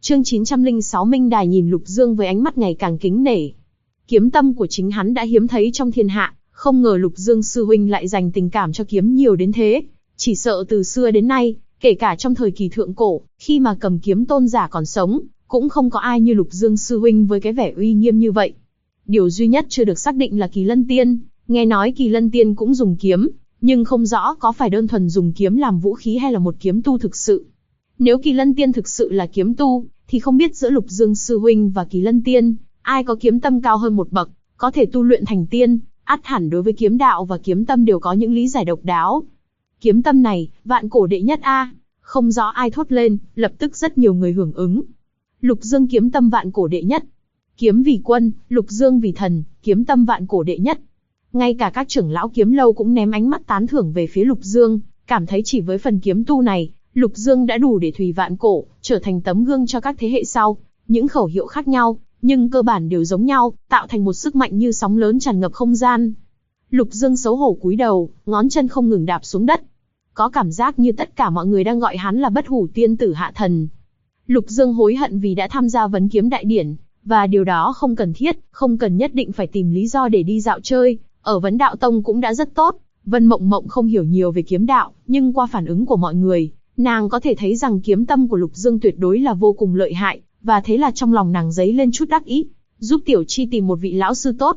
Chương 906 Minh Đài nhìn Lục Dương với ánh mắt ngày càng kính nể. Kiếm tâm của chính hắn đã hiếm thấy trong thiên hạ, không ngờ Lục Dương sư huynh lại dành tình cảm cho kiếm nhiều đến thế. Chỉ sợ từ xưa đến nay, kể cả trong thời kỳ thượng cổ, khi mà cầm kiếm tôn giả còn sống, cũng không có ai như Lục Dương sư huynh với cái vẻ uy nghiêm như vậy. Điều duy nhất chưa được xác định là Kỳ Lân Tiên, nghe nói Kỳ Lân Tiên cũng dùng kiếm, nhưng không rõ có phải đơn thuần dùng kiếm làm vũ khí hay là một kiếm tu thực sự. Nếu Kỳ Lân Tiên thực sự là kiếm tu, thì không biết giữa Lục Dương sư huynh và Kỳ Lân Tiên, ai có kiếm tâm cao hơn một bậc, có thể tu luyện thành tiên, ắt hẳn đối với kiếm đạo và kiếm tâm đều có những lý giải độc đáo. Kiếm tâm này, vạn cổ đệ nhất a, không rõ ai thốt lên, lập tức rất nhiều người hưởng ứng. Lục Dương kiếm tâm vạn cổ đệ nhất. Kiếm vì quân, Lục Dương vì thần, kiếm tâm vạn cổ đệ nhất. Ngay cả các trưởng lão kiếm lâu cũng ném ánh mắt tán thưởng về phía Lục Dương, cảm thấy chỉ với phần kiếm tu này, Lục Dương đã đủ để thùy vạn cổ, trở thành tấm gương cho các thế hệ sau. Những khẩu hiệu khác nhau, nhưng cơ bản đều giống nhau, tạo thành một sức mạnh như sóng lớn tràn ngập không gian. Lục Dương xấu hổ cúi đầu, ngón chân không ngừng đạp xuống đất. Có cảm giác như tất cả mọi người đang gọi hắn là bất hủ tiên tử hạ thần. Lục Dương hối hận vì đã tham gia vấn kiếm đại điển, và điều đó không cần thiết, không cần nhất định phải tìm lý do để đi dạo chơi. Ở vấn đạo tông cũng đã rất tốt. Vân Mộng Mộng không hiểu nhiều về kiếm đạo, nhưng qua phản ứng của mọi người, nàng có thể thấy rằng kiếm tâm của Lục Dương tuyệt đối là vô cùng lợi hại, và thế là trong lòng nàng dấy lên chút đắc ý, giúp Tiểu Chi tìm một vị lão sư tốt.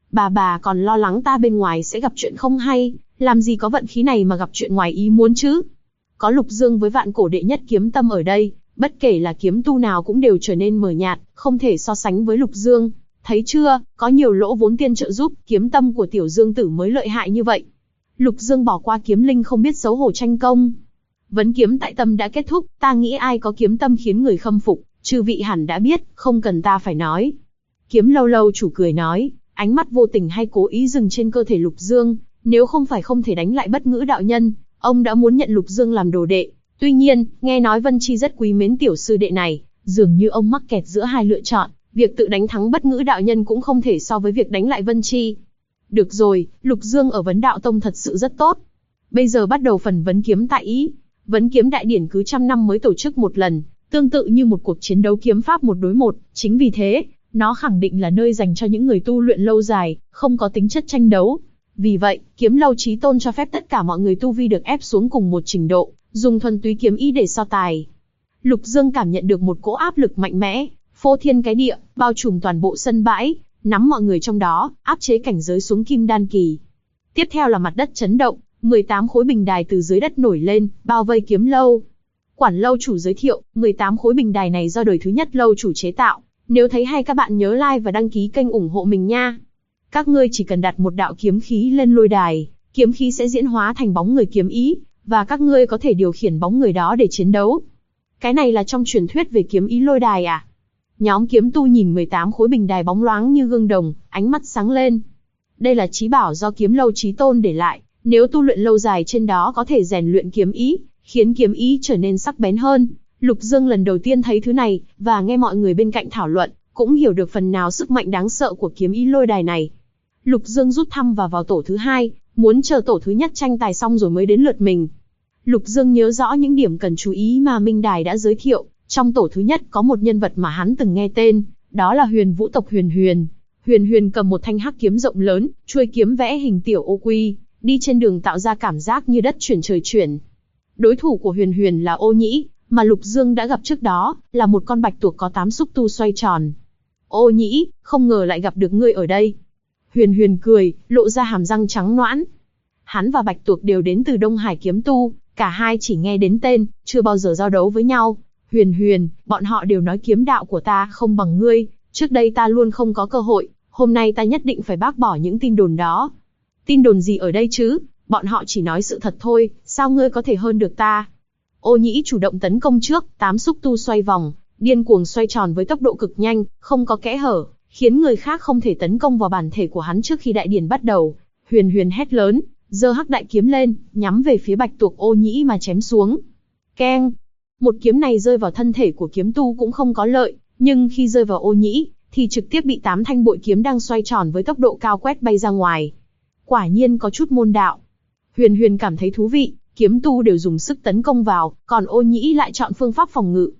Bà còn lo lắng ta bên ngoài sẽ gặp chuyện không hay, làm gì có vận khí này mà gặp chuyện ngoài ý muốn chứ. Có Lục Dương với vạn cổ đệ nhất kiếm tâm ở đây, bất kể là kiếm tu nào cũng đều trở nên mờ nhạt, không thể so sánh với Lục Dương. Thấy chưa, có nhiều lỗ vốn tiên trợ giúp, kiếm tâm của Tiểu Dương tử mới lợi hại như vậy. Lục Dương bỏ qua kiếm linh không biết xấu hổ tranh công. Vấn kiếm tại tâm đã kết thúc, ta nghĩ ai có kiếm tâm khiến người khâm phục, chư vị hẳn đã biết, không cần ta phải nói. Kiếm lâu lâu chủ cười nói, ánh mắt vô tình hay cố ý dừng trên cơ thể Lục Dương, nếu không phải không thể đánh lại Bất Ngữ đạo nhân, ông đã muốn nhận Lục Dương làm đồ đệ. Tuy nhiên, nghe nói Vân Chi rất quý mến tiểu sư đệ này, dường như ông mắc kẹt giữa hai lựa chọn, việc tự đánh thắng Bất Ngữ đạo nhân cũng không thể so với việc đánh lại Vân Chi. Được rồi, Lục Dương ở Vấn Đạo Tông thật sự rất tốt. Bây giờ bắt đầu phần vấn kiếm tại ý. Vấn kiếm đại điển cứ 100 năm mới tổ chức một lần, tương tự như một cuộc chiến đấu kiếm pháp 1 đối 1, chính vì thế, nó khẳng định là nơi dành cho những người tu luyện lâu dài, không có tính chất tranh đấu. Vì vậy, Kiếm Lâu Chí Tôn cho phép tất cả mọi người tu vi được ép xuống cùng một trình độ, dùng thuần túy kiếm ý để so tài. Lục Dương cảm nhận được một cỗ áp lực mạnh mẽ, phô thiên cái địa, bao trùm toàn bộ sân bãi, nắm mọi người trong đó, áp chế cảnh giới xuống kim đan kỳ. Tiếp theo là mặt đất chấn động, 18 khối bình đài từ dưới đất nổi lên, bao vây Kiếm Lâu. Quản lâu chủ giới thiệu, 18 khối bình đài này do đời thứ nhất lâu chủ chế tạo. Nếu thấy hay các bạn nhớ like và đăng ký kênh ủng hộ mình nha. Các ngươi chỉ cần đặt một đạo kiếm khí lên lôi đài, kiếm khí sẽ diễn hóa thành bóng người kiếm ý, và các ngươi có thể điều khiển bóng người đó để chiến đấu. Cái này là trong truyền thuyết về kiếm ý lôi đài à? Nhóm kiếm tu nhìn 18 khối bình đài bóng loáng như gương đồng, ánh mắt sáng lên. Đây là chí bảo do Kiếm Lâu Chí Tôn để lại, nếu tu luyện lâu dài trên đó có thể rèn luyện kiếm ý, khiến kiếm ý trở nên sắc bén hơn. Lục Dương lần đầu tiên thấy thứ này, và nghe mọi người bên cạnh thảo luận, cũng hiểu được phần nào sức mạnh đáng sợ của kiếm ý lôi đài này. Lục Dương rút thăm và vào tổ thứ 2, muốn chờ tổ thứ nhất tranh tài xong rồi mới đến lượt mình. Lục Dương nhớ rõ những điểm cần chú ý mà Minh Đài đã giới thiệu. Trong tổ thứ nhất có một nhân vật mà hắn từng nghe tên, đó là Huyền Vũ tộc Huyền Huyền. Huyền Huyền cầm một thanh hắc kiếm rộng lớn, chuôi kiếm vẽ hình tiểu ô quy, đi trên đường tạo ra cảm giác như đất chuyển trời chuyển. Đối thủ của Huyền Huyền là Ô Nhĩ, mà Lục Dương đã gặp trước đó, là một con bạch tuộc có 8 xúc tu xoay tròn. Ô Nhĩ, không ngờ lại gặp được ngươi ở đây. Huyền Huyền cười, lộ ra hàm răng trắng nõn. Hắn và bạch tuộc đều đến từ Đông Hải kiếm tu, cả hai chỉ nghe đến tên, chưa bao giờ giao đấu với nhau. Huyền Huyền, bọn họ đều nói kiếm đạo của ta không bằng ngươi, trước đây ta luôn không có cơ hội, hôm nay ta nhất định phải bác bỏ những tin đồn đó. Tin đồn gì ở đây chứ, bọn họ chỉ nói sự thật thôi, sao ngươi có thể hơn được ta? Ô Nhĩ chủ động tấn công trước, 8 xúc tu xoay vòng, điên cuồng xoay tròn với tốc độ cực nhanh, không có kẽ hở, khiến người khác không thể tấn công vào bản thể của hắn trước khi đại điển bắt đầu. Huyền Huyền hét lớn, giơ hắc đại kiếm lên, nhắm về phía bạch tuộc Ô Nhĩ mà chém xuống. Keng! Một kiếm này rơi vào thân thể của kiếm tu cũng không có lợi, nhưng khi rơi vào Ô Nhĩ, thì trực tiếp bị 8 thanh bội kiếm đang xoay tròn với tốc độ cao quét bay ra ngoài. Quả nhiên có chút môn đạo. Huyền Huyền cảm thấy thú vị, kiếm tu đều dùng sức tấn công vào, còn Ô Nhĩ lại chọn phương pháp phòng ngự.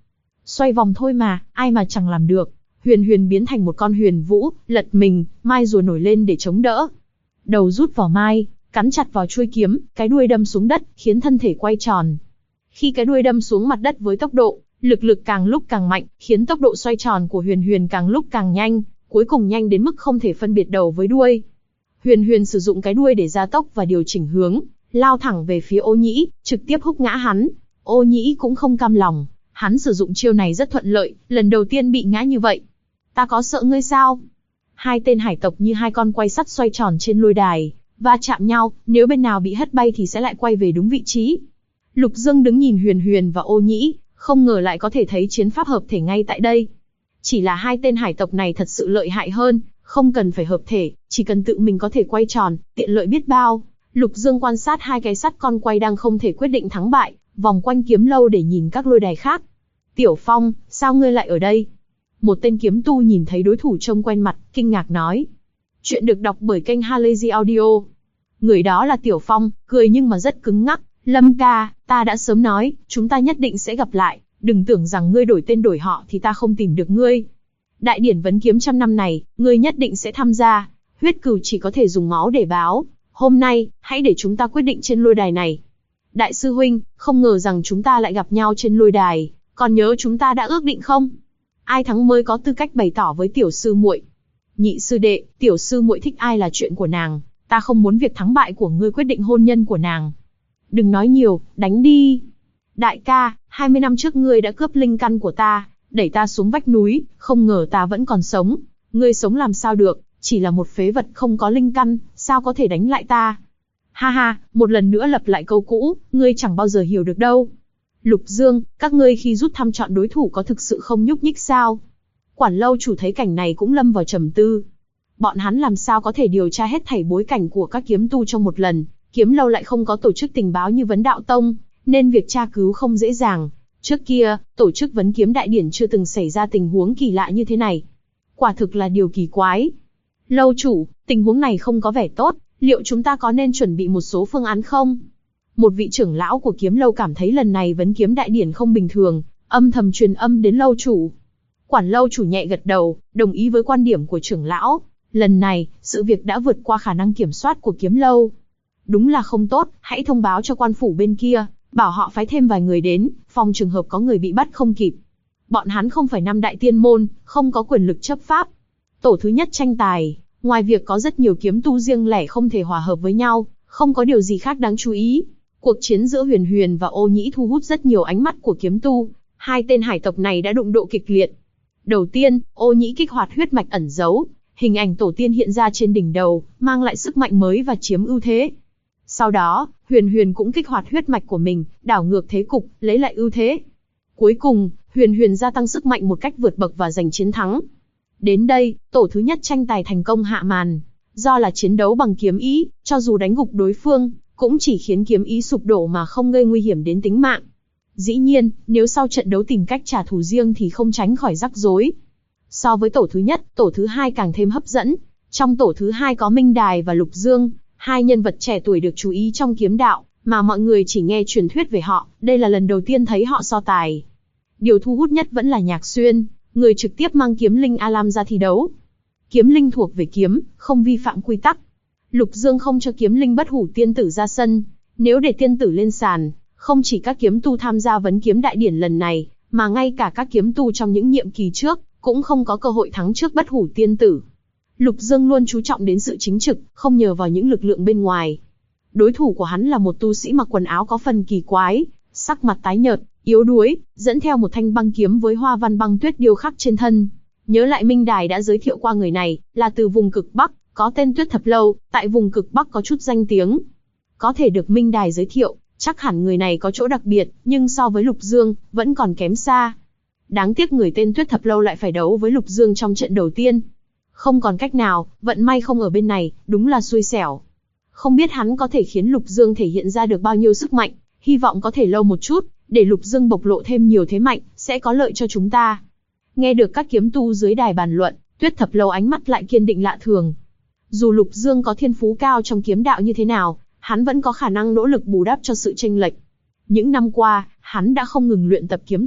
Xoay vòng thôi mà, ai mà chẳng làm được. Huyền Huyền biến thành một con huyền vũ, lật mình, mai rùa nổi lên để chống đỡ. Đầu rút vào mai, cắn chặt vào chuôi kiếm, cái đuôi đâm xuống đất, khiến thân thể quay tròn. Khi cái đuôi đâm xuống mặt đất với tốc độ, lực càng lúc càng mạnh, khiến tốc độ xoay tròn của Huyền Huyền càng lúc càng nhanh, cuối cùng nhanh đến mức không thể phân biệt đầu với đuôi. Huyền Huyền sử dụng cái đuôi để gia tốc và điều chỉnh hướng, lao thẳng về phía Ô Nhĩ, trực tiếp húc ngã hắn. Ô Nhĩ cũng không cam lòng, hắn sử dụng chiêu này rất thuận lợi, lần đầu tiên bị ngã như vậy. Ta có sợ ngươi sao? Hai tên hải tộc như hai con quay sắt xoay tròn trên lôi đài, va chạm nhau, nếu bên nào bị hất bay thì sẽ lại quay về đúng vị trí. Lục Dương đứng nhìn Huyền Huyền và Ô Nhĩ, không ngờ lại có thể thấy chiến pháp hợp thể ngay tại đây. Chỉ là hai tên hải tộc này thật sự lợi hại hơn, không cần phải hợp thể, chỉ cần tự mình có thể quay tròn, tiện lợi biết bao. Lục Dương quan sát hai cái sắt con quay đang không thể quyết định thắng bại, vòng quanh kiếm lâu để nhìn các lôi đài khác. Tiểu Phong, sao ngươi lại ở đây? Một tên kiếm tu nhìn thấy đối thủ trông quen mặt, kinh ngạc nói. Chuyện được đọc bởi kênh Halazy Audio. Người đó là Tiểu Phong, cười nhưng mà rất cứng ngắc. Lâm ca, ta đã sớm nói, chúng ta nhất định sẽ gặp lại, đừng tưởng rằng ngươi đổi tên đổi họ thì ta không tìm được ngươi. Đại điển vấn kiếm 100 năm này, ngươi nhất định sẽ tham gia, huyết cừu chỉ có thể dùng máu để báo. Hôm nay, hãy để chúng ta quyết định trên lôi đài này. Đại sư huynh, không ngờ rằng chúng ta lại gặp nhau trên lôi đài, còn nhớ chúng ta đã ước định không? Ai thắng mới có tư cách bày tỏ với tiểu sư muội. Nhị sư đệ, tiểu sư muội thích ai là chuyện của nàng, ta không muốn việc thắng bại của ngươi quyết định hôn nhân của nàng. Đừng nói nhiều, đánh đi. Đại ca, 20 năm trước ngươi đã cướp linh căn của ta, đẩy ta xuống vách núi, không ngờ ta vẫn còn sống. Ngươi sống làm sao được, chỉ là một phế vật không có linh căn, sao có thể đánh lại ta? Ha ha, một lần nữa lặp lại câu cũ, ngươi chẳng bao giờ hiểu được đâu. Lục Dương, các ngươi khi rút thăm chọn đối thủ có thực sự không nhúc nhích sao? Quản lâu chủ thấy cảnh này cũng lâm vào trầm tư. Bọn hắn làm sao có thể điều tra hết thảy bối cảnh của các kiếm tu trong một lần, kiếm lâu lại không có tổ chức tình báo như Vấn Đạo Tông, nên việc tra cứu không dễ dàng. Trước kia, tổ chức vấn kiếm đại điển chưa từng xảy ra tình huống kỳ lạ như thế này. Quả thực là điều kỳ quái. Lâu chủ, tình huống này không có vẻ tốt, liệu chúng ta có nên chuẩn bị một số phương án không? Một vị trưởng lão của kiếm lâu cảm thấy lần này vấn kiếm đại điển không bình thường, âm thầm truyền âm đến lâu chủ. Quản lâu chủ nhẹ gật đầu, đồng ý với quan điểm của trưởng lão. Lần này, sự việc đã vượt qua khả năng kiểm soát của kiếm lâu. Đúng là không tốt, hãy thông báo cho quan phủ bên kia, bảo họ phái thêm vài người đến, phòng trường hợp có người bị bắt không kịp. Bọn hắn không phải năm đại tiên môn, không có quyền lực chấp pháp. Tổ thứ nhất tranh tài, ngoài việc có rất nhiều kiếm tu riêng lẻ không thể hòa hợp với nhau, không có điều gì khác đáng chú ý. Cuộc chiến giữa Huyền Huyền và Ô Nhĩ thu hút rất nhiều ánh mắt của kiếm tu, hai tên hải tộc này đã đụng độ kịch liệt. Đầu tiên, Ô Nhĩ kích hoạt huyết mạch ẩn giấu, hình ảnh tổ tiên hiện ra trên đỉnh đầu, mang lại sức mạnh mới và chiếm ưu thế. Sau đó, Huyền Huyền cũng kích hoạt huyết mạch của mình, đảo ngược thế cục, lấy lại ưu thế. Cuối cùng, Huyền Huyền gia tăng sức mạnh một cách vượt bậc và giành chiến thắng. Đến đây, tổ thứ nhất tranh tài thành công hạ màn. Do là chiến đấu bằng kiếm ý, cho dù đánh gục đối phương, cũng chỉ khiến kiếm ý sụp đổ mà không gây nguy hiểm đến tính mạng. Dĩ nhiên, nếu sau trận đấu tìm cách trả thù riêng thì không tránh khỏi rắc rối. So với tổ thứ nhất, tổ thứ hai càng thêm hấp dẫn. Trong tổ thứ hai có Minh Đài và Lục Dương, hai nhân vật trẻ tuổi được chú ý trong kiếm đạo, mà mọi người chỉ nghe truyền thuyết về họ, đây là lần đầu tiên thấy họ so tài. Điều thu hút nhất vẫn là Nhạc Xuyên, người trực tiếp mang kiếm linh Alam ra thi đấu. Kiếm linh thuộc về kiếm, không vi phạm quy tắc. Lục Dương không cho kiếm linh bất hủ tiên tử ra sân, nếu để tiên tử lên sàn, không chỉ các kiếm tu tham gia vấn kiếm đại điển lần này, mà ngay cả các kiếm tu trong những nhiệm kỳ trước, cũng không có cơ hội thắng trước bất hủ tiên tử. Lục Dương luôn chú trọng đến sự chính trực, không nhờ vào những lực lượng bên ngoài. Đối thủ của hắn là một tu sĩ mặc quần áo có phần kỳ quái, sắc mặt tái nhợt, yếu đuối, dẫn theo một thanh băng kiếm với hoa văn băng tuyết điêu khắc trên thân. Nhớ lại Minh Đài đã giới thiệu qua người này, là từ vùng cực Bắc, có tên Tuyết Thập Lâu, tại vùng cực Bắc có chút danh tiếng. Có thể được Minh Đài giới thiệu, chắc hẳn người này có chỗ đặc biệt, nhưng so với Lục Dương, vẫn còn kém xa. Đáng tiếc người tên Tuyết Thập Lâu lại phải đấu với Lục Dương trong trận đầu tiên. Không còn cách nào, vận may không ở bên này, đúng là xui xẻo. Không biết hắn có thể khiến Lục Dương thể hiện ra được bao nhiêu sức mạnh, hy vọng có thể lâu một chút, để Lục Dương bộc lộ thêm nhiều thế mạnh, sẽ có lợi cho chúng ta. Nghe được các kiếm tu dưới đài bàn luận, Tuyết Thập Lâu ánh mắt lại kiên định lạ thường. Dù Lục Dương có thiên phú cao trong kiếm đạo như thế nào, hắn vẫn có khả năng nỗ lực bù đắp cho sự chênh lệch. Những năm qua, hắn đã không ngừng luyện tập kiếm thuật,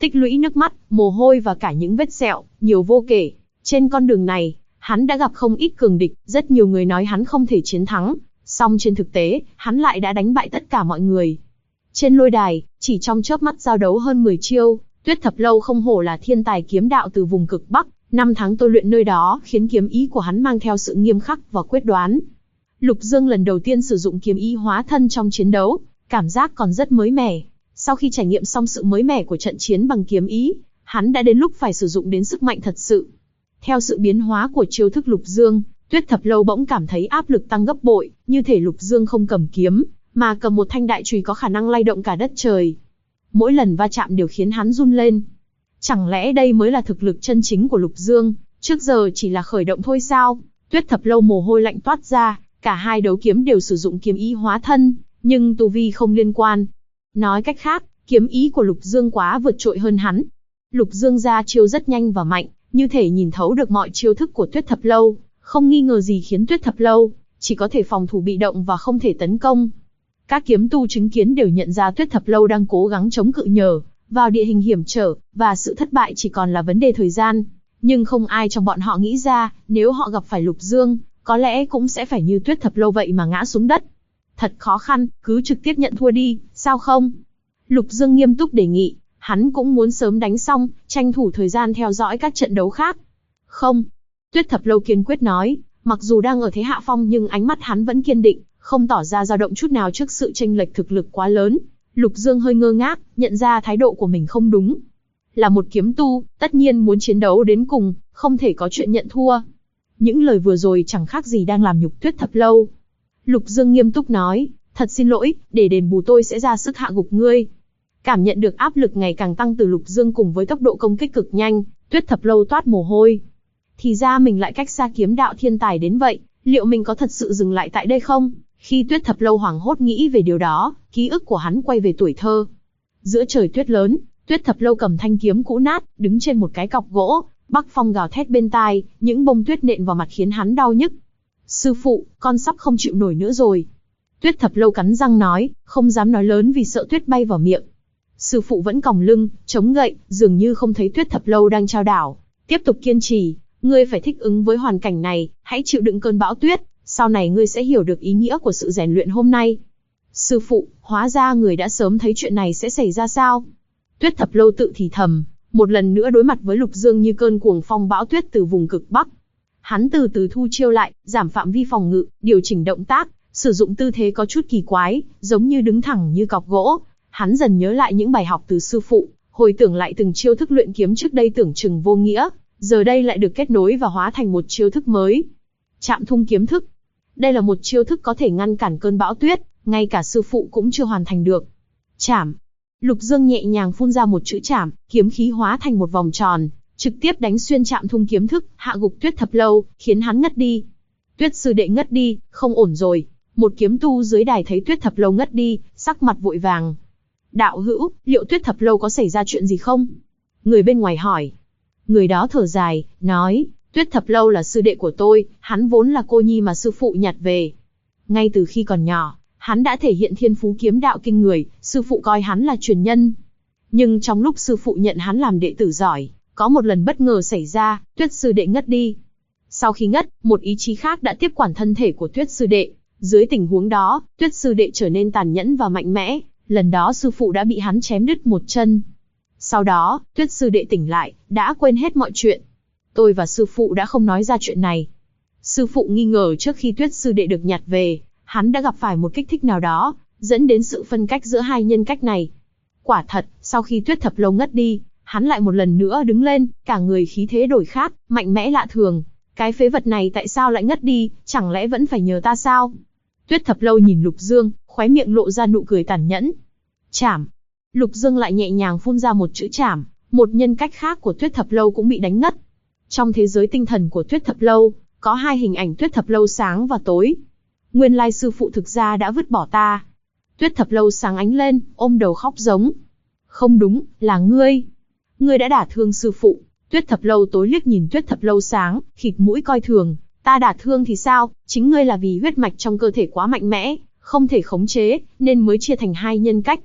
tích lũy nước mắt, mồ hôi và cả những vết sẹo, nhiều vô kể. Trên con đường này, hắn đã gặp không ít cường địch, rất nhiều người nói hắn không thể chiến thắng, song trên thực tế, hắn lại đã đánh bại tất cả mọi người. Trên lôi đài, chỉ trong chớp mắt giao đấu hơn 10 chiêu, Tuyết Thập Lâu không hổ là thiên tài kiếm đạo từ vùng cực Bắc, 5 tháng tôi luyện nơi đó khiến kiếm ý của hắn mang theo sự nghiêm khắc và quyết đoán. Lục Dương lần đầu tiên sử dụng kiếm ý hóa thân trong chiến đấu, cảm giác còn rất mới mẻ. Sau khi trải nghiệm xong sự mới mẻ của trận chiến bằng kiếm ý, hắn đã đến lúc phải sử dụng đến sức mạnh thật sự. Theo sự biến hóa của chiêu thức Lục Dương, Tuyết Thập Lâu bỗng cảm thấy áp lực tăng gấp bội, như thể Lục Dương không cầm kiếm, mà cầm một thanh đại chùy có khả năng lay động cả đất trời. Mỗi lần va chạm đều khiến hắn run lên. Chẳng lẽ đây mới là thực lực chân chính của Lục Dương, trước giờ chỉ là khởi động thôi sao? Tuyết Thập Lâu mồ hôi lạnh toát ra, cả hai đấu kiếm đều sử dụng kiếm ý hóa thân, nhưng tu vi không liên quan. Nói cách khác, kiếm ý của Lục Dương quá vượt trội hơn hắn. Lục Dương ra chiêu rất nhanh và mạnh, như thể nhìn thấu được mọi chiêu thức của Tuyết Thập Lâu, không nghi ngờ gì khiến Tuyết Thập Lâu chỉ có thể phòng thủ bị động và không thể tấn công. Các kiếm tu chứng kiến đều nhận ra Tuyết Thập Lâu đang cố gắng chống cự nhờ vào địa hình hiểm trở, và sự thất bại chỉ còn là vấn đề thời gian. Nhưng không ai trong bọn họ nghĩ ra, nếu họ gặp phải Lục Dương, có lẽ cũng sẽ phải như Tuyết Thập Lâu vậy mà ngã xuống đất. Thật khó khăn, cứ trực tiếp nhận thua đi, sao không? Lục Dương nghiêm túc đề nghị, hắn cũng muốn sớm đánh xong, tranh thủ thời gian theo dõi các trận đấu khác. Không. Tuyết Thập Lâu kiên quyết nói, mặc dù đang ở thế hạ phong nhưng ánh mắt hắn vẫn kiên định, không tỏ ra dao động chút nào trước sự chênh lệch thực lực quá lớn. Lục Dương hơi ngơ ngác, nhận ra thái độ của mình không đúng. Là một kiếm tu, tất nhiên muốn chiến đấu đến cùng, không thể có chuyện nhận thua. Những lời vừa rồi chẳng khác gì đang làm nhục Tuyết Thập Lâu. Lục Dương nghiêm túc nói, thật xin lỗi, để đền bù tôi sẽ ra sức hạ gục ngươi. Cảm nhận được áp lực ngày càng tăng từ Lục Dương cùng với tốc độ công kích cực nhanh, Tuyết Thập Lâu toát mồ hôi. Thì ra mình lại cách xa kiếm đạo thiên tài đến vậy, liệu mình có thật sự dừng lại tại đây không? Khi Tuyết Thập Lâu hoảng hốt nghĩ về điều đó, ký ức của hắn quay về tuổi thơ. Giữa trời tuyết lớn, Tuyết Thập Lâu cầm thanh kiếm cũ nát, đứng trên một cái cọc gỗ, bắc phong gào thét bên tai, những bông tuyết nện vào mặt khiến hắn đau nhức. Sư phụ, con sắp không chịu nổi nữa rồi. Tuyết Thập Lâu cắn răng nói, không dám nói lớn vì sợ tuyết bay vào miệng. Sư phụ vẫn còng lưng, chống gậy, dường như không thấy Tuyết Thập Lâu đang chao đảo. Tiếp tục kiên trì, ngươi phải thích ứng với hoàn cảnh này, hãy chịu đựng cơn bão tuyết, sau này ngươi sẽ hiểu được ý nghĩa của sự rèn luyện hôm nay. Sư phụ, hóa ra người đã sớm thấy chuyện này sẽ xảy ra sao? Tuyết Thập Lâu tự thì thầm, một lần nữa đối mặt với Lục Dương như cơn cuồng phong bão tuyết từ vùng cực Bắc. Hắn từ từ thu chiêu lại, giảm phạm vi phòng ngự, điều chỉnh động tác, sử dụng tư thế có chút kỳ quái, giống như đứng thẳng như cọc gỗ. Hắn dần nhớ lại những bài học từ sư phụ, hồi tưởng lại từng chiêu thức luyện kiếm trước đây tưởng chừng vô nghĩa, giờ đây lại được kết nối và hóa thành một chiêu thức mới. Chạm thung kiếm thức. Đây là một chiêu thức có thể ngăn cản cơn bão tuyết, ngay cả sư phụ cũng chưa hoàn thành được. Chảm. Lục Dương nhẹ nhàng phun ra một chữ chảm, kiếm khí hóa thành một vòng tròn, trực tiếp đánh xuyên chạm thung kiếm thức, hạ gục Tuyết Thập Lâu, khiến hắn ngất đi. Tuyết sư đệ ngất đi, không ổn rồi. Một kiếm tu dưới đài thấy Tuyết Thập Lâu ngất đi, sắc mặt vội vàng. Đạo hữu, liệu Tuyết Thập Lâu có xảy ra chuyện gì không? Người bên ngoài hỏi. Người đó thở dài, nói, Tuyết Thập Lâu là sư đệ của tôi, hắn vốn là cô nhi mà sư phụ nhặt về. Ngay từ khi còn nhỏ, hắn đã thể hiện thiên phú kiếm đạo kinh người, sư phụ coi hắn là truyền nhân. Nhưng trong lúc sư phụ nhận hắn làm đệ tử giỏi, có một lần bất ngờ xảy ra, Tuyết sư đệ ngất đi. Sau khi ngất, một ý chí khác đã tiếp quản thân thể của Tuyết sư đệ. Dưới tình huống đó, Tuyết sư đệ trở nên tàn nhẫn và mạnh mẽ, lần đó sư phụ đã bị hắn chém đứt một chân. Sau đó, Tuyết sư đệ tỉnh lại, đã quên hết mọi chuyện. Tôi và sư phụ đã không nói ra chuyện này. Sư phụ nghi ngờ trước khi Tuyết sư đệ được nhặt về, hắn đã gặp phải một kích thích nào đó, dẫn đến sự phân cách giữa hai nhân cách này. Quả thật, sau khi Tuyết Thập Lâu ngất đi, hắn lại một lần nữa đứng lên, cả người khí thế đổi khác, mạnh mẽ lạ thường. Cái phế vật này tại sao lại ngất đi, chẳng lẽ vẫn phải nhờ ta sao? Tuyết Thập Lâu nhìn Lục Dương, khóe miệng lộ ra nụ cười tàn nhẫn. Chảm. Lục Dương lại nhẹ nhàng phun ra một chữ chảm, một nhân cách khác của Tuyết Thập Lâu cũng bị đánh ngất. Trong thế giới tinh thần của Tuyết Thập Lâu, có hai hình ảnh Tuyết Thập Lâu sáng và tối. Nguyên lai sư phụ thực ra đã vứt bỏ ta. Tuyết Thập Lâu sáng ánh lên, ôm đầu khóc giống. Không đúng, là ngươi. Ngươi đã đả thương sư phụ. Tuyết Thập Lâu tối liếc nhìn Tuyết Thập Lâu sáng, khịt mũi coi thường. Ta đả thương thì sao, chính ngươi là vì huyết mạch trong cơ thể quá mạnh mẽ, không thể khống chế, nên mới chia thành hai nhân cách.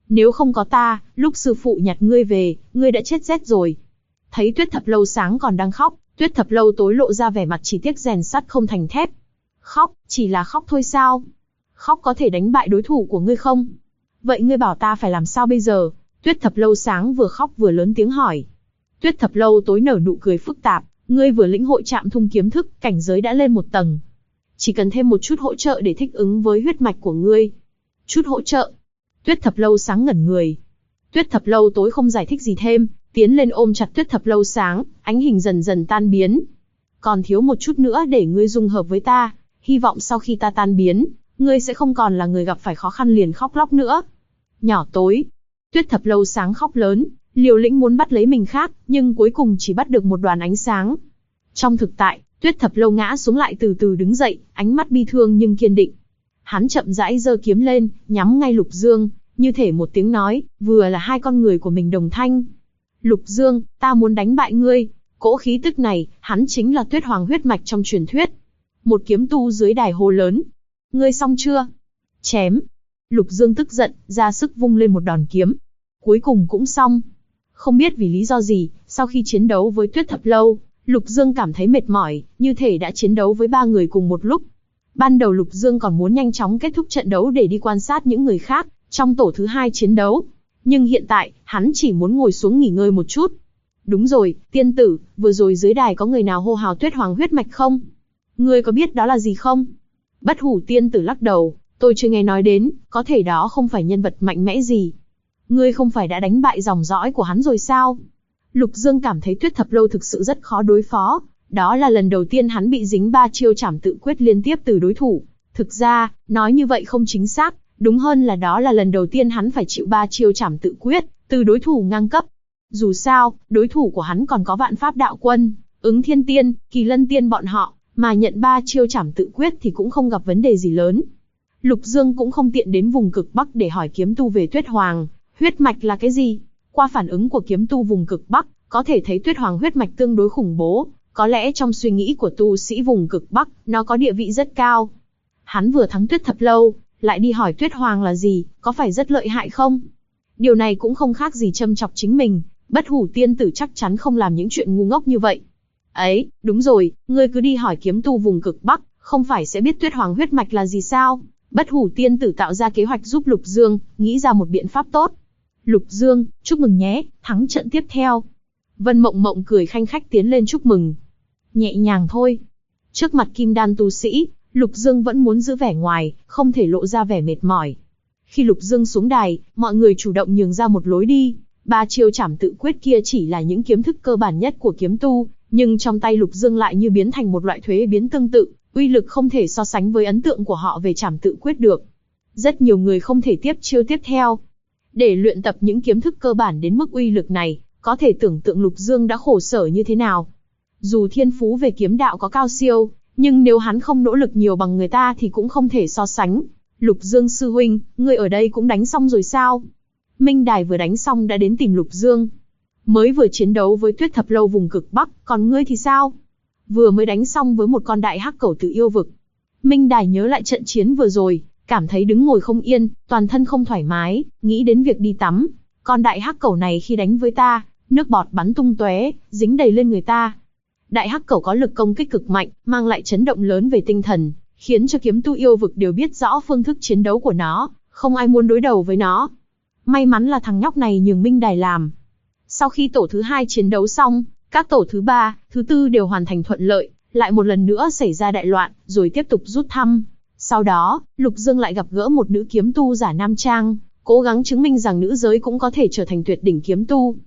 Nếu không có ta, lúc sư phụ nhặt ngươi về, ngươi đã chết rét rồi. Thấy Tuyết Thập Lâu Sáng còn đang khóc, Tuyết Thập Lâu Tối lộ ra vẻ mặt chỉ tiếc rèn sắt không thành thép. Khóc, chỉ là khóc thôi sao? Khóc có thể đánh bại đối thủ của ngươi không? Vậy ngươi bảo ta phải làm sao bây giờ? Tuyết Thập Lâu Sáng vừa khóc vừa lớn tiếng hỏi. Tuyết Thập Lâu Tối nở nụ cười phức tạp, ngươi vừa lĩnh hội Trạm Thung kiếm thức, cảnh giới đã lên một tầng. Chỉ cần thêm một chút hỗ trợ để thích ứng với huyết mạch của ngươi. Chút hỗ trợ? Tuyết Thập Lâu Sáng ngẩn người. Tuyết Thập Lâu Tối không giải thích gì thêm, tiến lên ôm chặt Tuyết Thập Lâu Sáng, ánh hình dần dần tan biến. Còn thiếu một chút nữa để ngươi dung hợp với ta, hy vọng sau khi ta tan biến, ngươi sẽ không còn là người gặp phải khó khăn liền khóc lóc nữa. Nhỏ Tối. Tuyết Thập Lâu Sáng khóc lớn, liều lĩnh muốn bắt lấy mình khác, nhưng cuối cùng chỉ bắt được một đoàn ánh sáng. Trong thực tại, Tuyết Thập Lâu ngã xuống lại từ từ đứng dậy, ánh mắt bi thương nhưng kiên định. Hắn chậm rãi giơ kiếm lên, nhắm ngay Lục Dương, như thể một tiếng nói, vừa là hai con người của mình đồng thanh. Lục Dương, ta muốn đánh bại ngươi. Cỗ khí tức này, hắn chính là Tuyết Hoàng huyết mạch trong truyền thuyết. Một kiếm tu dưới đài hô lớn. Ngươi xong chưa? Chém. Lục Dương tức giận, ra sức vung lên một đòn kiếm. Cuối cùng cũng xong. Không biết vì lý do gì, sau khi chiến đấu với Tuyết Thập Lâu, Lục Dương cảm thấy mệt mỏi, như thể đã chiến đấu với 3 người cùng một lúc. Ban đầu Lục Dương còn muốn nhanh chóng kết thúc trận đấu để đi quan sát những người khác trong tổ thứ 2 chiến đấu. Nhưng hiện tại, hắn chỉ muốn ngồi xuống nghỉ ngơi một chút. Đúng rồi, tiên tử, vừa rồi dưới đài có người nào hô hào Tuyết Hoàng huyết mạch không? Ngươi có biết đó là gì không? Bất Hủ tiên tử lắc đầu, tôi chưa nghe nói đến, có thể đó không phải nhân vật mạnh mẽ gì. Ngươi không phải đã đánh bại dòng dõi của hắn rồi sao? Lục Dương cảm thấy Tuyết Thập Lâu thực sự rất khó đối phó. Đó là lần đầu tiên hắn bị dính 3 chiêu trảm tự quyết liên tiếp từ đối thủ. Thực ra, nói như vậy không chính xác, đúng hơn là đó là lần đầu tiên hắn phải chịu 3 chiêu trảm tự quyết từ đối thủ ngang cấp. Dù sao, đối thủ của hắn còn có Vạn Pháp Đạo Quân, Ứng Thiên Tiên, Kỳ Lân Tiên bọn họ, mà nhận 3 chiêu trảm tự quyết thì cũng không gặp vấn đề gì lớn. Lục Dương cũng không tiện đến vùng cực Bắc để hỏi kiếm tu về Tuyết Hoàng huyết mạch là cái gì. Qua phản ứng của kiếm tu vùng cực Bắc, có thể thấy Tuyết Hoàng huyết mạch tương đối khủng bố, có lẽ trong suy nghĩ của tu sĩ vùng cực Bắc, nó có địa vị rất cao. Hắn vừa thắng Tuyết Thập Lâu, lại đi hỏi Tuyết Hoàng là gì, có phải rất lợi hại không? Điều này cũng không khác gì châm chọc chính mình, Bất Hủ tiên tử chắc chắn không làm những chuyện ngu ngốc như vậy. Ấy, đúng rồi, ngươi cứ đi hỏi kiếm tu vùng cực Bắc, không phải sẽ biết Tuyết Hoàng huyết mạch là gì sao? Bất Hủ tiên tử tạo ra kế hoạch giúp Lục Dương, nghĩ ra một biện pháp tốt. Lục Dương, chúc mừng nhé, thắng trận tiếp theo. Vân Mộng Mộng cười khanh khách tiến lên chúc mừng. Nhẹ nhàng thôi. Trước mặt kim đan tu sĩ, Lục Dương vẫn muốn giữ vẻ ngoài, không thể lộ ra vẻ mệt mỏi. Khi Lục Dương xuống đài, mọi người chủ động nhường ra một lối đi. 3 chiêu trảm tự quyết kia chỉ là những kiếm thức cơ bản nhất của kiếm tu, nhưng trong tay Lục Dương lại như biến thành một loại thuế biến tương tự, uy lực không thể so sánh với ấn tượng của họ về trảm tự quyết được. Rất nhiều người không thể tiếp chiêu tiếp theo. Để luyện tập những kiếm thức cơ bản đến mức uy lực này, có thể tưởng tượng Lục Dương đã khổ sở như thế nào. Dù thiên phú về kiếm đạo có cao siêu, nhưng nếu hắn không nỗ lực nhiều bằng người ta thì cũng không thể so sánh. Lục Dương sư huynh, ngươi ở đây cũng đánh xong rồi sao? Minh Đài vừa đánh xong đã đến tìm Lục Dương. Mới vừa chiến đấu với Tuyết Thập Lâu vùng cực Bắc, còn ngươi thì sao? Vừa mới đánh xong với một con đại hắc cẩu từ yêu vực. Minh Đài nhớ lại trận chiến vừa rồi, cảm thấy đứng ngồi không yên, toàn thân không thoải mái, nghĩ đến việc đi tắm. Con đại hắc cẩu này khi đánh với ta, nước bọt bắn tung tóe, dính đầy lên người ta. Đại hắc cẩu có lực công kích cực mạnh, mang lại chấn động lớn về tinh thần, khiến cho kiếm tu yêu vực đều biết rõ phương thức chiến đấu của nó, không ai muốn đối đầu với nó. May mắn là thằng nhóc này nhường Minh Đài làm. Sau khi tổ thứ 2 chiến đấu xong, các tổ thứ 3, thứ 4 đều hoàn thành thuận lợi, lại một lần nữa xảy ra đại loạn, rồi tiếp tục rút thăm. Sau đó, Lục Dương lại gặp gỡ một nữ kiếm tu giả nam trang, cố gắng chứng minh rằng nữ giới cũng có thể trở thành tuyệt đỉnh kiếm tu.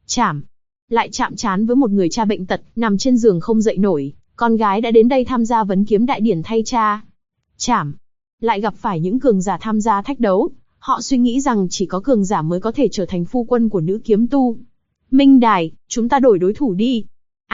Lại chạm trán với một người cha bệnh tật, nằm trên giường không dậy nổi, con gái đã đến đây tham gia vấn kiếm đại điển thay cha. Lại gặp phải những cường giả tham gia thách đấu, họ suy nghĩ rằng chỉ có cường giả mới có thể trở thành phu quân của nữ kiếm tu. Minh Đài, chúng ta đổi đối thủ đi.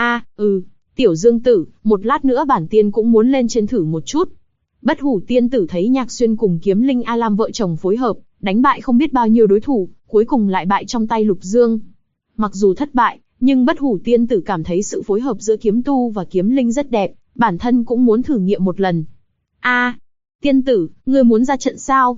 Tiểu Dương tử, một lát nữa bản tiên cũng muốn lên trên thử một chút. Bất Hủ tiên tử thấy Nhạc Xuyên cùng Kiếm Linh A Lam vợ chồng phối hợp, đánh bại không biết bao nhiêu đối thủ, cuối cùng lại bại trong tay Lục Dương. Mặc dù thất bại, nhưng Bất Hủ tiên tử cảm thấy sự phối hợp giữa kiếm tu và kiếm linh rất đẹp, bản thân cũng muốn thử nghiệm một lần. Tiên tử, ngươi muốn ra trận sao?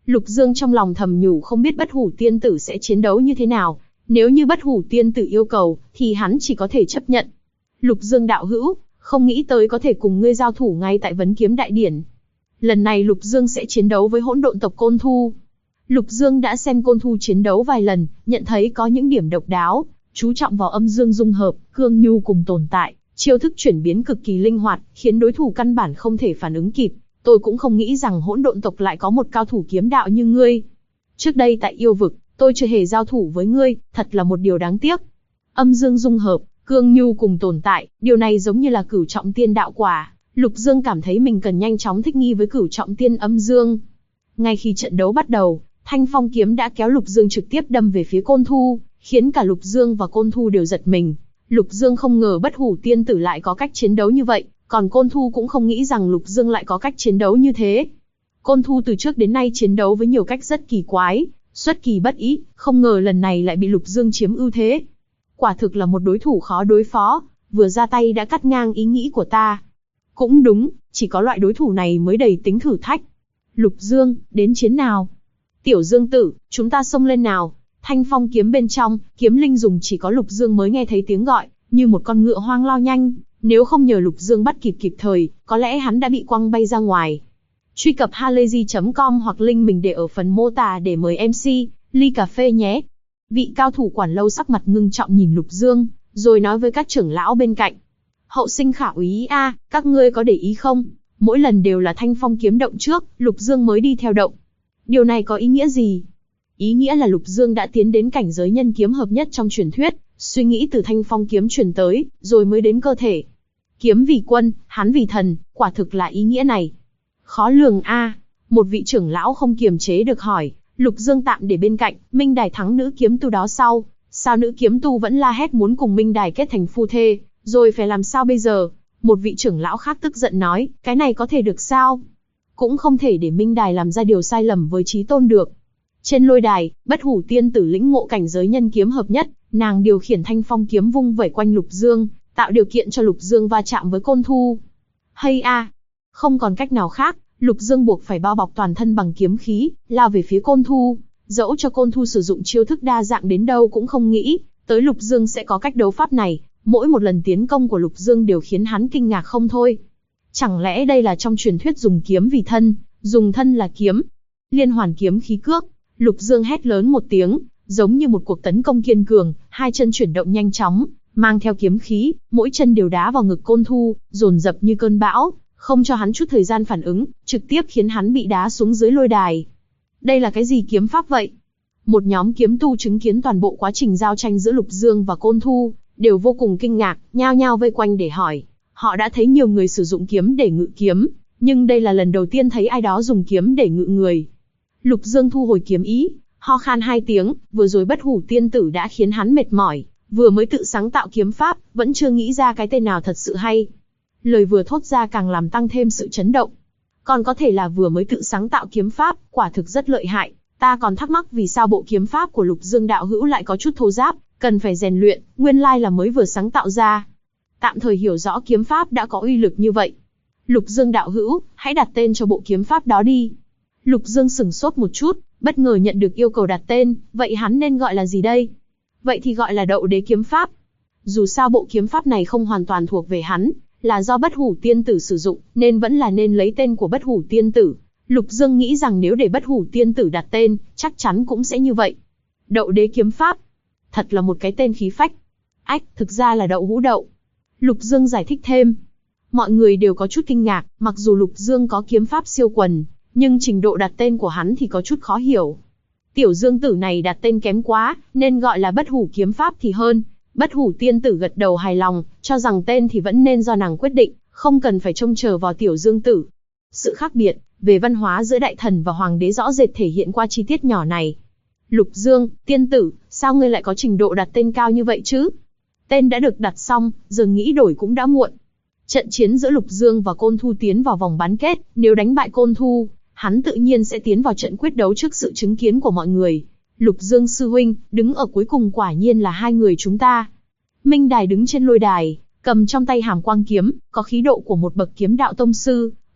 Lục Dương trong lòng thầm nhủ không biết Bất Hủ Tiên Tử sẽ chiến đấu như thế nào, nếu như Bất Hủ Tiên Tử yêu cầu, thì hắn chỉ có thể chấp nhận. Lục Dương đạo hữu, không nghĩ tới có thể cùng ngươi giao thủ ngay tại Vấn Kiếm Đại Điển. Lần này Lục Dương sẽ chiến đấu với hỗn độn tộc Côn Thu. Lục Dương đã xem Côn Thu chiến đấu vài lần, nhận thấy có những điểm độc đáo, chú trọng vào âm dương dung hợp, cương nhu cùng tồn tại, chiêu thức chuyển biến cực kỳ linh hoạt, khiến đối thủ căn bản không thể phản ứng kịp. Tôi cũng không nghĩ rằng hỗn độn tộc lại có một cao thủ kiếm đạo như ngươi. Trước đây tại yêu vực, tôi chưa hề giao thủ với ngươi, thật là một điều đáng tiếc. Âm dương dung hợp, cương nhu cùng tồn tại, điều này giống như là cửu trọng tiên đạo quả. Lục Dương cảm thấy mình cần nhanh chóng thích nghi với cửu trọng tiên âm dương. Ngay khi trận đấu bắt đầu, Thanh Phong kiếm đã kéo Lục Dương trực tiếp đâm về phía Côn Thu, khiến cả Lục Dương và Côn Thu đều giật mình. Lục Dương không ngờ Bất Hủ Tiên Tử lại có cách chiến đấu như vậy, còn Côn Thu cũng không nghĩ rằng Lục Dương lại có cách chiến đấu như thế. Côn Thu từ trước đến nay chiến đấu với nhiều cách rất kỳ quái, xuất kỳ bất ý, không ngờ lần này lại bị Lục Dương chiếm ưu thế. Quả thực là một đối thủ khó đối phó, vừa ra tay đã cắt ngang ý nghĩ của ta. Cũng đúng, chỉ có loại đối thủ này mới đầy tính thử thách. Lục Dương, đến chiến nào? Tiểu Dương tử, chúng ta xông lên nào? Thanh Phong kiếm bên trong, kiếm linh dùng chỉ có Lục Dương mới nghe thấy tiếng gọi, như một con ngựa hoang lao nhanh. Nếu không nhờ Lục Dương bắt kịp thời, có lẽ hắn đã bị quăng bay ra ngoài. Truy cập halayzi.com hoặc link mình để ở phần mô tả để mời MC, ly cà phê nhé. Vị cao thủ quản lâu sắc mặt ngưng trọng nhìn Lục Dương, rồi nói với các trưởng lão bên cạnh. Hậu sinh khả úy a, các ngươi có để ý không? Mỗi lần đều là Thanh Phong kiếm động trước, Lục Dương mới đi theo động. Điều này có ý nghĩa gì? Ý nghĩa là Lục Dương đã tiến đến cảnh giới nhân kiếm hợp nhất trong truyền thuyết, suy nghĩ từ Thanh Phong kiếm truyền tới, rồi mới đến cơ thể. Kiếm vì quân, hắn vì thần, quả thực là ý nghĩa này. Khó lường a, một vị trưởng lão không kiềm chế được hỏi. Lục Dương tạm để bên cạnh, Minh Đài thắng nữ kiếm tu đó sau, sao nữ kiếm tu vẫn la hét muốn cùng Minh Đài kết thành phu thê, rồi phải làm sao bây giờ? Một vị trưởng lão khác tức giận nói, cái này có thể được sao? Cũng không thể để Minh Đài làm ra điều sai lầm với Chí Tôn được. Trên lôi đài, Bất Hủ Tiên Tử lĩnh ngộ cảnh giới nhân kiếm hợp nhất, nàng điều khiển Thanh Phong kiếm vung vẩy quanh Lục Dương, tạo điều kiện cho Lục Dương va chạm với Côn Thu. Hay a, không còn cách nào khác, Lục Dương buộc phải bao bọc toàn thân bằng kiếm khí, lao về phía Côn Thu. Dẫu cho Côn Thu sử dụng chiêu thức đa dạng đến đâu cũng không nghĩ tới Lục Dương sẽ có cách đấu pháp này. Mỗi một lần tiến công của Lục Dương đều khiến hắn kinh ngạc không thôi. Chẳng lẽ đây là trong truyền thuyết dùng kiếm vì thân, dùng thân là kiếm? Liên hoàn kiếm khí cước, Lục Dương hét lớn một tiếng, giống như một cuộc tấn công kiên cường, hai chân chuyển động nhanh chóng, mang theo kiếm khí, mỗi chân đều đá vào ngực Côn Thu, dồn dập như cơn bão, không cho hắn chút thời gian phản ứng, trực tiếp khiến hắn bị đá xuống dưới lôi đài. Đây là cái gì kiếm pháp vậy? Một nhóm kiếm tu chứng kiến toàn bộ quá trình giao tranh giữa Lục Dương và Côn Thu, đều vô cùng kinh ngạc, nhao nhao vây quanh để hỏi. Họ đã thấy nhiều người sử dụng kiếm để ngự kiếm, nhưng đây là lần đầu tiên thấy ai đó dùng kiếm để ngự người. Lục Dương thu hồi kiếm ý, ho khan hai tiếng, vừa rồi Bất Hủ Tiên Tử đã khiến hắn mệt mỏi, vừa mới tự sáng tạo kiếm pháp, vẫn chưa nghĩ ra cái tên nào thật sự hay. Lời vừa thốt ra càng làm tăng thêm sự chấn động. Còn có thể là vừa mới tự sáng tạo kiếm pháp, quả thực rất lợi hại. Ta còn thắc mắc vì sao bộ kiếm pháp của Lục Dương đạo hữu lại có chút thô ráp, cần phải rèn luyện, nguyên lai là mới vừa sáng tạo ra. Tạm thời hiểu rõ kiếm pháp đã có uy lực như vậy. Lục Dương đạo hữu, hãy đặt tên cho bộ kiếm pháp đó đi. Lục Dương sửng sốt một chút, bất ngờ nhận được yêu cầu đặt tên, vậy hắn nên gọi là gì đây? Vậy thì gọi là Đậu Đế kiếm pháp. Dù sao bộ kiếm pháp này không hoàn toàn thuộc về hắn, là do Bất Hủ Tiên Tử sử dụng, nên vẫn là nên lấy tên của Bất Hủ Tiên Tử. Lục Dương nghĩ rằng nếu để Bất Hủ Tiên Tử đặt tên, chắc chắn cũng sẽ như vậy. Đậu Đế kiếm pháp. Thật là một cái tên khí phách. Ách, thực ra là đậu hũ đậu. Lục Dương giải thích thêm. Mọi người đều có chút kinh ngạc, mặc dù Lục Dương có kiếm pháp siêu quần, nhưng trình độ đặt tên của hắn thì có chút khó hiểu. Tiểu Dương tử này đặt tên kém quá, nên gọi là Bất Hủ kiếm pháp thì hơn. Bất Hủ Tiên Tử gật đầu hài lòng, cho rằng tên thì vẫn nên do nàng quyết định, không cần phải trông chờ vào Tiểu Dương tử. Sự khác biệt về văn hóa giữa đại thần và hoàng đế rõ rệt thể hiện qua chi tiết nhỏ này. Lục Dương, tiên tử, sao ngươi lại có trình độ đặt tên cao như vậy chứ? Tên đã được đặt xong, giờ nghĩ đổi cũng đã muộn. Trận chiến giữa Lục Dương và Côn Thu tiến vào vòng bán kết, nếu đánh bại Côn Thu, hắn tự nhiên sẽ tiến vào trận quyết đấu trước sự chứng kiến của mọi người. Lục Dương sư huynh, đứng ở cuối cùng quả nhiên là hai người chúng ta. Minh Đài đứng trên lôi đài, cầm trong tay Hàm Quang kiếm, có khí độ của một bậc kiếm đạo tông sư,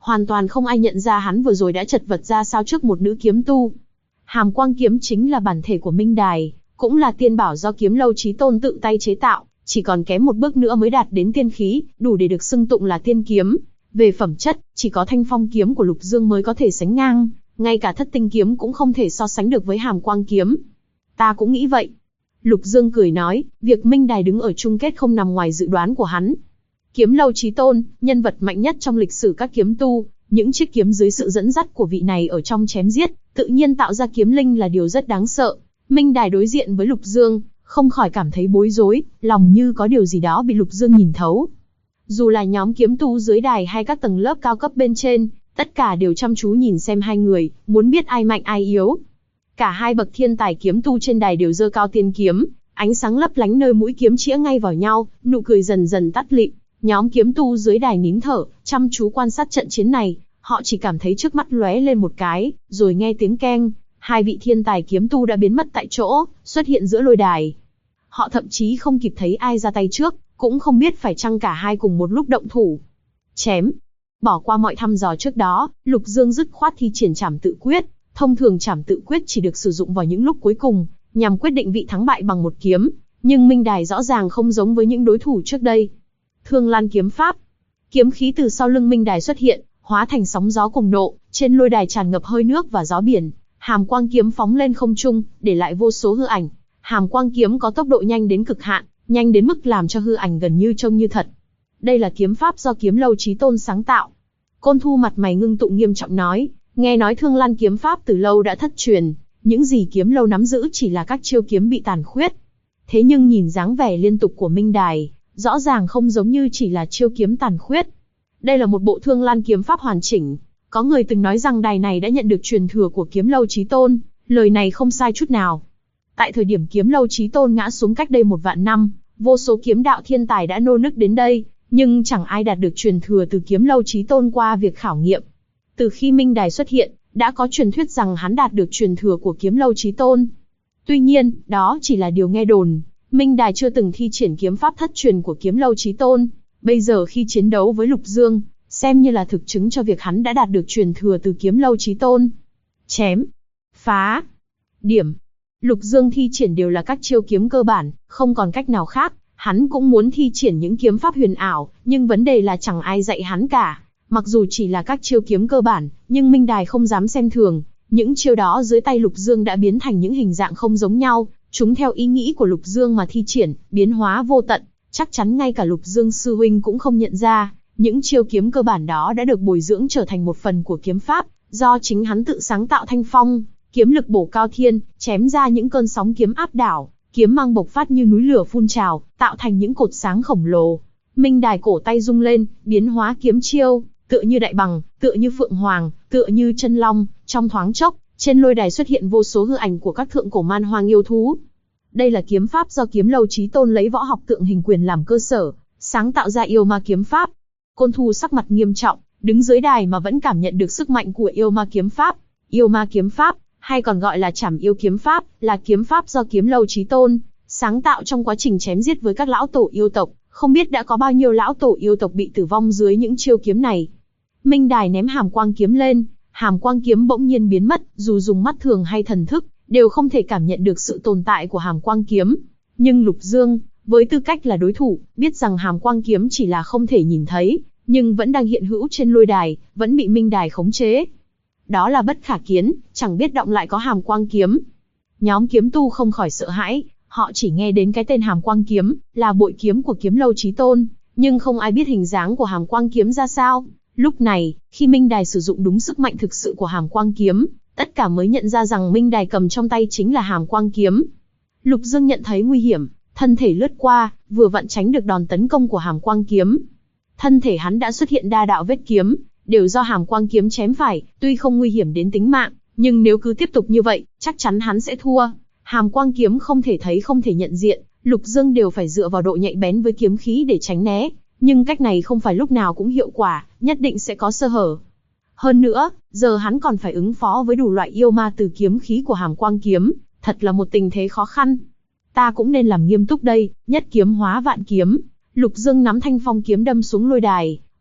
Hoàn toàn không ai nhận ra hắn vừa rồi đã chật vật ra sao trước một nữ kiếm tu. Hàm quang kiếm chính là bản thể của Minh Đài, cũng là tiên bảo do Kiếm Lâu Chí Tôn tự tay chế tạo, chỉ còn kém một bước nữa mới đạt đến tiên khí, đủ để được xưng tụng là tiên kiếm. Về phẩm chất, chỉ có Thanh Phong kiếm của Lục Dương mới có thể sánh ngang, ngay cả Thất Tinh kiếm cũng không thể so sánh được với Hàm quang kiếm. Ta cũng nghĩ vậy. Lục Dương cười nói, việc Minh Đài đứng ở chung kết không nằm ngoài dự đoán của hắn. Kiếm Lâu Chí Tôn, nhân vật mạnh nhất trong lịch sử các kiếm tu, những chiếc kiếm dưới sự dẫn dắt của vị này ở trong chém giết, tự nhiên tạo ra kiếm linh là điều rất đáng sợ. Minh Đài đối diện với Lục Dương, không khỏi cảm thấy bối rối, lòng như có điều gì đó bị Lục Dương nhìn thấu. Dù là nhóm kiếm tu dưới đài hay các tầng lớp cao cấp bên trên, tất cả đều chăm chú nhìn xem hai người, muốn biết ai mạnh ai yếu. Cả hai bậc thiên tài kiếm tu trên đài đều giơ cao tiên kiếm, ánh sáng lấp lánh nơi mũi kiếm chĩa ngay vào nhau, nụ cười dần dần tắt lịm. Nhóm kiếm tu dưới đài nín thở, chăm chú quan sát trận chiến này, họ chỉ cảm thấy trước mắt lóe lên một cái, rồi nghe tiếng keng, hai vị thiên tài kiếm tu đã biến mất tại chỗ, xuất hiện giữa lôi đài. Họ thậm chí không kịp thấy ai ra tay trước, cũng không biết phải chăng cả hai cùng một lúc động thủ. Chém. Bỏ qua mọi thăm dò trước đó, Lục Dương dứt khoát thi triển trảm tự quyết. Thông thường trảm tự quyết chỉ được sử dụng vào những lúc cuối cùng, nhằm quyết định vị thắng bại bằng một kiếm. Nhưng Minh Đài rõ ràng không giống với những đối thủ trước đây. Thương Lan kiếm pháp. Kiếm khí từ sau lưng Minh Đài xuất hiện, hóa thành sóng gió cùng nộ, trên lôi đài tràn ngập hơi nước và gió biển. Hàm quang kiếm phóng lên không trung, để lại vô số hư ảnh. Hàm quang kiếm có tốc độ nhanh đến cực hạn, nhanh đến mức làm cho hư ảnh gần như trông như thật. Đây là kiếm pháp do Kiếm Lâu Chí Tôn sáng tạo. Côn Thu mặt mày ngưng tụ nghiêm trọng nói, nghe nói Thương Lan kiếm pháp từ lâu đã thất truyền, những gì Kiếm Lâu nắm giữ chỉ là các chiêu kiếm bị tàn khuyết. Thế nhưng nhìn dáng vẻ liên tục của Minh Đài, rõ ràng không giống như chỉ là chiêu kiếm tàn khuyết. Đây là một bộ Thương Lan kiếm pháp hoàn chỉnh. Có người từng nói rằng đài này đã nhận được truyền thừa của Kiếm Lâu Chí Tôn, lời này không sai chút nào. Tại thời điểm Kiếm Lâu Chí Tôn ngã xuống cách đây 1.000 năm, vô số kiếm đạo thiên tài đã nô nức đến đây, nhưng chẳng ai đạt được truyền thừa từ Kiếm Lâu Chí Tôn qua việc khảo nghiệm. Từ khi Minh Đài xuất hiện, đã có truyền thuyết rằng hắn đạt được truyền thừa của Kiếm Lâu Chí Tôn. Tuy nhiên, đó chỉ là điều nghe đồn. Minh Đài chưa từng thi triển kiếm pháp thất truyền của Kiếm Lâu Chí Tôn. Bây giờ khi chiến đấu với Lục Dương, xem như là thực chứng cho việc hắn đã đạt được truyền thừa từ Kiếm Lâu Chí Tôn. Chém, phá, điểm. Lục Dương thi triển đều là các chiêu kiếm cơ bản, không còn cách nào khác. Hắn cũng muốn thi triển những kiếm pháp huyền ảo, nhưng vấn đề là chẳng ai dạy hắn cả. Mặc dù chỉ là các chiêu kiếm cơ bản, nhưng Minh Đài không dám xem thường. Những chiêu đó dưới tay Lục Dương đã biến thành những hình dạng không giống nhau, chúng theo ý nghĩ của Lục Dương mà thi triển, biến hóa vô tận. Chắc chắn ngay cả Lục Dương sư huynh cũng không nhận ra, những chiêu kiếm cơ bản đó đã được bồi dưỡng trở thành một phần của kiếm pháp, do chính hắn tự sáng tạo. Thanh phong, kiếm lực bổ cao thiên, chém ra những cơn sóng kiếm áp đảo, kiếm mang bộc phát như núi lửa phun trào, tạo thành những cột sáng khổng lồ. Minh Đài cổ tay rung lên, biến hóa kiếm chiêu, tựa như đại bằng, tựa như phượng hoàng, tựa như chân long, trong thoáng chốc, trên lôi đài xuất hiện vô số hư ảnh của các thượng cổ man hoang yêu thú. Đây là kiếm pháp do Kiếm Lâu Chí Tôn lấy võ học tượng hình quyền làm cơ sở, sáng tạo ra yêu ma kiếm pháp. Côn Thu sắc mặt nghiêm trọng, đứng dưới đài mà vẫn cảm nhận được sức mạnh của yêu ma kiếm pháp. Yêu ma kiếm pháp, hay còn gọi là trảm yêu kiếm pháp, là kiếm pháp do Kiếm Lâu Chí Tôn sáng tạo trong quá trình chém giết với các lão tổ yêu tộc. Không biết đã có bao nhiêu lão tổ yêu tộc bị tử vong dưới những chiêu kiếm này. Minh Đài ném hàm quang kiếm lên, hàm quang kiếm bỗng nhiên biến mất, dù dùng mắt thường hay thần thức, đều không thể cảm nhận được sự tồn tại của hàm quang kiếm. Nhưng Lục Dương, với tư cách là đối thủ, biết rằng hàm quang kiếm chỉ là không thể nhìn thấy, nhưng vẫn đang hiện hữu trên lôi đài, vẫn bị Minh Đài khống chế. Đó là bất khả kiến, chẳng biết động lại có hàm quang kiếm. Nhóm kiếm tu không khỏi sợ hãi, họ chỉ nghe đến cái tên hàm quang kiếm, là bội kiếm của Kiếm Lâu Chí Tôn, nhưng không ai biết hình dáng của hàm quang kiếm ra sao. Lúc này, khi Minh Đài sử dụng đúng sức mạnh thực sự của hàm quang kiếm, tất cả mới nhận ra rằng Minh Đài cầm trong tay chính là hàm quang kiếm. Lục Dương nhận thấy nguy hiểm, thân thể lướt qua, vừa vặn tránh được đòn tấn công của hàm quang kiếm. Thân thể hắn đã xuất hiện đa đạo vết kiếm, đều do hàm quang kiếm chém phải, tuy không nguy hiểm đến tính mạng, nhưng nếu cứ tiếp tục như vậy, chắc chắn hắn sẽ thua. Hàm quang kiếm không thể thấy không thể nhận diện, Lục Dương đều phải dựa vào độ nhạy bén với kiếm khí để tránh né, nhưng cách này không phải lúc nào cũng hiệu quả, nhất định sẽ có sơ hở. Hơn nữa, giờ hắn còn phải ứng phó với đủ loại yêu ma từ kiếm khí của hàm quang kiếm, thật là một tình thế khó khăn. Ta cũng nên làm nghiêm túc đây, nhất kiếm hóa vạn kiếm. Lục Dương nắm thanh phong kiếm đâm xuống lôi đài,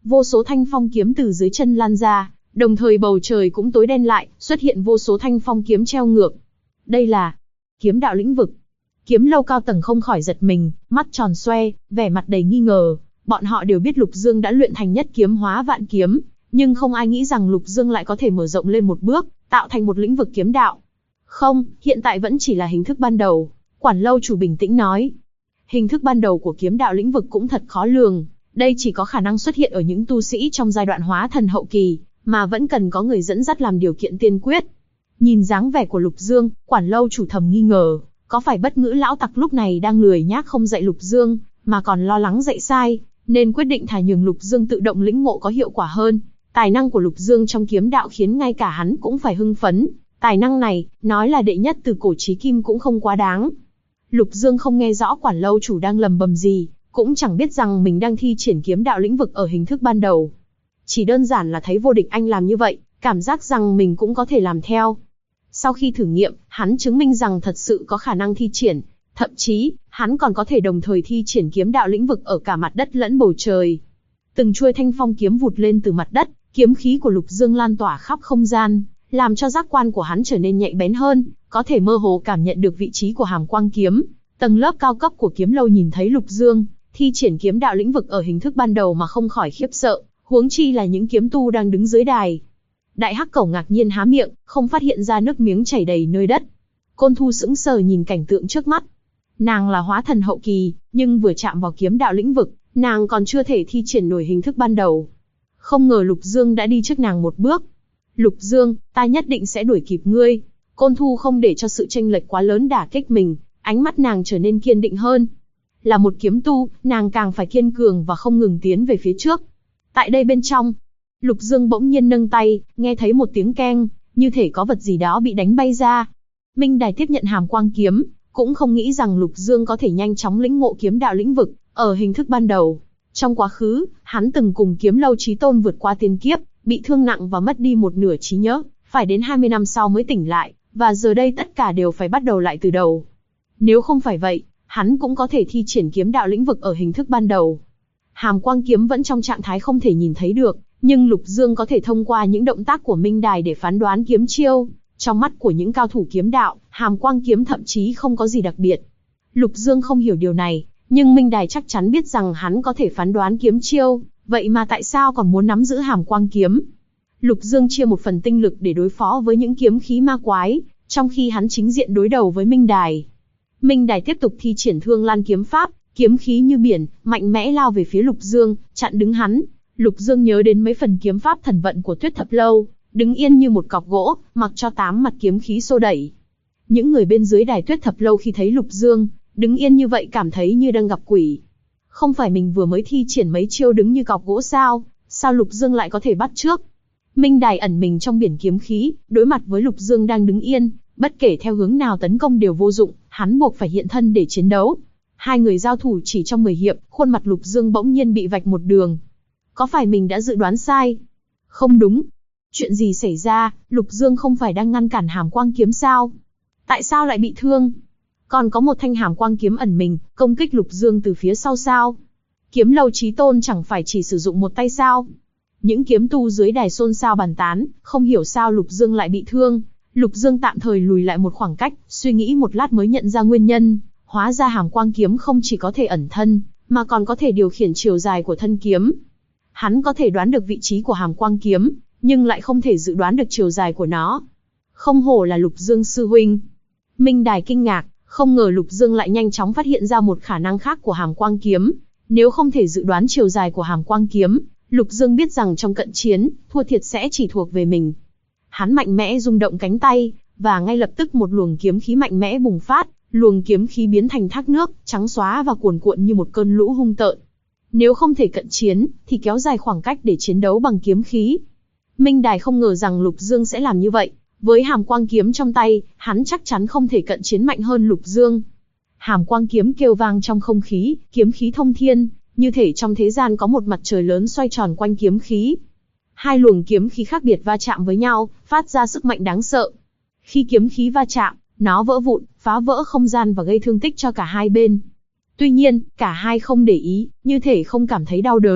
Vô số thanh phong kiếm từ dưới chân lan ra, đồng thời bầu trời cũng tối đen lại, xuất hiện vô số thanh phong kiếm treo ngược. Đây là kiếm đạo lĩnh vực. Kiếm lâu cao tầng không khỏi giật mình, mắt tròn xoe, vẻ mặt đầy nghi ngờ. Bọn họ đều biết Lục Dương đã luyện thành nhất kiếm hóa vạn kiếm, nhưng không ai nghĩ rằng Lục Dương lại có thể mở rộng lên một bước, tạo thành một lĩnh vực kiếm đạo. Không, hiện tại vẫn chỉ là hình thức ban đầu, Quản lâu chủ bình tĩnh nói. Hình thức ban đầu của kiếm đạo lĩnh vực cũng thật khó lường, đây chỉ có khả năng xuất hiện ở những tu sĩ trong giai đoạn hóa thần hậu kỳ, mà vẫn cần có người dẫn dắt làm điều kiện tiên quyết. Nhìn dáng vẻ của Lục Dương, Quản lâu chủ thầm nghi ngờ, có phải Bất Ngữ lão tặc lúc này đang lười nhác không dạy Lục Dương, mà còn lo lắng dạy sai, nên quyết định thả nhường Lục Dương tự động lĩnh ngộ có hiệu quả hơn. Tài năng của Lục Dương trong kiếm đạo khiến ngay cả hắn cũng phải hưng phấn. Tài năng này, nói là đệ nhất từ cổ chí kim cũng không quá đáng. Lục Dương không nghe rõ Quản lâu chủ đang lầm bầm gì, cũng chẳng biết rằng mình đang thi triển kiếm đạo lĩnh vực ở hình thức ban đầu. Chỉ đơn giản là thấy Vô Địch Anh làm như vậy, cảm giác rằng mình cũng có thể làm theo. Sau khi thử nghiệm, hắn chứng minh rằng thật sự có khả năng thi triển. Thậm chí, hắn còn có thể đồng thời thi triển kiếm đạo lĩnh vực ở cả mặt đất lẫn bầu trời. Từng chuôi thanh phong kiếm vụt lên từ mặt đất, kiếm khí của Lục Dương lan tỏa khắp không gian, làm cho giác quan của hắn trở nên nhạy bén hơn, có thể mơ hồ cảm nhận được vị trí của hàm quang kiếm. Tầng lớp cao cấp của kiếm lâu nhìn thấy Lục Dương thi triển kiếm đạo lĩnh vực ở hình thức ban đầu mà không khỏi khiếp sợ, huống chi là những kiếm tu đang đứng dưới đài. Đại Hắc Cẩu ngạc nhiên há miệng, không phát hiện ra nước miếng chảy đầy nơi đất. Côn Thu sững sờ nhìn cảnh tượng trước mắt. Nàng là hóa thần hậu kỳ, nhưng vừa chạm vào kiếm đạo lĩnh vực, nàng còn chưa thể thi triển nổi hình thức ban đầu. Không ngờ Lục Dương đã đi trước nàng một bước. Lục Dương, ta nhất định sẽ đuổi kịp ngươi. Côn Thu không để cho sự chênh lệch quá lớn đả kích mình, ánh mắt nàng trở nên kiên định hơn. Là một kiếm tu, nàng càng phải kiên cường và không ngừng tiến về phía trước. Tại đây bên trong, Lục Dương bỗng nhiên nâng tay, nghe thấy một tiếng keng, như thể có vật gì đó bị đánh bay ra. Minh Đài tiếp nhận hàm quang kiếm, cũng không nghĩ rằng Lục Dương có thể nhanh chóng lĩnh ngộ kiếm đạo lĩnh vực ở hình thức ban đầu. Trong quá khứ, hắn từng cùng Kiếm lâu chí tôn vượt qua tiên kiếp, bị thương nặng và mất đi một nửa trí nhớ, phải đến 20 năm sau mới tỉnh lại, và giờ đây tất cả đều phải bắt đầu lại từ đầu. Nếu không phải vậy, hắn cũng có thể thi triển kiếm đạo lĩnh vực ở hình thức ban đầu. Hàm quang kiếm vẫn trong trạng thái không thể nhìn thấy được, nhưng Lục Dương có thể thông qua những động tác của Minh Đài để phán đoán kiếm chiêu. Trong mắt của những cao thủ kiếm đạo, hàm quang kiếm thậm chí không có gì đặc biệt. Lục Dương không hiểu điều này, nhưng Minh Đài chắc chắn biết rằng hắn có thể phán đoán kiếm chiêu, vậy mà tại sao còn muốn nắm giữ hàm quang kiếm? Lục Dương chia một phần tinh lực để đối phó với những kiếm khí ma quái, trong khi hắn chính diện đối đầu với Minh Đài. Minh Đài tiếp tục thi triển Thương Lan kiếm pháp, kiếm khí như biển, mạnh mẽ lao về phía Lục Dương, chặn đứng hắn. Lục Dương nhớ đến mấy phần kiếm pháp thần vận của Tuyết Thập Lâu, đứng yên như một cọc gỗ, mặc cho 8 mặt kiếm khí xô đẩy. Những người bên dưới đài Tuyết Thập Lâu khi thấy Lục Dương đứng yên như vậy cảm thấy như đang gặp quỷ. Không phải mình vừa mới thi triển mấy chiêu đứng như cọc gỗ sao? Sao Lục Dương lại có thể bắt trước? Minh Đài ẩn mình trong biển kiếm khí, đối mặt với Lục Dương đang đứng yên, bất kể theo hướng nào tấn công đều vô dụng, hắn buộc phải hiện thân để chiến đấu. Hai người giao thủ chỉ trong 10 hiệp, khuôn mặt Lục Dương bỗng nhiên bị vạch một đường. Có phải mình đã dự đoán sai? Không đúng. Chuyện gì xảy ra? Lục Dương không phải đang ngăn cản hàm quang kiếm sao? Tại sao lại bị thương? Còn có một thanh hàm quang kiếm ẩn mình, công kích Lục Dương từ phía sau sao? Kiếm lâu chí tôn chẳng phải chỉ sử dụng một tay sao? Những kiếm tu dưới đài xôn xao bàn tán, không hiểu sao Lục Dương lại bị thương. Lục Dương tạm thời lùi lại một khoảng cách, suy nghĩ một lát mới nhận ra nguyên nhân. Hóa ra hàm quang kiếm không chỉ có thể ẩn thân, mà còn có thể điều khiển chiều dài của thân kiếm. Hắn có thể đoán được vị trí của hàm quang kiếm, nhưng lại không thể dự đoán được chiều dài của nó. Không hổ là Lục Dương sư huynh. Minh Đài kinh ngạc, không ngờ Lục Dương lại nhanh chóng phát hiện ra một khả năng khác của hàm quang kiếm. Nếu không thể dự đoán chiều dài của hàm quang kiếm, Lục Dương biết rằng trong cận chiến, thua thiệt sẽ chỉ thuộc về mình. Hắn mạnh mẽ rung động cánh tay, và ngay lập tức một luồng kiếm khí mạnh mẽ bùng phát, luồng kiếm khí biến thành thác nước, trắng xóa và cuồn cuộn như một cơn lũ hung tợn. Nếu không thể cận chiến, thì kéo dài khoảng cách để chiến đấu bằng kiếm khí. Minh Đài không ngờ rằng Lục Dương sẽ làm như vậy. Với hàm quang kiếm trong tay, hắn chắc chắn không thể cận chiến mạnh hơn Lục Dương. Hàm quang kiếm kêu vang trong không khí, kiếm khí thông thiên, như thể trong thế gian có một mặt trời lớn xoay tròn quanh kiếm khí. Hai luồng kiếm khí khác biệt va chạm với nhau, phát ra sức mạnh đáng sợ. Khi kiếm khí va chạm, nó vỡ vụn, phá vỡ không gian và gây thương tích cho cả hai bên. Tuy nhiên, cả hai không để ý, như thể không cảm thấy đau đớn.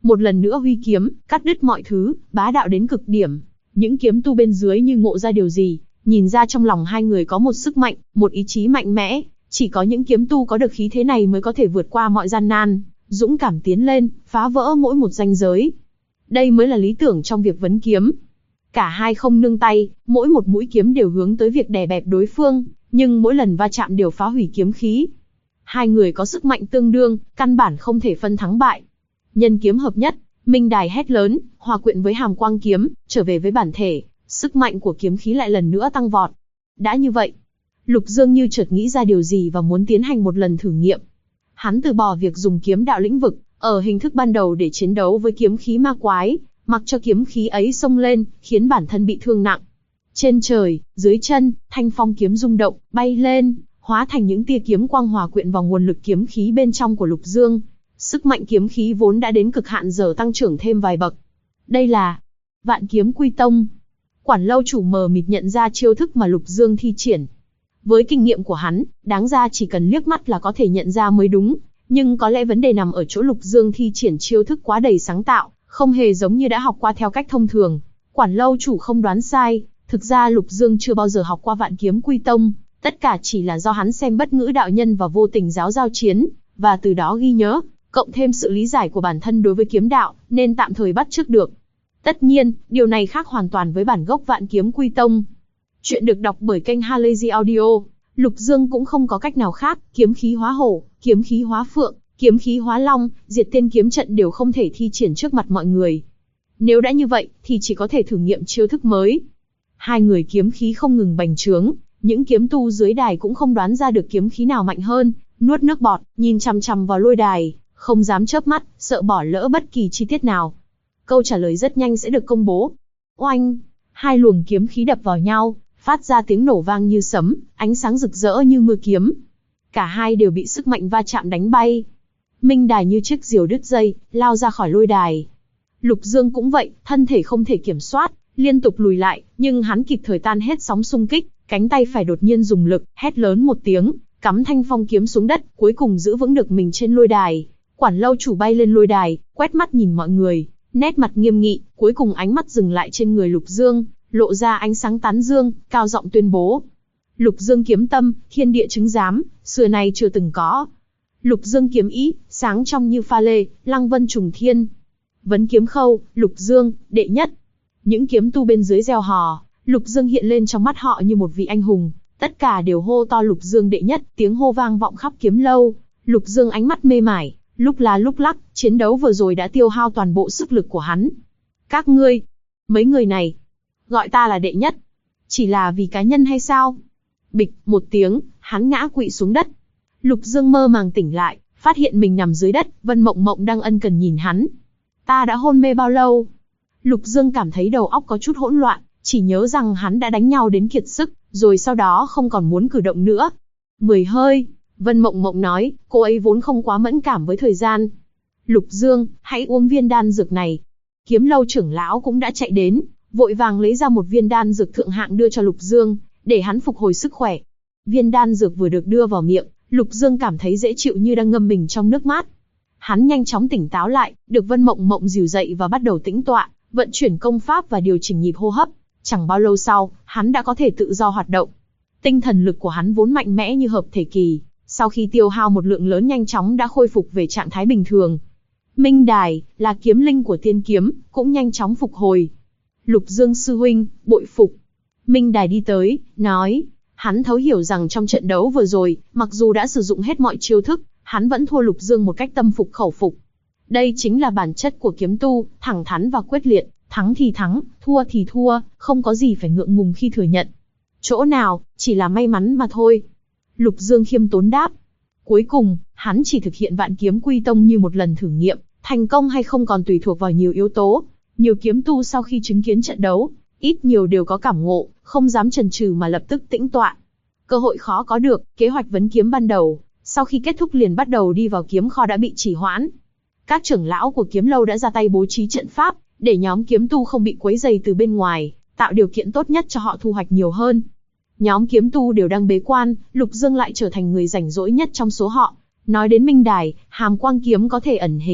một lần nữa huy kiếm, cắt đứt mọi thứ, bá đạo đến cực điểm. Những kiếm tu bên dưới như ngộ ra điều gì, nhìn ra trong lòng hai người có một sức mạnh, một ý chí mạnh mẽ. Chỉ có những kiếm tu có được khí thế này mới có thể vượt qua mọi gian nan, dũng cảm tiến lên, phá vỡ mỗi một ranh giới. Đây mới là lý tưởng trong việc vấn kiếm. Cả hai không nương tay, mỗi một mũi kiếm đều hướng tới việc đè bẹp đối phương, nhưng mỗi lần va chạm đều phá hủy kiếm khí. Hai người có sức mạnh tương đương, căn bản không thể phân thắng bại. Nhân kiếm hợp nhất, Minh Đài hét lớn, hòa quyện với hàm quang kiếm, trở về với bản thể, sức mạnh của kiếm khí lại lần nữa tăng vọt. Đã như vậy, Lục Dương như chợt nghĩ ra điều gì và muốn tiến hành một lần thử nghiệm. Hắn từ bỏ việc dùng kiếm đạo lĩnh vực, ở hình thức ban đầu để chiến đấu với kiếm khí ma quái, mặc cho kiếm khí ấy xông lên, khiến bản thân bị thương nặng. Trên trời, dưới chân, thanh phong kiếm rung động, bay lên, hóa thành những tia kiếm quang hòa quyện vào nguồn lực kiếm khí bên trong của Lục Dương. Sức mạnh kiếm khí vốn đã đến cực hạn giờ tăng trưởng thêm vài bậc. Đây là Vạn Kiếm Quy Tông. Quản lâu chủ mờ mịt nhận ra chiêu thức mà Lục Dương thi triển. Với kinh nghiệm của hắn, đáng ra chỉ cần liếc mắt là có thể nhận ra mới đúng, nhưng có lẽ vấn đề nằm ở chỗ Lục Dương thi triển chiêu thức quá đầy sáng tạo, không hề giống như đã học qua theo cách thông thường. Quản lâu chủ không đoán sai, thực ra Lục Dương chưa bao giờ học qua Vạn Kiếm Quy Tông, tất cả chỉ là do hắn xem Bất Ngữ đạo nhân và Vô Tình giáo giao chiến, và từ đó ghi nhớ, cộng thêm sự lý giải của bản thân đối với kiếm đạo, nên tạm thời bắt chước được. Tất nhiên, điều này khác hoàn toàn với bản gốc Vạn Kiếm Quy Tông. Chuyện được đọc bởi kênh Halazy Audio. Lục Dương cũng không có cách nào khác, kiếm khí hóa hổ, kiếm khí hóa phượng, kiếm khí hóa long, diệt tiên kiếm trận đều không thể thi triển trước mặt mọi người. Nếu đã như vậy, thì chỉ có thể thử nghiệm chiêu thức mới. Hai người kiếm khí không ngừng bành trướng, những kiếm tu dưới đài cũng không đoán ra được kiếm khí nào mạnh hơn, nuốt nước bọt, nhìn chằm chằm vào lôi đài, không dám chớp mắt, sợ bỏ lỡ bất kỳ chi tiết nào. Câu trả lời rất nhanh sẽ được công bố. Oanh! Hai luồng kiếm khí đập vào nhau, phát ra tiếng nổ vang như sấm, ánh sáng rực rỡ như mưa kiếm. Cả hai đều bị sức mạnh va chạm đánh bay. Minh Đài như chiếc diều đứt dây, lao ra khỏi lôi đài. Lục Dương cũng vậy, thân thể không thể kiểm soát, liên tục lùi lại, nhưng hắn kịp thời tan hết sóng xung kích, cánh tay phải đột nhiên dùng lực, hét lớn một tiếng, cắm thanh phong kiếm xuống đất, cuối cùng giữ vững được mình trên lôi đài. Quản lâu chủ bay lên lôi đài, quét mắt nhìn mọi người, nét mặt nghiêm nghị, cuối cùng ánh mắt dừng lại trên người Lục Dương, lộ ra ánh sáng tán dương, cao giọng tuyên bố. Lục Dương kiếm tâm, thiên địa chứng giám, xưa nay chưa từng có. Lục Dương kiếm ý, sáng trong như pha lê, lăng vân trùng thiên. Vấn kiếm khâu, Lục Dương, đệ nhất. Những kiếm tu bên dưới reo hò, Lục Dương hiện lên trong mắt họ như một vị anh hùng, tất cả đều hô to Lục Dương đệ nhất, tiếng hô vang vọng khắp kiếm lâu. Lục Dương ánh mắt mê mải, lúc lá lúc lắc, chiến đấu vừa rồi đã tiêu hao toàn bộ sức lực của hắn. Các ngươi, mấy người này, gọi ta là đệ nhất, chỉ là vì cá nhân hay sao? Bịch, một tiếng, hắn ngã quỵ xuống đất. Lục Dương mơ màng tỉnh lại, phát hiện mình nằm dưới đất, Vân Mộng Mộng đang ân cần nhìn hắn. Ta đã hôn mê bao lâu? Lục Dương cảm thấy đầu óc có chút hỗn loạn, chỉ nhớ rằng hắn đã đánh nhau đến kiệt sức, rồi sau đó không còn muốn cử động nữa. 10 hơi, Vân Mộng Mộng nói, cô ấy vốn không quá mẫn cảm với thời gian. Lục Dương, hãy uống viên đan dược này. Kiếm lâu trưởng lão cũng đã chạy đến, vội vàng lấy ra một viên đan dược thượng hạng đưa cho Lục Dương, để hắn phục hồi sức khỏe. Viên đan dược vừa được đưa vào miệng, Lục Dương cảm thấy dễ chịu như đang ngâm mình trong nước mát. Hắn nhanh chóng tỉnh táo lại, được Vân Mộng Mộng dìu dậy và bắt đầu tĩnh tọa, vận chuyển công pháp và điều chỉnh nhịp hô hấp. Chẳng bao lâu sau, hắn đã có thể tự do hoạt động. Tinh thần lực của hắn vốn mạnh mẽ như hợp thể kỳ, sau khi tiêu hao một lượng lớn nhanh chóng đã khôi phục về trạng thái bình thường. Minh Đài, là kiếm linh của tiên kiếm, cũng nhanh chóng phục hồi. Lục Dương sư huynh, bội phục. Minh Đài đi tới, nói, hắn thấu hiểu rằng trong trận đấu vừa rồi, mặc dù đã sử dụng hết mọi chiêu thức, hắn vẫn thua Lục Dương một cách tâm phục khẩu phục. Đây chính là bản chất của kiếm tu, thẳng thắn và quyết liệt, thắng thì thắng, thua thì thua, không có gì phải ngượng ngùng khi thừa nhận. Chỗ nào, chỉ là may mắn mà thôi. Lục Dương khiêm tốn đáp. Cuối cùng, hắn chỉ thực hiện Vạn Kiếm Quy Tông như một lần thử nghiệm, thành công hay không còn tùy thuộc vào nhiều yếu tố. Nhiều kiếm tu sau khi chứng kiến trận đấu, ít nhiều đều có cảm ngộ, không dám chần chừ mà lập tức tĩnh tọa. Cơ hội khó có được, kế hoạch vấn kiếm ban đầu, sau khi kết thúc liền bắt đầu đi vào kiếm kho đã bị trì hoãn. Các trưởng lão của kiếm lâu đã ra tay bố trí trận pháp, để nhóm kiếm tu không bị quấy rầy từ bên ngoài, tạo điều kiện tốt nhất cho họ thu hoạch nhiều hơn. Nhóm kiếm tu đều đang bế quan, Lục Dương lại trở thành người rảnh rỗi nhất trong số họ. Nói đến Minh Đài, hàm quang kiếm có thể ẩn hình,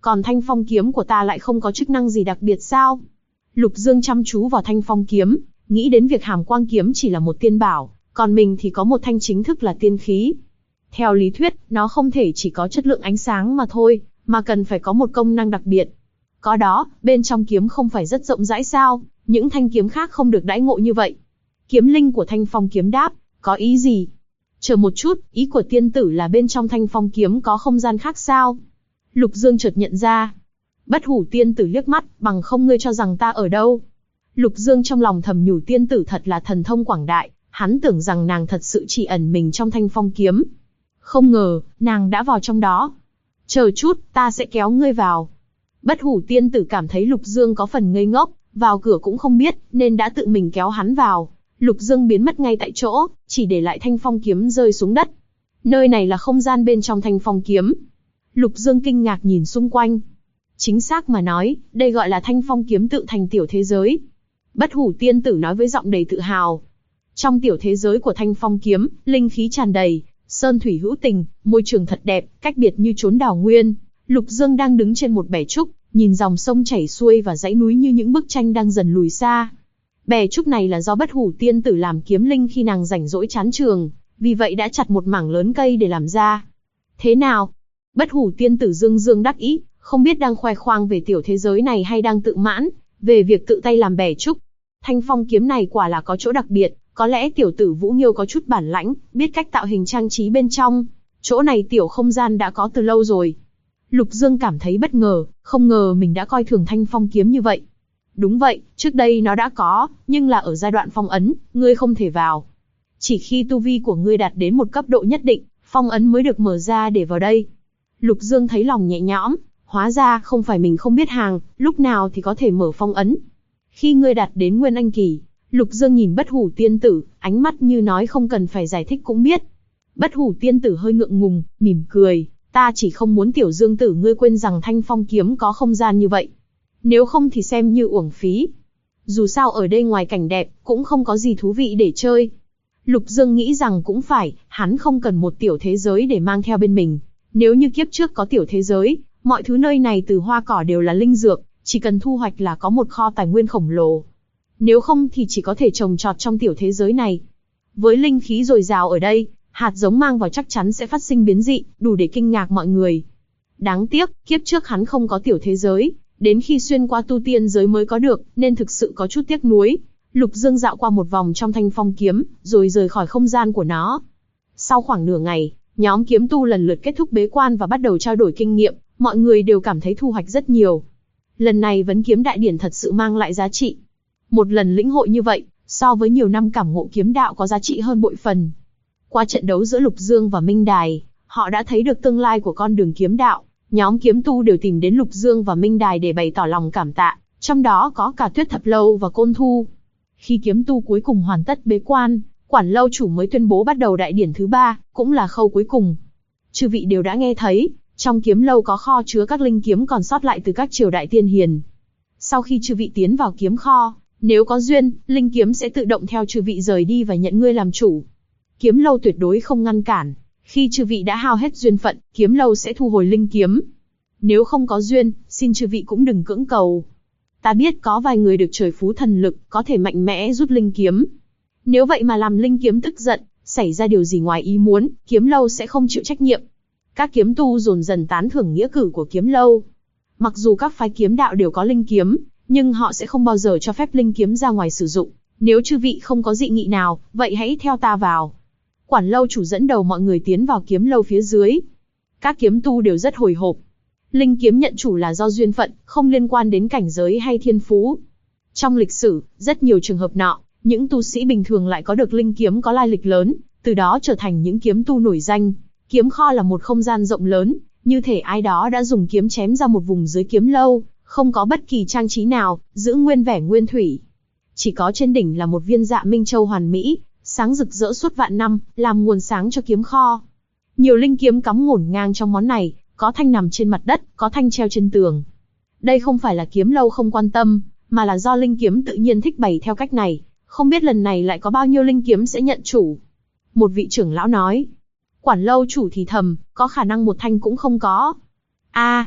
Còn thanh phong kiếm của ta lại không có chức năng gì đặc biệt sao? Lục Dương chăm chú vào thanh phong kiếm, nghĩ đến việc hàm quang kiếm chỉ là một tiên bảo, còn mình thì có một thanh chính thức là tiên khí. Theo lý thuyết, nó không thể chỉ có chất lượng ánh sáng mà thôi, mà cần phải có một công năng đặc biệt. Có đó, bên trong kiếm không phải rất rộng rãi sao, những thanh kiếm khác không được đãi ngộ như vậy. Kiếm linh của thanh phong kiếm đáp, có ý gì? Chờ một chút, ý của tiên tử là bên trong thanh phong kiếm có không gian khác sao? Lục Dương chợt nhận ra. Bất hủ tiên tử liếc mắt, bằng không ngươi cho rằng ta ở đâu? Lục Dương trong lòng thầm nhủ tiên tử thật là thần thông quảng đại, hắn tưởng rằng nàng thật sự chỉ ẩn mình trong thanh phong kiếm. Không ngờ, nàng đã vào trong đó. Chờ chút, ta sẽ kéo ngươi vào. Bất hủ tiên tử cảm thấy Lục Dương có phần ngây ngốc, vào cửa cũng không biết, nên đã tự mình kéo hắn vào. Lục Dương biến mất ngay tại chỗ, chỉ để lại thanh phong kiếm rơi xuống đất. Nơi này là không gian bên trong thanh phong kiếm. Lục Dương kinh ngạc nhìn xung quanh. Chính xác mà nói, đây gọi là thanh phong kiếm tự thành tiểu thế giới. Bất hủ tiên tử nói với giọng đầy tự hào. Trong tiểu thế giới của thanh phong kiếm, linh khí tràn đầy, sơn thủy hữu tình, môi trường thật đẹp, cách biệt như chốn đảo nguyên. Lục Dương đang đứng trên một bè trúc, nhìn dòng sông chảy xuôi và dãy núi như những bức tranh đang dần lùi xa. Bè trúc này là do bất hủ tiên tử làm kiếm linh khi nàng rảnh rỗi chán trường, vì vậy đã chặt một mảng lớn cây để làm ra. Thế nào? Bất hủ tiên tử dương dương đắc ý, không biết đang khoe khoang về tiểu thế giới này hay đang tự mãn về việc tự tay làm bè trúc. Thanh phong kiếm này quả là có chỗ đặc biệt, có lẽ tiểu tử Vũ Nghiêu có chút bản lãnh, biết cách tạo hình trang trí bên trong. Chỗ này tiểu không gian đã có từ lâu rồi. Lục Dương cảm thấy bất ngờ, không ngờ mình đã coi thường thanh phong kiếm như vậy. Đúng vậy, trước đây nó đã có, nhưng là ở giai đoạn phong ấn, ngươi không thể vào. Chỉ khi tu vi của ngươi đạt đến một cấp độ nhất định, phong ấn mới được mở ra để vào đây. Lục Dương thấy lòng nhẹ nhõm, hóa ra không phải mình không biết hàng, lúc nào thì có thể mở phong ấn. Khi ngươi đạt đến Nguyên Anh kỳ, Lục Dương nhìn bất hủ tiên tử, ánh mắt như nói không cần phải giải thích cũng biết. Bất hủ tiên tử hơi ngượng ngùng, mỉm cười, ta chỉ không muốn tiểu Dương tử ngươi quên rằng thanh phong kiếm có không gian như vậy. Nếu không thì xem như uổng phí. Dù sao ở đây ngoài cảnh đẹp, cũng không có gì thú vị để chơi. Lục Dương nghĩ rằng cũng phải, hắn không cần một tiểu thế giới để mang theo bên mình. Nếu như kiếp trước có tiểu thế giới, mọi thứ nơi này từ hoa cỏ đều là linh dược, chỉ cần thu hoạch là có một kho tài nguyên khổng lồ. Nếu không thì chỉ có thể trồng trọt trong tiểu thế giới này. Với linh khí dồi dào ở đây, hạt giống mang vào chắc chắn sẽ phát sinh biến dị, đủ để kinh ngạc mọi người. Đáng tiếc, kiếp trước hắn không có tiểu thế giới, đến khi xuyên qua tu tiên giới mới có được, nên thực sự có chút tiếc nuối. Lục Dương dạo qua một vòng trong thanh phong kiếm, rồi rời khỏi không gian của nó. Sau khoảng nửa ngày, nhóm kiếm tu lần lượt kết thúc bế quan và bắt đầu trao đổi kinh nghiệm, mọi người đều cảm thấy thu hoạch rất nhiều. Lần này vấn kiếm đại điển thật sự mang lại giá trị. Một lần lĩnh hội như vậy, so với nhiều năm cảm ngộ kiếm đạo có giá trị hơn bội phần. Qua trận đấu giữa Lục Dương và Minh Đài, họ đã thấy được tương lai của con đường kiếm đạo. Nhóm kiếm tu đều tìm đến Lục Dương và Minh Đài để bày tỏ lòng cảm tạ, trong đó có cả Tuyết Thập Lâu và Côn Thu. Khi kiếm tu cuối cùng hoàn tất bế quan, Quản lâu chủ mới tuyên bố bắt đầu đại điển thứ 3, cũng là khâu cuối cùng. Chư vị đều đã nghe thấy, trong kiếm lâu có kho chứa các linh kiếm còn sót lại từ các triều đại tiên hiền. Sau khi chư vị tiến vào kiếm kho, nếu có duyên, linh kiếm sẽ tự động theo chư vị rời đi và nhận ngươi làm chủ. Kiếm lâu tuyệt đối không ngăn cản. Khi chư vị đã hao hết duyên phận, kiếm lâu sẽ thu hồi linh kiếm. Nếu không có duyên, xin chư vị cũng đừng cưỡng cầu. Ta biết có vài người được trời phú thần lực, có thể mạnh mẽ rút linh kiếm. Nếu vậy mà làm linh kiếm tức giận, xảy ra điều gì ngoài ý muốn, kiếm lâu sẽ không chịu trách nhiệm. Các kiếm tu dồn dần tán thưởng nghĩa cử của kiếm lâu. Mặc dù các phái kiếm đạo đều có linh kiếm, nhưng họ sẽ không bao giờ cho phép linh kiếm ra ngoài sử dụng. Nếu chư vị không có dị nghị nào, vậy hãy theo ta vào. Quản lâu chủ dẫn đầu mọi người tiến vào kiếm lâu phía dưới. Các kiếm tu đều rất hồi hộp. Linh kiếm nhận chủ là do duyên phận, không liên quan đến cảnh giới hay thiên phú. Trong lịch sử, rất nhiều trường hợp nọ, những tu sĩ bình thường lại có được linh kiếm có lai lịch lớn, từ đó trở thành những kiếm tu nổi danh. Kiếm kho là một không gian rộng lớn, như thể ai đó đã dùng kiếm chém ra một vùng dưới kiếm lâu, không có bất kỳ trang trí nào, giữ nguyên vẻ nguyên thủy. Chỉ có trên đỉnh là một viên dạ minh châu hoàn mỹ, sáng rực rỡ suốt vạn năm, làm nguồn sáng cho kiếm kho. Nhiều linh kiếm cắm ngổn ngang trong món này, có thanh nằm trên mặt đất, có thanh treo trên tường. Đây không phải là kiếm lâu không quan tâm, mà là do linh kiếm tự nhiên thích bày theo cách này. Không biết lần này lại có bao nhiêu linh kiếm sẽ nhận chủ. Một vị trưởng lão nói. Quản lâu chủ thì thầm, có khả năng một thanh cũng không có.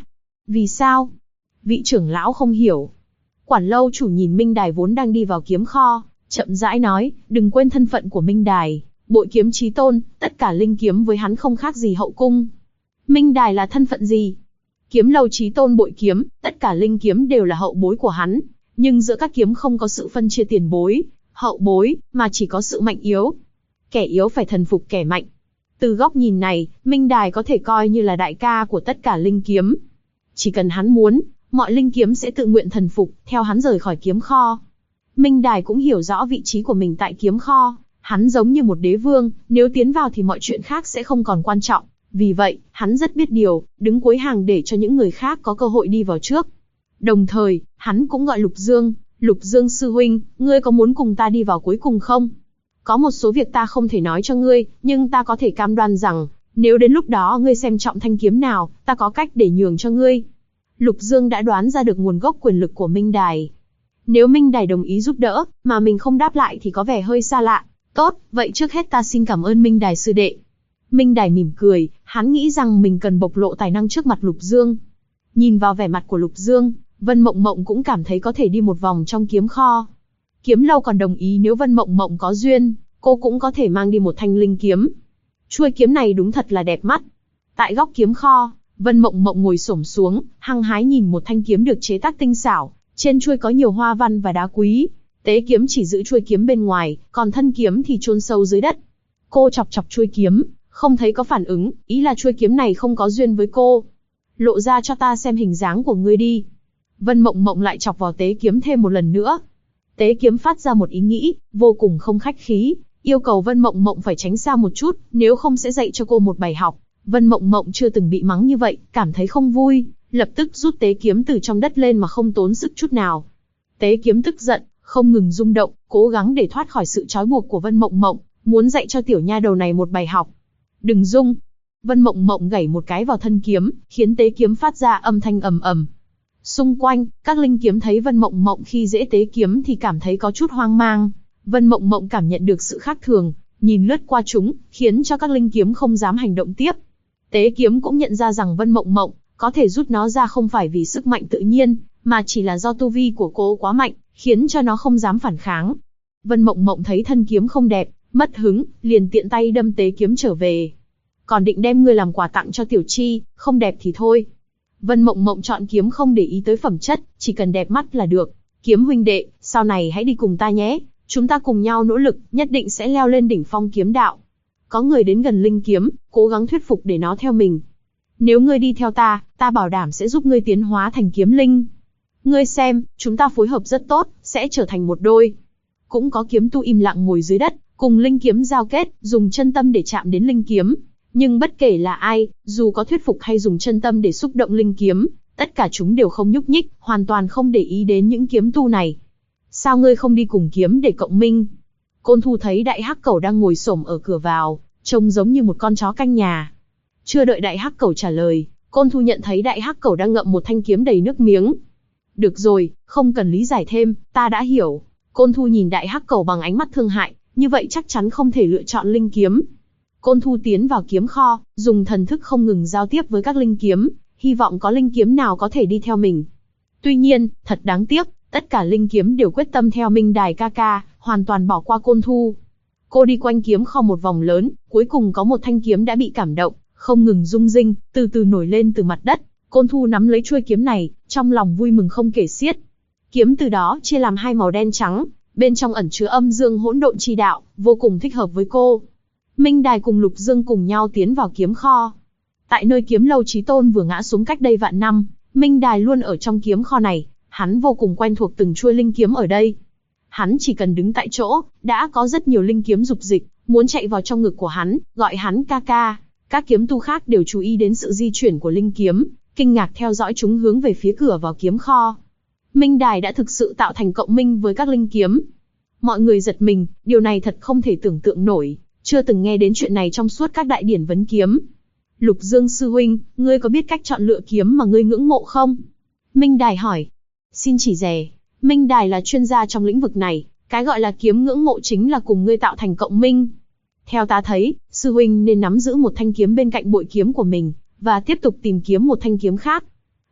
Vì sao? Vị trưởng lão không hiểu. Quản lâu chủ nhìn Minh Đài vốn đang đi vào kiếm kho, chậm rãi nói, đừng quên thân phận của Minh Đài, bội kiếm chí tôn, tất cả linh kiếm với hắn không khác gì hậu cung. Minh Đài là thân phận gì? Kiếm lâu chí tôn bội kiếm, tất cả linh kiếm đều là hậu bối của hắn, nhưng giữa các kiếm không có sự phân chia tiền bối, hậu bối, mà chỉ có sự mạnh yếu. Kẻ yếu phải thần phục kẻ mạnh. Từ góc nhìn này, Minh Đài có thể coi như là đại ca của tất cả linh kiếm. Chỉ cần hắn muốn, mọi linh kiếm sẽ tự nguyện thần phục, theo hắn rời khỏi kiếm kho. Minh Đài cũng hiểu rõ vị trí của mình tại kiếm kho, hắn giống như một đế vương, nếu tiến vào thì mọi chuyện khác sẽ không còn quan trọng. Vì vậy, hắn rất biết điều, đứng cuối hàng để cho những người khác có cơ hội đi vào trước. Đồng thời, hắn cũng gọi Lục Dương sư huynh, ngươi có muốn cùng ta đi vào cuối cùng không? Có một số việc ta không thể nói cho ngươi, nhưng ta có thể cam đoan rằng, nếu đến lúc đó ngươi xem trọng thanh kiếm nào, ta có cách để nhường cho ngươi. Lục Dương đã đoán ra được nguồn gốc quyền lực của Minh Đài. Nếu Minh Đài đồng ý giúp đỡ, mà mình không đáp lại thì có vẻ hơi xa lạ. Tốt, vậy trước hết ta xin cảm ơn Minh Đài sư đệ. Minh Đài mỉm cười, hắn nghĩ rằng mình cần bộc lộ tài năng trước mặt Lục Dương. Nhìn vào vẻ mặt của Lục Dương, Vân Mộng Mộng cũng cảm thấy có thể đi một vòng trong kiếm kho. Kiếm lâu còn đồng ý nếu Vân Mộng Mộng có duyên, cô cũng có thể mang đi một thanh linh kiếm. Chuôi kiếm này đúng thật là đẹp mắt. Tại góc kiếm kho, Vân Mộng Mộng ngồi xổm xuống, hăng hái nhìn một thanh kiếm được chế tác tinh xảo, trên chuôi có nhiều hoa văn và đá quý. Tế kiếm chỉ giữ chuôi kiếm bên ngoài, còn thân kiếm thì chôn sâu dưới đất. Cô chọc chọc chuôi kiếm, không thấy có phản ứng, ý là chuôi kiếm này không có duyên với cô. Lộ ra cho ta xem hình dáng của ngươi đi. Vân Mộng Mộng lại chọc vào tế kiếm thêm một lần nữa. Tế kiếm phát ra một ý nghĩ, vô cùng không khách khí, yêu cầu Vân Mộng Mộng phải tránh xa một chút, nếu không sẽ dạy cho cô một bài học. Vân Mộng Mộng chưa từng bị mắng như vậy, cảm thấy không vui, lập tức rút tế kiếm từ trong đất lên mà không tốn sức chút nào. Tế kiếm tức giận, không ngừng rung động, cố gắng để thoát khỏi sự trói buộc của Vân Mộng Mộng, muốn dạy cho tiểu nha đầu này một bài học. Đừng rung. Vân Mộng Mộng gảy một cái vào thân kiếm, khiến tế kiếm phát ra âm thanh ầm ầm. Xung quanh, các linh kiếm thấy Vân Mộng Mộng khi dễ tế kiếm thì cảm thấy có chút hoang mang. Vân Mộng Mộng cảm nhận được sự khác thường, nhìn lướt qua chúng, khiến cho các linh kiếm không dám hành động tiếp. Tế kiếm cũng nhận ra rằng Vân Mộng Mộng có thể rút nó ra không phải vì sức mạnh tự nhiên, mà chỉ là do tu vi của cô quá mạnh, khiến cho nó không dám phản kháng. Vân Mộng Mộng thấy thân kiếm không đẹp, mất hứng, liền tiện tay đâm tế kiếm trở về. Còn định đem ngươi làm quà tặng cho Tiểu Chi, không đẹp thì thôi. Vân Mộng Mộng chọn kiếm không để ý tới phẩm chất, chỉ cần đẹp mắt là được. Kiếm huynh đệ, sau này hãy đi cùng ta nhé, chúng ta cùng nhau nỗ lực, nhất định sẽ leo lên đỉnh phong kiếm đạo. Có người đến gần linh kiếm, cố gắng thuyết phục để nó theo mình. Nếu ngươi đi theo ta, ta bảo đảm sẽ giúp ngươi tiến hóa thành kiếm linh. Ngươi xem, chúng ta phối hợp rất tốt, sẽ trở thành một đôi. Cũng có kiếm tu im lặng ngồi dưới đất, cùng linh kiếm giao kết, dùng chân tâm để chạm đến linh kiếm. Nhưng bất kể là ai, dù có thuyết phục hay dùng chân tâm để xúc động linh kiếm, tất cả chúng đều không nhúc nhích, hoàn toàn không để ý đến những kiếm tu này. Sao ngươi không đi cùng kiếm để cộng minh? Côn Thu thấy Đại Hắc Cẩu đang ngồi xổm ở cửa vào, trông giống như một con chó canh nhà. Chưa đợi Đại Hắc Cẩu trả lời, Côn Thu nhận thấy Đại Hắc Cẩu đang ngậm một thanh kiếm đầy nước miếng. Được rồi, không cần lý giải thêm, ta đã hiểu. Côn Thu nhìn Đại Hắc Cẩu bằng ánh mắt thương hại, như vậy chắc chắn không thể lựa chọn linh kiếm. Côn Thu tiến vào kiếm kho, dùng thần thức không ngừng giao tiếp với các linh kiếm, hy vọng có linh kiếm nào có thể đi theo mình. Tuy nhiên, thật đáng tiếc, tất cả linh kiếm đều quyết tâm theo Minh Đài ca ca, hoàn toàn bỏ qua Côn Thu. Cô đi quanh kiếm kho một vòng lớn, cuối cùng có một thanh kiếm đã bị cảm động, không ngừng rung rinh, từ từ nổi lên từ mặt đất. Côn Thu nắm lấy chuôi kiếm này, trong lòng vui mừng không kể xiết. Kiếm từ đó chia làm hai màu đen trắng, bên trong ẩn chứa âm dương hỗn độn chi đạo, vô cùng thích hợp với cô. Minh Đài cùng Lục Dương cùng nhau tiến vào kiếm kho. Tại nơi kiếm lâu Chí Tôn vừa ngã xuống cách đây vạn năm, Minh Đài luôn ở trong kiếm kho này, hắn vô cùng quen thuộc từng chuôi linh kiếm ở đây. Hắn chỉ cần đứng tại chỗ, đã có rất nhiều linh kiếm dục dịch, muốn chạy vào trong ngực của hắn, gọi hắn ca ca. Các kiếm tu khác đều chú ý đến sự di chuyển của linh kiếm, kinh ngạc theo dõi chúng hướng về phía cửa vào kiếm kho. Minh Đài đã thực sự tạo thành cộng minh với các linh kiếm. Mọi người giật mình, điều này thật không thể tưởng tượng nổi, chưa từng nghe đến chuyện này trong suốt các đại điển vấn kiếm. Lục Dương sư huynh, ngươi có biết cách chọn lựa kiếm mà ngươi ngưỡng mộ không? Minh Đài hỏi. Xin chỉ dè, Minh Đài là chuyên gia trong lĩnh vực này, cái gọi là kiếm ngưỡng mộ chính là cùng ngươi tạo thành cộng minh. Theo ta thấy, sư huynh nên nắm giữ một thanh kiếm bên cạnh bội kiếm của mình, và tiếp tục tìm kiếm một thanh kiếm khác.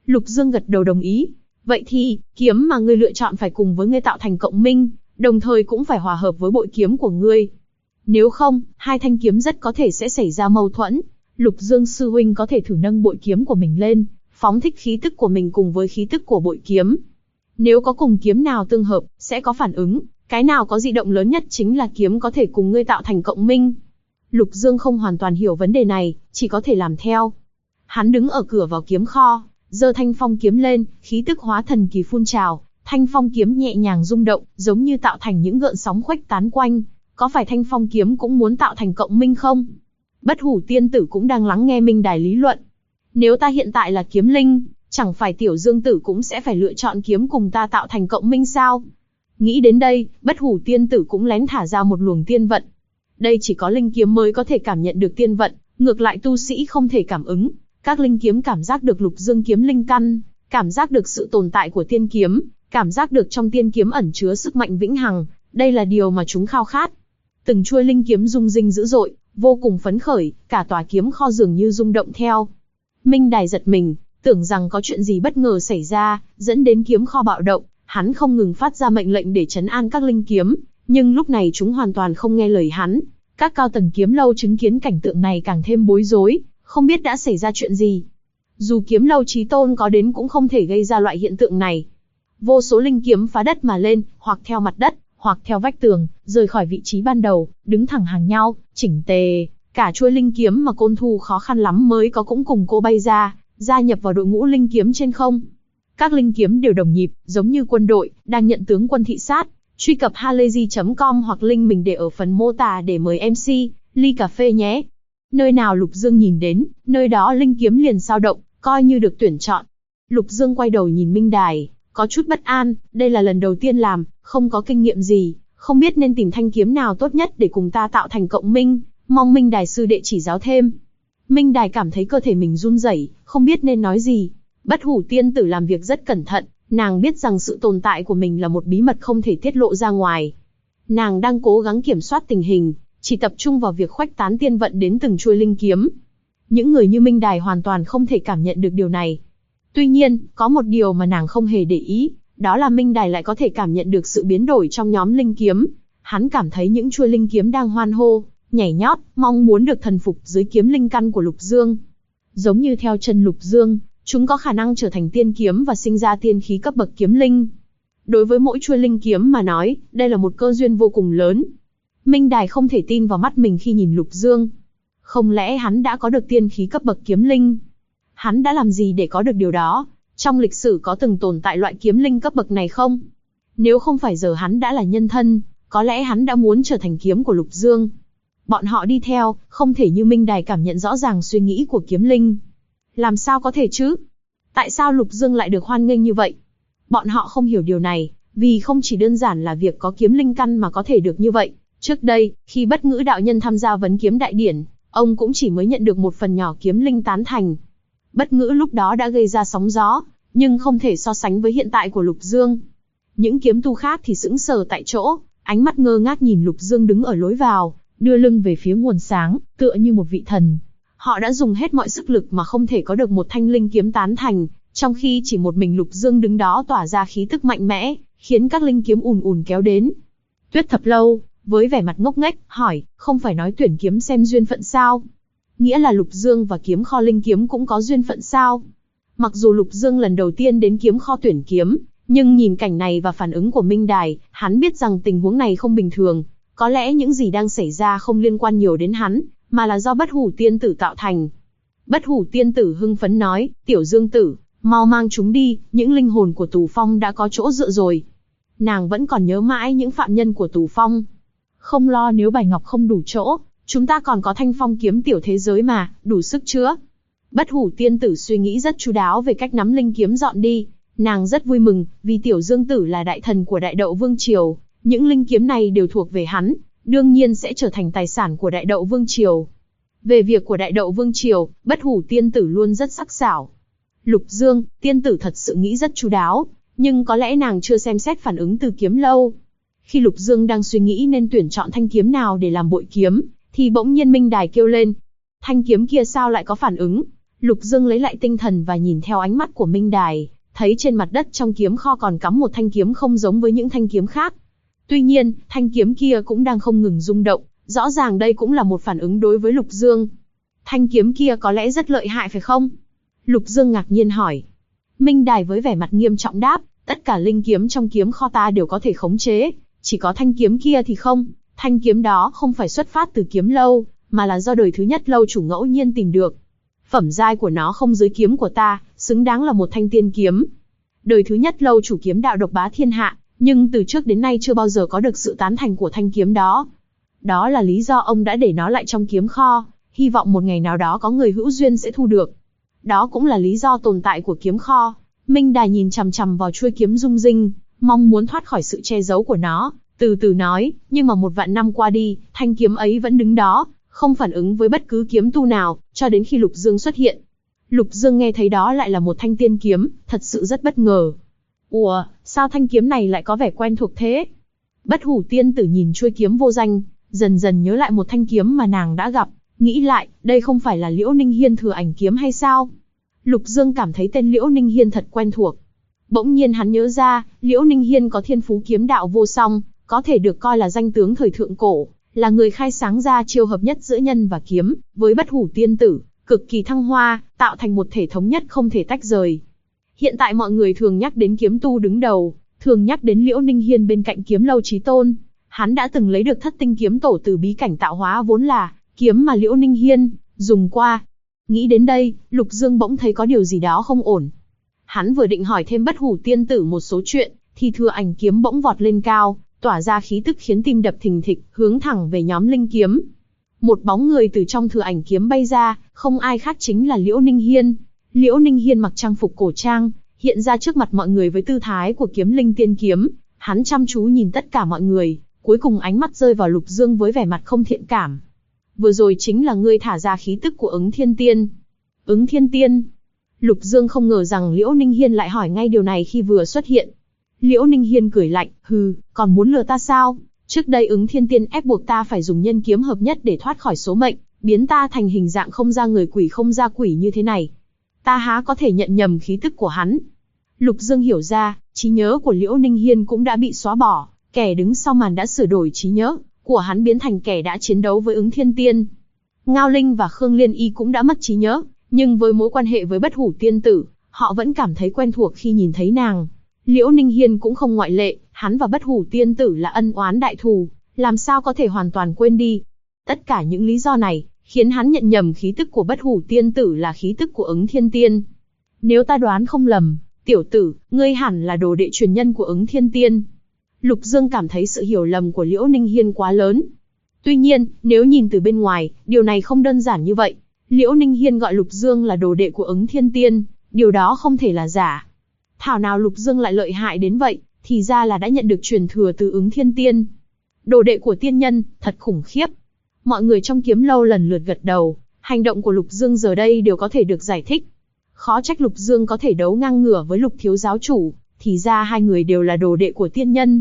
Lục Dương gật đầu đồng ý. Vậy thì, kiếm mà ngươi lựa chọn phải cùng với ngươi tạo thành cộng minh, đồng thời cũng phải hòa hợp với bội kiếm của ngươi. Nếu không, hai thanh kiếm rất có thể sẽ xảy ra mâu thuẫn. Lục Dương sư huynh có thể thử nâng bội kiếm của mình lên, phóng thích khí tức của mình cùng với khí tức của bội kiếm. Nếu có cùng kiếm nào tương hợp, sẽ có phản ứng, cái nào có dị động lớn nhất chính là kiếm có thể cùng ngươi tạo thành cộng minh. Lục Dương không hoàn toàn hiểu vấn đề này, chỉ có thể làm theo. Hắn đứng ở cửa vào kiếm kho, giơ thanh phong kiếm lên, khí tức hóa thần kỳ phun trào, thanh phong kiếm nhẹ nhàng rung động, giống như tạo thành những gợn sóng khuếch tán quanh. Có phải thanh phong kiếm cũng muốn tạo thành cộng minh không? Bất Hủ tiên tử cũng đang lắng nghe minh đài lý luận. Nếu ta hiện tại là kiếm linh, chẳng phải Tiểu Dương tử cũng sẽ phải lựa chọn kiếm cùng ta tạo thành cộng minh sao? Nghĩ đến đây, Bất Hủ tiên tử cũng lén thả ra một luồng tiên vận. Đây chỉ có linh kiếm mới có thể cảm nhận được tiên vận, ngược lại tu sĩ không thể cảm ứng. Các linh kiếm cảm giác được Lục Dương kiếm linh căn, cảm giác được sự tồn tại của tiên kiếm, cảm giác được trong tiên kiếm ẩn chứa sức mạnh vĩnh hằng, đây là điều mà chúng khao khát. Từng chuôi linh kiếm rung rinh dữ dội, vô cùng phấn khởi, cả tòa kiếm kho dường như rung động theo. Minh Đài giật mình, tưởng rằng có chuyện gì bất ngờ xảy ra, dẫn đến kiếm kho bạo động, hắn không ngừng phát ra mệnh lệnh để trấn an các linh kiếm, nhưng lúc này chúng hoàn toàn không nghe lời hắn. Các cao tầng kiếm lâu chứng kiến cảnh tượng này càng thêm bối rối, không biết đã xảy ra chuyện gì. Dù kiếm lâu chí tôn có đến cũng không thể gây ra loại hiện tượng này. Vô số linh kiếm phá đất mà lên, hoặc theo mặt đất, hoặc theo vách tường, rời khỏi vị trí ban đầu, đứng thẳng hàng nhau, chỉnh tề. Cả chuôi linh kiếm mà Côn Thu khó khăn lắm mới có cũng cùng cô bay ra, gia nhập vào đội ngũ linh kiếm trên không. Các linh kiếm đều đồng nhịp, giống như quân đội, đang nhận tướng quân thị sát. Truy cập halayzi.com hoặc link mình để ở phần mô tả để mời MC, ly cà phê nhé. Nơi nào Lục Dương nhìn đến, nơi đó linh kiếm liền dao động, coi như được tuyển chọn. Lục Dương quay đầu nhìn Minh Đài, có chút bất an, đây là lần đầu tiên làm, không có kinh nghiệm gì, không biết nên tìm thanh kiếm nào tốt nhất để cùng ta tạo thành cộng minh, mong Minh Đài sư đệ chỉ giáo thêm. Minh Đài cảm thấy cơ thể mình run rẩy, không biết nên nói gì. Bất Hủ tiên tử làm việc rất cẩn thận, nàng biết rằng sự tồn tại của mình là một bí mật không thể tiết lộ ra ngoài. Nàng đang cố gắng kiểm soát tình hình, chỉ tập trung vào việc khuếch tán tiên vận đến từng chuôi linh kiếm. Những người như Minh Đài hoàn toàn không thể cảm nhận được điều này. Tuy nhiên, có một điều mà nàng không hề để ý, đó là Minh Đài lại có thể cảm nhận được sự biến đổi trong nhóm linh kiếm. Hắn cảm thấy những chuôi linh kiếm đang hoan hô, nhảy nhót, mong muốn được thần phục dưới kiếm linh căn của Lục Dương. Giống như theo chân Lục Dương, chúng có khả năng trở thành tiên kiếm và sinh ra tiên khí cấp bậc kiếm linh. Đối với mỗi chuôi linh kiếm mà nói, đây là một cơ duyên vô cùng lớn. Minh Đài không thể tin vào mắt mình khi nhìn Lục Dương. Không lẽ hắn đã có được tiên khí cấp bậc kiếm linh? Hắn đã làm gì để có được điều đó? Trong lịch sử có từng tồn tại loại kiếm linh cấp bậc này không? Nếu không phải giờ hắn đã là nhân thân, có lẽ hắn đã muốn trở thành kiếm của Lục Dương. Bọn họ đi theo, không thể như Minh Đài cảm nhận rõ ràng suy nghĩ của kiếm linh. Làm sao có thể chứ? Tại sao Lục Dương lại được hoan nghênh như vậy? Bọn họ không hiểu điều này, vì không chỉ đơn giản là việc có kiếm linh căn mà có thể được như vậy. Trước đây, khi Bất Ngữ đạo nhân tham gia vấn kiếm đại điển, ông cũng chỉ mới nhận được một phần nhỏ kiếm linh tán thành. Bất Ngữ lúc đó đã gây ra sóng gió, nhưng không thể so sánh với hiện tại của Lục Dương. Những kiếm tu khác thì sững sờ tại chỗ, ánh mắt ngơ ngác nhìn Lục Dương đứng ở lối vào, đưa lưng về phía nguồn sáng, tựa như một vị thần. Họ đã dùng hết mọi sức lực mà không thể có được một thanh linh kiếm tán thành, trong khi chỉ một mình Lục Dương đứng đó tỏa ra khí tức mạnh mẽ, khiến các linh kiếm ùn ùn kéo đến. Tuyết Thập Lâu, với vẻ mặt ngốc nghếch, hỏi, không phải nói tuyển kiếm xem duyên phận sao? Nghĩa là Lục Dương và kiếm kho linh kiếm cũng có duyên phận sao? Mặc dù Lục Dương lần đầu tiên đến kiếm kho tuyển kiếm, nhưng nhìn cảnh này và phản ứng của Minh Đài, hắn biết rằng tình huống này không bình thường. Có lẽ những gì đang xảy ra không liên quan nhiều đến hắn, mà là do Bất Hủ tiên tử tạo thành. Bất Hủ tiên tử hưng phấn nói, Tiểu Dương tử, mau mang chúng đi, những linh hồn của Tù Phong đã có chỗ dựa rồi. Nàng vẫn còn nhớ mãi những phạm nhân của Tù Phong. Không lo nếu bài ngọc không đủ chỗ, chúng ta còn có thanh phong kiếm tiểu thế giới mà, đủ sức chứa. Bất Hủ tiên tử suy nghĩ rất chu đáo về cách nắm linh kiếm dọn đi. Nàng rất vui mừng, vì Tiểu Dương tử là đại thần của Đại Đậu Vương Triều. Những linh kiếm này đều thuộc về hắn, đương nhiên sẽ trở thành tài sản của Đại Đậu Vương Triều. Về việc của Đại Đậu Vương Triều, Bất Hủ tiên tử luôn rất sắc sảo. Lục Dương, tiên tử thật sự nghĩ rất chu đáo, nhưng có lẽ nàng chưa xem xét phản ứng từ kiếm lâu. Khi Lục Dương đang suy nghĩ nên tuyển chọn thanh kiếm nào để làm bội kiếm, thì bỗng nhiên Minh Đài kêu lên. Thanh kiếm kia sao lại có phản ứng? Lục Dương lấy lại tinh thần và nhìn theo ánh mắt của Minh Đài, thấy trên mặt đất trong kiếm kho còn cắm một thanh kiếm không giống với những thanh kiếm khác. Tuy nhiên, thanh kiếm kia cũng đang không ngừng rung động, rõ ràng đây cũng là một phản ứng đối với Lục Dương. Thanh kiếm kia có lẽ rất lợi hại phải không? Lục Dương ngạc nhiên hỏi. Minh Đài với vẻ mặt nghiêm trọng đáp, tất cả linh kiếm trong kiếm kho ta đều có thể khống chế, chỉ có thanh kiếm kia thì không. Thanh kiếm đó không phải xuất phát từ kiếm lâu, mà là do đời thứ nhất lâu chủ ngẫu nhiên tìm được. Phẩm giai của nó không dưới kiếm của ta, xứng đáng là một thanh tiên kiếm. Đời thứ nhất lâu chủ kiếm đạo độc bá thiên hạ, nhưng từ trước đến nay chưa bao giờ có được sự tán thành của thanh kiếm đó. Đó là lý do ông đã để nó lại trong kiếm kho, hy vọng một ngày nào đó có người hữu duyên sẽ thu được. Đó cũng là lý do tồn tại của kiếm kho. Minh Đài nhìn chằm chằm vào chuôi kiếm rung rinh, mong muốn thoát khỏi sự che giấu của nó, từ từ nói, nhưng mà 1.000 năm qua đi, thanh kiếm ấy vẫn đứng đó, không phản ứng với bất cứ kiếm tu nào, cho đến khi Lục Dương xuất hiện. Lục Dương nghe thấy đó lại là một thanh tiên kiếm, thật sự rất bất ngờ. Ủa, sao thanh kiếm này lại có vẻ quen thuộc thế? Bất Hủ tiên tử nhìn chuôi kiếm vô danh, dần dần nhớ lại một thanh kiếm mà nàng đã gặp, nghĩ lại, đây không phải là Liễu Ninh Hiên thừa ảnh kiếm hay sao? Lục Dương cảm thấy tên Liễu Ninh Hiên thật quen thuộc. Bỗng nhiên hắn nhớ ra, Liễu Ninh Hiên có thiên phú kiếm đạo vô song, có thể được coi là danh tướng thời thượng cổ, là người khai sáng ra chiêu hợp nhất giữa nhân và kiếm, với Bất Hủ tiên tử, cực kỳ thăng hoa, tạo thành một thể thống nhất không thể tách rời. Hiện tại mọi người thường nhắc đến kiếm tu đứng đầu, thường nhắc đến Liễu Ninh Hiên bên cạnh kiếm lâu chí tôn. Hắn đã từng lấy được thất tinh kiếm tổ từ bí cảnh tạo hóa vốn là kiếm mà Liễu Ninh Hiên dùng qua. Nghĩ đến đây, Lục Dương bỗng thấy có điều gì đó không ổn. Hắn vừa định hỏi thêm Bất Hủ tiên tử một số chuyện, thì thừa ảnh kiếm bỗng vọt lên cao, tỏa ra khí tức khiến tim đập thình thịch, hướng thẳng về nhóm linh kiếm. Một bóng người từ trong thừa ảnh kiếm bay ra, không ai khác chính là Liễu Ninh Hiên. Liễu Ninh Hiên mặc trang phục cổ trang, hiện ra trước mặt mọi người với tư thái của kiếm linh tiên kiếm. Hắn chăm chú nhìn tất cả mọi người, cuối cùng ánh mắt rơi vào Lục Dương với vẻ mặt không thiện cảm. Vừa rồi chính là ngươi thả ra khí tức của Ứng Thiên Tiên. Ứng Thiên Tiên? Lục Dương không ngờ rằng Liễu Ninh Hiên lại hỏi ngay điều này khi vừa xuất hiện. Liễu Ninh Hiên cười lạnh, hừ, còn muốn lừa ta sao? Trước đây Ứng Thiên Tiên ép buộc ta phải dùng nhân kiếm hợp nhất để thoát khỏi số mệnh, biến ta thành hình dạng không ra người quỷ không ra quỷ như thế này. Ta há có thể nhận nhầm khí tức của hắn? Lục Dương hiểu ra, trí nhớ của Liễu Ninh Hiên cũng đã bị xóa bỏ, kẻ đứng sau màn đã sửa đổi trí nhớ của hắn biến thành kẻ đã chiến đấu với Ứng Thiên Tiên. Ngao Linh và Khương Liên Y cũng đã mất trí nhớ, nhưng với mối quan hệ với Bất Hủ tiên tử, họ vẫn cảm thấy quen thuộc khi nhìn thấy nàng. Liễu Ninh Hiên cũng không ngoại lệ, hắn và Bất Hủ tiên tử là ân oán đại thù, làm sao có thể hoàn toàn quên đi. Tất cả những lý do này, khiến hắn nhận nhầm khí tức của Bất Hủ tiên tử là khí tức của Ứng Thiên Tiên. Nếu ta đoán không lầm, tiểu tử, ngươi hẳn là đồ đệ truyền nhân của Ứng Thiên Tiên. Lục Dương cảm thấy sự hiểu lầm của Liễu Ninh Hiên quá lớn. Tuy nhiên, nếu nhìn từ bên ngoài, điều này không đơn giản như vậy. Liễu Ninh Hiên gọi Lục Dương là đồ đệ của Ứng Thiên Tiên, điều đó không thể là giả. Thảo nào Lục Dương lại lợi hại đến vậy, thì ra là đã nhận được truyền thừa từ Ứng Thiên Tiên. Đồ đệ của tiên nhân, thật khủng khiếp. Mọi người trong kiếm lâu lần lượt gật đầu, hành động của Lục Dương giờ đây đều có thể được giải thích. Khó trách Lục Dương có thể đấu ngang ngửa với Lục thiếu giáo chủ, thì ra hai người đều là đồ đệ của tiên nhân.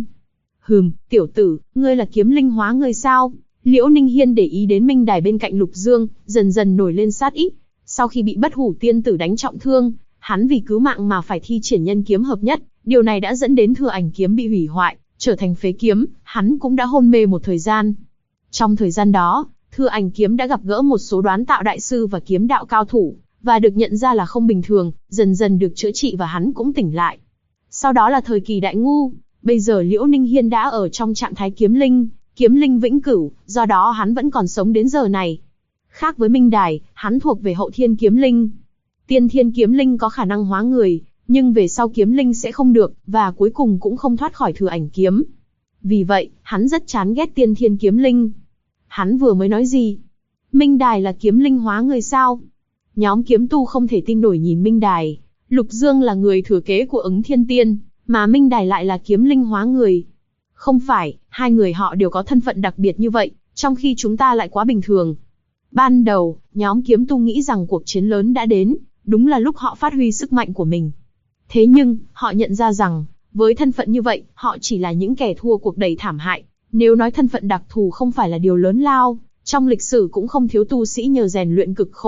Tiểu tử, ngươi là kiếm linh hóa người sao? Liễu Ninh Hiên để ý đến Minh Đài bên cạnh Lục Dương, dần dần nổi lên sát ý. Sau khi bị Bất Hủ tiên tử đánh trọng thương, hắn vì cứu mạng mà phải thi triển nhân kiếm hợp nhất, điều này đã dẫn đến thừa ảnh kiếm bị hủy hoại, trở thành phế kiếm, hắn cũng đã hôn mê một thời gian. Trong thời gian đó, thừa ảnh kiếm đã gặp gỡ một số đoán tạo đại sư và kiếm đạo cao thủ, và được nhận ra là không bình thường, dần dần được chữa trị và hắn cũng tỉnh lại. Sau đó là thời kỳ đại ngu, bây giờ Liễu Ninh Hiên đã ở trong trạng thái kiếm linh vĩnh cửu, do đó hắn vẫn còn sống đến giờ này. Khác với Minh Đài, hắn thuộc về hậu thiên kiếm linh. Tiên thiên kiếm linh có khả năng hóa người, nhưng về sau kiếm linh sẽ không được, và cuối cùng cũng không thoát khỏi thừa ảnh kiếm. Vì vậy, hắn rất chán ghét tiên thiên kiếm linh. Hắn vừa mới nói gì? Minh Đài là kiếm linh hóa người sao? Nhóm kiếm tu không thể tin nổi nhìn Minh Đài. Lục Dương là người thừa kế của Ứng Thiên Tiên, mà Minh Đài lại là kiếm linh hóa người. Không phải, hai người họ đều có thân phận đặc biệt như vậy, trong khi chúng ta lại quá bình thường. Ban đầu, nhóm kiếm tu nghĩ rằng cuộc chiến lớn đã đến, đúng là lúc họ phát huy sức mạnh của mình. Thế nhưng, họ nhận ra rằng, với thân phận như vậy, họ chỉ là những kẻ thua cuộc đầy thảm hại. Nếu nói thân phận đặc thù không phải là điều lớn lao, trong lịch sử cũng không thiếu tu sĩ nhờ rèn luyện cực khổ,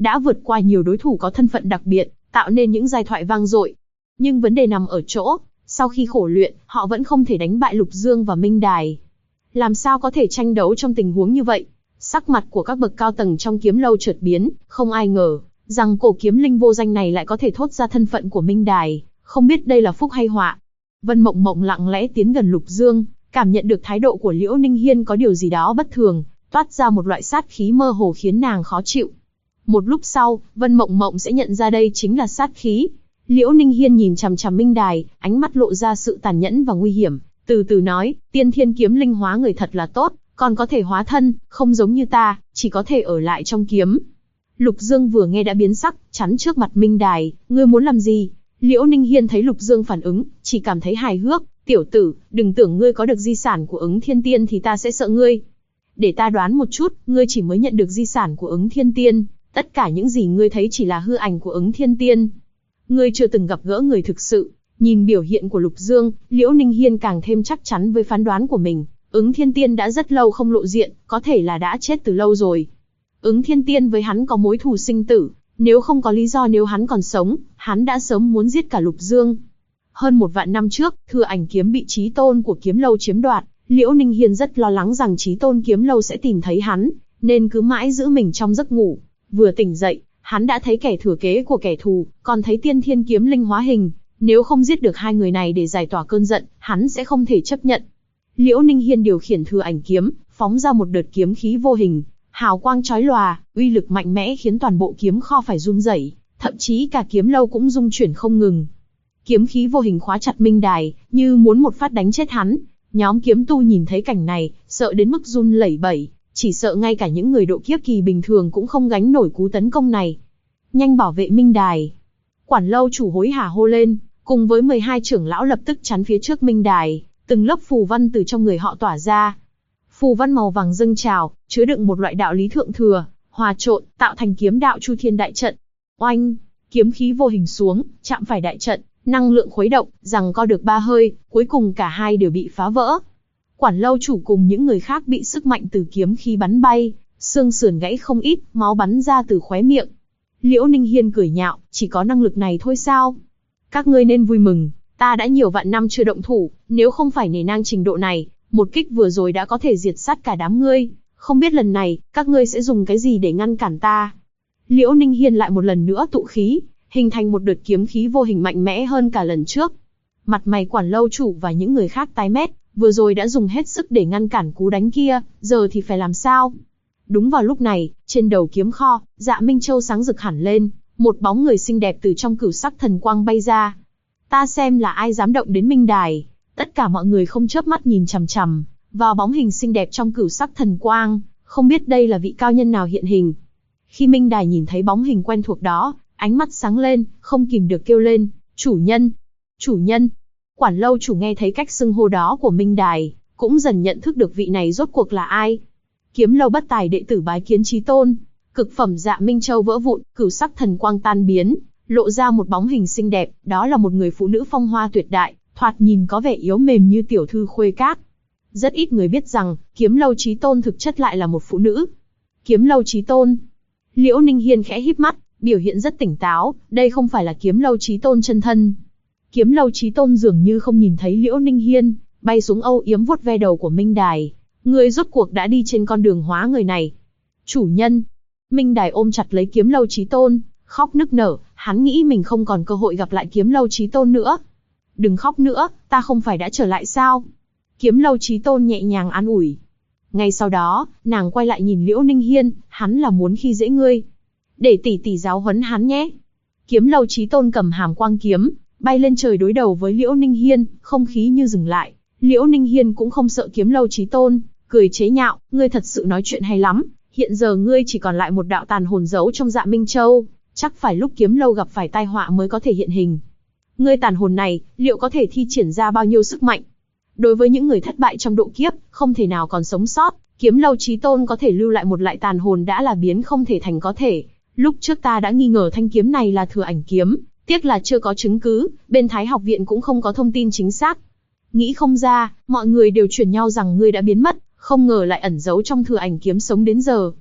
đã vượt qua nhiều đối thủ có thân phận đặc biệt, tạo nên những giai thoại vang dội. Nhưng vấn đề nằm ở chỗ, sau khi khổ luyện, họ vẫn không thể đánh bại Lục Dương và Minh Đài. Làm sao có thể tranh đấu trong tình huống như vậy? Sắc mặt của các bậc cao tầng trong kiếm lâu chợt biến, không ai ngờ rằng cổ kiếm linh vô danh này lại có thể thốt ra thân phận của Minh Đài, không biết đây là phúc hay họa. Vân Mộng Mộng lặng lẽ tiến gần Lục Dương, cảm nhận được thái độ của Liễu Ninh Hiên có điều gì đó bất thường, toát ra một loại sát khí mơ hồ khiến nàng khó chịu. Một lúc sau, Vân Mộng Mộng sẽ nhận ra đây chính là sát khí. Liễu Ninh Hiên nhìn chằm chằm Minh Đài, ánh mắt lộ ra sự tàn nhẫn và nguy hiểm, từ từ nói, tiên thiên kiếm linh hóa người thật là tốt, còn có thể hóa thân, không giống như ta, chỉ có thể ở lại trong kiếm. Lục Dương vừa nghe đã biến sắc, chắn trước mặt Minh Đài, ngươi muốn làm gì? Liễu Ninh Hiên thấy Lục Dương phản ứng, chỉ cảm thấy hài hước, tiểu tử, đừng tưởng ngươi có được di sản của Ứng Thiên Tiên thì ta sẽ sợ ngươi. Để ta đoán một chút, ngươi chỉ mới nhận được di sản của Ứng Thiên Tiên, tất cả những gì ngươi thấy chỉ là hư ảnh của Ứng Thiên Tiên. Ngươi chưa từng gặp gỡ người thực sự. Nhìn biểu hiện của Lục Dương, Liễu Ninh Hiên càng thêm chắc chắn với phán đoán của mình. Ứng Thiên Tiên đã rất lâu không lộ diện, có thể là đã chết từ lâu rồi. Ứng Thiên Tiên với hắn có mối thù sinh tử, nếu không có lý do nếu hắn còn sống, hắn đã sớm muốn giết cả Lục Dương. Hơn 1 vạn năm trước, Thừa Ảnh kiếm bị Chí Tôn của kiếm lâu chiếm đoạt, Liễu Ninh Hiên rất lo lắng rằng Chí Tôn kiếm lâu sẽ tìm thấy hắn, nên cứ mãi giữ mình trong giấc ngủ. Vừa tỉnh dậy, hắn đã thấy kẻ thừa kế của kẻ thù, còn thấy Tiên Thiên kiếm linh hóa hình. Nếu không giết được hai người này để giải tỏa cơn giận, hắn sẽ không thể chấp nhận. Liễu Ninh Hiên điều khiển Thừa Ảnh kiếm, phóng ra một đợt kiếm khí vô hình, hào quang chói lòa, uy lực mạnh mẽ khiến toàn bộ kiếm kho phải run rẩy, thậm chí cả kiếm lâu cũng rung chuyển không ngừng. Kiếm khí vô hình khóa chặt Minh Đài, như muốn một phát đánh chết hắn. Nhóm kiếm tu nhìn thấy cảnh này, sợ đến mức run lẩy bẩy, chỉ sợ ngay cả những người độ kiếp kỳ bình thường cũng không gánh nổi cú tấn công này. Nhanh bảo vệ Minh Đài! Quản lâu chủ hối hả hô lên, cùng với 12 trưởng lão lập tức chắn phía trước Minh Đài, từng lớp phù văn từ trong người họ tỏa ra. Phù văn màu vàng dâng trào, chứa đựng một loại đạo lý thượng thừa, hòa trộn, tạo thành kiếm đạo Chu Thiên đại trận. Oanh! Kiếm khí vô hình xuống, chạm phải đại trận, năng lượng khuấy động, giằng co được 3 hơi, cuối cùng cả hai đều bị phá vỡ. Quản lâu chủ cùng những người khác bị sức mạnh từ kiếm khí bắn bay, xương sườn gãy không ít, máu bắn ra từ khóe miệng. Liễu Ninh Hiên cười nhạo, chỉ có năng lực này thôi sao? Các ngươi nên vui mừng, ta đã nhiều vạn năm chưa động thủ, nếu không phải nể nang trình độ này, một kích vừa rồi đã có thể diệt sát cả đám ngươi, không biết lần này, các ngươi sẽ dùng cái gì để ngăn cản ta? Liễu Ninh Hiên lại một lần nữa tụ khí, hình thành một đợt kiếm khí vô hình mạnh mẽ hơn cả lần trước. Mặt mày quản lâu chủ và những người khác tái mét, vừa rồi đã dùng hết sức để ngăn cản cú đánh kia, giờ thì phải làm sao? Đúng vào lúc này, trên đầu kiếm kho, Dạ Minh Châu sáng rực hẳn lên, một bóng người xinh đẹp từ trong cửu sắc thần quang bay ra. Ta xem là ai dám động đến Minh Đài. Tất cả mọi người không chớp mắt nhìn chằm chằm vào bóng hình xinh đẹp trong cửu sắc thần quang, không biết đây là vị cao nhân nào hiện hình. Khi Minh Đài nhìn thấy bóng hình quen thuộc đó, ánh mắt sáng lên, không kìm được kêu lên, chủ nhân, chủ nhân. Quản lâu chủ nghe thấy cách xưng hô đó của Minh Đài, cũng dần nhận thức được vị này rốt cuộc là ai. Kiếm lâu bất tài đệ tử bái kiến Chí Tôn. Cực phẩm Dạ Minh Châu vỡ vụn, cửu sắc thần quang tan biến, lộ ra một bóng hình xinh đẹp, đó là một người phụ nữ phong hoa tuyệt đại, thoạt nhìn có vẻ yếu mềm như tiểu thư khuê các. Rất ít người biết rằng, kiếm lâu Chí Tôn thực chất lại là một phụ nữ. Kiếm lâu Chí Tôn. Liễu Ninh Hiên khẽ híp mắt, biểu hiện rất tỉnh táo, đây không phải là kiếm lâu Chí Tôn chân thân. Kiếm lâu Chí Tôn dường như không nhìn thấy Liễu Ninh Hiên, bay xuống âu yếm vuốt ve đầu của Minh Đài. Người rốt cuộc đã đi trên con đường hóa người này. Chủ nhân. Minh Đài ôm chặt lấy kiếm lâu Chí Tôn, khóc nức nở, hắn nghĩ mình không còn cơ hội gặp lại kiếm lâu Chí Tôn nữa. Đừng khóc nữa, ta không phải đã trở lại sao? Kiếm lâu Chí Tôn nhẹ nhàng an ủi. Ngay sau đó, nàng quay lại nhìn Liễu Ninh Hiên, hắn là muốn khi dễ ngươi. Để tỷ tỷ giáo huấn hắn nhé. Kiếm lâu Chí Tôn cầm hàm quang kiếm, bay lên trời đối đầu với Liễu Ninh Hiên, không khí như dừng lại. Liễu Ninh Hiên cũng không sợ kiếm lâu Chí Tôn, cười chế nhạo, ngươi thật sự nói chuyện hay lắm. Hiện giờ ngươi chỉ còn lại một đạo tàn hồn giấu trong Dạ Minh Châu, chắc phải lúc kiếm lâu gặp phải tai họa mới có thể hiện hình. Ngươi tàn hồn này, liệu có thể thi triển ra bao nhiêu sức mạnh? Đối với những người thất bại trong độ kiếp, không thể nào còn sống sót, kiếm lâu Chí Tôn có thể lưu lại một lại tàn hồn đã là biến không thể thành có thể. Lúc trước ta đã nghi ngờ thanh kiếm này là Thừa Ảnh kiếm, tiếc là chưa có chứng cứ, bên Thái học viện cũng không có thông tin chính xác. Nghĩ không ra, mọi người đều truyền nhau rằng ngươi đã biến mất, không ngờ lại ẩn giấu trong Thừa Ảnh kiếm sống đến giờ.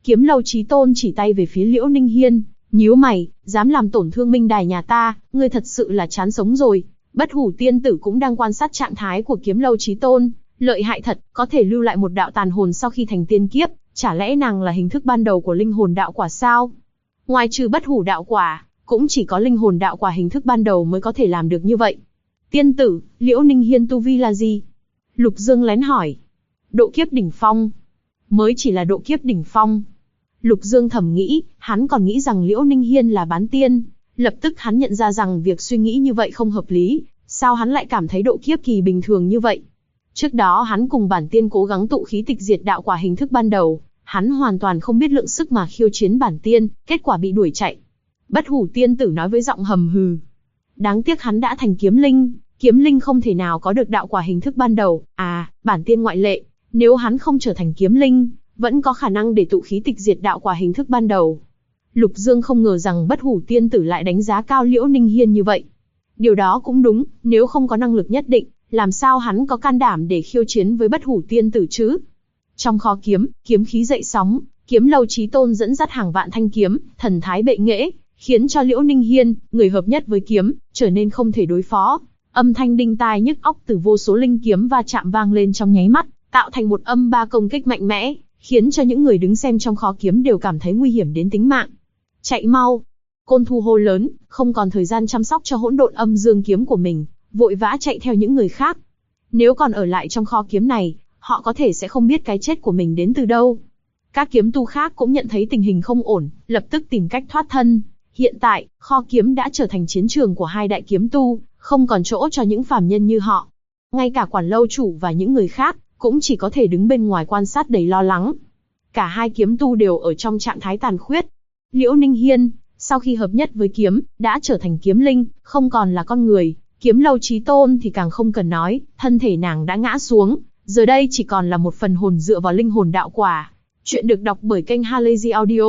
Kiếm Lâu Chí Tôn chỉ tay về phía Liễu Ninh Hiên, nhíu mày, dám làm tổn thương minh đài nhà ta, ngươi thật sự là chán sống rồi. Bất Hủ tiên tử cũng đang quan sát trạng thái của Kiếm Lâu Chí Tôn, lợi hại thật, có thể lưu lại một đạo tàn hồn sau khi thành tiên kiếp, chả lẽ nàng là hình thức ban đầu của linh hồn đạo quả sao? Ngoài trừ Bất Hủ đạo quả, cũng chỉ có linh hồn đạo quả hình thức ban đầu mới có thể làm được như vậy. Tiên tử, Liễu Ninh Hiên tu vi là gì? Lục Dương lén hỏi. Độ kiếp đỉnh phong. Mới chỉ là độ kiếp đỉnh phong. Lục Dương thầm nghĩ, hắn còn nghĩ rằng Liễu Ninh Hiên là bán tiên. Lập tức hắn nhận ra rằng việc suy nghĩ như vậy không hợp lý, sao hắn lại cảm thấy độ kiếp kỳ bình thường như vậy? Trước đó hắn cùng bản tiên cố gắng tụ khí tịch diệt đạo quả hình thức ban đầu, hắn hoàn toàn không biết lượng sức mà khiêu chiến bản tiên, kết quả bị đuổi chạy. Bất Hủ tiên tử nói với giọng hầm hừ. Đáng tiếc hắn đã thành kiếm linh không thể nào có được đạo quả hình thức ban đầu, bản tiên ngoại lệ, nếu hắn không trở thành kiếm linh, vẫn có khả năng để tụ khí tịch diệt đạo quả hình thức ban đầu. Lục Dương không ngờ rằng Bất Hủ tiên tử lại đánh giá cao Liễu Ninh Hiên như vậy. Điều đó cũng đúng, nếu không có năng lực nhất định, làm sao hắn có can đảm để khiêu chiến với Bất Hủ tiên tử chứ? Trong kho kiếm khí dậy sóng, Kiếm Lâu Chí Tôn dẫn dắt hàng vạn thanh kiếm, thần thái bệ nghệ, khiến cho Liễu Ninh Hiên, người hợp nhất với kiếm, trở nên không thể đối phó. Âm thanh đinh tai nhức óc từ vô số linh kiếm va chạm vang lên trong nháy mắt, tạo thành một âm ba công kích mạnh mẽ, khiến cho những người đứng xem trong kho kiếm đều cảm thấy nguy hiểm đến tính mạng. Chạy mau! Côn Thu hô lớn, không còn thời gian chăm sóc cho hỗn độn âm dương kiếm của mình, vội vã chạy theo những người khác. Nếu còn ở lại trong kho kiếm này, họ có thể sẽ không biết cái chết của mình đến từ đâu. Các kiếm tu khác cũng nhận thấy tình hình không ổn, lập tức tìm cách thoát thân. Hiện tại, kho kiếm đã trở thành chiến trường của hai đại kiếm tu, không còn chỗ cho những phàm nhân như họ. Ngay cả quản lâu chủ và những người khác, cũng chỉ có thể đứng bên ngoài quan sát đầy lo lắng. Cả hai kiếm tu đều ở trong trạng thái tàn khuyết. Liễu Ninh Hiên, sau khi hợp nhất với kiếm, đã trở thành kiếm linh, không còn là con người. Kiếm Lâu Chí Tôn thì càng không cần nói, thân thể nàng đã ngã xuống, giờ đây chỉ còn là một phần hồn dựa vào linh hồn đạo quả. Chuyện được đọc bởi kênh Halazy Audio.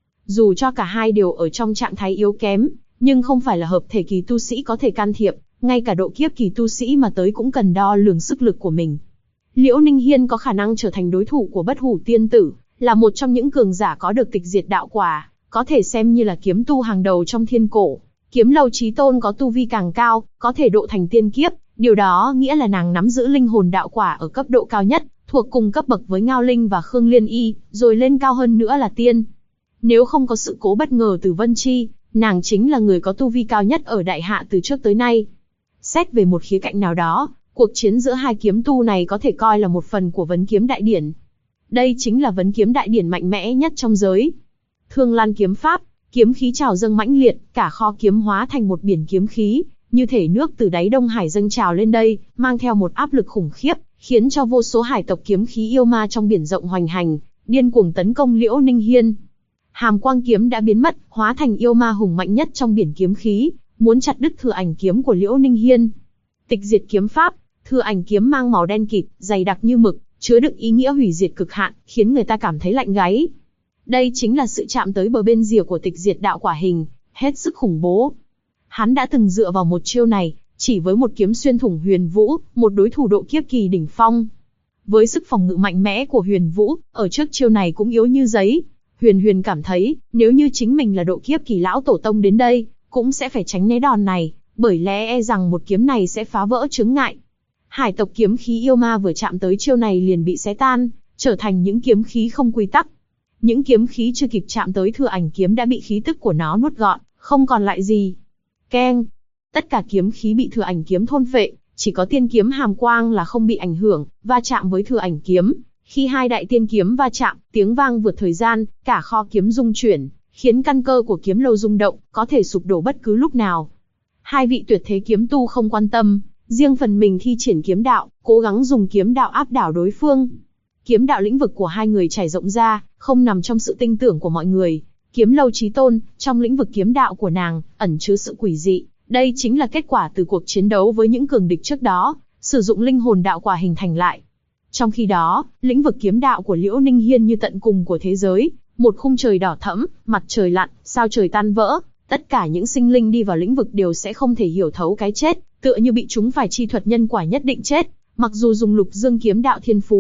Dù cho cả hai đều ở trong trạng thái yếu kém, nhưng không phải là hợp thể kỳ tu sĩ có thể can thiệp, ngay cả độ kiếp kỳ tu sĩ mà tới cũng cần đo lường sức lực của mình. Liễu Ninh Hiên có khả năng trở thành đối thủ của Bất Hủ tiên tử, là một trong những cường giả có được tịch diệt đạo quả, có thể xem như là kiếm tu hàng đầu trong thiên cổ. Kiếm Lâu Chí Tôn có tu vi càng cao, có thể độ thành tiên kiếp, điều đó nghĩa là nàng nắm giữ linh hồn đạo quả ở cấp độ cao nhất, thuộc cùng cấp bậc với Ngao Linh và Khương Liên Y, rồi lên cao hơn nữa là tiên. Nếu không có sự cố bất ngờ từ Vân Chi, nàng chính là người có tu vi cao nhất ở Đại Hạ từ trước tới nay. Xét về một khía cạnh nào đó, cuộc chiến giữa hai kiếm tu này có thể coi là một phần của Vấn Kiếm Đại Điển. Đây chính là Vấn Kiếm Đại Điển mạnh mẽ nhất trong giới. Thương Lan kiếm pháp, kiếm khí trào dâng mãnh liệt, cả kho kiếm hóa thành một biển kiếm khí, như thể nước từ đáy Đông Hải dâng trào lên đây, mang theo một áp lực khủng khiếp, khiến cho vô số hải tộc kiếm khí yêu ma trong biển rộng hoành hành, điên cuồng tấn công Liễu Ninh Hiên. Hàm Quang kiếm đã biến mất, hóa thành yêu ma hùng mạnh nhất trong biển kiếm khí, muốn chặt đứt Thừa Ảnh kiếm của Liễu Ninh Hiên. Tịch diệt kiếm pháp, Thừa Ảnh kiếm mang màu đen kịt, dày đặc như mực, chứa đựng ý nghĩa hủy diệt cực hạn, khiến người ta cảm thấy lạnh gáy. Đây chính là sự chạm tới bờ bên rìa của tịch diệt đạo quả hình, hết sức khủng bố. Hắn đã từng dựa vào một chiêu này, chỉ với một kiếm xuyên thủng Huyền Vũ, một đối thủ độ kiếp kỳ đỉnh phong. Với sức phòng ngự mạnh mẽ của Huyền Vũ, ở trước chiêu này cũng yếu như giấy. Huyền cảm thấy, nếu như chính mình là độ kiếp kỳ lão tổ tông đến đây, cũng sẽ phải tránh né đòn này, bởi lẽ e rằng một kiếm này sẽ phá vỡ chướng ngại. Hải tộc kiếm khí yêu ma vừa chạm tới chiêu này liền bị xé tan, trở thành những kiếm khí không quy tắc. Những kiếm khí chưa kịp chạm tới Thừa Ảnh kiếm đã bị khí tức của nó nuốt gọn, không còn lại gì. Keng! Tất cả kiếm khí bị Thừa Ảnh kiếm thôn phệ, chỉ có tiên kiếm Hàm Quang là không bị ảnh hưởng, va chạm với Thừa Ảnh kiếm. Khi hai đại tiên kiếm va chạm, tiếng vang vượt thời gian, cả kho kiếm rung chuyển, khiến căn cơ của Kiếm Lâu rung động, có thể sụp đổ bất cứ lúc nào. Hai vị tuyệt thế kiếm tu không quan tâm, riêng phần mình thi triển kiếm đạo, cố gắng dùng kiếm đạo áp đảo đối phương. Kiếm đạo lĩnh vực của hai người trải rộng ra, không nằm trong sự tin tưởng của mọi người. Kiếm Lâu Chí Tôn, trong lĩnh vực kiếm đạo của nàng, ẩn chứa sự quỷ dị. Đây chính là kết quả từ cuộc chiến đấu với những cường địch trước đó, sử dụng linh hồn đạo quả hình thành lại. Trong khi đó, lĩnh vực kiếm đạo của Liễu Ninh Hiên như tận cùng của thế giới, một khung trời đỏ thẫm, mặt trời lặn, sao trời tan vỡ, tất cả những sinh linh đi vào lĩnh vực đều sẽ không thể hiểu thấu cái chết, tựa như bị chúng phải chi thuật nhân quả nhất định chết. Mặc dù dùng Lục Dương kiếm đạo thiên phú,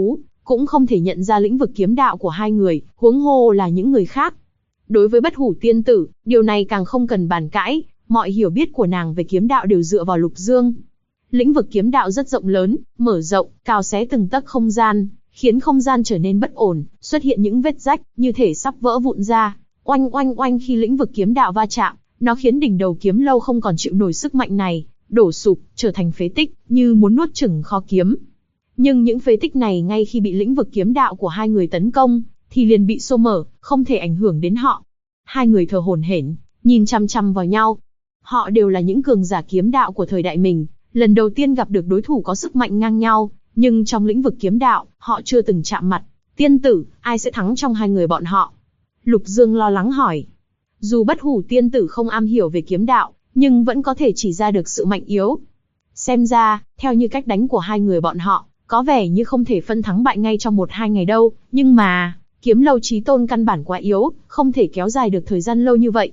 cũng không thể nhận ra lĩnh vực kiếm đạo của hai người, huống hồ là những người khác. Đối với Bất Hủ tiên tử, điều này càng không cần bàn cãi, mọi hiểu biết của nàng về kiếm đạo đều dựa vào Lục Dương. Lĩnh vực kiếm đạo rất rộng lớn, mở rộng, cào xé từng tấc không gian, khiến không gian trở nên bất ổn, xuất hiện những vết rách, như thể sắp vỡ vụn ra. Oanh oanh oanh, khi lĩnh vực kiếm đạo va chạm, nó khiến đỉnh đầu kiếm lâu không còn chịu nổi sức mạnh này, đổ sụp, trở thành phế tích, như muốn nuốt chửng kho kiếm. Nhưng những phế tích này ngay khi bị lĩnh vực kiếm đạo của hai người tấn công, thì liền bị xô mở, không thể ảnh hưởng đến họ. Hai người thở hổn hển, nhìn chăm chăm vào nhau. Họ đều là những cường giả kiếm đạo của thời đại mình, lần đầu tiên gặp được đối thủ có sức mạnh ngang nhau, nhưng trong lĩnh vực kiếm đạo, họ chưa từng chạm mặt. Tiên tử, ai sẽ thắng trong hai người bọn họ? Lục Dương lo lắng hỏi. Dù Bất Hủ tiên tử không am hiểu về kiếm đạo, nhưng vẫn có thể chỉ ra được sự mạnh yếu. Xem ra, theo như cách đánh của hai người bọn họ, có vẻ như không thể phân thắng bại ngay trong 1-2 ngày đâu, nhưng mà, kiếm lâu chí tôn căn bản quá yếu, không thể kéo dài được thời gian lâu như vậy.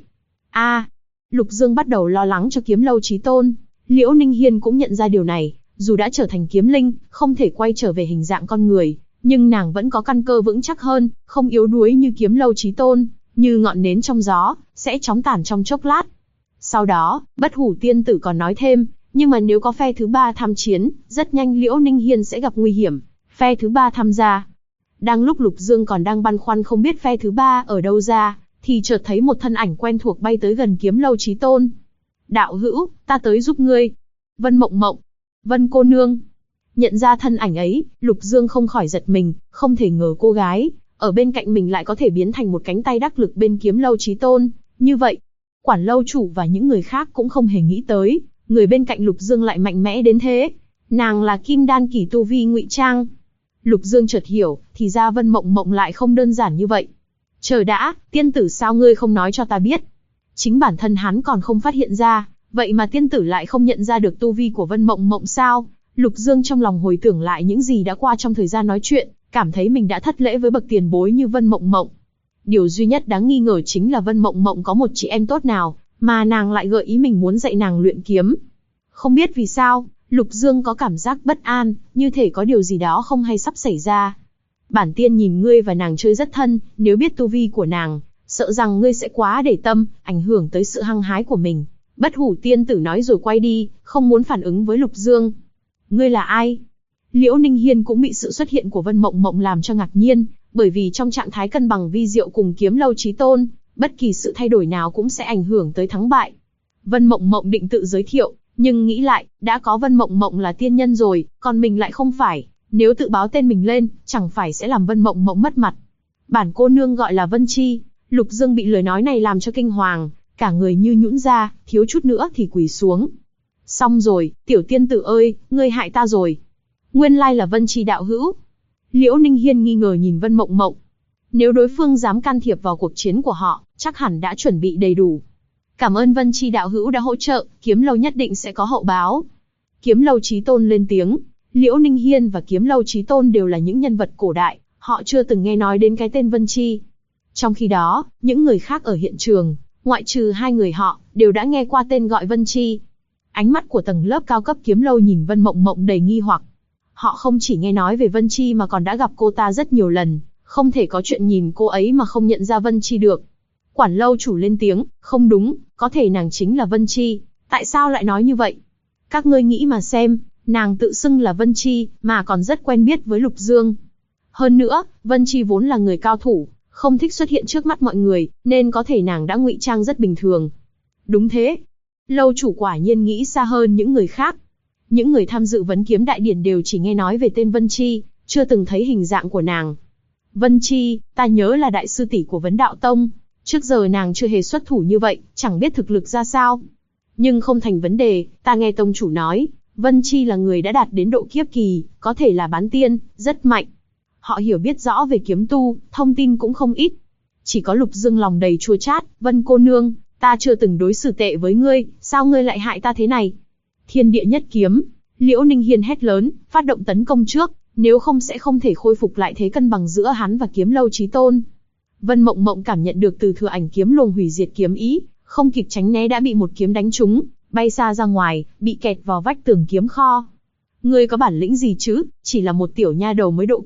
Lục Dương bắt đầu lo lắng cho kiếm lâu chí tôn. Liễu Ninh Hiên cũng nhận ra điều này, dù đã trở thành kiếm linh, không thể quay trở về hình dạng con người, nhưng nàng vẫn có căn cơ vững chắc hơn, không yếu đuối như kiếm lâu chí tôn, như ngọn nến trong gió, sẽ chóng tàn trong chốc lát. Sau đó, Bất Hủ tiên tử còn nói thêm, nhưng mà nếu có phe thứ ba tham chiến, rất nhanh Liễu Ninh Hiên sẽ gặp nguy hiểm. Phe thứ ba tham gia. Đang lúc Lục Dương còn đang băn khoăn không biết phe thứ ba ở đâu ra, thì chợt thấy một thân ảnh quen thuộc bay tới gần kiếm lâu chí tôn. Đạo hữu, ta tới giúp ngươi. Vân Mộng Mộng. Vân cô nương. Nhận ra thân ảnh ấy, Lục Dương không khỏi giật mình, không thể ngờ cô gái ở bên cạnh mình lại có thể biến thành một cánh tay đắc lực bên kiếm lâu chí tôn. Như vậy, quản lâu chủ và những người khác cũng không hề nghĩ tới, người bên cạnh Lục Dương lại mạnh mẽ đến thế. Nàng là Kim Đan kỳ tu vi ngụy trang. Lục Dương chợt hiểu, thì ra Vân Mộng Mộng lại không đơn giản như vậy. Chờ đã, tiên tử sao ngươi không nói cho ta biết? Chính bản thân hắn còn không phát hiện ra, vậy mà tiên tử lại không nhận ra được tu vi của Vân Mộng Mộng sao? Lục Dương trong lòng hồi tưởng lại những gì đã qua trong thời gian nói chuyện, cảm thấy mình đã thất lễ với bậc tiền bối như Vân Mộng Mộng. Điều duy nhất đáng nghi ngờ chính là Vân Mộng Mộng có một chị em tốt nào, mà nàng lại gợi ý mình muốn dạy nàng luyện kiếm. Không biết vì sao, Lục Dương có cảm giác bất an, như thể có điều gì đó không hay sắp xảy ra. Bản tiên nhìn ngươi và nàng chơi rất thân, nếu biết tu vi của nàng, sợ rằng ngươi sẽ quá để tâm, ảnh hưởng tới sự hăng hái của mình. Bất Hủ tiên tử nói rồi quay đi, không muốn phản ứng với Lục Dương. Ngươi là ai? Liễu Ninh Hiên cũng bị sự xuất hiện của Vân Mộng Mộng làm cho ngạc nhiên, bởi vì trong trạng thái cân bằng vi diệu cùng kiếm lâu chí tôn, bất kỳ sự thay đổi nào cũng sẽ ảnh hưởng tới thắng bại. Vân Mộng Mộng định tự giới thiệu, nhưng nghĩ lại, đã có Vân Mộng Mộng là tiên nhân rồi, còn mình lại không phải, nếu tự báo tên mình lên, chẳng phải sẽ làm Vân Mộng Mộng mất mặt. Bản cô nương gọi là Vân Chi. Lục Dương bị lời nói này làm cho kinh hoàng, cả người như nhũn ra, thiếu chút nữa thì quỳ xuống. Xong rồi, tiểu tiên tử ơi, ngươi hại ta rồi. Nguyên lai là Vân Chi đạo hữu. Liễu Ninh Hiên nghi ngờ nhìn Vân Mộng Mộng. Nếu đối phương dám can thiệp vào cuộc chiến của họ, chắc hẳn đã chuẩn bị đầy đủ. Cảm ơn Vân Chi đạo hữu đã hỗ trợ, kiếm lâu nhất định sẽ có hậu báo. Kiếm lâu chí tôn lên tiếng. Liễu Ninh Hiên và kiếm lâu chí tôn đều là những nhân vật cổ đại, họ chưa từng nghe nói đến cái tên Vân Chi. Trong khi đó, những người khác ở hiện trường, ngoại trừ hai người họ, đều đã nghe qua tên gọi Vân Chi. Ánh mắt của tầng lớp cao cấp kiếm lâu nhìn Vân Mộng Mộng đầy nghi hoặc. Họ không chỉ nghe nói về Vân Chi mà còn đã gặp cô ta rất nhiều lần, không thể có chuyện nhìn cô ấy mà không nhận ra Vân Chi được. Quản lâu chủ lên tiếng, không đúng, có thể nàng chính là Vân Chi, tại sao lại nói như vậy? Các ngươi nghĩ mà xem, nàng tự xưng là Vân Chi, mà còn rất quen biết với Lục Dương. Hơn nữa, Vân Chi vốn là người cao thủ, không thích xuất hiện trước mắt mọi người, nên có thể nàng đã ngụy trang rất bình thường. Đúng thế. Lâu chủ quả nhiên nghĩ xa hơn những người khác. Những người tham dự vấn kiếm đại điển đều chỉ nghe nói về tên Vân Chi, chưa từng thấy hình dạng của nàng. Vân Chi, ta nhớ là đại sư tỷ của Vấn Đạo Tông. Trước giờ nàng chưa hề xuất thủ như vậy, chẳng biết thực lực ra sao. Nhưng không thành vấn đề, ta nghe tông chủ nói, Vân Chi là người đã đạt đến độ kiếp kỳ, có thể là bán tiên, rất mạnh. Họ hiểu biết rõ về kiếm tu, thông tin cũng không ít. Chỉ có Lục Dương lòng đầy chua chát, Vân cô nương, ta chưa từng đối xử tệ với ngươi, sao ngươi lại hại ta thế này? Thiên địa nhất kiếm, Liễu Ninh Hiên hét lớn, phát động tấn công trước, nếu không sẽ không thể khôi phục lại thế cân bằng giữa hắn và kiếm lâu chí tôn. Vân Mộng Mộng cảm nhận được từ thừa ảnh kiếm luồng hủy diệt kiếm ý, không kịp tránh né đã bị một kiếm đánh trúng, bay xa ra ngoài, bị kẹt vào vách tường kiếm kho. Ngươi có bản lĩnh gì chứ, chỉ là một tiểu nha đầu mới độ kiếp,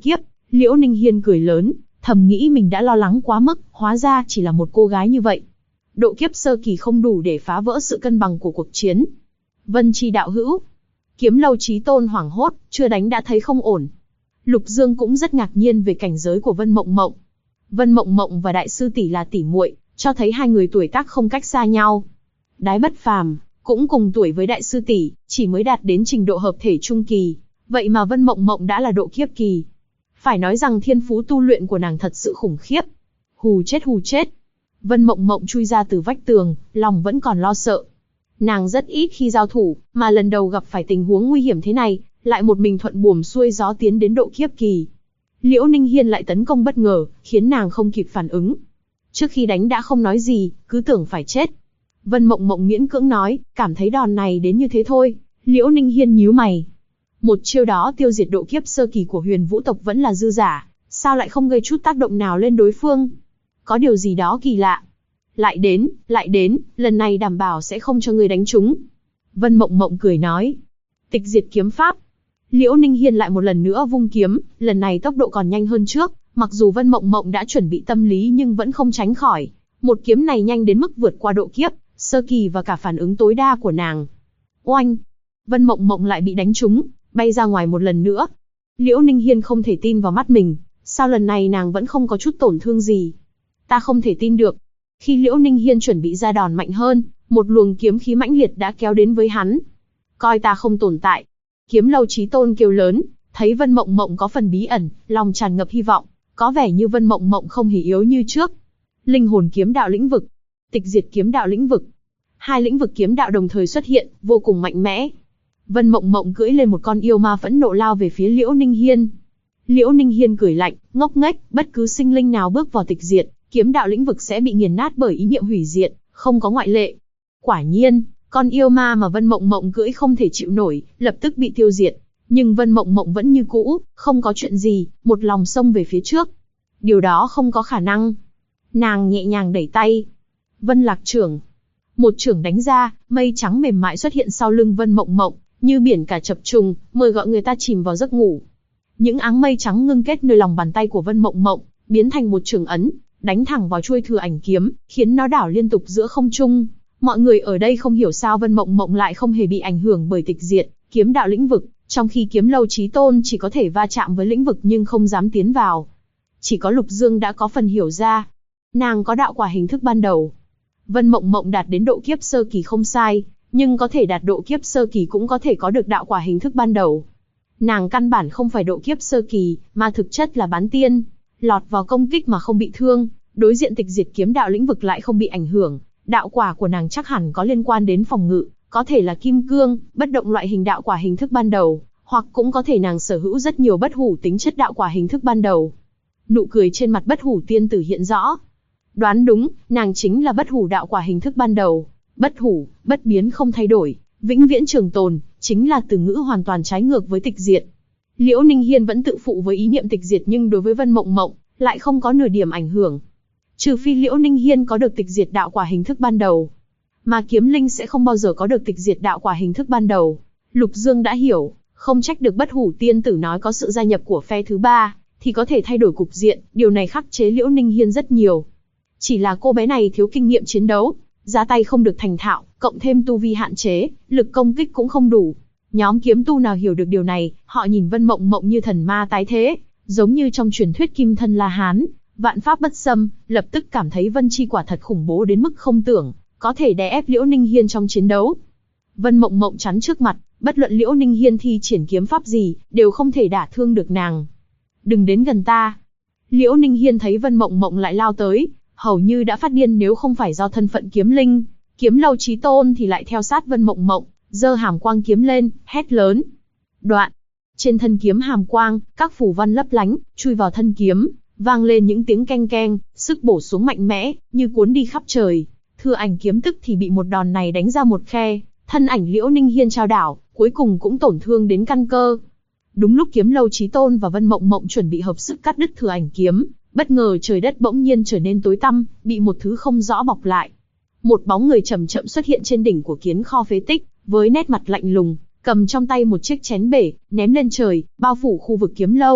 Liễu Ninh Hiên cười lớn, thầm nghĩ mình đã lo lắng quá mức, hóa ra chỉ là một cô gái như vậy. Độ kiếp sơ kỳ không đủ để phá vỡ sự cân bằng của cuộc chiến. Vân Chi đạo hữu. Kiếm Lâu Chí Tôn hoảng hốt, chưa đánh đã thấy không ổn. Lục Dương cũng rất ngạc nhiên về cảnh giới của Vân Mộng Mộng. Vân Mộng Mộng và đại sư tỷ là tỷ muội, cho thấy hai người tuổi tác không cách xa nhau. Đái Bất Phàm cũng cùng tuổi với đại sư tỷ, chỉ mới đạt đến trình độ hợp thể trung kỳ, vậy mà Vân Mộng Mộng đã là độ kiếp kỳ. Phải nói rằng thiên phú tu luyện của nàng thật sự khủng khiếp. Hù chết hù chết. Vân Mộng Mộng chui ra từ vách tường, lòng vẫn còn lo sợ. Nàng rất ít khi giao thủ, mà lần đầu gặp phải tình huống nguy hiểm thế này, lại một mình thuận buồm xuôi gió tiến đến độ kiếp kỳ. Liễu Ninh Hiên lại tấn công bất ngờ, khiến nàng không kịp phản ứng. Trước khi đánh đã không nói gì, cứ tưởng phải chết. Vân Mộng Mộng miễn cưỡng nói, cảm thấy đòn này đến như thế thôi. Liễu Ninh Hiên nhíu mày. Một chiêu đó tiêu diệt độ kiếp sơ kỳ của Huyền Vũ tộc vẫn là dư giả, sao lại không gây chút tác động nào lên đối phương? Có điều gì đó kỳ lạ. Lại đến, lần này đảm bảo sẽ không cho ngươi đánh trúng. Vân Mộng Mộng cười nói. Tịch diệt kiếm pháp. Liễu Ninh Hiên lại một lần nữa vung kiếm, lần này tốc độ còn nhanh hơn trước, mặc dù Vân Mộng Mộng đã chuẩn bị tâm lý nhưng vẫn không tránh khỏi. Một kiếm này nhanh đến mức vượt qua độ kiếp sơ kỳ và cả phản ứng tối đa của nàng. Oanh! Vân Mộng Mộng lại bị đánh trúng, bay ra ngoài một lần nữa. Liễu Ninh Hiên không thể tin vào mắt mình, sao lần này nàng vẫn không có chút tổn thương gì? Ta không thể tin được. Khi Liễu Ninh Hiên chuẩn bị ra đòn mạnh hơn, một luồng kiếm khí mãnh liệt đã kéo đến với hắn. Coi ta không tồn tại. Kiếm Lâu Chí Tôn kêu lớn, thấy Vân Mộng Mộng có phần bí ẩn, lòng tràn ngập hy vọng, có vẻ như Vân Mộng Mộng không hề yếu như trước. Linh hồn kiếm đạo lĩnh vực, tịch diệt kiếm đạo lĩnh vực. Hai lĩnh vực kiếm đạo đồng thời xuất hiện, vô cùng mạnh mẽ. Vân Mộng Mộng cưỡi lên một con yêu ma phẫn nộ lao về phía Liễu Ninh Hiên. Liễu Ninh Hiên cười lạnh, ngốc nghếch, bất cứ sinh linh nào bước vào tịch diệt kiếm đạo lĩnh vực sẽ bị nghiền nát bởi ý niệm hủy diệt, không có ngoại lệ. Quả nhiên, con yêu ma mà Vân Mộng Mộng cưỡi không thể chịu nổi, lập tức bị tiêu diệt. Nhưng Vân Mộng Mộng vẫn như cũ, không có chuyện gì, một lòng xông về phía trước. Điều đó không có khả năng. Nàng nhẹ nhàng đẩy tay. Vân Lạc Trưởng. Một chưởng đánh ra, mây trắng mềm mại xuất hiện sau lưng Vân Mộng Mộng, như biển cả chập trùng, mời gọi người ta chìm vào giấc ngủ. Những áng mây trắng ngưng kết nơi lòng bàn tay của Vân Mộng Mộng, biến thành một chưởng ấn, đánh thẳng vào chuôi thừa ảnh kiếm, khiến nó đảo liên tục giữa không trung. Mọi người ở đây không hiểu sao Vân Mộng Mộng lại không hề bị ảnh hưởng bởi tịch diệt kiếm đạo lĩnh vực, trong khi Kiếm Lâu Chí Tôn chỉ có thể va chạm với lĩnh vực nhưng không dám tiến vào. Chỉ có Lục Dương đã có phần hiểu ra. Nàng có đạo quả hình thức ban đầu. Vân Mộng Mộng đạt đến độ kiếp sơ kỳ không sai, nhưng có thể đạt độ kiếp sơ kỳ cũng có thể có được đạo quả hình thức ban đầu. Nàng căn bản không phải độ kiếp sơ kỳ, mà thực chất là bán tiên, lọt vào công kích mà không bị thương, đối diện tịch diệt kiếm đạo lĩnh vực lại không bị ảnh hưởng. Đạo quả của nàng chắc hẳn có liên quan đến phòng ngự, có thể là kim cương, bất động loại hình đạo quả hình thức ban đầu, hoặc cũng có thể nàng sở hữu rất nhiều bất hủ tính chất đạo quả hình thức ban đầu. Nụ cười trên mặt bất hủ tiên tử hiện rõ. Đoán đúng, nàng chính là bất hủ đạo quả hình thức ban đầu. Bất hủ, bất biến không thay đổi, vĩnh viễn trường tồn, chính là từ ngữ hoàn toàn trái ngược với tịch diệt. Liễu Ninh Hiên vẫn tự phụ với ý niệm tịch diệt nhưng đối với Vân Mộng Mộng, lại không có nửa điểm ảnh hưởng. Trừ phi Liễu Ninh Hiên có được tịch diệt đạo quả hình thức ban đầu. Mà kiếm linh sẽ không bao giờ có được tịch diệt đạo quả hình thức ban đầu. Lục Dương đã hiểu, không trách được bất hủ tiên tử nói có sự gia nhập của phe thứ ba, thì có thể thay đổi cục diện, điều này khắc chế Liễu Ninh Hiên rất nhiều. Chỉ là cô bé này thiếu kinh nghiệm chiến đấu, ra tay không được thành thạo, cộng thêm tu vi hạn chế, lực công kích cũng không đủ. Nhóm kiếm tu nào hiểu được điều này, họ nhìn Vân Mộng Mộng như thần ma tái thế, giống như trong truyền thuyết Kim Thân La Hán, vạn pháp bất xâm, lập tức cảm thấy Vân Chi quả thật khủng bố đến mức không tưởng, có thể đè ép Liễu Ninh Hiên trong chiến đấu. Vân Mộng Mộng chắn trước mặt, bất luận Liễu Ninh Hiên thi triển kiếm pháp gì, đều không thể đả thương được nàng. Đừng đến gần ta. Liễu Ninh Hiên thấy Vân Mộng Mộng lại lao tới, hầu như đã phát điên, nếu không phải do thân phận kiếm linh, Kiếm Lâu Chí Tôn thì lại theo sát Vân Mộng Mộng, giơ hàm quang kiếm lên, hét lớn. Đoạn. Trên thân kiếm hàm quang, các phù văn lấp lánh, chui vào thân kiếm, vang lên những tiếng keng keng, sức bổ xuống mạnh mẽ, như cuốn đi khắp trời. Thừa ảnh kiếm tức thì bị một đòn này đánh ra một khe, thân ảnh Liễu Ninh Hiên trao đảo, cuối cùng cũng tổn thương đến căn cơ. Đúng lúc Kiếm Lâu Chí Tôn và Vân Mộng Mộng chuẩn bị hợp sức cắt đứt thừa ảnh kiếm, bất ngờ trời đất bỗng nhiên trở nên tối tăm, bị một thứ không rõ bọc lại. Một bóng người chậm chậm xuất hiện trên đỉnh của kiến kho phế tích, với nét mặt lạnh lùng, cầm trong tay một chiếc chén bể, ném lên trời, bao phủ khu vực kiếm lâu.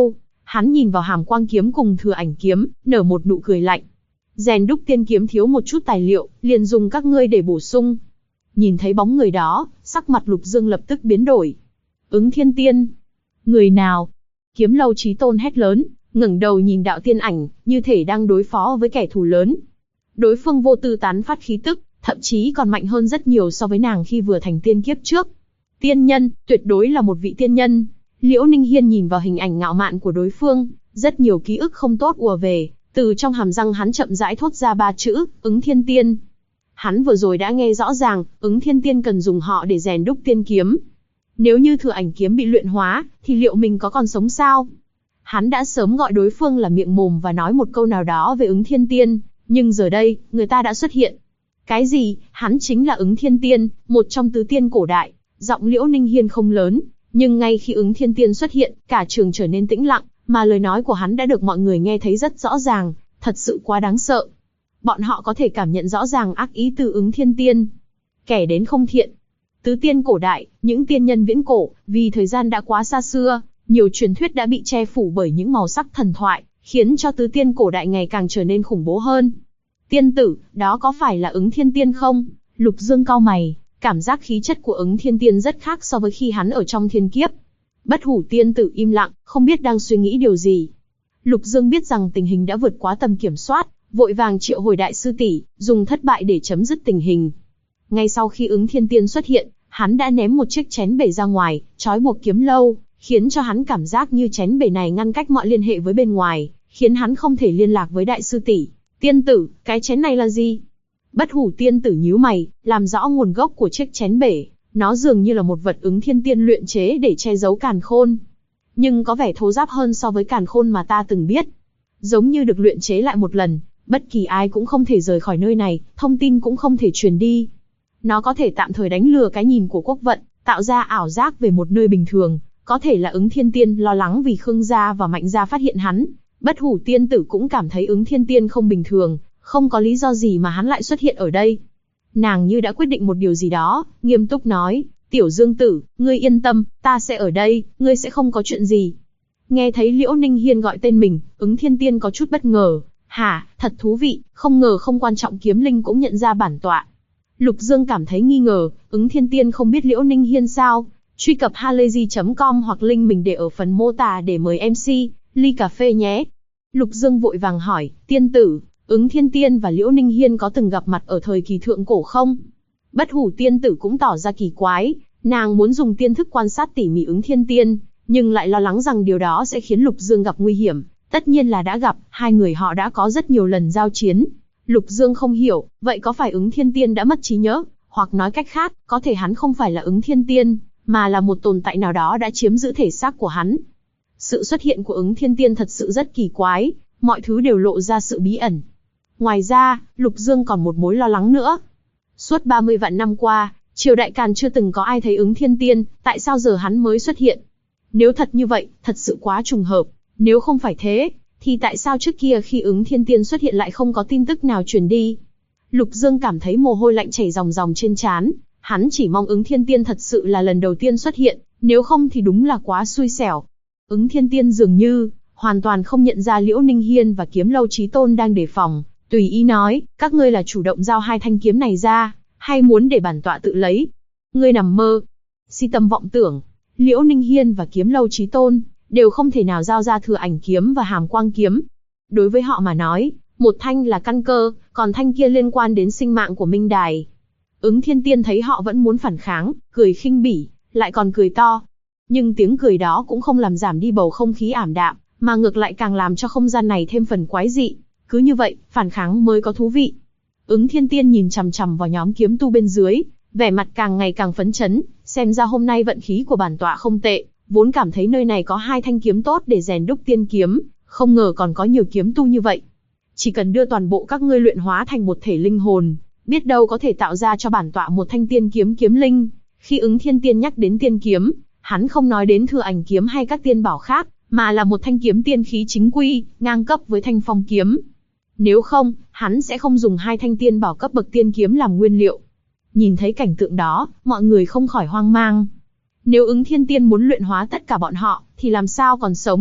Hắn nhìn vào hàm quang kiếm cùng thừa ảnh kiếm, nở một nụ cười lạnh. Rèn đúc tiên kiếm thiếu một chút tài liệu, liền dùng các ngươi để bổ sung. Nhìn thấy bóng người đó, sắc mặt Lục Dương lập tức biến đổi. Ứng Thiên Tiên. Người nào? Kiếm Lâu Chí Tôn hét lớn, ngẩng đầu nhìn đạo tiên ảnh, như thể đang đối phó với kẻ thù lớn. Đối phương vô tư tán phát khí tức, thậm chí còn mạnh hơn rất nhiều so với nàng khi vừa thành tiên kiếp trước. Tiên nhân, tuyệt đối là một vị tiên nhân. Liễu Ninh Hiên nhìn vào hình ảnh ngạo mạn của đối phương, rất nhiều ký ức không tốt ùa về, từ trong hàm răng hắn chậm rãi thốt ra 3 chữ, Ứng Thiên Tiên. Hắn vừa rồi đã nghe rõ ràng, Ứng Thiên Tiên cần dùng họ để rèn đúc tiên kiếm. Nếu như thừa ảnh kiếm bị luyện hóa, thì liệu mình có còn sống sao? Hắn đã sớm gọi đối phương là miệng mồm và nói một câu nào đó về Ứng Thiên Tiên, nhưng giờ đây, người ta đã xuất hiện. Cái gì? Hắn chính là Ứng Thiên Tiên, một trong tứ tiên cổ đại. Giọng Liễu Ninh Hiên không lớn, nhưng ngay khi Ứng Thiên Tiên xuất hiện, cả trường trở nên tĩnh lặng, mà lời nói của hắn đã được mọi người nghe thấy rất rõ ràng, thật sự quá đáng sợ. Bọn họ có thể cảm nhận rõ ràng ác ý từ Ứng Thiên Tiên. Kẻ đến không thiện. Tứ tiên cổ đại, những tiên nhân viễn cổ, vì thời gian đã quá xa xưa, nhiều truyền thuyết đã bị che phủ bởi những màu sắc thần thoại, khiến cho tứ tiên cổ đại ngày càng trở nên khủng bố hơn. Tiên tử, đó có phải là Ứng Thiên Tiên không? Lục Dương cau mày, cảm giác khí chất của Ứng Thiên Tiên rất khác so với khi hắn ở trong thiên kiếp. Bất Hủ tiên tử im lặng, không biết đang suy nghĩ điều gì. Lục Dương biết rằng tình hình đã vượt quá tầm kiểm soát, vội vàng triệu hồi đại sư tỷ, dùng thất bại để chấm dứt tình hình. Ngay sau khi Ứng Thiên Tiên xuất hiện, hắn đã ném một chiếc chén bể ra ngoài, trói buộc Kiếm Lâu, khiến cho hắn cảm giác như chén bể này ngăn cách mọi liên hệ với bên ngoài, khiến hắn không thể liên lạc với đại sư tỷ. Tiên tử, cái chén này là gì? Bất Hủ tiên tử nhíu mày, làm rõ nguồn gốc của chiếc chén bể. Nó dường như là một vật Ứng Thiên Tiên luyện chế để che giấu càn khôn, nhưng có vẻ thô ráp hơn so với càn khôn mà ta từng biết. Giống như được luyện chế lại một lần, bất kỳ ai cũng không thể rời khỏi nơi này, thông tin cũng không thể truyền đi. Nó có thể tạm thời đánh lừa cái nhìn của quốc vận, tạo ra ảo giác về một nơi bình thường. Có thể là Ứng Thiên Tiên lo lắng vì Khương gia và Mạnh gia phát hiện hắn. Bất Hủ tiên tử cũng cảm thấy Ứng Thiên Tiên không bình thường, không có lý do gì mà hắn lại xuất hiện ở đây. Nàng như đã quyết định một điều gì đó, nghiêm túc nói, Tiểu Dương tử, ngươi yên tâm, ta sẽ ở đây, ngươi sẽ không có chuyện gì. Nghe thấy Liễu Ninh Hiên gọi tên mình, Ứng Thiên Tiên có chút bất ngờ. Hả, thật thú vị, không ngờ không quan trọng kiếm linh cũng nhận ra bản tọa. Lục Dương cảm thấy nghi ngờ, Ứng Thiên Tiên không biết Liễu Ninh Hiên sao? Truy cập halayzi.com hoặc link mình để ở phần mô tả để mời MC, ly cà phê nhé. Lục Dương vội vàng hỏi, tiên tử, Ứng Thiên Tiên và Liễu Ninh Hiên có từng gặp mặt ở thời kỳ thượng cổ không? Bất Hủ tiên tử cũng tỏ ra kỳ quái, nàng muốn dùng tiên thức quan sát tỉ mỉ Ứng Thiên Tiên, nhưng lại lo lắng rằng điều đó sẽ khiến Lục Dương gặp nguy hiểm. Tất nhiên là đã gặp, hai người họ đã có rất nhiều lần giao chiến. Lục Dương không hiểu, vậy có phải Ứng Thiên Tiên đã mất trí nhớ, hoặc nói cách khác, có thể hắn không phải là Ứng Thiên Tiên, mà là một tồn tại nào đó đã chiếm giữ thể xác của hắn. Sự xuất hiện của Ứng Thiên Tiên thật sự rất kỳ quái, mọi thứ đều lộ ra sự bí ẩn. Ngoài ra, Lục Dương còn một mối lo lắng nữa. Suốt 30 vạn năm qua, triều đại Càn chưa từng có ai thấy Ứng Thiên Tiên, tại sao giờ hắn mới xuất hiện? Nếu thật như vậy, thật sự quá trùng hợp. Nếu không phải thế, thì tại sao trước kia khi Ứng Thiên Tiên xuất hiện lại không có tin tức nào truyền đi? Lục Dương cảm thấy mồ hôi lạnh chảy ròng ròng trên trán. Hắn chỉ mong Ứng Thiên Tiên thật sự là lần đầu tiên xuất hiện, nếu không thì đúng là quá xui xẻo. Ứng Thiên Tiên dường như hoàn toàn không nhận ra Liễu Ninh Hiên và Kiếm Lâu Chí Tôn đang đề phòng, tùy ý nói, các ngươi là chủ động giao hai thanh kiếm này ra, hay muốn để bản tọa tự lấy? Ngươi nằm mơ, si tâm vọng tưởng. Liễu Ninh Hiên và Kiếm Lâu Chí Tôn đều không thể nào giao ra thừa ảnh kiếm và hàm quang kiếm. Đối với họ mà nói, một thanh là căn cơ, còn thanh kia liên quan đến sinh mạng của Minh Đài. Ứng Thiên Tiên thấy họ vẫn muốn phản kháng, cười khinh bỉ, lại còn cười to. Nhưng tiếng cười đó cũng không làm giảm đi bầu không khí ảm đạm, mà ngược lại càng làm cho không gian này thêm phần quái dị. Cứ như vậy, phản kháng mới có thú vị. Ứng Thiên Tiên nhìn chằm chằm vào nhóm kiếm tu bên dưới, vẻ mặt càng ngày càng phấn chấn, xem ra hôm nay vận khí của bản tọa không tệ, vốn cảm thấy nơi này có hai thanh kiếm tốt để rèn đúc tiên kiếm, không ngờ còn có nhiều kiếm tu như vậy. Chỉ cần đưa toàn bộ các ngươi luyện hóa thành một thể linh hồn, biết đâu có thể tạo ra cho bản tọa một thanh tiên kiếm kiếm linh. Khi Ứng Thiên Tiên nhắc đến tiên kiếm, hắn không nói đến thừa ảnh kiếm hay các tiên bảo khác, mà là một thanh kiếm tiên khí chính quy, ngang cấp với thanh phong kiếm. Nếu không, hắn sẽ không dùng hai thanh tiên bảo cấp bậc tiên kiếm làm nguyên liệu. Nhìn thấy cảnh tượng đó, mọi người không khỏi hoang mang. Nếu Ứng Thiên Tiên muốn luyện hóa tất cả bọn họ, thì làm sao còn sống?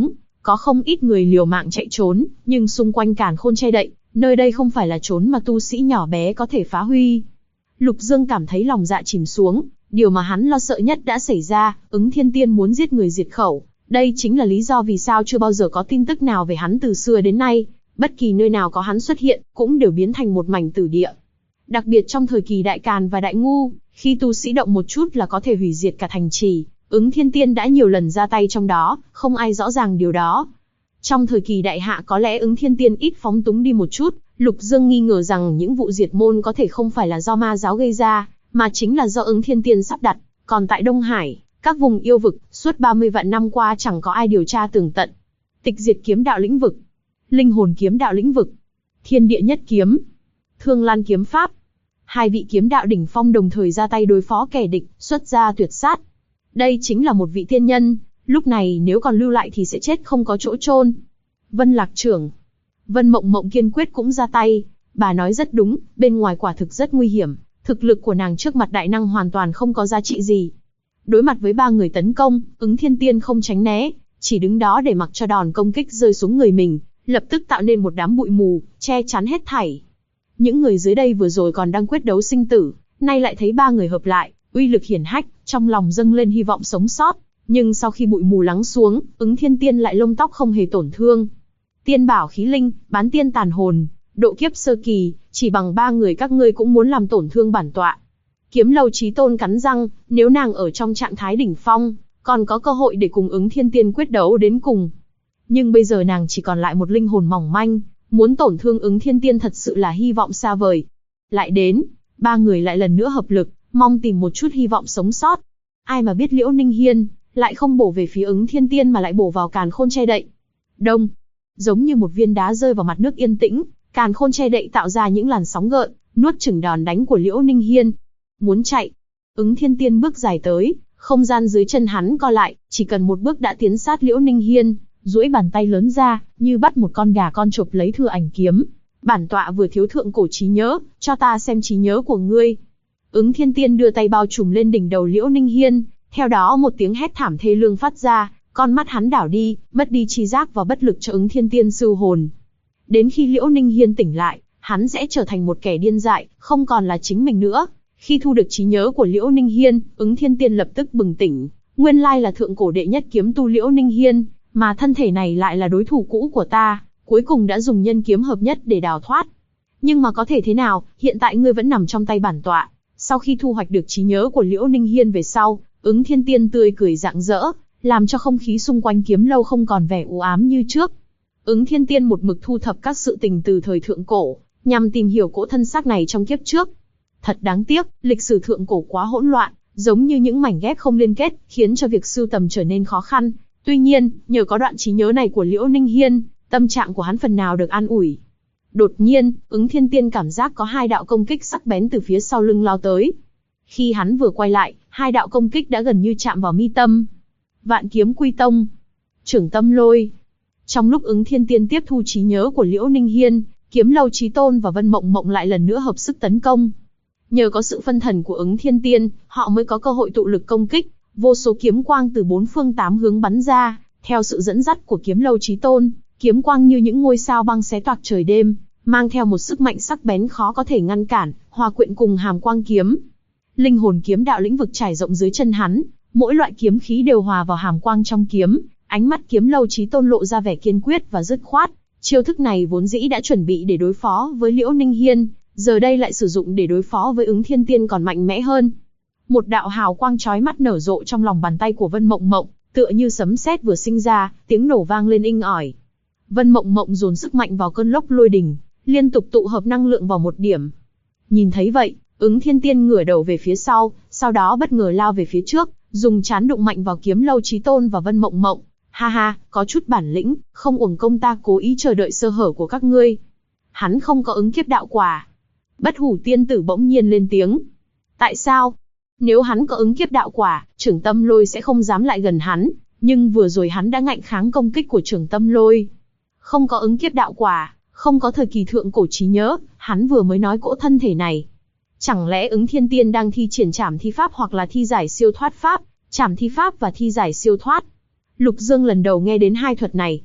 Có không ít người liều mạng chạy trốn, nhưng xung quanh càn khôn che đậy, nơi đây không phải là trốn mà tu sĩ nhỏ bé có thể phá huy. Lục Dương cảm thấy lòng dạ chìm xuống, điều mà hắn lo sợ nhất đã xảy ra, Ứng Thiên Tiên muốn giết người diệt khẩu. Đây chính là lý do vì sao chưa bao giờ có tin tức nào về hắn từ xưa đến nay, bất kỳ nơi nào có hắn xuất hiện, cũng đều biến thành một mảnh tử địa. Đặc biệt trong thời kỳ Đại Càn và Đại Ngu, khi tu sĩ động một chút là có thể hủy diệt cả thành trì, Ứng Thiên Tiên đã nhiều lần ra tay trong đó, không ai rõ ràng điều đó. Trong thời kỳ Đại Hạ có lẽ Ứng Thiên Tiên ít phóng túng đi một chút, Lục Dương nghi ngờ rằng những vụ diệt môn có thể không phải là do ma giáo gây ra, mà chính là do Ứng Thiên Tiên sắp đặt. Còn tại Đông Hải, các vùng yêu vực, suốt 30 vạn năm qua chẳng có ai điều tra tường tận. Tịch diệt kiếm đạo lĩnh vực, linh hồn kiếm đạo lĩnh vực, thiên địa nhất kiếm, thương lan kiếm pháp. Hai vị kiếm đạo đỉnh phong đồng thời ra tay đối phó kẻ địch, xuất ra tuyệt sát. Đây chính là một vị tiên nhân, lúc này nếu còn lưu lại thì sẽ chết không có chỗ chôn. Vân Lạc trưởng, Vân Mộng Mộng kiên quyết cũng ra tay. Bà nói rất đúng, bên ngoài quả thực rất nguy hiểm, thực lực của nàng trước mặt đại năng hoàn toàn không có giá trị gì. Đối mặt với ba người tấn công, Ứng Thiên Tiên không tránh né, chỉ đứng đó để mặc cho đòn công kích rơi xuống người mình, lập tức tạo nên một đám bụi mù, che chắn hết thảy. Những người dưới đây vừa rồi còn đang quyết đấu sinh tử, nay lại thấy ba người hợp lại, uy lực hiển hách, trong lòng dâng lên hy vọng sống sót. Nhưng sau khi bụi mù lắng xuống, Ứng Thiên Tiên lại lông tóc không hề tổn thương. Tiên bảo khí linh, bán tiên tàn hồn, độ kiếp sơ kỳ, chỉ bằng ba người các ngươi cũng muốn làm tổn thương bản tọa. Kiếm Lâu Chí Tôn cắn răng, nếu nàng ở trong trạng thái đỉnh phong, còn có cơ hội để cùng Ứng Thiên Tiên quyết đấu đến cùng. Nhưng bây giờ nàng chỉ còn lại một linh hồn mỏng manh, muốn tổn thương Ứng Thiên Tiên thật sự là hy vọng xa vời. Lại đến, ba người lại lần nữa hợp lực, mong tìm một chút hy vọng sống sót. Ai mà biết Liễu Ninh Hiên lại không bổ về phía Ứng Thiên Tiên mà lại bổ vào càn khôn che đậy. Đông, giống như một viên đá rơi vào mặt nước yên tĩnh, càn khôn che đậy tạo ra những làn sóng gợn, nuốt chửng đòn đánh của Liễu Ninh Hiên. Muốn chạy, Ứng Thiên Tiên bước dài tới, không gian dưới chân hắn co lại, chỉ cần một bước đã tiến sát Liễu Ninh Hiên, duỗi bàn tay lớn ra, như bắt một con gà con chộp lấy Thừa Ảnh kiếm. Bản tọa vừa thiếu thượng cổ trí nhớ, cho ta xem trí nhớ của ngươi. Ứng Thiên Tiên đưa tay bao trùm lên đỉnh đầu Liễu Ninh Hiên, theo đó một tiếng hét thảm thê lương phát ra, con mắt hắn đảo đi, mất đi chi giác và bất lực cho Ứng Thiên Tiên siêu hồn. Đến khi Liễu Ninh Hiên tỉnh lại, hắn sẽ trở thành một kẻ điên dại, không còn là chính mình nữa. Khi thu được trí nhớ của Liễu Ninh Hiên, Ứng Thiên Tiên lập tức bừng tỉnh, nguyên lai là thượng cổ đệ nhất kiếm tu Liễu Ninh Hiên, mà thân thể này lại là đối thủ cũ của ta, cuối cùng đã dùng nhân kiếm hợp nhất để đào thoát. Nhưng mà có thể thế nào, hiện tại ngươi vẫn nằm trong tay bản tọa. Sau khi thu hoạch được trí nhớ của Liễu Ninh Hiên về sau, Ứng Thiên Tiên tươi cười rạng rỡ, làm cho không khí xung quanh kiếm lâu không còn vẻ u ám như trước. Ứng Thiên Tiên một mực thu thập các sự tình từ thời thượng cổ, nhằm tìm hiểu cỗ thân xác này trong kiếp trước. Thật đáng tiếc, lịch sử thượng cổ quá hỗn loạn, giống như những mảnh ghép không liên kết, khiến cho việc sưu tầm trở nên khó khăn. Tuy nhiên, nhờ có đoạn trí nhớ này của Liễu Ninh Hiên, tâm trạng của hắn phần nào được an ủi. Đột nhiên, Ứng Thiên Tiên cảm giác có hai đạo công kích sắc bén từ phía sau lưng lao tới. Khi hắn vừa quay lại, hai đạo công kích đã gần như chạm vào mi tâm. Vạn Kiếm Quy Tông, Trưởng Tâm Lôi. Trong lúc Ứng Thiên Tiên tiếp thu trí nhớ của Liễu Ninh Hiên, Kiếm Lâu Chí Tôn và Vân Mộng Mộng lại lần nữa hợp sức tấn công. Nhờ có sự phân thần của Ứng Thiên Tiên, họ mới có cơ hội tụ lực công kích. Vô số kiếm quang từ bốn phương tám hướng bắn ra, theo sự dẫn dắt của Kiếm Lâu Chí Tôn, kiếm quang như những ngôi sao băng xé toạc trời đêm, mang theo một sức mạnh sắc bén khó có thể ngăn cản, hòa quyện cùng hàm quang kiếm. Linh hồn kiếm đạo lĩnh vực trải rộng dưới chân hắn, mỗi loại kiếm khí đều hòa vào hàm quang trong kiếm, ánh mắt Kiếm Lâu Chí Tôn lộ ra vẻ kiên quyết và dứt khoát. Chiêu thức này vốn dĩ đã chuẩn bị để đối phó với Liễu Ninh Hiên, giờ đây lại sử dụng để đối phó với Ứng Thiên Tiên còn mạnh mẽ hơn. Một đạo hào quang chói mắt nở rộ trong lòng bàn tay của Vân Mộng Mộng, tựa như sấm sét vừa sinh ra, tiếng nổ vang lên inh ỏi. Vân Mộng Mộng dồn sức mạnh vào cơn lốc lôi đình, liên tục tụ hợp năng lượng vào một điểm. Nhìn thấy vậy, Ứng Thiên Tiên ngửa đầu về phía sau đó bất ngờ lao về phía trước, dùng trán đụng mạnh vào Kiếm Lâu Chí Tôn và Vân Mộng Mộng. Ha ha, có chút bản lĩnh, không uổng công ta cố ý chờ đợi sơ hở của các ngươi. Hắn không có ứng kiếp đạo quả. Bất Hủ Tiên Tử bỗng nhiên lên tiếng. Tại sao? Nếu hắn có ứng kiếp đạo quả, Trưởng Tâm Lôi sẽ không dám lại gần hắn, nhưng vừa rồi hắn đã ngạnh kháng công kích của Trưởng Tâm Lôi. Không có ứng kiếp đạo quả, không có thời kỳ thượng cổ trí nhớ, hắn vừa mới nói cỗ thân thể này. Chẳng lẽ Ứng Thiên Tiên đang thi triển trảm thi pháp hoặc là thi giải siêu thoát pháp, trảm thi pháp và thi giải siêu thoát? Lục Dương lần đầu nghe đến hai thuật này.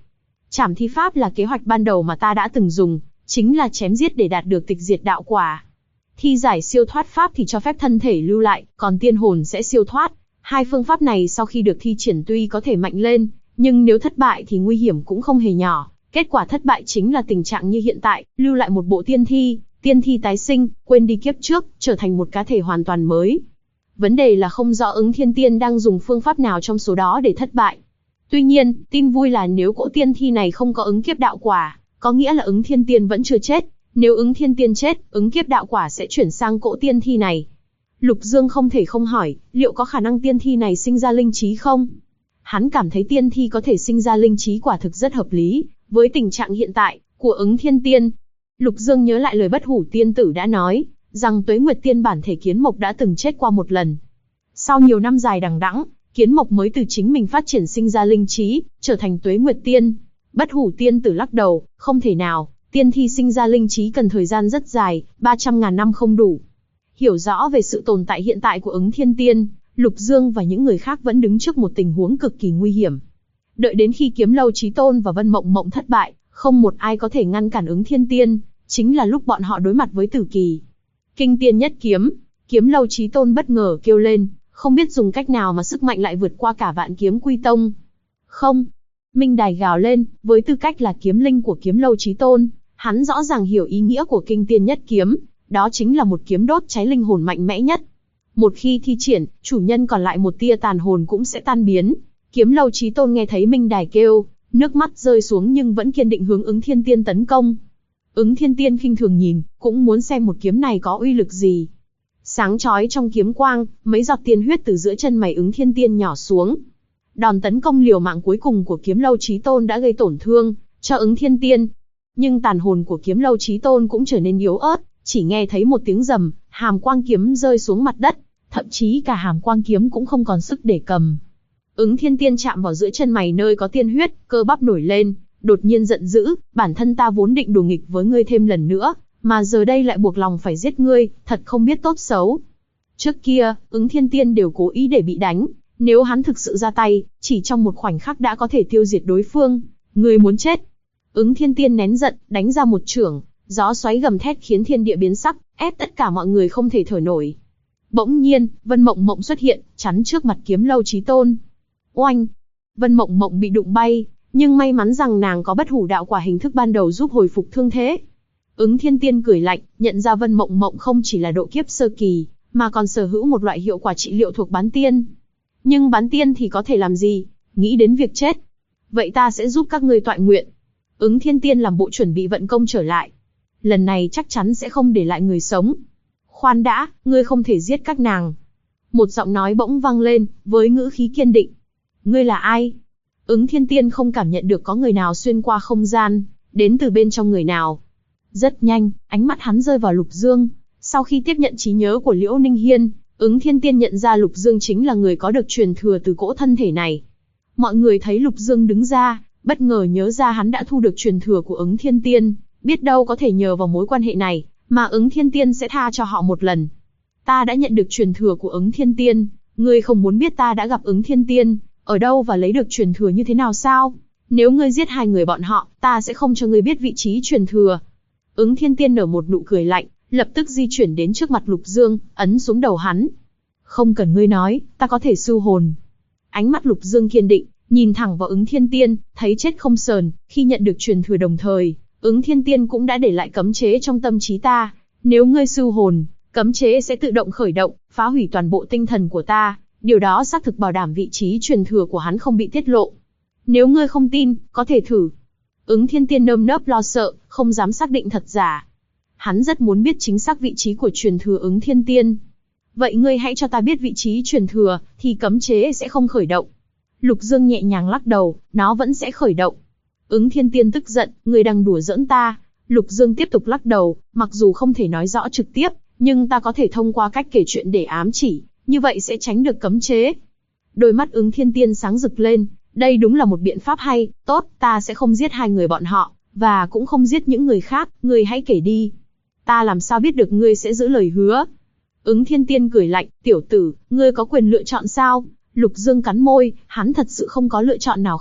Trảm thi pháp là kế hoạch ban đầu mà ta đã từng dùng, chính là chém giết để đạt được tịch diệt đạo quả. Thi giải siêu thoát pháp thì cho phép thân thể lưu lại, còn tiên hồn sẽ siêu thoát. Hai phương pháp này sau khi được thi triển tuy có thể mạnh lên, nhưng nếu thất bại thì nguy hiểm cũng không hề nhỏ. Kết quả thất bại chính là tình trạng như hiện tại, lưu lại một bộ tiên thi tái sinh, quên đi kiếp trước, trở thành một cá thể hoàn toàn mới. Vấn đề là không rõ Ứng Thiên Tiên đang dùng phương pháp nào trong số đó để thất bại. Tuy nhiên, tin vui là nếu cỗ tiên thi này không có ứng kiếp đạo quả, có nghĩa là Ứng Thiên Tiên vẫn chưa chết. Nếu Ứng Thiên Tiên chết, ứng kiếp đạo quả sẽ chuyển sang cỗ tiên thi này. Lục Dương không thể không hỏi, liệu có khả năng tiên thi này sinh ra linh trí không? Hắn cảm thấy tiên thi có thể sinh ra linh trí quả thực rất hợp lý, với tình trạng hiện tại của Ứng Thiên Tiên. Lục Dương nhớ lại lời Bất Hủ Tiên Tử đã nói, rằng Tuế Nguyệt Tiên bản thể Kiến Mộc đã từng chết qua một lần. Sau nhiều năm dài đằng đẵng, Kiến Mộc mới từ chính mình phát triển sinh ra linh trí, trở thành Tuế Nguyệt Tiên. Bất Hủ Tiên Tử lắc đầu, không thể nào, tiên thi sinh ra linh trí cần thời gian rất dài, 300.000 năm không đủ. Hiểu rõ về sự tồn tại hiện tại của Ứng Thiên Tiên, Lục Dương và những người khác vẫn đứng trước một tình huống cực kỳ nguy hiểm. Đợi đến khi Kiếm Lâu Chí Tôn và Vân Mộng Mộng thất bại, không một ai có thể ngăn cản Ứng Thiên Tiên, chính là lúc bọn họ đối mặt với tử kỳ. Kinh tiên nhất kiếm, Kiếm Lâu Chí Tôn bất ngờ kêu lên, không biết dùng cách nào mà sức mạnh lại vượt qua cả Vạn Kiếm Quy Tông. Không, Minh Đài gào lên, với tư cách là kiếm linh của Kiếm Lâu Chí Tôn, hắn rõ ràng hiểu ý nghĩa của kinh tiên nhất kiếm, đó chính là một kiếm đốt cháy linh hồn mạnh mẽ nhất. Một khi thi triển, chủ nhân còn lại một tia tàn hồn cũng sẽ tan biến. Kiếm Lâu Chí Tôn nghe thấy Minh Đài kêu, nước mắt rơi xuống nhưng vẫn kiên định hướng Ứng Thiên Tiên tấn công. Ứng Thiên Tiên khinh thường nhìn, cũng muốn xem một kiếm này có uy lực gì. Sáng chói trong kiếm quang, mấy giọt tiên huyết từ giữa chân mày Ứng Thiên Tiên nhỏ xuống. Đòn tấn công liều mạng cuối cùng của Kiếm Lâu Chí Tôn đã gây tổn thương cho Ứng Thiên Tiên. Nhưng tàn hồn của Kiếm Lâu Chí Tôn cũng trở nên yếu ớt, chỉ nghe thấy một tiếng rầm, hàm quang kiếm rơi xuống mặt đất, thậm chí cả hàm quang kiếm cũng không còn sức để cầm. Ứng Thiên Tiên chạm vào giữa chân mày nơi có tiên huyết, cơ bắp nổi lên, đột nhiên giận dữ, bản thân ta vốn định đùa nghịch với ngươi thêm lần nữa, mà giờ đây lại buộc lòng phải giết ngươi, thật không biết tốt xấu. Trước kia, Ứng Thiên Tiên đều cố ý để bị đánh, nếu hắn thực sự ra tay, chỉ trong một khoảnh khắc đã có thể tiêu diệt đối phương. Ngươi muốn chết. Ứng Thiên Tiên nén giận, đánh ra một chưởng, gió xoáy gầm thét khiến thiên địa biến sắc, ép tất cả mọi người không thể thở nổi. Bỗng nhiên, Vân Mộng Mộng xuất hiện, chắn trước mặt Kiếm Lâu Chí Tôn. Oanh! Vân Mộng Mộng bị đụng bay, nhưng may mắn rằng nàng có Bất Hủ đạo quả hình thức ban đầu giúp hồi phục thương thế. Ứng Thiên Tiên cười lạnh, nhận ra Vân Mộng Mộng không chỉ là độ kiếp sơ kỳ, mà còn sở hữu một loại hiệu quả trị liệu thuộc bán tiên. Nhưng bán tiên thì có thể làm gì? Nghĩ đến việc chết. Vậy ta sẽ giúp các ngươi toại nguyện. Ứng Thiên Tiên làm bộ chuẩn bị vận công trở lại. Lần này chắc chắn sẽ không để lại người sống. Khoan đã, ngươi không thể giết các nàng. Một giọng nói bỗng vang lên, với ngữ khí kiên định. Ngươi là ai? Ứng Thiên Tiên không cảm nhận được có người nào xuyên qua không gian, đến từ bên trong người nào. Rất nhanh, ánh mắt hắn rơi vào Lục Dương. Sau khi tiếp nhận trí nhớ của Liễu Ninh Hiên, Ứng Thiên Tiên nhận ra Lục Dương chính là người có được truyền thừa từ cỗ thân thể này. Mọi người thấy Lục Dương đứng ra, bất ngờ nhớ ra hắn đã thu được truyền thừa của Ứng Thiên Tiên, biết đâu có thể nhờ vào mối quan hệ này, mà Ứng Thiên Tiên sẽ tha cho họ một lần. Ta đã nhận được truyền thừa của Ứng Thiên Tiên, ngươi không muốn biết ta đã gặp Ứng Thiên Tiên, ở đâu và lấy được truyền thừa như thế nào sao? Nếu ngươi giết hai người bọn họ, ta sẽ không cho ngươi biết vị trí truyền thừa. Ứng Thiên Tiên nở một nụ cười lạnh, lập tức di chuyển đến trước mặt Lục Dương, ấn xuống đầu hắn. Không cần ngươi nói, ta có thể sưu hồn. Ánh mắt Lục Dương kiên định, nhìn thẳng vào Ứng Thiên Tiên, thấy chết không sờn. Khi nhận được truyền thừa đồng thời, Ứng Thiên Tiên cũng đã để lại cấm chế trong tâm trí ta. Nếu ngươi sưu hồn, cấm chế sẽ tự động khởi động, phá hủy toàn bộ tinh thần của ta. Điều đó xác thực bảo đảm vị trí truyền thừa của hắn không bị tiết lộ. Nếu ngươi không tin, có thể thử. Ứng Thiên Tiên nơm nớp lo sợ, không dám xác định thật giả. Hắn rất muốn biết chính xác vị trí của truyền thừa Ứng Thiên Tiên. Vậy ngươi hãy cho ta biết vị trí truyền thừa, thì cấm chế sẽ không khởi động. Lục Dương nhẹ nhàng lắc đầu, nó vẫn sẽ khởi động. Ứng Thiên Tiên tức giận, ngươi đang đùa giỡn ta. Lục Dương tiếp tục lắc đầu, mặc dù không thể nói rõ trực tiếp, nhưng ta có thể thông qua cách kể chuyện để ám chỉ, như vậy sẽ tránh được cấm chế. Đôi mắt Ứng Thiên Tiên sáng rực lên, đây đúng là một biện pháp hay, tốt, ta sẽ không giết hai người bọn họ, và cũng không giết những người khác, ngươi hãy kể đi. Ta làm sao biết được ngươi sẽ giữ lời hứa? Ứng Thiên Tiên cười lạnh, tiểu tử, ngươi có quyền lựa chọn sao? Lục Dương cắn môi, hắn thật sự không có lựa chọn nào khác,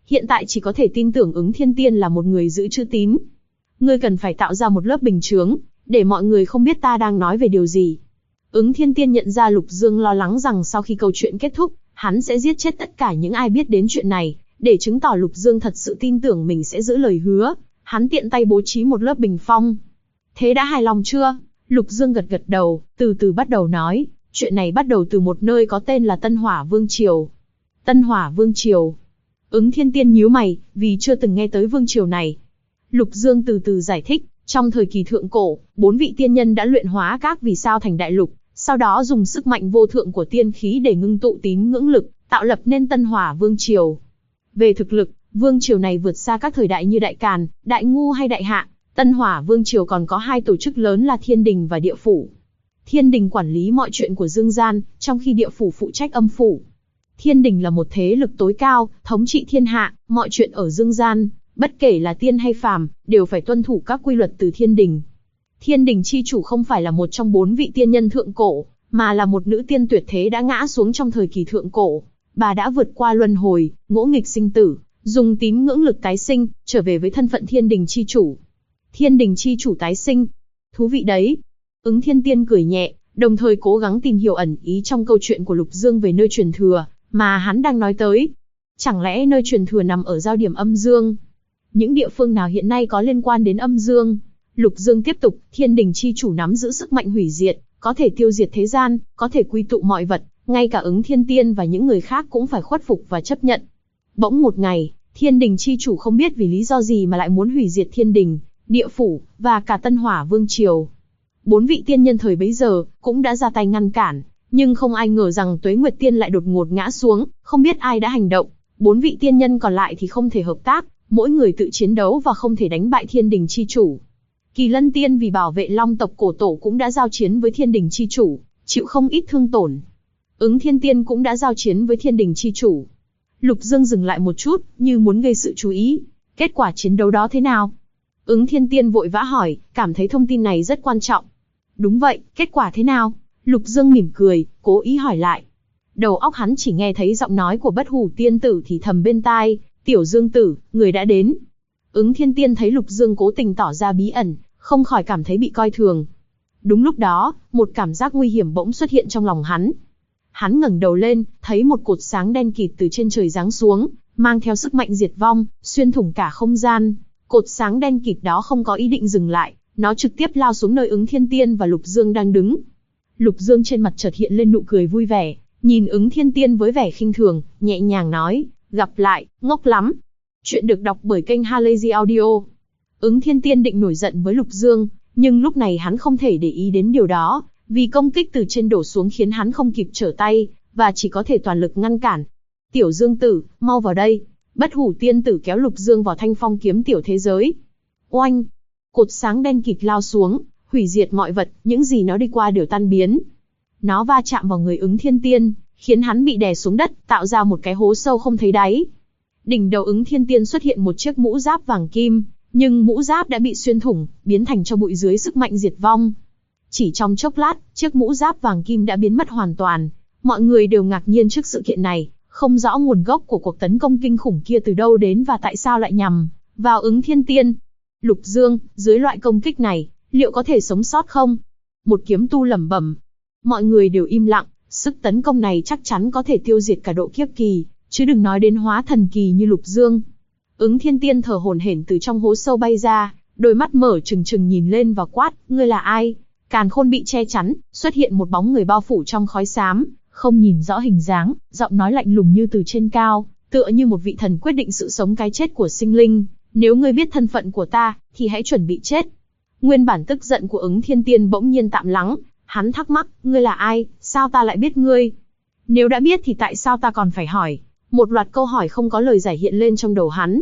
hiện tại chỉ có thể tin tưởng Ứng Thiên Tiên là một người giữ chữ tín. Ngươi cần phải tạo ra một lớp bình chướng, để mọi người không biết ta đang nói về điều gì. Ứng Thiên Tiên nhận ra Lục Dương lo lắng rằng sau khi câu chuyện kết thúc, hắn sẽ giết chết tất cả những ai biết đến chuyện này, để chứng tỏ Lục Dương thật sự tin tưởng mình sẽ giữ lời hứa. Hắn tiện tay bố trí một lớp bình phong. Thế đã hài lòng chưa? Lục Dương gật gật đầu, từ từ bắt đầu nói, chuyện này bắt đầu từ một nơi có tên là Tân Hỏa Vương Triều. Tân Hỏa Vương Triều. Ứng Thiên Tiên nhíu mày, vì chưa từng nghe tới vương triều này. Lục Dương từ từ giải thích, trong thời kỳ thượng cổ, 4 vị tiên nhân đã luyện hóa các vì sao thành đại lục, sau đó dùng sức mạnh vô thượng của tiên khí để ngưng tụ tín ngưỡng lực, tạo lập nên Tân Hỏa Vương Triều. Về thực lực, vương triều này vượt xa các thời đại như Đại Càn, Đại Ngu hay Đại Hạ. Tân Hỏa Vương Triều còn có 2 tổ chức lớn là Thiên Đình và Địa Phủ. Thiên Đình quản lý mọi chuyện của dương gian, trong khi Địa Phủ phụ trách âm phủ. Thiên Đình là một thế lực tối cao, thống trị thiên hạ, mọi chuyện ở dương gian, bất kể là tiên hay phàm, đều phải tuân thủ các quy luật từ Thiên Đình. Thiên Đình chi chủ không phải là một trong 4 vị tiên nhân thượng cổ, mà là một nữ tiên tuyệt thế đã ngã xuống trong thời kỳ thượng cổ. Bà đã vượt qua luân hồi, ngỗ nghịch sinh tử, dùng tín ngưỡng lực tái sinh, trở về với thân phận Thiên Đình chi chủ. Thiên Đình chi chủ tái sinh. Thú vị đấy. Ứng Thiên Tiên cười nhẹ, đồng thời cố gắng tìm hiểu ẩn ý trong câu chuyện của Lục Dương về nơi truyền thừa mà hắn đang nói tới. Chẳng lẽ nơi truyền thừa nằm ở giao điểm âm dương? Những địa phương nào hiện nay có liên quan đến âm dương? Lục Dương tiếp tục, Thiên Đình chi chủ nắm giữ sức mạnh hủy diệt, có thể tiêu diệt thế gian, có thể quy tụ mọi vật, ngay cả Ứng Thiên Tiên và những người khác cũng phải khuất phục và chấp nhận. Bỗng một ngày, Thiên Đình chi chủ không biết vì lý do gì mà lại muốn hủy diệt Thiên Đình, Địa Phủ, và cả Tân Hỏa Vương Triều. 4 vị tiên nhân thời bấy giờ, cũng đã ra tay ngăn cản, nhưng không ai ngờ rằng Tuế Nguyệt Tiên lại đột ngột ngã xuống, không biết ai đã hành động. 4 vị tiên nhân còn lại thì không thể hợp tác, mỗi người tự chiến đấu và không thể đánh bại Thiên Đình chi chủ. Kỳ Lân Tiên vì bảo vệ Long tộc cổ tổ cũng đã giao chiến với Thiên Đình chi chủ, chịu không ít thương tổn. Ứng Thiên Tiên cũng đã giao chiến với Thiên Đình chi chủ. Lục Dương dừng lại một chút, như muốn gây sự chú ý. Kết quả chiến đấu đó thế nào? Ứng Thiên Tiên vội vã hỏi, cảm thấy thông tin này rất quan trọng. Đúng vậy, kết quả thế nào? Lục Dương mỉm cười, cố ý hỏi lại. Đầu óc hắn chỉ nghe thấy giọng nói của Bất Hủ Tiên tử thì thầm bên tai, Tiểu Dương tử, người đã đến. Ứng Thiên Tiên thấy Lục Dương cố tình tỏ ra bí ẩn, không khỏi cảm thấy bị coi thường. Đúng lúc đó, một cảm giác nguy hiểm bỗng xuất hiện trong lòng hắn. Hắn ngẩng đầu lên, thấy một cột sáng đen kịt từ trên trời giáng xuống, mang theo sức mạnh diệt vong, xuyên thủng cả không gian. Cột sáng đen kịt đó không có ý định dừng lại, nó trực tiếp lao xuống nơi Ứng Thiên Tiên và Lục Dương đang đứng. Lục Dương trên mặt chợt hiện lên nụ cười vui vẻ, nhìn Ứng Thiên Tiên với vẻ khinh thường, nhẹ nhàng nói, gặp lại, ngốc lắm. Chuyện được đọc bởi kênh Halazy Audio. Ứng Thiên Tiên định nổi giận với Lục Dương, nhưng lúc này hắn không thể để ý đến điều đó, vì công kích từ trên đổ xuống khiến hắn không kịp trở tay, và chỉ có thể toàn lực ngăn cản. Tiểu Dương tử, mau vào đây. Bất Hủ Tiên tử kéo Lục Dương vào thanh phong kiếm tiểu thế giới. Oanh! Cột sáng đen kịt lao xuống, hủy diệt mọi vật, những gì nó đi qua đều tan biến. Nó va chạm vào người Ứng Thiên Tiên, khiến hắn bị đè xuống đất, tạo ra một cái hố sâu không thấy đáy. Đỉnh đầu Ứng Thiên Tiên xuất hiện một chiếc mũ giáp vàng kim, nhưng mũ giáp đã bị xuyên thủng, biến thành tro bụi dưới sức mạnh diệt vong. Chỉ trong chốc lát, chiếc mũ giáp vàng kim đã biến mất hoàn toàn. Mọi người đều ngạc nhiên trước sự kiện này, không rõ nguồn gốc của cuộc tấn công kinh khủng kia từ đâu đến và tại sao lại nhằm vào Ứng Thiên Tiên. Lục Dương, dưới loại công kích này, liệu có thể sống sót không? Một kiếm tu lẩm bẩm. Mọi người đều im lặng, sức tấn công này chắc chắn có thể tiêu diệt cả độ kiếp kỳ, chứ đừng nói đến hóa thần kỳ như Lục Dương. Ứng Thiên Tiên thở hổn hển từ trong hố sâu bay ra, đôi mắt mở trừng trừng nhìn lên và quát, ngươi là ai? Càn khôn bị che chắn, xuất hiện một bóng người bao phủ trong khói xám, không nhìn rõ hình dáng, giọng nói lạnh lùng như từ trên cao, tựa như một vị thần quyết định sự sống cái chết của sinh linh. Nếu ngươi biết thân phận của ta, thì hãy chuẩn bị chết. Nguyên bản tức giận của Ứng Thiên Tiên bỗng nhiên tạm lắng, hắn thắc mắc, ngươi là ai, sao ta lại biết ngươi? Nếu đã biết thì tại sao ta còn phải hỏi? Một loạt câu hỏi không có lời giải hiện lên trong đầu hắn.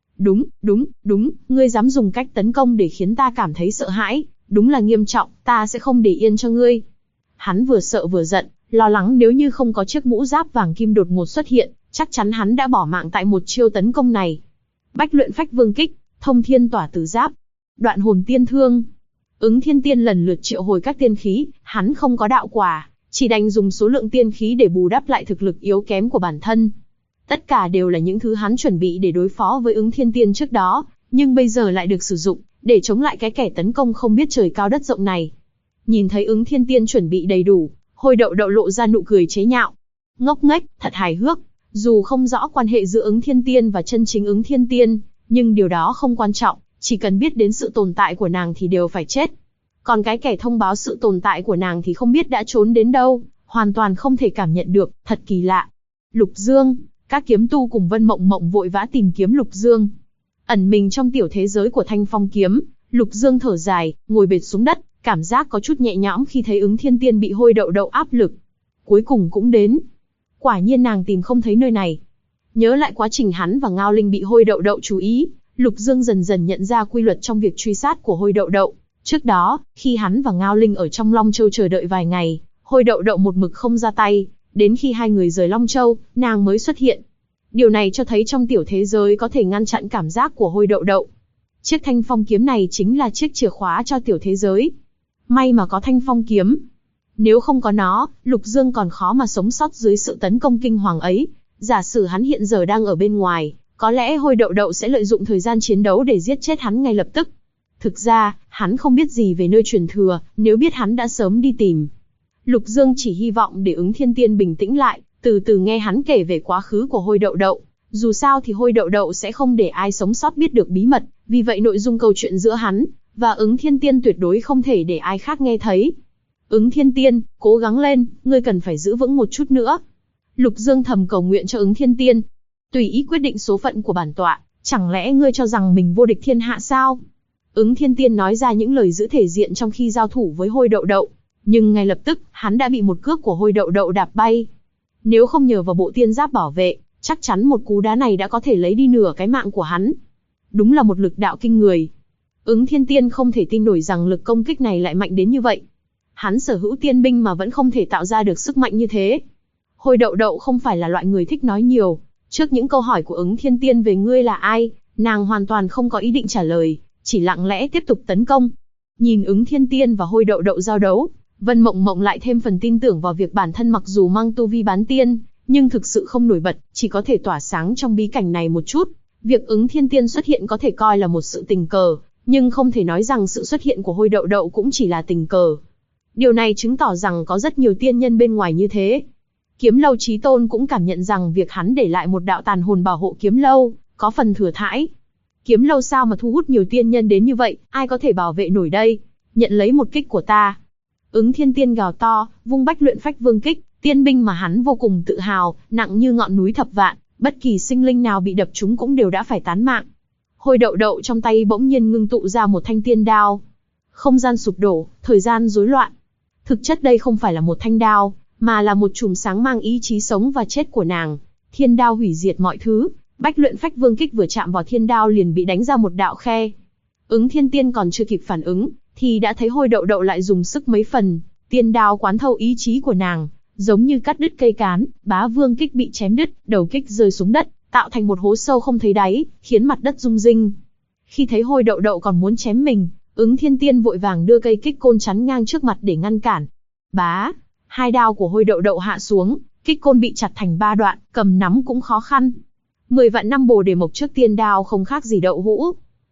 Đúng, ngươi dám dùng cách tấn công để khiến ta cảm thấy sợ hãi, đúng là nghiêm trọng, ta sẽ không để yên cho ngươi. Hắn vừa sợ vừa giận, lo lắng nếu như không có chiếc mũ giáp vàng kim đột ngột xuất hiện, chắc chắn hắn đã bỏ mạng tại một chiêu tấn công này. Bách luyện phách vương kích, thông thiên tỏa tử giáp, đoạn hồn tiên thương. Ứng Thiên Tiên lần lượt triệu hồi các tiên khí, hắn không có đạo quả, chỉ đành dùng số lượng tiên khí để bù đắp lại thực lực yếu kém của bản thân. Tất cả đều là những thứ hắn chuẩn bị để đối phó với Ứng Thiên Tiên trước đó, nhưng bây giờ lại được sử dụng, để chống lại cái kẻ tấn công không biết trời cao đất rộng này. Nhìn thấy Ứng Thiên Tiên chuẩn bị đầy đủ, Hồi Đậu Đậu lộ ra nụ cười chế nhạo. Ngốc nghếch, thật hài hước. Dù không rõ quan hệ giữa Ứng Thiên Tiên và chân chính Ứng Thiên Tiên, nhưng điều đó không quan trọng, chỉ cần biết đến sự tồn tại của nàng thì đều phải chết. Còn cái kẻ thông báo sự tồn tại của nàng thì không biết đã trốn đến đâu, hoàn toàn không thể cảm nhận được, thật kỳ lạ. Lục Dương, các kiếm tu cùng Vân Mộng Mộng vội vã tìm kiếm Lục Dương. Ẩn mình trong tiểu thế giới của Thanh Phong kiếm, Lục Dương thở dài, ngồi bệt xuống đất, cảm giác có chút nhẹ nhõm khi thấy Ứng Thiên Tiên bị Hồi Đậu Đậu áp lực. Cuối cùng cũng đến. Quả nhiên nàng tìm không thấy nơi này. Nhớ lại quá trình hắn và Ngao Linh bị Hồi Đậu Đậu chú ý, Lục Dương dần dần nhận ra quy luật trong việc truy sát của Hồi Đậu Đậu. Trước đó, khi hắn và Ngao Linh ở trong Long Châu chờ đợi vài ngày, Hồi Đậu Đậu một mực không ra tay, đến khi hai người rời Long Châu, nàng mới xuất hiện. Điều này cho thấy trong tiểu thế giới có thể ngăn chặn cảm giác của Hồi Đậu Đậu. Chiếc Thanh Phong kiếm này chính là chiếc chìa khóa cho tiểu thế giới. May mà có Thanh Phong kiếm. Nếu không có nó, Lục Dương còn khó mà sống sót dưới sự tấn công kinh hoàng ấy. Giả sử hắn hiện giờ đang ở bên ngoài, có lẽ Hồi Đậu Đậu sẽ lợi dụng thời gian chiến đấu để giết chết hắn ngay lập tức. Thực ra, hắn không biết gì về nơi truyền thừa, nếu biết hắn đã sớm đi tìm. Lục Dương chỉ hy vọng để Ứng Thiên Tiên bình tĩnh lại, từ từ nghe hắn kể về quá khứ của Hồi Đậu Đậu. Dù sao thì Hồi Đậu Đậu sẽ không để ai sống sót biết được bí mật, vì vậy nội dung câu chuyện giữa hắn và Ứng Thiên Tiên tuyệt đối không thể để ai khác nghe thấy. Ứng Thiên Tiên, cố gắng lên, ngươi cần phải giữ vững một chút nữa. Lục Dương thầm cầu nguyện cho Ứng Thiên Tiên. Tùy ý quyết định số phận của bản tọa, chẳng lẽ ngươi cho rằng mình vô địch thiên hạ sao? Ứng Thiên Tiên nói ra những lời giữ thể diện trong khi giao thủ với Hồi Đậu Đậu, nhưng ngay lập tức, hắn đã bị một cước của Hồi Đậu Đậu đạp bay. Nếu không nhờ vào bộ tiên giáp bảo vệ, chắc chắn một cú đá này đã có thể lấy đi nửa cái mạng của hắn. Đúng là một lực đạo kinh người. Ứng Thiên Tiên không thể tin nổi rằng lực công kích này lại mạnh đến như vậy. Hắn sở hữu tiên binh mà vẫn không thể tạo ra được sức mạnh như thế. Hồi Đậu Đậu không phải là loại người thích nói nhiều. Trước những câu hỏi của Ứng Thiên Tiên về ngươi là ai, nàng hoàn toàn không có ý định trả lời, chỉ lặng lẽ tiếp tục tấn công. Nhìn Ứng Thiên Tiên và Hồi Đậu Đậu giao đấu, Vân Mộng Mộng lại thêm phần tin tưởng vào việc bản thân mặc dù mang tu vi bán tiên, nhưng thực sự không nổi bật, chỉ có thể tỏa sáng trong bí cảnh này một chút. Việc Ứng Thiên Tiên xuất hiện có thể coi là một sự tình cờ, nhưng không thể nói rằng sự xuất hiện của Hồi Đậu Đậu cũng chỉ là tình cờ. Điều này chứng tỏ rằng có rất nhiều tiên nhân bên ngoài như thế. Kiếm Lâu Chí Tôn cũng cảm nhận rằng việc hắn để lại một đạo tàn hồn bảo hộ Kiếm Lâu, có phần thừa thãi. Kiếm Lâu sao mà thu hút nhiều tiên nhân đến như vậy, ai có thể bảo vệ nổi đây? Nhận lấy một kích của ta. Ứng Thiên Tiên gào to, vung Bách Luyện Phách Vương kích, tiên binh mà hắn vô cùng tự hào, nặng như ngọn núi thập vạn, bất kỳ sinh linh nào bị đập trúng cũng đều đã phải tán mạng. Hồi Đậu Đậu trong tay bỗng nhiên ngưng tụ ra một thanh tiên đao. Không gian sụp đổ, thời gian rối loạn. Thực chất đây không phải là một thanh đao, mà là một chùm sáng mang ý chí sống và chết của nàng. Thiên đao hủy diệt mọi thứ, Bách Luyện Phách Vương kích vừa chạm vào thiên đao liền bị đánh ra một đạo khe. Ứng Thiên Tiên còn chưa kịp phản ứng, thì đã thấy Hồi Đậu Đậu lại dùng sức mấy phần, tiên đao quán thâu ý chí của nàng, giống như cắt đứt cây cán, Bá Vương kích bị chém đứt, đầu kích rơi xuống đất, tạo thành một hố sâu không thấy đáy, khiến mặt đất rung rinh. Khi thấy Hồi Đậu Đậu còn muốn chém mình, Ứng Thiên Tiên vội vàng đưa cây kích côn chắn ngang trước mặt để ngăn cản. Bá, hai đao của Hồi Đậu Đậu hạ xuống, kích côn bị chặt thành 3 đoạn, cầm nắm cũng khó khăn. 10 vạn năm Bồ Đề Mộc trước tiên đao không khác gì đậu hũ.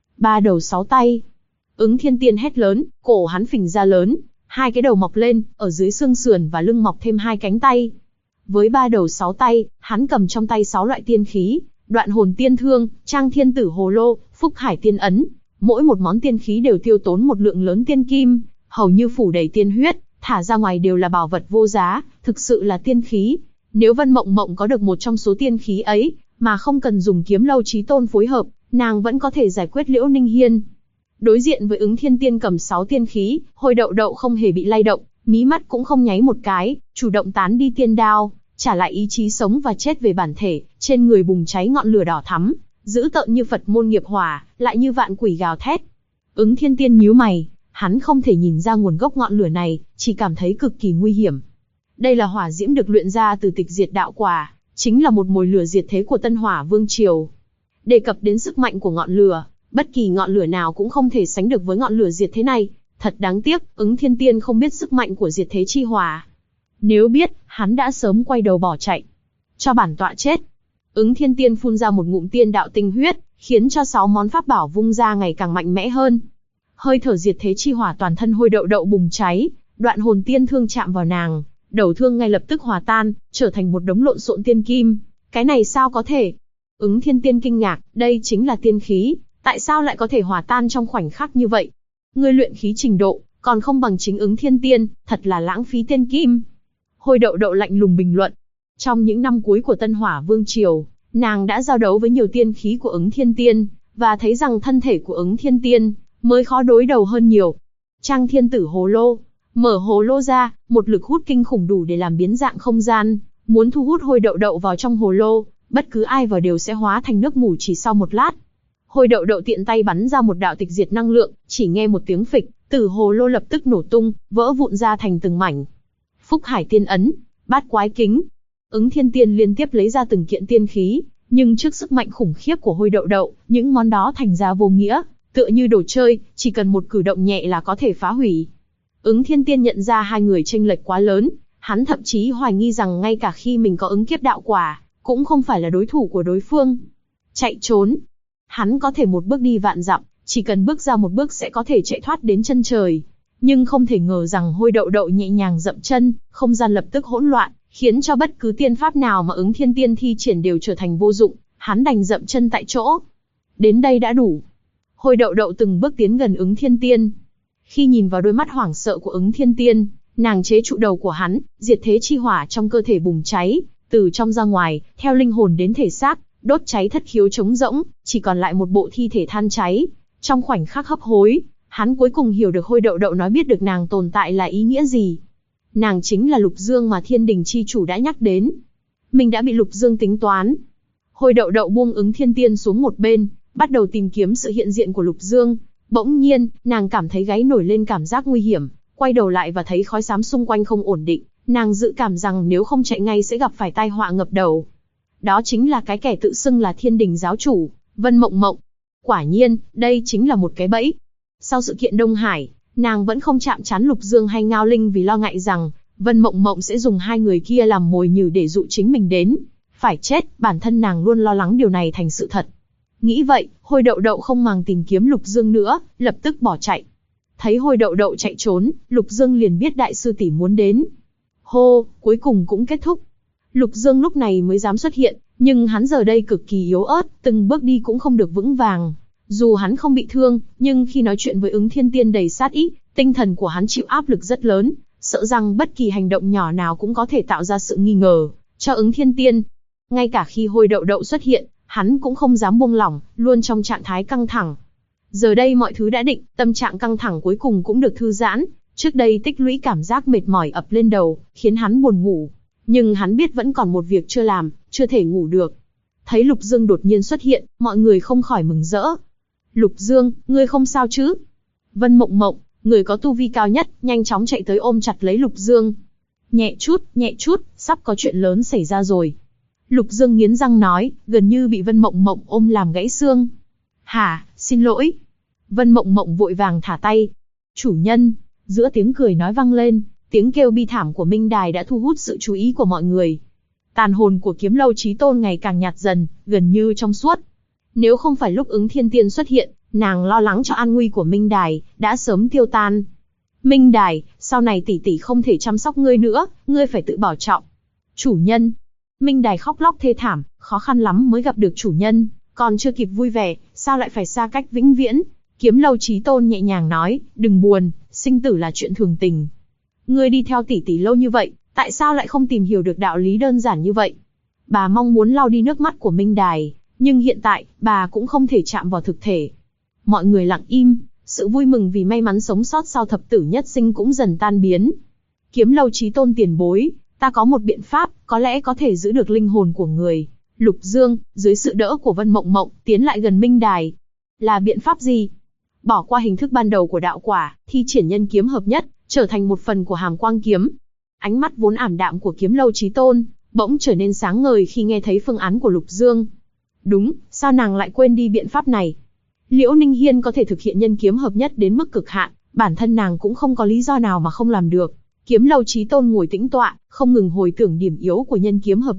3 đầu 6 tay. Ứng Thiên Tiên hét lớn, cổ hắn phình ra lớn, 2 cái đầu mọc lên, ở dưới xương sườn và lưng mọc thêm 2 cánh tay. Với 3 đầu 6 tay, hắn cầm trong tay 6 loại tiên khí, Đoạn Hồn Tiên Thương, Trang Thiên Tử Hồ Lô, Phúc Hải Tiên Ấn. Mỗi một món tiên khí đều tiêu tốn một lượng lớn tiên kim, hầu như phủ đầy tiên huyết, thả ra ngoài đều là bảo vật vô giá, thực sự là tiên khí. Nếu Vân Mộng Mộng có được một trong số tiên khí ấy, mà không cần dùng Kiếm Lâu Chí Tôn phối hợp, nàng vẫn có thể giải quyết Liễu Ninh Hiên. Đối diện với Ứng Thiên Tiên cầm 6 tiên khí, Hồi Đậu Đậu không hề bị lay động, mí mắt cũng không nháy một cái, chủ động tán đi tiên đao, trả lại ý chí sống và chết về bản thể, trên người bùng cháy ngọn lửa đỏ thắm, dữ tợn như Phật môn nghiệp hỏa, lại như vạn quỷ gào thét. Ứng Thiên Tiên nhíu mày, hắn không thể nhìn ra nguồn gốc ngọn lửa này, chỉ cảm thấy cực kỳ nguy hiểm. Đây là hỏa diễm được luyện ra từ Tịch Diệt Đạo Quả, chính là một mồi lửa diệt thế của Tân Hỏa Vương Triều. Đề cập đến sức mạnh của ngọn lửa, bất kỳ ngọn lửa nào cũng không thể sánh được với ngọn lửa diệt thế này. Thật đáng tiếc, Ứng Thiên Tiên không biết sức mạnh của diệt thế chi hỏa. Nếu biết, hắn đã sớm quay đầu bỏ chạy. Cho bản tọa chết. Ứng Thiên Tiên phun ra một ngụm tiên đạo tinh huyết, khiến cho 6 món pháp bảo vung ra ngày càng mạnh mẽ hơn. Hơi thở diệt thế chi hỏa toàn thân Hôi Đậu Đậu bùng cháy, đoạn hồn tiên thương chạm vào nàng, đầu thương ngay lập tức hòa tan, trở thành một đống lộn xộn tiên kim. Cái này sao có thể? Ứng Thiên Tiên kinh ngạc, đây chính là tiên khí, tại sao lại có thể hòa tan trong khoảnh khắc như vậy? Ngươi luyện khí trình độ, còn không bằng chính Ứng Thiên Tiên, thật là lãng phí tiên kim. Hôi Đậu Đậu lạnh lùng bình luận. Trong những năm cuối của Tân Hỏa Vương Triều, nàng đã giao đấu với nhiều tiên khí của Ứng Thiên Tiên, và thấy rằng thân thể của Ứng Thiên Tiên mới khó đối đầu hơn nhiều. Trang Thiên Tử Hồ Lô, mở hồ lô ra, một lực hút kinh khủng đủ để làm biến dạng không gian, muốn thu hút Hôi Đậu Đậu vào trong hồ lô, bất cứ ai vào đều sẽ hóa thành nước mủ chỉ sau một lát. Hôi Đậu Đậu tiện tay bắn ra một đạo tịch diệt năng lượng, chỉ nghe một tiếng phịch, tử hồ lô lập tức nổ tung, vỡ vụn ra thành từng mảnh. Phúc Hải Tiên Ấn, Bát Quái Kính. Ứng Thiên Tiên liên tiếp lấy ra từng kiện tiên khí, nhưng trước sức mạnh khủng khiếp của Hôi Đậu Đậu, những món đó thành ra vô nghĩa, tựa như đồ chơi, chỉ cần một cử động nhẹ là có thể phá hủy. Ứng Thiên Tiên nhận ra hai người chênh lệch quá lớn, hắn thậm chí hoài nghi rằng ngay cả khi mình có ứng kiếp đạo quả, cũng không phải là đối thủ của đối phương. Chạy trốn. Hắn có thể một bước đi vạn dặm, chỉ cần bước ra một bước sẽ có thể chạy thoát đến chân trời. Nhưng không thể ngờ rằng Hôi Đậu Đậu nhẹ nhàng dậm chân, không gian lập tức hỗn loạn, khiến cho bất cứ tiên pháp nào mà Ứng Thiên Tiên thi triển đều trở thành vô dụng, hắn đành dậm chân tại chỗ. Đến đây đã đủ. Hôi Đậu Đậu từng bước tiến gần Ứng Thiên Tiên. Khi nhìn vào đôi mắt hoảng sợ của Ứng Thiên Tiên, nàng chế trụ đầu của hắn, diệt thế chi hỏa trong cơ thể bùng cháy, từ trong ra ngoài, theo linh hồn đến thể xác, đốt cháy thất khiếu trống rỗng, chỉ còn lại một bộ thi thể than cháy. Trong khoảnh khắc hấp hối, hắn cuối cùng hiểu được Hôi Đậu Đậu nói biết được nàng tồn tại là ý nghĩa gì. Nàng chính là Lục Dương mà Thiên Đình chi chủ đã nhắc đến. Mình đã bị Lục Dương tính toán. Hôi Đậu Đậu buông Ứng Thiên Tiên xuống một bên, bắt đầu tìm kiếm sự hiện diện của Lục Dương. Bỗng nhiên, nàng cảm thấy gáy nổi lên cảm giác nguy hiểm, quay đầu lại và thấy khói xám xung quanh không ổn định, nàng dự cảm rằng nếu không chạy ngay sẽ gặp phải tai họa ngập đầu. Đó chính là cái kẻ tự xưng là Thiên Đình giáo chủ, Vân Mộng Mộng. Quả nhiên, đây chính là một cái bẫy. Sau sự kiện Đông Hải, nàng vẫn không chạm trán Lục Dương hay Ngao Linh vì lo ngại rằng Vân Mộng Mộng sẽ dùng hai người kia làm mồi nhử để dụ chính mình đến. Phải chết, bản thân nàng luôn lo lắng điều này thành sự thật. Nghĩ vậy, Hôi Đậu Đậu không màng tìm kiếm Lục Dương nữa, lập tức bỏ chạy. Thấy Hôi Đậu Đậu chạy trốn, Lục Dương liền biết đại sư tỷ muốn đến. Hô, cuối cùng cũng kết thúc. Lục Dương lúc này mới dám xuất hiện, nhưng hắn giờ đây cực kỳ yếu ớt, từng bước đi cũng không được vững vàng. Dù hắn không bị thương, nhưng khi nói chuyện với Ứng Thiên Tiên đầy sát ý, tinh thần của hắn chịu áp lực rất lớn, sợ rằng bất kỳ hành động nhỏ nào cũng có thể tạo ra sự nghi ngờ cho Ứng Thiên Tiên. Ngay cả khi Hôi Đậu Đậu xuất hiện, hắn cũng không dám buông lỏng, luôn trong trạng thái căng thẳng. Giờ đây mọi thứ đã định, tâm trạng căng thẳng cuối cùng cũng được thư giãn. Trước đây tích lũy cảm giác mệt mỏi ập lên đầu, khiến hắn buồn ngủ. Nhưng hắn biết vẫn còn một việc chưa làm, chưa thể ngủ được. Thấy Lục Dương đột nhiên xuất hiện, mọi người không khỏi mừng rỡ. Lục Dương, ngươi không sao chứ? Vân Mộng Mộng, người có tu vi cao nhất, nhanh chóng chạy tới ôm chặt lấy Lục Dương. Nhẹ chút, sắp có chuyện lớn xảy ra rồi. Lục Dương nghiến răng nói, gần như bị Vân Mộng Mộng ôm làm gãy xương. Hả, xin lỗi. Vân Mộng Mộng vội vàng thả tay. Chủ nhân, giữa tiếng cười nói vang lên, tiếng kêu bi thảm của Minh Đài đã thu hút sự chú ý của mọi người. Tàn hồn của Kiếm Lâu Chí Tôn ngày càng nhạt dần, gần như trong suốt. Nếu không phải lúc Ứng Thiên Tiên xuất hiện, nàng lo lắng cho an nguy của Minh Đài, đã sớm tiêu tan. Minh Đài, sau này tỷ tỷ không thể chăm sóc ngươi nữa, ngươi phải tự bảo trọng. Chủ nhân. Minh Đài khóc lóc thê thảm, khó khăn lắm mới gặp được chủ nhân, còn chưa kịp vui vẻ, sao lại phải xa cách vĩnh viễn. Kiếm Lâu Chí Tôn nhẹ nhàng nói, đừng buồn, sinh tử là chuyện thường tình. Ngươi đi theo tỷ tỷ lâu như vậy, tại sao lại không tìm hiểu được đạo lý đơn giản như vậy? Bà mong muốn lau đi nước mắt của Minh Đài, nhưng hiện tại, bà cũng không thể chạm vào thực thể. Mọi người lặng im, sự vui mừng vì may mắn sống sót sau thập tử nhất sinh cũng dần tan biến. Kiếm Lâu Chí Tôn tiền bối, ta có một biện pháp, có lẽ có thể giữ được linh hồn của người. Lục Dương, dưới sự đỡ của Vân Mộng Mộng, tiến lại gần Minh Đài. Là biện pháp gì? Bỏ qua hình thức ban đầu của đạo quả, thi triển nhân kiếm hợp nhất, trở thành một phần của Hàm Quang Kiếm. Ánh mắt vốn ảm đạm của Kiếm Lâu Chí Tôn, bỗng trở nên sáng ngời khi nghe thấy phương án của Lục Dương. Đúng, sao nàng lại quên đi biện pháp này? Liễu Ninh Hiên có thể thực hiện nhân kiếm hợp nhất đến mức cực hạn, bản thân nàng cũng không có lý do nào mà không làm được. Kiếm Lâu Chí Tôn ngồi tĩnh tọa, không ngừng hồi tưởng điểm yếu của nhân kiếm hợp nhất,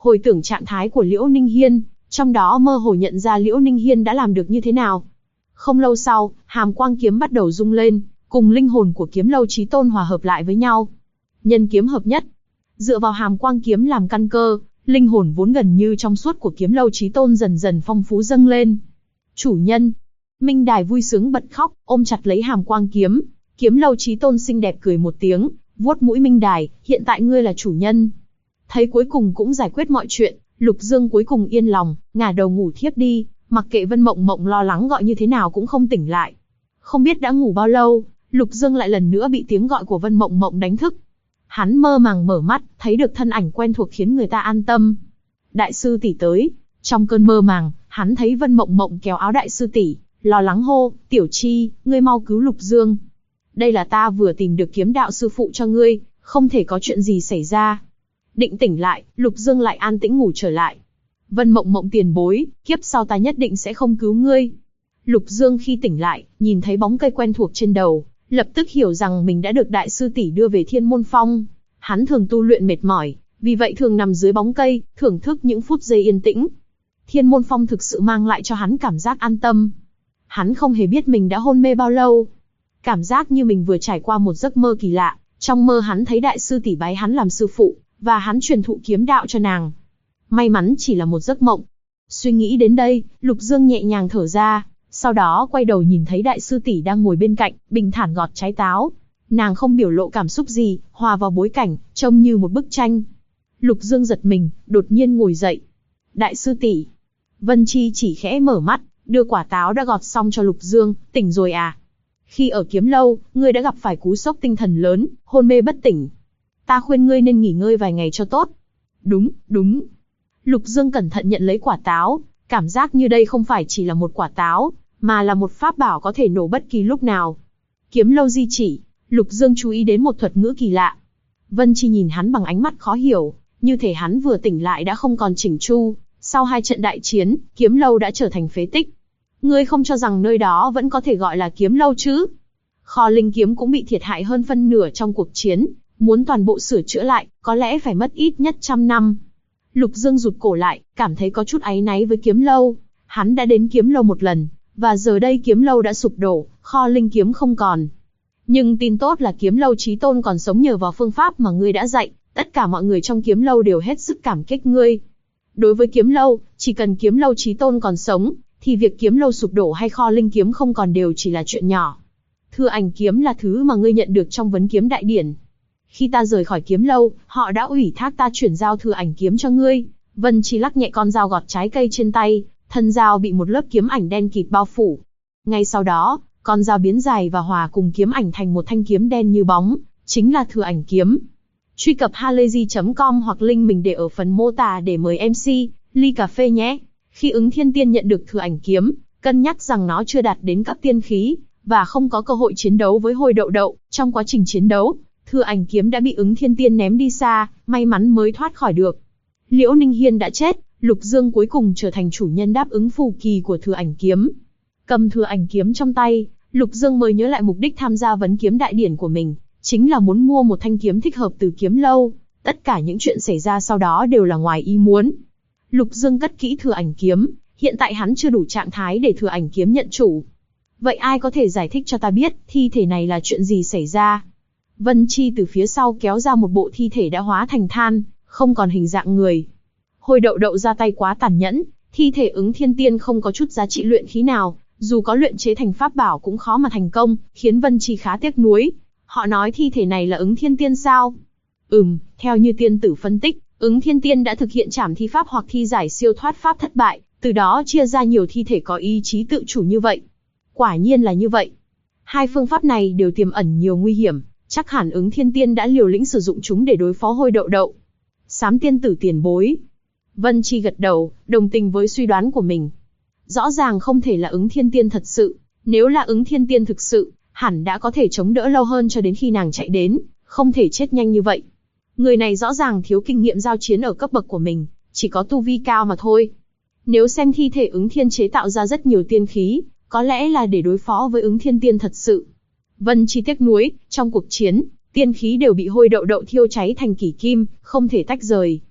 hồi tưởng trạng thái của Liễu Ninh Hiên, trong đó mơ hồ nhận ra Liễu Ninh Hiên đã làm được như thế nào. Không lâu sau, hàm quang kiếm bắt đầu rung lên, cùng linh hồn của kiếm lâu chí tôn hòa hợp lại với nhau. Nhân kiếm hợp nhất. Dựa vào hàm quang kiếm làm căn cơ, linh hồn vốn gần như trong suốt của kiếm lâu chí tôn dần dần phong phú dâng lên. Chủ nhân. Minh Đài vui sướng bật khóc, ôm chặt lấy hàm quang kiếm. Kiếm lâu chí tôn xinh đẹp cười một tiếng, vuốt mũi Minh Đài, hiện tại ngươi là chủ nhân. Thấy cuối cùng cũng giải quyết mọi chuyện, Lục Dương cuối cùng yên lòng, ngả đầu ngủ thiếp đi, mặc kệ Vân Mộng Mộng lo lắng gọi như thế nào cũng không tỉnh lại. Không biết đã ngủ bao lâu, Lục Dương lại lần nữa bị tiếng gọi của Vân Mộng Mộng đánh thức. Hắn mơ màng mở mắt, thấy được thân ảnh quen thuộc khiến người ta an tâm. Đại sư tỷ tới. Trong cơn mơ màng, hắn thấy Vân Mộng Mộng kéo áo đại sư tỷ, lo lắng hô, Tiểu Chi, ngươi mau cứu Lục Dương. Đây là ta vừa tìm được kiếm đạo sư phụ cho ngươi, không thể có chuyện gì xảy ra. Định tỉnh lại, Lục Dương lại an tĩnh ngủ trở lại. Vân Mộng Mộng tiền bối, kiếp sau ta nhất định sẽ không cứu ngươi. Lục Dương khi tỉnh lại, nhìn thấy bóng cây quen thuộc trên đầu, lập tức hiểu rằng mình đã được đại sư tỷ đưa về Thiên Môn Phong. Hắn thường tu luyện mệt mỏi, vì vậy thường nằm dưới bóng cây, thưởng thức những phút giây yên tĩnh. Thiên Môn Phong thực sự mang lại cho hắn cảm giác an tâm. Hắn không hề biết mình đã hôn mê bao lâu. Cảm giác như mình vừa trải qua một giấc mơ kỳ lạ. Trong mơ hắn thấy đại sư tỷ bái hắn làm sư phụ, và hắn truyền thụ kiếm đạo cho nàng. May mắn chỉ là một giấc mộng. Suy nghĩ đến đây, Lục Dương nhẹ nhàng thở ra, sau đó quay đầu nhìn thấy đại sư tỷ đang ngồi bên cạnh, bình thản gọt trái táo. Nàng không biểu lộ cảm xúc gì, hòa vào bối cảnh, trông như một bức tranh. Lục Dương giật mình, đột nhiên ngồi dậy. Đại sư tỷ. Vân Chi chỉ khẽ mở mắt, đưa quả táo đã gọt xong cho Lục Dương, tỉnh rồi à? Khi ở kiếm lâu, ngươi đã gặp phải cú sốc tinh thần lớn, hôn mê bất tỉnh. Ta khuyên ngươi nên nghỉ ngơi vài ngày cho tốt. Đúng. Lục Dương cẩn thận nhận lấy quả táo, cảm giác như đây không phải chỉ là một quả táo, mà là một pháp bảo có thể nổ bất kỳ lúc nào. Kiếm lâu di chỉ, Lục Dương chú ý đến một thuật ngữ kỳ lạ. Vân Chi nhìn hắn bằng ánh mắt khó hiểu, như thể hắn vừa tỉnh lại đã không còn chỉnh chu. Sau 2 trận đại chiến, kiếm lâu đã trở thành phế tích. Ngươi không cho rằng nơi đó vẫn có thể gọi là kiếm lâu chứ? Kho linh kiếm cũng bị thiệt hại hơn phân nửa trong cuộc chiến, muốn toàn bộ sửa chữa lại, có lẽ phải mất ít nhất 100 năm. Lục Dương rụt cổ lại, cảm thấy có chút áy náy với kiếm lâu. Hắn đã đến kiếm lâu một lần, và giờ đây kiếm lâu đã sụp đổ, kho linh kiếm không còn. Nhưng tin tốt là kiếm lâu chí tôn còn sống nhờ vào phương pháp mà ngươi đã dạy, tất cả mọi người trong kiếm lâu đều hết sức cảm kích ngươi. Đối với kiếm lâu, chỉ cần kiếm lâu chí tôn còn sống, thì việc kiếm lâu sụp đổ hay kho linh kiếm không còn đều chỉ là chuyện nhỏ. Thừa ảnh kiếm là thứ mà ngươi nhận được trong vấn kiếm đại điển. Khi ta rời khỏi kiếm lâu, họ đã ủy thác ta chuyển giao thừa ảnh kiếm cho ngươi. Vân Chi lắc nhẹ con dao gọt trái cây trên tay, thân dao bị một lớp kiếm ảnh đen kịt bao phủ. Ngay sau đó, con dao biến dài và hòa cùng kiếm ảnh thành một thanh kiếm đen như bóng, chính là thừa ảnh kiếm. Truy cập halayzi.com hoặc link mình để ở phần mô tả để mời MC ly cà phê nhé. Khi Ứng Thiên Tiên nhận được thừa ảnh kiếm, cân nhắc rằng nó chưa đạt đến cấp tiên khí, và không có cơ hội chiến đấu với Hôi Đậu Đậu. Trong quá trình chiến đấu, thừa ảnh kiếm đã bị Ứng Thiên Tiên ném đi xa, may mắn mới thoát khỏi được. Liễu Ninh Hiên đã chết, Lục Dương cuối cùng trở thành chủ nhân đáp ứng phù kỳ của thừa ảnh kiếm. Cầm thừa ảnh kiếm trong tay, Lục Dương mới nhớ lại mục đích tham gia vấn kiếm đại điển của mình, chính là muốn mua một thanh kiếm thích hợp từ kiếm lâu. Tất cả những chuyện xảy ra sau đó đều là ngoài ý muốn. Lục Dương cất kỹ thừa ảnh kiếm, hiện tại hắn chưa đủ trạng thái để thừa ảnh kiếm nhận chủ. Vậy ai có thể giải thích cho ta biết, thi thể này là chuyện gì xảy ra? Vân Chi từ phía sau kéo ra một bộ thi thể đã hóa thành than, không còn hình dạng người. Hôi Đậu Đậu ra tay quá tàn nhẫn, thi thể Ứng Thiên Tiên không có chút giá trị luyện khí nào, dù có luyện chế thành pháp bảo cũng khó mà thành công, khiến Vân Chi khá tiếc nuối. Họ nói thi thể này là Ứng Thiên Tiên sao? Theo như tiên tử phân tích, Ứng Thiên Tiên đã thực hiện trảm thi pháp hoặc thi giải siêu thoát pháp thất bại, từ đó chia ra nhiều thi thể có ý chí tự chủ như vậy. Quả nhiên là như vậy. Hai phương pháp này đều tiềm ẩn nhiều nguy hiểm, chắc hẳn Ứng Thiên Tiên đã liều lĩnh sử dụng chúng để đối phó Hôi Đậu Đậu. Sám tiên tử tiền bối. Vân Chi gật đầu, đồng tình với suy đoán của mình. Rõ ràng không thể là Ứng Thiên Tiên thật sự, nếu là Ứng Thiên Tiên thực sự, hẳn đã có thể chống đỡ lâu hơn cho đến khi nàng chạy đến, không thể chết nhanh như vậy. Người này rõ ràng thiếu kinh nghiệm giao chiến ở cấp bậc của mình, chỉ có tu vi cao mà thôi. Nếu xem thi thể Ứng Thiên chế tạo ra rất nhiều tiên khí, có lẽ là để đối phó với Ứng Thiên Tiên thật sự. Vân Chi tiếc nuối, trong cuộc chiến, tiên khí đều bị Hôi Đậu Đậu thiêu cháy thành kỷ kim, không thể tách rời.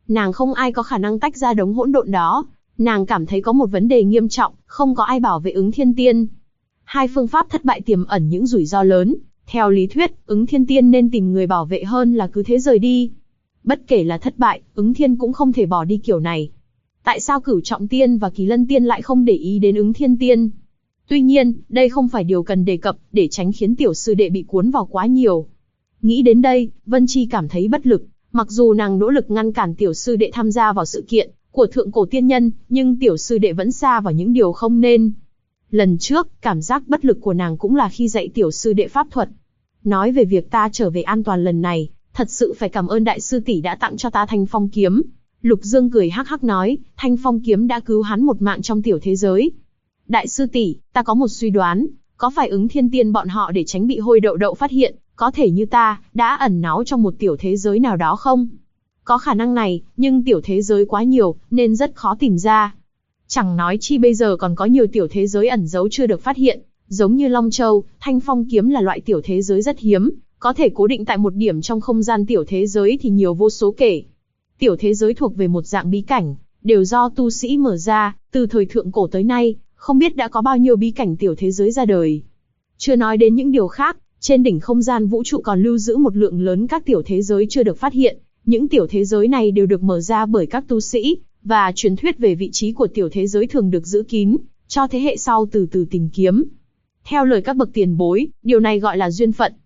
Nàng không ai có khả năng tách ra đống hỗn độn đó. Nàng cảm thấy có một vấn đề nghiêm trọng, không có ai bảo vệ Ứng Thiên Tiên. Hai phương pháp thất bại tiềm ẩn những rủi ro lớn. Theo lý thuyết, Ứng Thiên Tiên nên tìm người bảo vệ hơn là cứ thế rời đi. Bất kể là thất bại, Ứng Thiên cũng không thể bỏ đi kiểu này. Tại sao Cửu Trọng Tiên và Kỳ Lân Tiên lại không để ý đến Ứng Thiên Tiên? Tuy nhiên, đây không phải điều cần đề cập, để tránh khiến tiểu sư đệ bị cuốn vào quá nhiều. Nghĩ đến đây, Vân Chi cảm thấy bất lực. Mặc dù nàng nỗ lực ngăn cản tiểu sư đệ tham gia vào sự kiện của Thượng Cổ Tiên Nhân, nhưng tiểu sư đệ vẫn sa vào những điều không nên. Lần trước, cảm giác bất lực của nàng cũng là khi dạy tiểu sư đệ pháp thuật. Nói về việc ta trở về an toàn lần này, thật sự phải cảm ơn đại sư tỷ đã tặng cho ta Thanh Phong kiếm. Lục Dương cười hắc hắc nói, Thanh Phong kiếm đã cứu hắn một mạng trong tiểu thế giới. Đại sư tỷ, ta có một suy đoán, có phải Ứng Thiên Tiên bọn họ để tránh bị Hôi Đậu Đậu phát hiện, có thể như ta, đã ẩn náu trong một tiểu thế giới nào đó không? Có khả năng này, nhưng tiểu thế giới quá nhiều, nên rất khó tìm ra. Chẳng nói chi bây giờ còn có nhiều tiểu thế giới ẩn giấu chưa được phát hiện, giống như Long Châu, Thanh Phong kiếm là loại tiểu thế giới rất hiếm, có thể cố định tại một điểm trong không gian tiểu thế giới thì nhiều vô số kể. Tiểu thế giới thuộc về một dạng bí cảnh, đều do tu sĩ mở ra, từ thời thượng cổ tới nay, không biết đã có bao nhiêu bí cảnh tiểu thế giới ra đời. Chưa nói đến những điều khác, trên đỉnh không gian vũ trụ còn lưu giữ một lượng lớn các tiểu thế giới chưa được phát hiện. Những tiểu thế giới này đều được mở ra bởi các tu sĩ, và truyền thuyết về vị trí của tiểu thế giới thường được giữ kín, cho thế hệ sau từ từ tìm kiếm. Theo lời các bậc tiền bối, điều này gọi là duyên phận.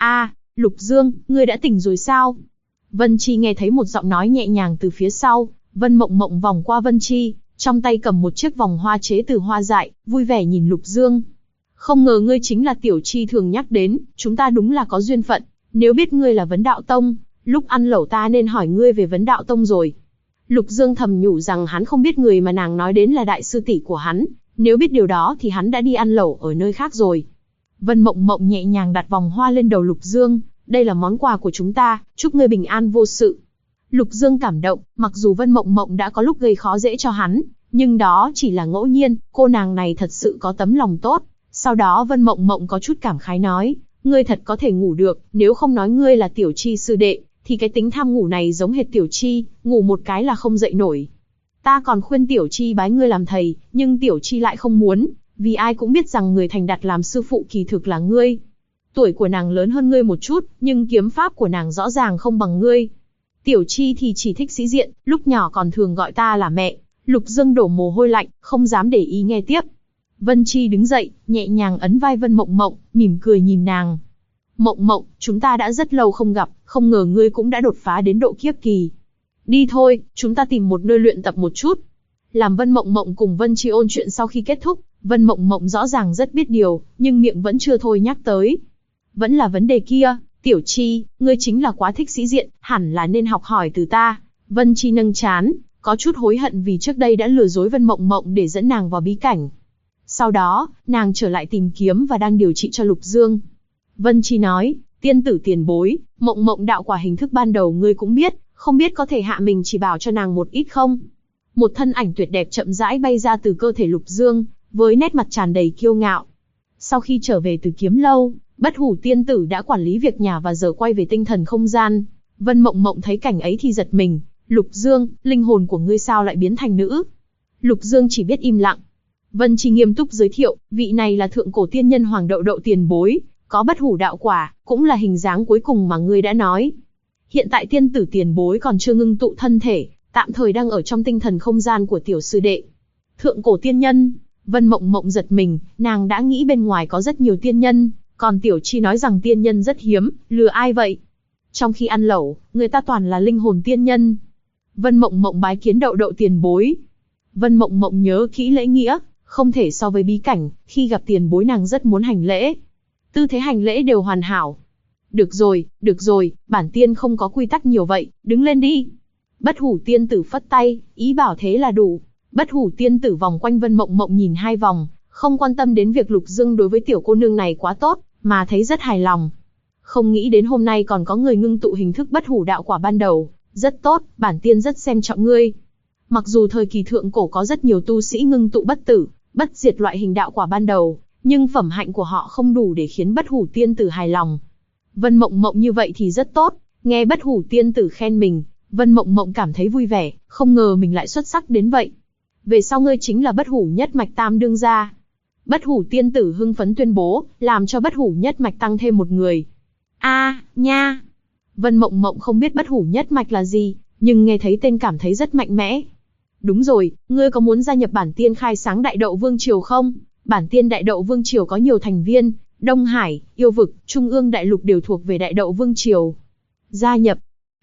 Lục Dương, ngươi đã tỉnh rồi sao? Vân Chi nghe thấy một giọng nói nhẹ nhàng từ phía sau. Vân Mộng Mộng vòng qua Vân Chi, trong tay cầm một chiếc vòng hoa chế từ hoa dại, vui vẻ nhìn Lục Dương. Không ngờ ngươi chính là Tiểu Chi thường nhắc đến, chúng ta đúng là có duyên phận. Nếu biết ngươi là Vấn Đạo Tông, lúc ăn lẩu ta nên hỏi ngươi về Vấn Đạo Tông rồi. Lục Dương thầm nhủ rằng hắn không biết người mà nàng nói đến là đại sư tỷ của hắn, nếu biết điều đó thì hắn đã đi ăn lẩu ở nơi khác rồi. Vân Mộng Mộng nhẹ nhàng đặt vòng hoa lên đầu Lục Dương, đây là món quà của chúng ta, chúc ngươi bình an vô sự. Lục Dương cảm động, mặc dù Vân Mộng Mộng đã có lúc gây khó dễ cho hắn, nhưng đó chỉ là ngẫu nhiên, cô nàng này thật sự có tấm lòng tốt. Sau đó Vân Mộng Mộng có chút cảm khái nói, ngươi thật có thể ngủ được, nếu không nói ngươi là Tiểu Chi sư đệ, thì cái tính tham ngủ này giống hệt Tiểu Chi, ngủ một cái là không dậy nổi. Ta còn khuyên Tiểu Chi bái ngươi làm thầy, nhưng Tiểu Chi lại không muốn, vì ai cũng biết rằng người thành đặt làm sư phụ kỳ thực là ngươi. Tuổi của nàng lớn hơn ngươi một chút, nhưng kiếm pháp của nàng rõ ràng không bằng ngươi. Tiểu Chi thì chỉ thích sĩ diện, lúc nhỏ còn thường gọi ta là mẹ. Lục Dương đổ mồ hôi lạnh, không dám để ý nghe tiếp. Vân Chi đứng dậy, nhẹ nhàng ấn vai Vân Mộng Mộng, mỉm cười nhìn nàng. Mộng Mộng, chúng ta đã rất lâu không gặp, không ngờ ngươi cũng đã đột phá đến độ kiếp kỳ. Đi thôi, chúng ta tìm một nơi luyện tập một chút. Làm Vân Mộng Mộng cùng Vân Chi ôn chuyện sau khi kết thúc, Vân Mộng Mộng rõ ràng rất biết điều, nhưng miệng vẫn chưa thôi nhắc tới. Vẫn là vấn đề kia, Tiểu Chi, ngươi chính là quá thích sĩ diện, hẳn là nên học hỏi từ ta. Vân Chi nâng trán, có chút hối hận vì trước đây đã lừa dối Vân Mộng Mộng để dẫn nàng vào bí cảnh. Sau đó, nàng trở lại tìm kiếm và đang điều trị cho Lục Dương. Vân Chi nói, tiên tử tiền bối, Mộng Mộng đạo quả hình thức ban đầu ngươi cũng biết, không biết có thể hạ mình chỉ bảo cho nàng một ít không? Một thân ảnh tuyệt đẹp chậm rãi bay ra từ cơ thể Lục Dương, với nét mặt tràn đầy kiêu ngạo. Sau khi trở về từ kiếm lâu, Bất Hủ tiên tử đã quản lý việc nhà và giờ quay về tinh thần không gian. Vân Mộng Mộng thấy cảnh ấy thì giật mình, Lục Dương, linh hồn của ngươi sao lại biến thành nữ? Lục Dương chỉ biết im lặng. Vân Chi nghiêm túc giới thiệu, vị này là thượng cổ tiên nhân Hoàng Đậu Đậu tiền bối, có bất hủ đạo quả, cũng là hình dáng cuối cùng mà ngươi đã nói. Hiện tại tiên tử tiền bối còn chưa ngưng tụ thân thể, tạm thời đang ở trong tinh thần không gian của tiểu sư đệ. Thượng cổ tiên nhân, Vân Mộng Mộng giật mình, nàng đã nghĩ bên ngoài có rất nhiều tiên nhân, còn Tiểu Chi nói rằng tiên nhân rất hiếm, lừa ai vậy? Trong khi ăn lẩu, người ta toàn là linh hồn tiên nhân. Vân Mộng Mộng bái kiến Đậu Đậu tiền bối. Vân Mộng Mộng nhớ kỹ lễ nghĩa, không thể so với bí cảnh, khi gặp tiền bối nàng rất muốn hành lễ. Tư thế hành lễ đều hoàn hảo. Được rồi, bản tiên không có quy tắc nhiều vậy, đứng lên đi. Bất Hủ tiên tử phất tay, ý bảo thế là đủ. Bất Hủ tiên tử vòng quanh Vân Mộng Mộng nhìn hai vòng, không quan tâm đến việc Lục Dương đối với tiểu cô nương này quá tốt, mà thấy rất hài lòng. Không nghĩ đến hôm nay còn có người ngưng tụ hình thức bất hủ đạo quả ban đầu, rất tốt, bản tiên rất xem trọng ngươi. Mặc dù thời kỳ thượng cổ có rất nhiều tu sĩ ngưng tụ bất tử, bất diệt loại hình đạo quả ban đầu, nhưng phẩm hạnh của họ không đủ để khiến Bất Hủ tiên tử hài lòng. Vân Mộng Mộng như vậy thì rất tốt, nghe Bất Hủ tiên tử khen mình, Vân Mộng Mộng cảm thấy vui vẻ, không ngờ mình lại xuất sắc đến vậy. Về sau ngươi chính là Bất Hủ nhất mạch tam đương gia. Bất Hủ tiên tử hưng phấn tuyên bố, làm cho Bất Hủ nhất mạch tăng thêm một người. Nha! Vân Mộng Mộng không biết Bất Hủ nhất mạch là gì, nhưng nghe thấy tên cảm thấy rất mạnh mẽ. Đúng rồi, ngươi có muốn gia nhập bản tiên khai sáng Đại Đậu Vương Triều không? Bản tiên Đại Đậu Vương Triều có nhiều thành viên, Đông Hải, Yêu Vực, Trung ương Đại Lục đều thuộc về Đại Đậu Vương Triều. Gia nhập?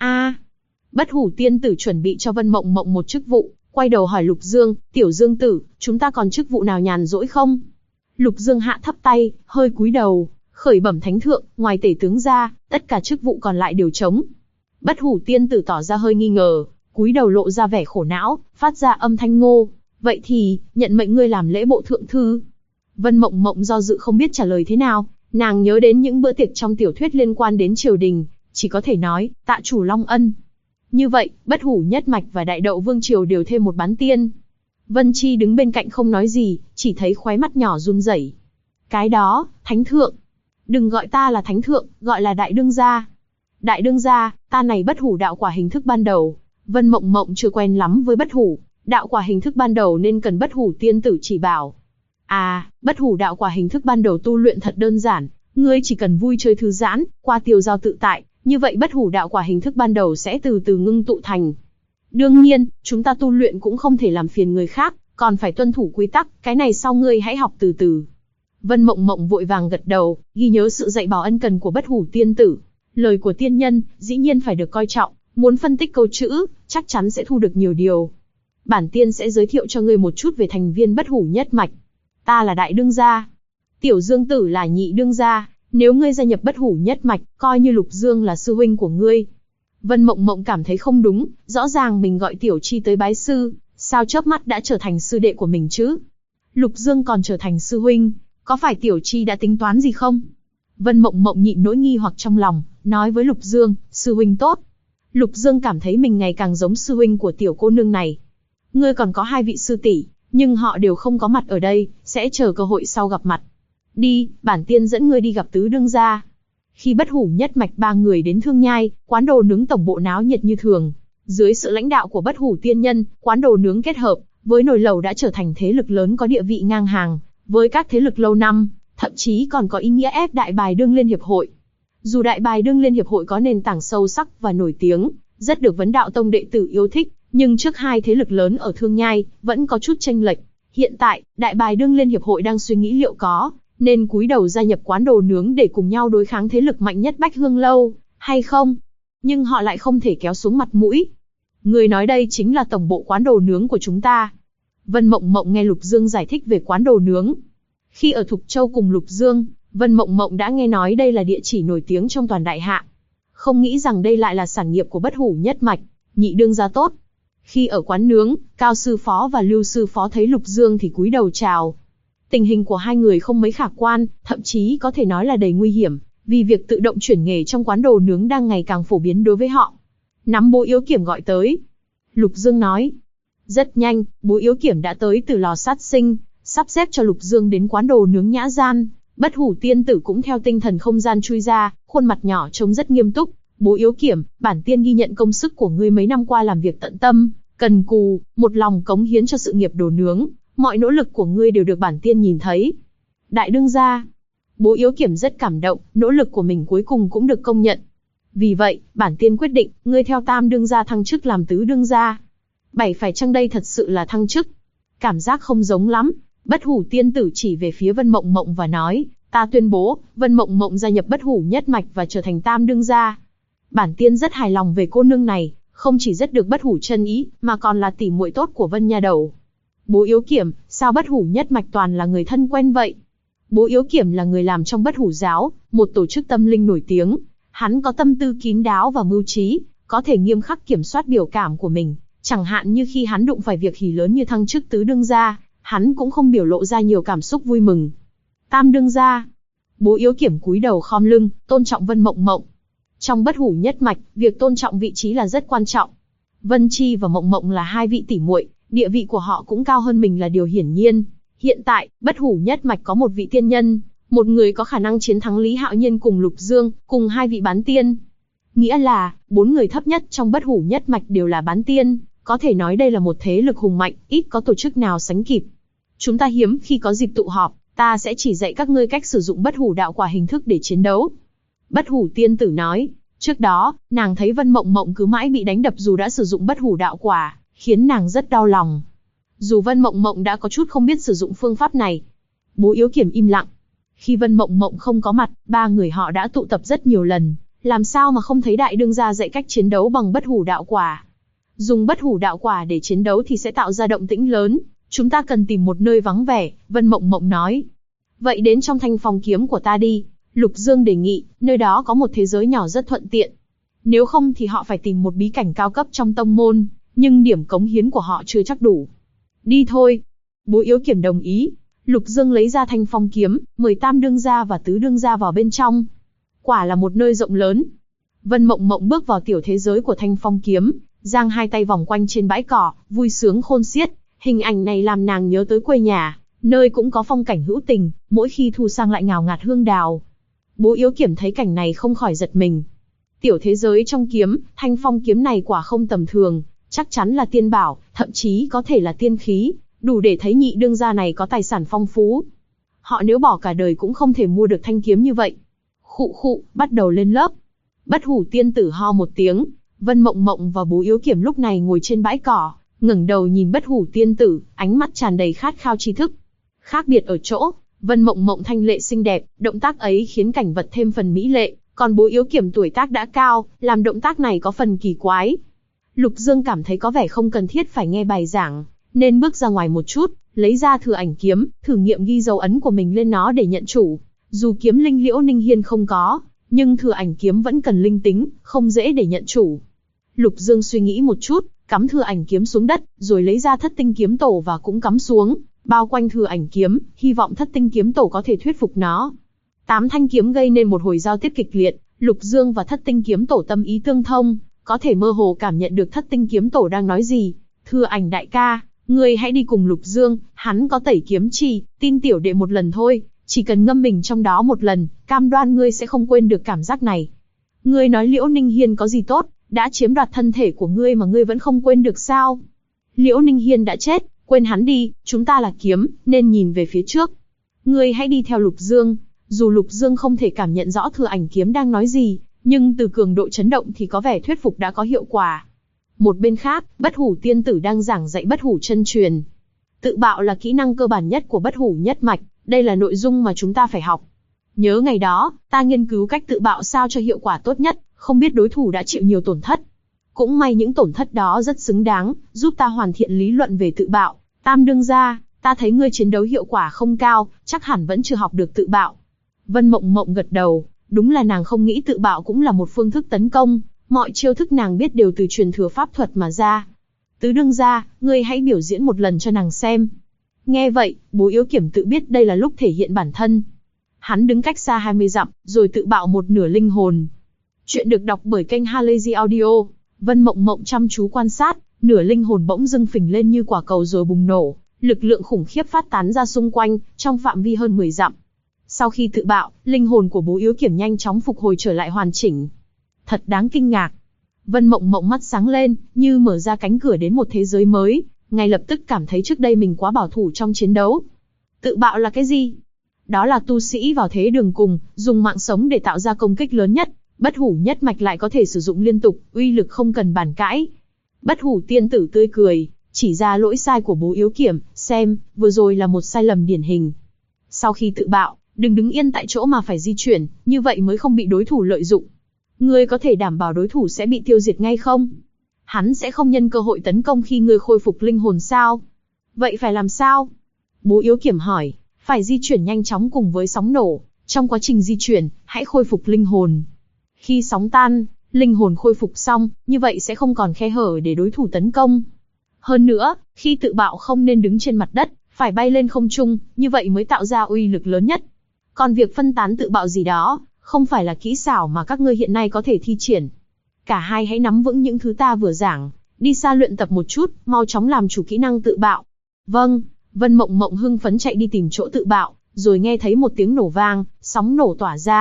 Bất Hủ tiên tử chuẩn bị cho Vân Mộng Mộng một chức vụ, quay đầu hỏi Lục Dương, tiểu Dương tử, chúng ta còn chức vụ nào nhàn rỗi không? Lục Dương hạ thấp tay, hơi cúi đầu, khởi bẩm thánh thượng, ngoài tể tướng ra, tất cả chức vụ còn lại đều trống. Bất Hủ tiên tử tỏ ra hơi nghi ngờ, cúi đầu lộ ra vẻ khổ não, phát ra âm thanh ngô. Vậy thì, nhận mệnh ngươi làm lễ bộ thượng thư. Vân Mộng Mộng do dự không biết trả lời thế nào, nàng nhớ đến những bữa tiệc trong tiểu thuyết liên quan đến triều đình, chỉ có thể nói, tạ chủ long ân. Như vậy, Bất Hủ nhất mạch và Đại Đậu Vương Triều đều thêm một bán tiên. Vân Chi đứng bên cạnh không nói gì, chỉ thấy khóe mắt nhỏ run rẩy. Cái đó, thánh thượng. Đừng gọi ta là thánh thượng, gọi là đại đương gia. Đại đương gia, ta này Bất Hủ đạo quả hình thức ban đầu. Vân Mộng Mộng chưa quen lắm với Bất Hủ đạo quả hình thức ban đầu nên cần Bất Hủ tiên tử chỉ bảo. Bất Hủ đạo quả hình thức ban đầu tu luyện thật đơn giản, ngươi chỉ cần vui chơi thư giãn, qua tiêu giao tự tại, như vậy Bất Hủ đạo quả hình thức ban đầu sẽ từ từ ngưng tụ thành. Đương nhiên, chúng ta tu luyện cũng không thể làm phiền người khác, còn phải tuân thủ quy tắc, cái này sau ngươi hãy học từ từ. Vân Mộng Mộng vội vàng gật đầu, ghi nhớ sự dạy bảo ân cần của Bất Hủ tiên tử. Lời của tiên nhân, dĩ nhiên phải được coi trọng, muốn phân tích câu chữ, chắc chắn sẽ thu được nhiều điều. Bản tiên sẽ giới thiệu cho ngươi một chút về thành viên Bất Hủ nhất mạch. Ta là đại đương gia. Tiểu Dương tử là nhị đương gia, nếu ngươi gia nhập Bất Hủ nhất mạch, coi như Lục Dương là sư huynh của ngươi. Vân Mộng Mộng cảm thấy không đúng, rõ ràng mình gọi Tiểu Chi tới bái sư, sao chớp mắt đã trở thành sư đệ của mình chứ? Lục Dương còn trở thành sư huynh, có phải Tiểu Chi đã tính toán gì không? Vân Mộng Mộng nhịn nỗi nghi hoặc trong lòng, nói với Lục Dương, sư huynh tốt. Lục Dương cảm thấy mình ngày càng giống sư huynh của tiểu cô nương này. Ngươi còn có 2 vị sư tỷ, nhưng họ đều không có mặt ở đây, sẽ chờ cơ hội sau gặp mặt. Đi, bản tiên dẫn ngươi đi gặp tứ đương gia. Khi Bất Hủ nhất mạch 3 người đến Thương Nhai, quán đồ nướng tổng bộ náo nhiệt như thường. Dưới sự lãnh đạo của Bất Hủ tiên nhân, quán đồ nướng kết hợp với nồi lẩu đã trở thành thế lực lớn có địa vị ngang hàng với các thế lực lâu năm, thậm chí còn có ý nghĩa ép Đại Bài Đương Liên Hiệp hội. Dù Đại Bài Đương Liên Hiệp hội có nền tảng sâu sắc và nổi tiếng, rất được vấn đạo tông đệ tử yêu thích, nhưng trước 2 thế lực lớn ở Thương Nhai vẫn có chút chênh lệch. Hiện tại, Đại Bài Đương Liên Hiệp hội đang suy nghĩ liệu có nên cúi đầu gia nhập quán đồ nướng để cùng nhau đối kháng thế lực mạnh nhất Bách Hương Lâu, hay không? Nhưng họ lại không thể kéo xuống mặt mũi. Người nói đây chính là tổng bộ quán đồ nướng của chúng ta. Vân Mộng Mộng nghe Lục Dương giải thích về quán đồ nướng. Khi ở Thục Châu cùng Lục Dương, Vân Mộng Mộng đã nghe nói đây là địa chỉ nổi tiếng trong toàn Đại Hạ. Không nghĩ rằng đây lại là sản nghiệp của Bất Hủ nhất mạch, nhị đương gia tốt. Khi ở quán nướng, Cao sư phó và Lưu sư phó thấy Lục Dương thì cúi đầu chào. Tình hình của 2 người không mấy khả quan, thậm chí có thể nói là đầy nguy hiểm, vì việc tự động chuyển nghề trong quán đồ nướng đang ngày càng phổ biến đối với họ. Nắm Bố Yếu Kiểm gọi tới. Lục Dương nói. Rất nhanh, Bố Yếu Kiểm đã tới từ lò sát sinh, sắp xếp cho Lục Dương đến quán đồ nướng nhã gian. Bất Hủ tiên tử cũng theo tinh thần không gian chui ra, khuôn mặt nhỏ trông rất nghiêm túc. Bố Yếu Kiểm, bản tiên ghi nhận công sức của ngươi mấy năm qua làm việc tận tâm, cần cù, một lòng cống hiến cho sự nghiệp đồ nướng. Mọi nỗ lực của ngươi đều được bản tiên nhìn thấy. Đại đương gia. Bố Yếu Kiểm rất cảm động, nỗ lực của mình cuối cùng cũng được công nhận. Vì vậy, bản tiên quyết định, ngươi theo tam đương gia thăng chức làm tứ đương gia. Phải chăng đây thật sự là thăng chức? Cảm giác không giống lắm. Bất Hủ tiên tử chỉ về phía Vân Mộng Mộng và nói, ta tuyên bố, Vân Mộng Mộng gia nhập Bất Hủ nhất mạch và trở thành tam đương gia. Bản tiên rất hài lòng về cô nương này, không chỉ rất được Bất Hủ chân ý, mà còn là tỉ muội tốt của Vân nha đầu. Bố Yếu Kiểm, sao Bất Hủ nhất mạch toàn là người thân quen vậy? Bố Yếu Kiểm là người làm trong Bất Hủ giáo, một tổ chức tâm linh nổi tiếng. Hắn có tâm tư kín đáo và mưu trí, có thể nghiêm khắc kiểm soát biểu cảm của mình. Chẳng hạn như khi hắn đụng phải việc hỉ lớn như thăng chức tứ đương gia, hắn cũng không biểu lộ ra nhiều cảm xúc vui mừng. Tam đương gia. Bố Yếu Kiểm cúi đầu khom lưng, tôn trọng Vân Mộng Mộng. Trong Bất Hủ nhất mạch, việc tôn trọng vị trí là rất quan trọng. Vân Chi và Mộng Mộng là 2 vị tỷ muội, địa vị của họ cũng cao hơn mình là điều hiển nhiên. Hiện tại, Bất Hủ nhất mạch có một vị tiên nhân, một người có khả năng chiến thắng Lý Hạo Nhiên cùng Lục Dương, cùng 2 vị bán tiên. Nghĩa là, 4 người thấp nhất trong bất hủ nhất mạch đều là bán tiên, có thể nói đây là một thế lực hùng mạnh, ít có tổ chức nào sánh kịp. Chúng ta hiếm khi có dịp tụ họp, ta sẽ chỉ dạy các ngươi cách sử dụng bất hủ đạo quả hình thức để chiến đấu. Bất hủ tiên tử nói, trước đó, nàng thấy Vân Mộng Mộng cứ mãi bị đánh đập dù đã sử dụng bất hủ đạo quả, khiến nàng rất đau lòng. Dù Vân Mộng Mộng đã có chút không biết sử dụng phương pháp này. Bố Yếu Kiểm im lặng. Khi Vân Mộng Mộng không có mặt, 3 người họ đã tụ tập rất nhiều lần, làm sao mà không thấy đại đương gia dạy cách chiến đấu bằng bất hủ đạo quả. Dùng bất hủ đạo quả để chiến đấu thì sẽ tạo ra động tĩnh lớn, chúng ta cần tìm một nơi vắng vẻ, Vân Mộng Mộng nói. Vậy đến trong Thanh Phong kiếm của ta đi, Lục Dương đề nghị, nơi đó có một thế giới nhỏ rất thuận tiện. Nếu không thì họ phải tìm một bí cảnh cao cấp trong tông môn, nhưng điểm cống hiến của họ chưa chắc đủ. Đi thôi. Bố Yếu Kiểm đồng ý. Lục Dương lấy ra Thanh Phong kiếm, mời Tam đương gia và Tứ đương gia vào bên trong. Quả là một nơi rộng lớn. Vân Mộng Mộng bước vào tiểu thế giới của Thanh Phong kiếm, giang hai tay vòng quanh trên bãi cỏ, vui sướng khôn xiết. Hình ảnh này làm nàng nhớ tới quê nhà, nơi cũng có phong cảnh hữu tình, mỗi khi thu sang lại ngào ngạt hương đào. Bố Yếu Kiểm thấy cảnh này không khỏi giật mình. Tiểu thế giới trong kiếm, Thanh Phong kiếm này quả không tầm thường, chắc chắn là tiên bảo, thậm chí có thể là tiên khí, đủ để thấy nhị đương gia này có tài sản phong phú. Họ nếu bỏ cả đời cũng không thể mua được thanh kiếm như vậy. Khụ khụ, bắt đầu lên lớp. Bất hủ tiên tử ho một tiếng, Vân Mộng Mộng và Bố Yếu Kiểm lúc này ngồi trên bãi cỏ, ngẩng đầu nhìn bất hủ tiên tử, ánh mắt tràn đầy khát khao tri thức. Khác biệt ở chỗ, Vân Mộng Mộng thanh lệ xinh đẹp, động tác ấy khiến cảnh vật thêm phần mỹ lệ, còn Bố Yếu Kiểm tuổi tác đã cao, làm động tác này có phần kỳ quái. Lục Dương cảm thấy có vẻ không cần thiết phải nghe bài giảng, nên bước ra ngoài một chút, lấy ra Thừa Ảnh kiếm, thử nghiệm ghi dấu ấn của mình lên nó để nhận chủ. Dù kiếm linh Liễu Ninh Hiên không có, nhưng Thừa Ảnh kiếm vẫn cần linh tính, không dễ để nhận chủ. Lục Dương suy nghĩ một chút, cắm Thừa Ảnh kiếm xuống đất, rồi lấy ra Thất Tinh kiếm tổ và cũng cắm xuống, bao quanh Thừa Ảnh kiếm, hy vọng Thất Tinh kiếm tổ có thể thuyết phục nó. 8 thanh kiếm gây nên một hồi giao tiếp kịch liệt, Lục Dương và Thất Tinh kiếm tổ tâm ý tương thông, có thể mơ hồ cảm nhận được Thất Tinh kiếm tổ đang nói gì. Thừa Ảnh đại ca, ngươi hãy đi cùng Lục Dương, hắn có tẩy kiếm chi, tin tiểu đệ một lần thôi, chỉ cần ngâm mình trong đó một lần, cam đoan ngươi sẽ không quên được cảm giác này. Ngươi nói Liễu Ninh Hiên có gì tốt, đã chiếm đoạt thân thể của ngươi mà ngươi vẫn không quên được sao? Liễu Ninh Hiên đã chết, quên hắn đi, chúng ta là kiếm, nên nhìn về phía trước. Ngươi hãy đi theo Lục Dương. Dù Lục Dương không thể cảm nhận rõ Thừa Ảnh kiếm đang nói gì, nhưng từ cường độ chấn động thì có vẻ thuyết phục đã có hiệu quả. Một bên khác, bất hủ tiên tử đang giảng dạy bất hủ chân truyền. Tự bạo là kỹ năng cơ bản nhất của bất hủ nhất mạch, đây là nội dung mà chúng ta phải học. Nhớ ngày đó, ta nghiên cứu cách tự bạo sao cho hiệu quả tốt nhất, không biết đối thủ đã chịu nhiều tổn thất. Cũng may những tổn thất đó rất xứng đáng, giúp ta hoàn thiện lý luận về tự bạo. Tam đương gia, ta thấy ngươi chiến đấu hiệu quả không cao, chắc hẳn vẫn chưa học được tự bạo. Vân Mộng Mộng gật đầu, đúng là nàng không nghĩ tự bạo cũng là một phương thức tấn công, mọi chiêu thức nàng biết đều từ truyền thừa pháp thuật mà ra. Tứ đương gia, ngươi hãy biểu diễn một lần cho nàng xem. Nghe vậy, Bố Yếu Kiểm tự biết đây là lúc thể hiện bản thân. Hắn đứng cách xa 20 dặm, rồi tự bạo một nửa linh hồn. Chuyện được đọc bởi kênh Halazy Audio. Vân Mộng Mộng chăm chú quan sát, nửa linh hồn bỗng dưng phình lên như quả cầu rồi bùng nổ, lực lượng khủng khiếp phát tán ra xung quanh, trong phạm vi hơn 10 dặm. Sau khi tự bạo, linh hồn của Bố Yếu Kiểm nhanh chóng phục hồi trở lại hoàn chỉnh. Thật đáng kinh ngạc. Vân Mộng Mộng mắt sáng lên, như mở ra cánh cửa đến một thế giới mới, ngay lập tức cảm thấy trước đây mình quá bảo thủ trong chiến đấu. Tự bạo là cái gì? Đó là tu sĩ vào thế đường cùng, dùng mạng sống để tạo ra công kích lớn nhất, bất hủ nhất mạch lại có thể sử dụng liên tục, uy lực không cần bàn cãi. Bất hủ tiên tử tươi cười, chỉ ra lỗi sai của Bố Yếu Kiểm, xem, vừa rồi là một sai lầm điển hình. Sau khi tự bạo, đừng đứng yên tại chỗ mà phải di chuyển, như vậy mới không bị đối thủ lợi dụng. Ngươi có thể đảm bảo đối thủ sẽ bị tiêu diệt ngay không? Hắn sẽ không nhân cơ hội tấn công khi ngươi khôi phục linh hồn sao? Vậy phải làm sao? Bố Yếu Kiểm hỏi. Phải di chuyển nhanh chóng cùng với sóng nổ, trong quá trình di chuyển, hãy khôi phục linh hồn. Khi sóng tan, linh hồn khôi phục xong, như vậy sẽ không còn khe hở để đối thủ tấn công. Hơn nữa, khi tự bạo không nên đứng trên mặt đất, phải bay lên không trung, như vậy mới tạo ra uy lực lớn nhất. Còn việc phân tán tự bạo gì đó, không phải là kỹ xảo mà các ngươi hiện nay có thể thi triển. Cả hai hãy nắm vững những thứ ta vừa giảng, đi xa luyện tập một chút, mau chóng làm chủ kỹ năng tự bạo. Vâng. Vân Mộng Mộng hưng phấn chạy đi tìm chỗ tự bạo, rồi nghe thấy một tiếng nổ vang, sóng nổ tỏa ra,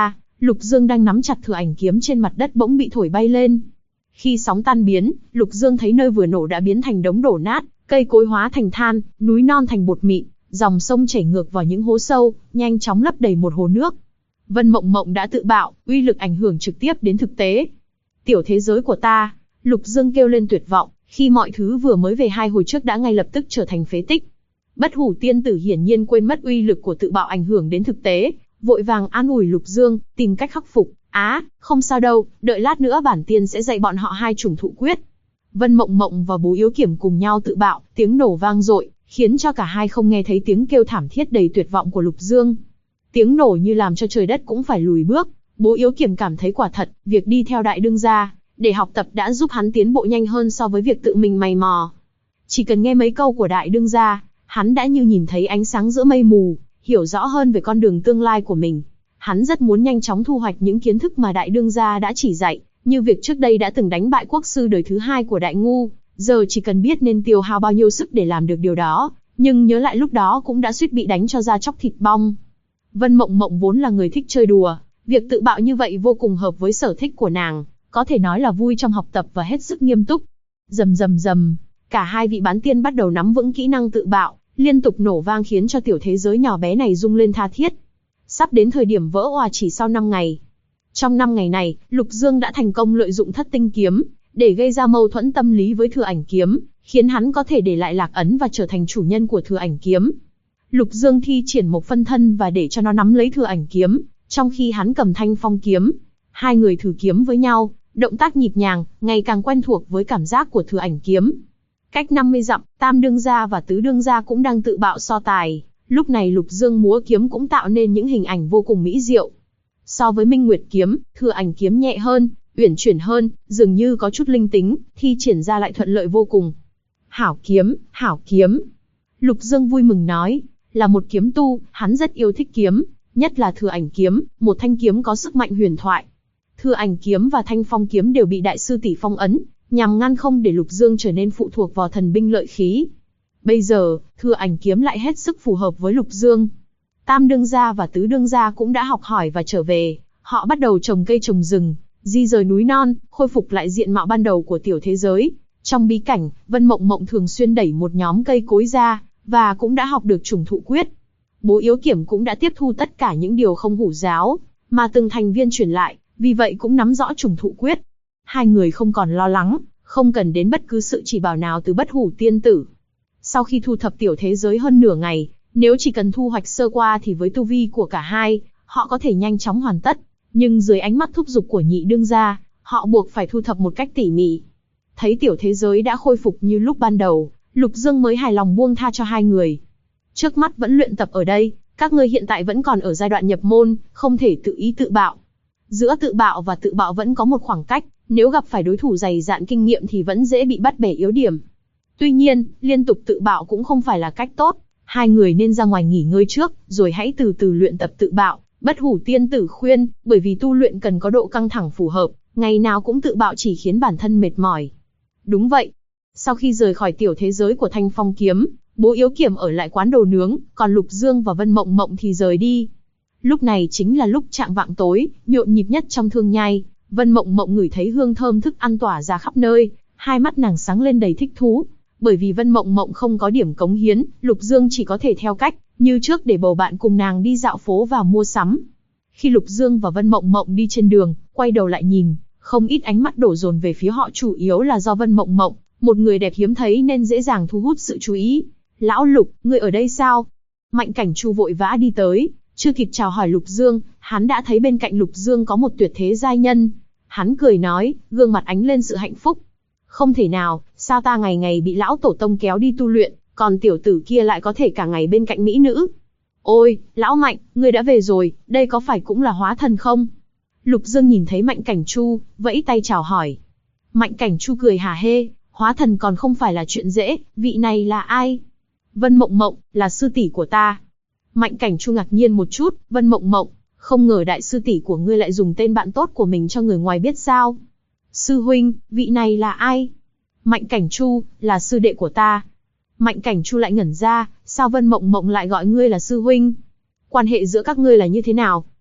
Lục Dương đang nắm chặt thừa ảnh kiếm trên mặt đất bỗng bị thổi bay lên. Khi sóng tan biến, Lục Dương thấy nơi vừa nổ đã biến thành đống đổ nát, cây cối hóa thành than, núi non thành bột mịn, dòng sông chảy ngược vào những hố sâu, nhanh chóng lấp đầy một hồ nước. Vân Mộng Mộng đã tự bạo, uy lực ảnh hưởng trực tiếp đến thực tế. Tiểu thế giới của ta, Lục Dương kêu lên tuyệt vọng, khi mọi thứ vừa mới về 2 hồi trước đã ngay lập tức trở thành phế tích. Bất Hủ tiên tử hiển nhiên quên mất uy lực của tự bạo ảnh hưởng đến thực tế, vội vàng an ủi Lục Dương, tìm cách khắc phục. Không sao đâu, đợi lát nữa bản tiên sẽ dạy bọn họ 2 chủng thụ quyết. Vân Mộng Mộng và Bố Yếu Kiểm cùng nhau tự bạo, tiếng nổ vang dội, khiến cho cả hai không nghe thấy tiếng kêu thảm thiết đầy tuyệt vọng của Lục Dương. Tiếng nổ như làm cho trời đất cũng phải lùi bước. Bố Yếu Kiểm cảm thấy quả thật, việc đi theo Đại Đương gia để học tập đã giúp hắn tiến bộ nhanh hơn so với việc tự mình mày mò. Chỉ cần nghe mấy câu của Đại Đương gia, hắn đã như nhìn thấy ánh sáng giữa mây mù, hiểu rõ hơn về con đường tương lai của mình. Hắn rất muốn nhanh chóng thu hoạch những kiến thức mà Đại Đương gia đã chỉ dạy, như việc trước đây đã từng đánh bại quốc sư đời thứ 2 của Đại Ngu, giờ chỉ cần biết nên tiêu hao bao nhiêu sức để làm được điều đó, nhưng nhớ lại lúc đó cũng đã suýt bị đánh cho da chóc thịt bong. Vân Mộng Mộng vốn là người thích chơi đùa, việc tự bạo như vậy vô cùng hợp với sở thích của nàng, có thể nói là vui trong học tập và hết sức nghiêm túc. Rầm rầm rầm, cả hai vị bán tiên bắt đầu nắm vững kỹ năng tự bạo, liên tục nổ vang khiến cho tiểu thế giới nhỏ bé này rung lên tha thiết. Sắp đến thời điểm vỡ òa chỉ sau 5 ngày. Trong 5 ngày này, Lục Dương đã thành công lợi dụng Thất Tinh kiếm để gây ra mâu thuẫn tâm lý với Thừa Ảnh kiếm, khiến hắn có thể để lại lạc ấn và trở thành chủ nhân của Thừa Ảnh kiếm. Lục Dương thi triển một phân thân và để cho nó nắm lấy Thừa Ảnh kiếm, trong khi hắn cầm Thanh Phong kiếm. Hai người thử kiếm với nhau, động tác nhịp nhàng, ngày càng quen thuộc với cảm giác của Thừa Ảnh kiếm. Cách 50 dặm, Tam Đương gia và Tứ Đương gia cũng đang tự bạo so tài. Lúc này Lục Dương múa kiếm cũng tạo nên những hình ảnh vô cùng mỹ diệu. So với Minh Nguyệt kiếm, Thừa Ảnh kiếm nhẹ hơn, uyển chuyển hơn, dường như có chút linh tính, thi triển ra lại thuận lợi vô cùng. Hảo kiếm, hảo kiếm. Lục Dương vui mừng nói, là một kiếm tu, hắn rất yêu thích kiếm, nhất là Thừa Ảnh kiếm, một thanh kiếm có sức mạnh huyền thoại. Thừa Ảnh kiếm và Thanh Phong kiếm đều bị đại sư tỷ phong ấn, nhằm ngăn không để Lục Dương trở nên phụ thuộc vào thần binh lợi khí. Bây giờ, Thừa Ảnh kiếm lại hết sức phù hợp với Lục Dương. Tam Đương gia và Tứ Đương gia cũng đã học hỏi và trở về, họ bắt đầu trồng cây trồng rừng, di rời núi non, khôi phục lại diện mạo ban đầu của tiểu thế giới. Trong bí cảnh, Vân Mộng Mộng thường xuyên đẩy một nhóm cây cối ra, và cũng đã học được chủng thụ quyết. Bố Yếu Kiểm cũng đã tiếp thu tất cả những điều không hủ giáo, mà từng thành viên truyền lại, vì vậy cũng nắm rõ chủng thụ quyết. Hai người không còn lo lắng, không cần đến bất cứ sự chỉ bảo nào từ Bất Hủ tiên tử. Sau khi thu thập tiểu thế giới hơn nửa ngày, nếu chỉ cần thu hoạch sơ qua thì với tu vi của cả hai, họ có thể nhanh chóng hoàn tất. Nhưng dưới ánh mắt thúc giục của Nhị Đương gia, họ buộc phải thu thập một cách tỉ mỉ. Thấy tiểu thế giới đã khôi phục như lúc ban đầu, Lục Dương mới hài lòng buông tha cho hai người. Trước mắt vẫn luyện tập ở đây, các ngươi hiện tại vẫn còn ở giai đoạn nhập môn, không thể tự ý tự bạo. Giữa tự bạo và tự bạo vẫn có một khoảng cách, nếu gặp phải đối thủ dày dạn kinh nghiệm thì vẫn dễ bị bắt bẻ yếu điểm. Tuy nhiên, liên tục tự bạo cũng không phải là cách tốt, hai người nên ra ngoài nghỉ ngơi trước, rồi hãy từ từ luyện tập tự bạo. Bất Hủ tiên tử khuyên, bởi vì tu luyện cần có độ căng thẳng phù hợp, ngày nào cũng tự bạo chỉ khiến bản thân mệt mỏi. Đúng vậy. Sau khi rời khỏi tiểu thế giới của Thanh Phong kiếm, Bố Yếu Kiểm ở lại quán đồ nướng, còn Lục Dương và Vân Mộng Mộng thì rời đi. Lúc này chính là lúc chạng vạng tối, nhộn nhịp nhất trong thương nhai. Vân Mộng Mộng ngửi thấy hương thơm thức ăn tỏa ra khắp nơi, hai mắt nàng sáng lên đầy thích thú. Bởi vì Vân Mộng Mộng không có điểm cống hiến, Lục Dương chỉ có thể theo cách như trước để bầu bạn cùng nàng đi dạo phố và mua sắm. Khi Lục Dương và Vân Mộng Mộng đi trên đường, quay đầu lại nhìn, không ít ánh mắt đổ dồn về phía họ, chủ yếu là do Vân Mộng Mộng, một người đẹp hiếm thấy nên dễ dàng thu hút sự chú ý. Lão Lục, ngươi ở đây sao? Mạnh Cảnh Chu vội vã đi tới, chưa kịp chào hỏi Lục Dương, hắn đã thấy bên cạnh Lục Dương có một tuyệt thế giai nhân. Hắn cười nói, gương mặt ánh lên sự hạnh phúc. Không thể nào, sao ta ngày ngày bị lão tổ tông kéo đi tu luyện, còn tiểu tử kia lại có thể cả ngày bên cạnh mỹ nữ. Ôi, lão Mạnh, ngươi đã về rồi, đây có phải cũng là hóa thần không? Lục Dương nhìn thấy Mạnh Cảnh Chu, vẫy tay chào hỏi. Mạnh Cảnh Chu cười hả hê, hóa thần còn không phải là chuyện dễ, vị này là ai? Vân Mộng Mộng, là sư tỷ của ta. Mạnh Cảnh Chu ngạc nhiên một chút, Vân Mộng Mộng, không ngờ đại sư tỷ của ngươi lại dùng tên bạn tốt của mình cho người ngoài biết sao? Sư huynh, vị này là ai? Mạnh Cảnh Chu, là sư đệ của ta. Mạnh Cảnh Chu lại ngẩn ra, sao Vân Mộng Mộng lại gọi ngươi là sư huynh? Quan hệ giữa các ngươi là như thế nào?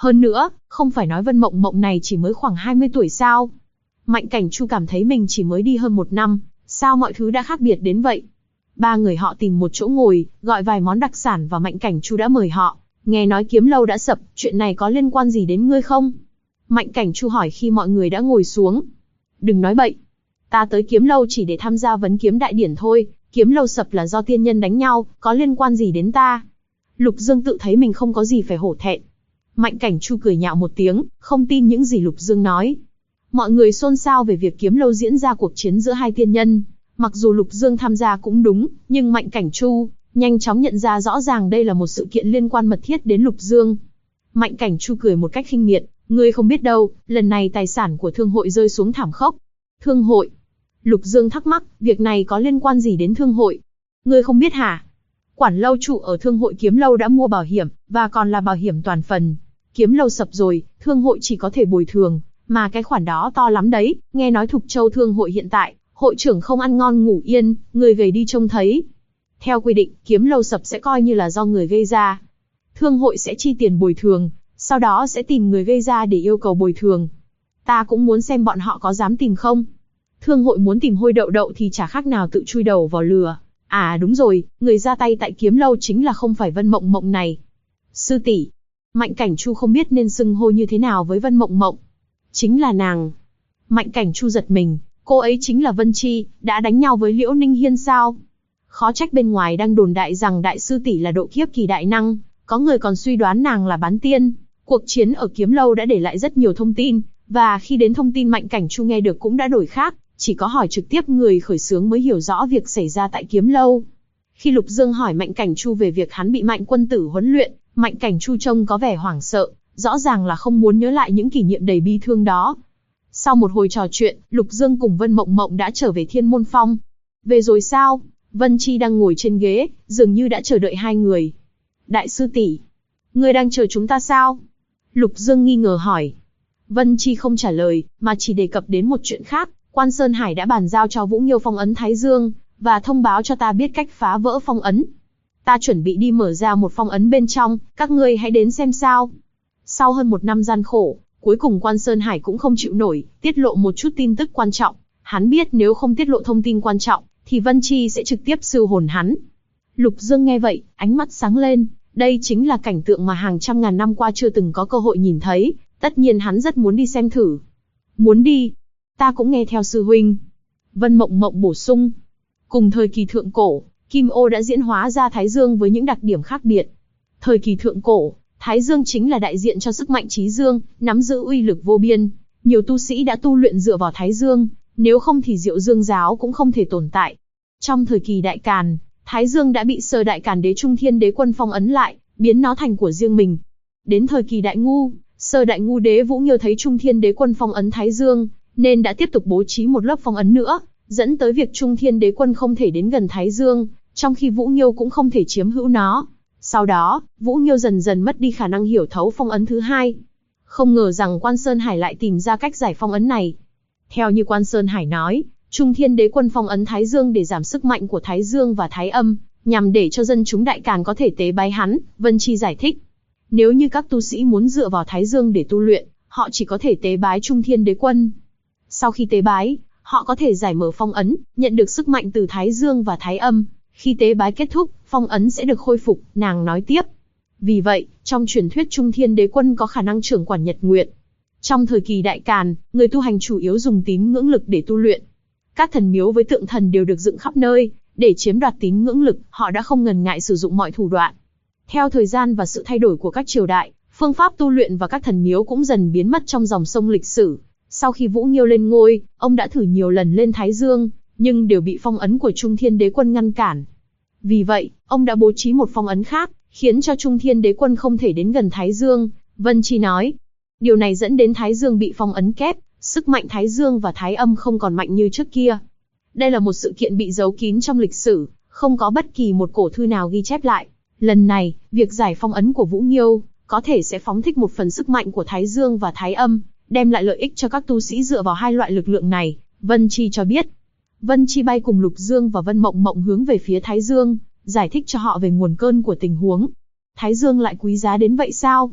Hơn nữa, không phải nói Vân Mộng Mộng này chỉ mới khoảng 20 tuổi sao? Mạnh Cảnh Chu cảm thấy mình chỉ mới đi hơn 1 năm, sao mọi thứ đã khác biệt đến vậy? Ba người họ tìm một chỗ ngồi, gọi vài món đặc sản và Mạnh Cảnh Chu đã mời họ. Nghe nói kiếm lâu đã sập, chuyện này có liên quan gì đến ngươi không? Mạnh Cảnh Chu hỏi khi mọi người đã ngồi xuống. Đừng nói bậy. Ta tới kiếm lâu chỉ để tham gia vấn kiếm đại điển thôi, kiếm lâu sập là do tiên nhân đánh nhau, có liên quan gì đến ta? Lục Dương tự thấy mình không có gì phải hổ thẹn. Mạnh Cảnh Chu cười nhạo một tiếng, không tin những gì Lục Dương nói. Mọi người xôn xao về việc kiếm lâu diễn ra cuộc chiến giữa hai tiên nhân. Mặc dù Lục Dương tham gia cũng đúng, nhưng Mạnh Cảnh Chu nhanh chóng nhận ra rõ ràng đây là một sự kiện liên quan mật thiết đến Lục Dương. Mạnh Cảnh Chu cười một cách khinh miệt, ngươi không biết đâu, lần này tài sản của thương hội rơi xuống thảm khốc. Thương hội? Lục Dương thắc mắc, việc này có liên quan gì đến thương hội? Ngươi không biết hả? Quản lâu chủ ở thương hội kiếm lâu đã mua bảo hiểm, và còn là bảo hiểm toàn phần. Kiếm lâu sập rồi, thương hội chỉ có thể bồi thường, mà cái khoản đó to lắm đấy, nghe nói Thục Châu thương hội hiện tại, hội trưởng không ăn ngon ngủ yên, người gầy đi trông thấy. Theo quy định, kiếm lâu sập sẽ coi như là do người gây ra. Thương hội sẽ chi tiền bồi thường, sau đó sẽ tìm người gây ra để yêu cầu bồi thường. Ta cũng muốn xem bọn họ có dám tìm không. Thương hội muốn tìm hôi đậu đậu thì chả khác nào tự chui đầu vào lửa. À đúng rồi, người ra tay tại kiếm lâu chính là không phải Vân Mộng Mộng này. Sư tỷ. Mạnh Cảnh Chu không biết nên xưng hô như thế nào với Vân Mộng Mộng. Chính là nàng. Mạnh Cảnh Chu giật mình, cô ấy chính là Vân Chi, đã đánh nhau với Liễu Ninh Hiên sao? Khó trách bên ngoài đang đồn đại rằng đại sư tỷ là độ kiếp kỳ đại năng, có người còn suy đoán nàng là bán tiên. Cuộc chiến ở kiếm lâu đã để lại rất nhiều thông tin, và khi đến thông tin Mạnh Cảnh Chu nghe được cũng đã đổi khác, chỉ có hỏi trực tiếp người khởi xướng mới hiểu rõ việc xảy ra tại kiếm lâu. Khi Lục Dương hỏi Mạnh Cảnh Chu về việc hắn bị Mạnh Quân Tử huấn luyện, Mạnh Cảnh Chu trông có vẻ hoảng sợ, rõ ràng là không muốn nhớ lại những kỷ niệm đầy bi thương đó. Sau một hồi trò chuyện, Lục Dương cùng Vân Mộng Mộng đã trở về Thiên Môn Phong. Về rồi sao? Vân Chi đang ngồi trên ghế, dường như đã chờ đợi hai người. Đại sư tỷ, ngươi đang chờ chúng ta sao? Lục Dương nghi ngờ hỏi. Vân Chi không trả lời, mà chỉ đề cập đến một chuyện khác. Quan Sơn Hải đã bàn giao cho Vũ Nghiêu phong ấn Thái Dương, và thông báo cho ta biết cách phá vỡ phong ấn. Ta chuẩn bị đi mở ra một phong ấn bên trong, các ngươi hãy đến xem sao. Sau hơn 1 năm gian khổ, cuối cùng Quan Sơn Hải cũng không chịu nổi, tiết lộ một chút tin tức quan trọng. Hắn biết nếu không tiết lộ thông tin quan trọng, thì Vân Chi sẽ trực tiếp siêu hồn hắn. Lục Dương nghe vậy, ánh mắt sáng lên, đây chính là cảnh tượng mà hàng trăm ngàn năm qua chưa từng có cơ hội nhìn thấy, tất nhiên hắn rất muốn đi xem thử. Muốn đi? Ta cũng nghe theo sư huynh. Vân Mộng Mộng bổ sung. Cùng thời kỳ thượng cổ, Kim Ô đã diễn hóa ra Thái Dương với những đặc điểm khác biệt. Thời kỳ thượng cổ, Thái Dương chính là đại diện cho sức mạnh trí dương, nắm giữ uy lực vô biên. Nhiều tu sĩ đã tu luyện dựa vào Thái Dương, nếu không thì Diệu Dương giáo cũng không thể tồn tại. Trong thời kỳ Đại Càn, Thái Dương đã bị Sơ Đại Càn Đế Trung Thiên Đế Quân phong ấn lại, biến nó thành của riêng mình. Đến thời kỳ Đại Ngu, Sơ Đại Ngu Đế Vũ Nghiêu thấy Trung Thiên Đế Quân phong ấn Thái Dương, nên đã tiếp tục bố trí một lớp phong ấn nữa, dẫn tới việc Trung Thiên Đế Quân không thể đến gần Thái Dương, trong khi Vũ Nghiêu cũng không thể chiếm hữu nó. Sau đó, Vũ Nghiêu dần dần mất đi khả năng hiểu thấu phong ấn thứ hai. Không ngờ rằng Quan Sơn Hải lại tìm ra cách giải phong ấn này. Theo như Quan Sơn Hải nói, Trung Thiên Đế Quân phong ấn Thái Dương để giảm sức mạnh của Thái Dương và Thái Âm, nhằm để cho dân chúng Đại Càn có thể tế bái hắn. Vân Chi giải thích, nếu như các tu sĩ muốn dựa vào Thái Dương để tu luyện, họ chỉ có thể tế bái Trung Thiên Đế Quân. Sau khi tế bái, họ có thể giải mở phong ấn, nhận được sức mạnh từ Thái Dương và Thái Âm. Khi tế bái kết thúc, phong ấn sẽ được khôi phục, nàng nói tiếp. Vì vậy, trong truyền thuyết Trung Thiên Đế Quân có khả năng trưởng quản nhật nguyệt. Trong thời kỳ Đại Càn, người tu hành chủ yếu dùng tín ngưỡng lực để tu luyện. Các thần miếu với tượng thần đều được dựng khắp nơi, để chiếm đoạt tín ngưỡng lực, họ đã không ngần ngại sử dụng mọi thủ đoạn. Theo thời gian và sự thay đổi của các triều đại, phương pháp tu luyện và các thần miếu cũng dần biến mất trong dòng sông lịch sử. Sau khi Vũ Nghiêu lên ngôi, ông đã thử nhiều lần lên Thái Dương, nhưng đều bị phong ấn của Trung Thiên Đế Quân ngăn cản. Vì vậy, ông đã bố trí một phong ấn khác, khiến cho Trung Thiên Đế Quân không thể đến gần Thái Dương. Vân Chi nói, điều này dẫn đến Thái Dương bị phong ấn kép, sức mạnh Thái Dương và Thái Âm không còn mạnh như trước kia. Đây là một sự kiện bị giấu kín trong lịch sử, không có bất kỳ một cổ thư nào ghi chép lại. Lần này, việc giải phong ấn của Vũ Nghiêu có thể sẽ phóng thích một phần sức mạnh của Thái Dương và Thái Âm, đem lại lợi ích cho các tu sĩ dựa vào hai loại lực lượng này, Vân Chi cho biết. Vân Chi bay cùng Lục Dương và Vân Mộng Mộng hướng về phía Thái Dương, giải thích cho họ về nguồn cơn của tình huống. Thái Dương lại quý giá đến vậy sao?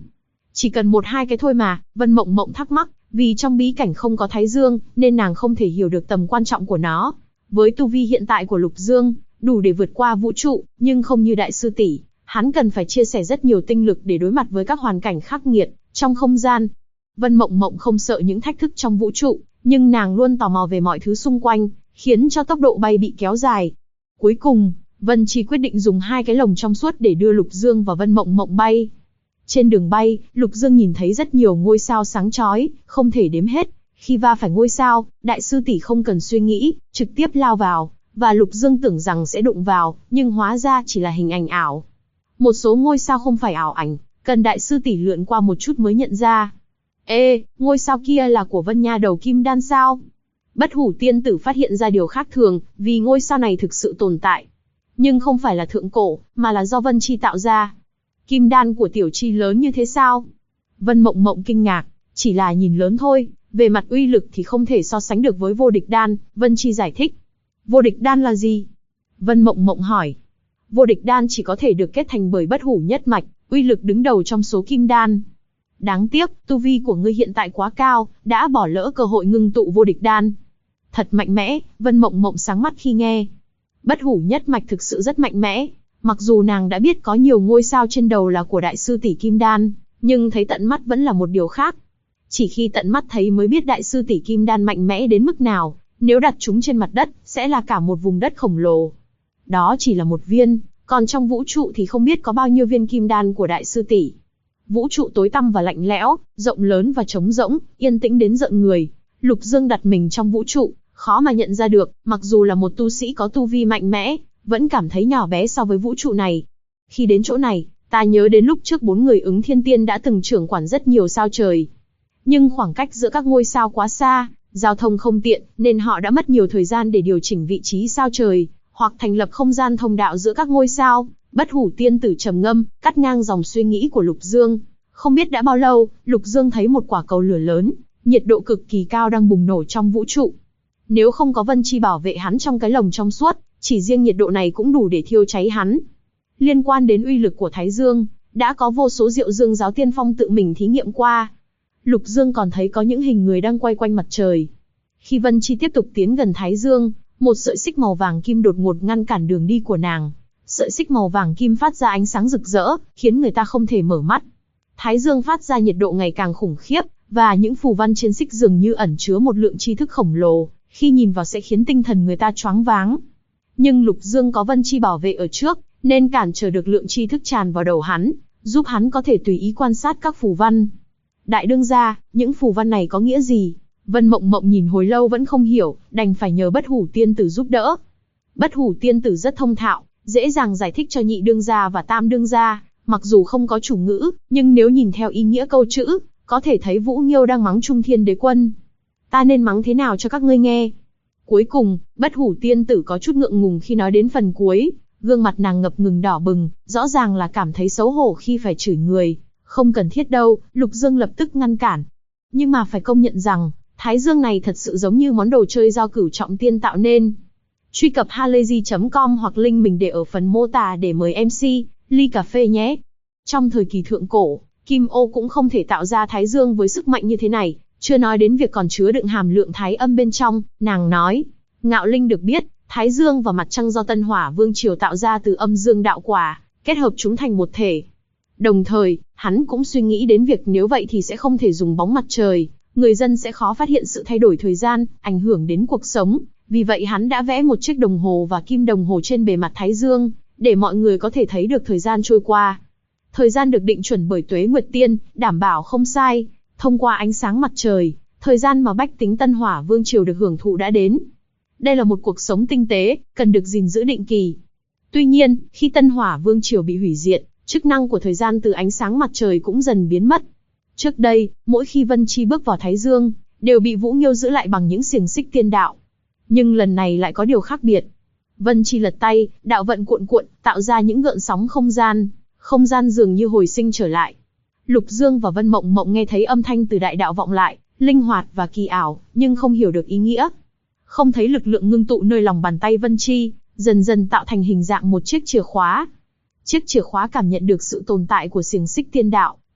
Chỉ cần một hai cái thôi mà. Vân Mộng Mộng thắc mắc, vì trong bí cảnh không có Thái Dương, nên nàng không thể hiểu được tầm quan trọng của nó. Với tu vi hiện tại của Lục Dương, đủ để vượt qua vũ trụ, nhưng không như đại sư tỷ, hắn cần phải chia sẻ rất nhiều tinh lực để đối mặt với các hoàn cảnh khắc nghiệt trong không gian. Vân Mộng Mộng không sợ những thách thức trong vũ trụ, nhưng nàng luôn tò mò về mọi thứ xung quanh, khiến cho tốc độ bay bị kéo dài. Cuối cùng, Vân Chi quyết định dùng hai cái lồng trong suốt để đưa Lục Dương và Vân Mộng Mộng bay. Trên đường bay, Lục Dương nhìn thấy rất nhiều ngôi sao sáng chói, không thể đếm hết. Khi va phải ngôi sao, đại sư tỷ không cần suy nghĩ, trực tiếp lao vào, và Lục Dương tưởng rằng sẽ đụng vào, nhưng hóa ra chỉ là hình ảnh ảo. Một số ngôi sao không phải ảo ảnh, cần đại sư tỷ lượn qua một chút mới nhận ra. Ê, ngôi sao kia là của Vân Nha đầu kim đan sao? Bất Hủ tiên tử phát hiện ra điều khác thường, vì ngôi sao này thực sự tồn tại. Nhưng không phải là thượng cổ, mà là do Vân Chi tạo ra. Kim đan của Tiểu Chi lớn như thế sao? Vân Mộng Mộng kinh ngạc, chỉ là nhìn lớn thôi, về mặt uy lực thì không thể so sánh được với vô địch đan, Vân Chi giải thích. Vô địch đan là gì? Vân Mộng Mộng hỏi. Vô địch đan chỉ có thể được kết thành bởi bất hủ nhất mạch, uy lực đứng đầu trong số kim đan. Đáng tiếc, tu vi của ngươi hiện tại quá cao, đã bỏ lỡ cơ hội ngưng tụ vô địch đan. Thật mạnh mẽ, Vân Mộng Mộng sáng mắt khi nghe. Bất hủ nhất mạch thực sự rất mạnh mẽ, mặc dù nàng đã biết có nhiều ngôi sao trên đầu là của đại sư tỷ kim đan, nhưng thấy tận mắt vẫn là một điều khác. Chỉ khi tận mắt thấy mới biết đại sư tỷ kim đan mạnh mẽ đến mức nào, nếu đặt chúng trên mặt đất, sẽ là cả một vùng đất khổng lồ. Đó chỉ là một viên, còn trong vũ trụ thì không biết có bao nhiêu viên kim đan của đại sư tỷ. Vũ trụ tối tăm và lạnh lẽo, rộng lớn và trống rỗng, yên tĩnh đến rợn người. Lục Dương đặt mình trong vũ trụ, khó mà nhận ra được, mặc dù là một tu sĩ có tu vi mạnh mẽ, vẫn cảm thấy nhỏ bé so với vũ trụ này. Khi đến chỗ này, ta nhớ đến lúc trước 4 người Ứng Thiên Tiên đã từng trưởng quản rất nhiều sao trời. Nhưng khoảng cách giữa các ngôi sao quá xa, giao thông không tiện, nên họ đã mất nhiều thời gian để điều chỉnh vị trí sao trời, hoặc thành lập không gian thông đạo giữa các ngôi sao. Bất Hủ tiên tử trầm ngâm, cắt ngang dòng suy nghĩ của Lục Dương. Không biết đã bao lâu, Lục Dương thấy một quả cầu lửa lớn, nhiệt độ cực kỳ cao đang bùng nổ trong vũ trụ. Nếu không có Vân Chi bảo vệ hắn trong cái lồng trong suốt, chỉ riêng nhiệt độ này cũng đủ để thiêu cháy hắn. Liên quan đến uy lực của Thái Dương, đã có vô số Diệu Dương giáo tiên phong tự mình thí nghiệm qua. Lục Dương còn thấy có những hình người đang quay quanh mặt trời. Khi Vân Chi tiếp tục tiến gần Thái Dương, một sợi xích màu vàng kim đột ngột ngăn cản đường đi của nàng. Sợi xích màu vàng kim phát ra ánh sáng rực rỡ, khiến người ta không thể mở mắt. Thái Dương phát ra nhiệt độ ngày càng khủng khiếp, và những phù văn trên xích dường như ẩn chứa một lượng tri thức khổng lồ, khi nhìn vào sẽ khiến tinh thần người ta choáng váng. Nhưng Lục Dương có Vân Chi bảo vệ ở trước, nên cản trở được lượng tri thức tràn vào đầu hắn, giúp hắn có thể tùy ý quan sát các phù văn. Đại đương gia, những phù văn này có nghĩa gì? Vân Mộng Mộng nhìn hồi lâu vẫn không hiểu, đành phải nhờ Bất Hủ tiên tử giúp đỡ. Bất Hủ tiên tử rất thông thạo, dễ dàng giải thích cho nhị đương gia và tam đương gia, mặc dù không có chủ ngữ, nhưng nếu nhìn theo ý nghĩa câu chữ, có thể thấy Vũ Nghiêu đang mắng Trung Thiên Đế Quân. Ta nên mắng thế nào cho các ngươi nghe? Cuối cùng, Bất Hủ tiên tử có chút ngượng ngùng khi nói đến phần cuối, gương mặt nàng ngập ngừng đỏ bừng, rõ ràng là cảm thấy xấu hổ khi phải chửi người. Không cần thiết đâu, Lục Dương lập tức ngăn cản. Nhưng mà phải công nhận rằng, Thái Dương này thật sự giống như món đồ chơi do Cửu Trọng Tiên tạo nên. Truy cập halayzi.com hoặc link mình để ở phần mô tả để mời MC, ly cà phê nhé. Trong thời kỳ thượng cổ, Kim Ô cũng không thể tạo ra Thái Dương với sức mạnh như thế này, chưa nói đến việc còn chứa đựng hàm lượng thái âm bên trong. Nàng nói, Ngạo Linh được biết, Thái Dương và mặt trăng do Tân Hỏa Vương Triều tạo ra từ âm dương đạo quả, kết hợp chúng thành một thể. Đồng thời, hắn cũng suy nghĩ đến việc nếu vậy thì sẽ không thể dùng bóng mặt trời, người dân sẽ khó phát hiện sự thay đổi thời gian, ảnh hưởng đến cuộc sống. Vì vậy hắn đã vẽ một chiếc đồng hồ và kim đồng hồ trên bề mặt Thái Dương, để mọi người có thể thấy được thời gian trôi qua. Thời gian được định chuẩn bởi Tuế Nguyệt Tiên, đảm bảo không sai. Thông qua ánh sáng mặt trời, thời gian mà bách tính Tân Hỏa Vương Triều được hưởng thụ đã đến. Đây là một cuộc sống tinh tế, cần được gìn giữ định kỳ. Tuy nhiên, khi Tân Hỏa Vương Triều bị hủy diệt, chức năng của thời gian từ ánh sáng mặt trời cũng dần biến mất. Trước đây, mỗi khi Vân Chi bước vào Thái Dương, đều bị Vũ Nghiêu giữ lại bằng những xiềng xích tiên đạo. Nhưng lần này lại có điều khác biệt. Vân Chi lật tay, đạo vận cuộn cuộn, tạo ra những gợn sóng không gian dường như hồi sinh trở lại. Lục Dương và Vân Mộng Mộng nghe thấy âm thanh từ đại đạo vọng lại, linh hoạt và kỳ ảo, nhưng không hiểu được ý nghĩa. Không thấy lực lượng ngưng tụ nơi lòng bàn tay Vân Chi, dần dần tạo thành hình dạng một chiếc chìa khóa. Chiếc chìa khóa cảm nhận được sự tồn tại của xiềng xích tiên đạo,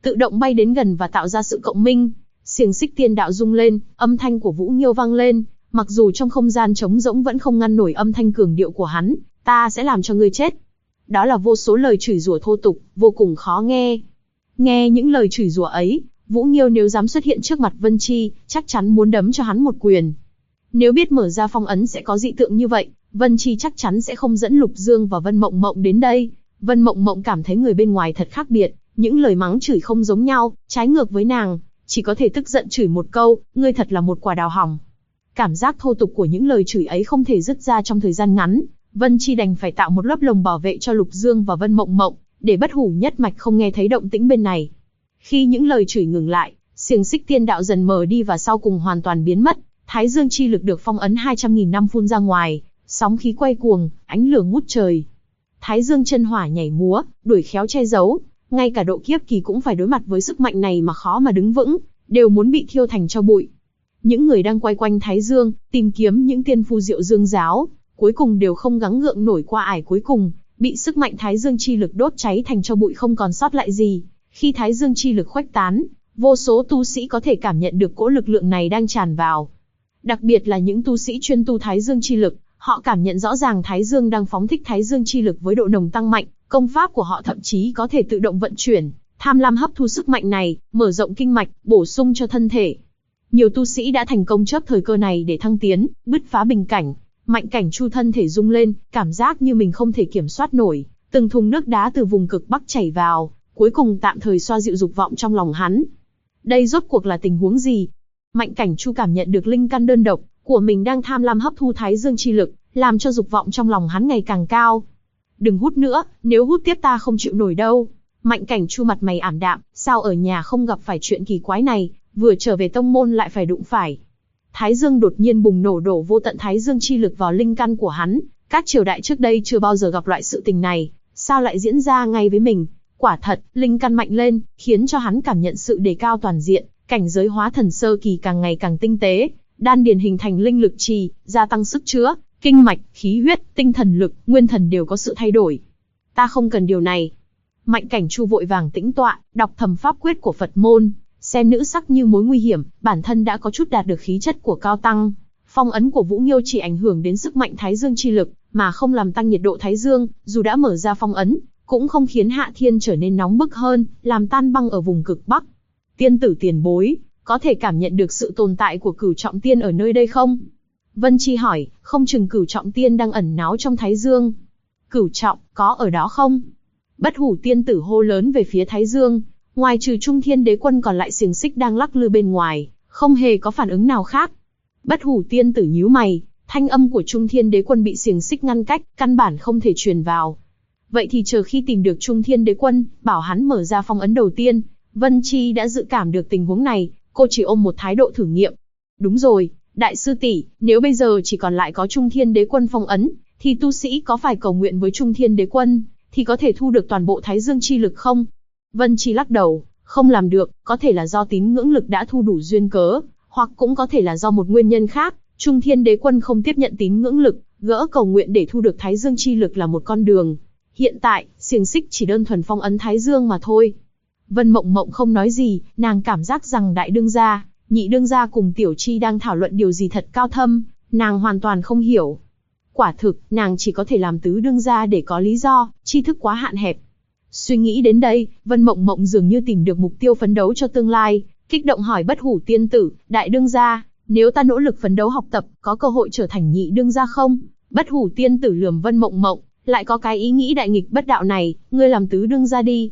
tự động bay đến gần và tạo ra sự cộng minh. Xiềng xích tiên đạo rung lên, âm thanh của Vũ Nghiêu vang lên, mặc dù trong không gian trống rỗng vẫn không ngăn nổi âm thanh cường điệu của hắn, ta sẽ làm cho ngươi chết. Đó là vô số lời chửi rủa thô tục, vô cùng khó nghe. Nghe những lời chửi rủa ấy, Vũ Nghiêu nếu dám xuất hiện trước mặt Vân Chi, chắc chắn muốn đấm cho hắn một quyền. Nếu biết mở ra phong ấn sẽ có dị tượng như vậy, Vân Chi chắc chắn sẽ không dẫn Lục Dương và Vân Mộng Mộng đến đây. Vân Mộng Mộng cảm thấy người bên ngoài thật khác biệt, những lời mắng chửi không giống nhau, trái ngược với nàng, chỉ có thể tức giận chửi một câu, ngươi thật là một quả đào hỏng. Cảm giác thô tục của những lời chửi ấy không thể dứt ra trong thời gian ngắn, Vân Chi đành phải tạo một lớp lồng bảo vệ cho Lục Dương và Vân Mộng Mộng, để Bất Hủ nhất mạch không nghe thấy động tĩnh bên này. Khi những lời chửi ngừng lại, xiềng xích tiên đạo dần mờ đi và sau cùng hoàn toàn biến mất. Thái dương chi lực được phong ấn 200.000 năm phun ra ngoài, sóng khí quay cuồng, ánh lửa ngút trời. Thái dương chân hỏa nhảy múa, đuổi khéo che giấu, ngay cả độ kiếp kỳ cũng phải đối mặt với sức mạnh này mà khó mà đứng vững, đều muốn bị thiêu thành tro bụi. Những người đang quay quanh Thái dương, tìm kiếm những tiên phu diệu dương giáo, cuối cùng đều không gắng gượng nổi qua ải cuối cùng, bị sức mạnh Thái dương chi lực đốt cháy thành tro bụi không còn sót lại gì. Khi Thái dương chi lực khuếch tán, vô số tu sĩ có thể cảm nhận được cỗ lực lượng này đang tràn vào. Đặc biệt là những tu sĩ chuyên tu Thái dương chi lực, họ cảm nhận rõ ràng Thái dương đang phóng thích Thái dương chi lực với độ nồng tăng mạnh, công pháp của họ thậm chí có thể tự động vận chuyển, tham lam hấp thu sức mạnh này, mở rộng kinh mạch, bổ sung cho thân thể. Nhiều tu sĩ đã thành công chớp thời cơ này để thăng tiến, bứt phá bình cảnh. Mạnh Cảnh Chu thân thể rung lên, cảm giác như mình không thể kiểm soát nổi, từng thùng nước đá từ vùng cực bắc chảy vào, cuối cùng tạm thời xoa dịu dục vọng trong lòng hắn. Đây rốt cuộc là tình huống gì? Mạnh Cảnh Chu cảm nhận được linh căn đơn độc của mình đang tham lam hấp thu Thái dương chi lực, làm cho dục vọng trong lòng hắn ngày càng cao. Đừng hút nữa, nếu hút tiếp ta không chịu nổi đâu. Mạnh Cảnh Chu mặt mày ảm đạm, sao ở nhà không gặp phải chuyện kỳ quái này, vừa trở về tông môn lại phải đụng phải. Thái dương đột nhiên bùng nổ, đổ vô tận Thái dương chi lực vào linh căn của hắn. Các triều đại trước đây chưa bao giờ gặp loại sự tình này, sao lại diễn ra ngay với mình? Quả thật, linh căn mạnh lên, khiến cho hắn cảm nhận sự đề cao toàn diện, cảnh giới hóa thần sơ kỳ càng ngày càng tinh tế, đan điền hình thành linh lực trì, gia tăng sức chữa, kinh mạch, khí huyết, tinh thần lực, nguyên thần đều có sự thay đổi. Ta không cần điều này. Mạnh Cảnh Chu vội vàng tĩnh tọa, đọc thầm pháp quyết của Phật môn, xem nữ sắc như mối nguy hiểm, bản thân đã có chút đạt được khí chất của cao tăng. Phong ấn của Vũ Nghiêu chỉ ảnh hưởng đến sức mạnh Thái dương chi lực, mà không làm tăng nhiệt độ Thái dương, dù đã mở ra phong ấn, cũng không khiến Hạ Thiên trở nên nóng bức hơn, làm tan băng ở vùng cực Bắc. Tiên tử tiền bối, có thể cảm nhận được sự tồn tại của Cửu Trọng Tiên ở nơi đây không? Vân Chi hỏi, không chừng Cửu Trọng Tiên đang ẩn náu trong Thái Dương. Cửu Trọng, có ở đó không? Bất Hủ tiên tử hô lớn về phía Thái Dương, ngoài trừ Trung Thiên Đế Quân còn lại xiềng xích đang lắc lư bên ngoài, không hề có phản ứng nào khác. Bất Hủ tiên tử nhíu mày, thanh âm của Trung Thiên Đế Quân bị xiềng xích ngăn cách, căn bản không thể truyền vào. Vậy thì chờ khi tìm được Trung Thiên Đế Quân, bảo hắn mở ra phong ấn đầu tiên. Vân Chi đã dự cảm được tình huống này, cô chỉ ôm một thái độ thử nghiệm. Đúng rồi, đại sư tỷ, nếu bây giờ chỉ còn lại có Trung Thiên Đế Quân phong ấn, thì tu sĩ có phải cầu nguyện với Trung Thiên Đế Quân, thì có thể thu được toàn bộ Thái dương chi lực không? Vân Chi lắc đầu, không làm được, có thể là do tín ngưỡng lực đã thu đủ duyên cớ, hoặc cũng có thể là do một nguyên nhân khác. Trung Thiên Đế Quân không tiếp nhận tín ngưỡng lực, gỡ cầu nguyện để thu được Thái dương chi lực là một con đường. Hiện tại, xiềng xích chỉ đơn thuần phong ấn Thái dương mà thôi. Vân Mộng Mộng không nói gì, nàng cảm giác rằng đại đương gia, nhị đương gia cùng Tiểu Chi đang thảo luận điều gì thật cao thâm, nàng hoàn toàn không hiểu. Quả thực, nàng chỉ có thể làm tứ đương gia để có lý do, tri thức quá hạn hẹp. Suy nghĩ đến đây, Vân Mộng Mộng dường như tìm được mục tiêu phấn đấu cho tương lai, kích động hỏi Bất Hủ tiên tử, đại đương gia, nếu ta nỗ lực phấn đấu học tập, có cơ hội trở thành nhị đương gia không? Bất Hủ tiên tử lườm Vân Mộng Mộng, lại có cái ý nghĩ đại nghịch bất đạo này, ngươi làm tứ đương gia đi.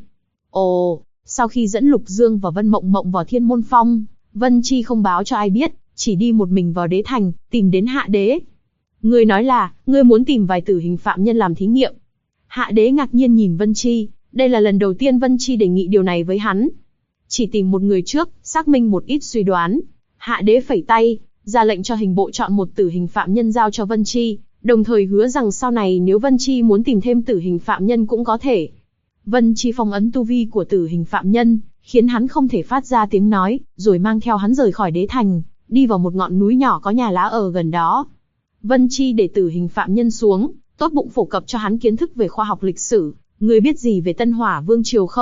Ồ, sau khi dẫn Lục Dương và Vân Mộng Mộng vào Thiên Môn Phong, Vân Chi không báo cho ai biết, chỉ đi một mình vào đế thành, tìm đến Hạ Đế. Ngươi nói là, ngươi muốn tìm vài tử hình phạm nhân làm thí nghiệm. Hạ Đế ngạc nhiên nhìn Vân Chi, đây là lần đầu tiên Vân Chi đề nghị điều này với hắn. Chỉ tìm một người trước, xác minh một ít suy đoán. Hạ Đế phẩy tay, ra lệnh cho hình bộ chọn một tử hình phạm nhân giao cho Vân Chi, đồng thời hứa rằng sau này nếu Vân Chi muốn tìm thêm tử hình phạm nhân cũng có thể. Vân Chi phong ấn tu vi của tử hình phạm nhân, khiến hắn không thể phát ra tiếng nói, rồi mang theo hắn rời khỏi đế thành, đi vào một ngọn núi nhỏ có nhà lá ở gần đó. Vân Chi để tử hình phạm nhân xuống, tốt bụng phổ cập cho hắn kiến thức về khoa học lịch sử. Ngươi biết gì về Tân Hỏa Vương Triều không?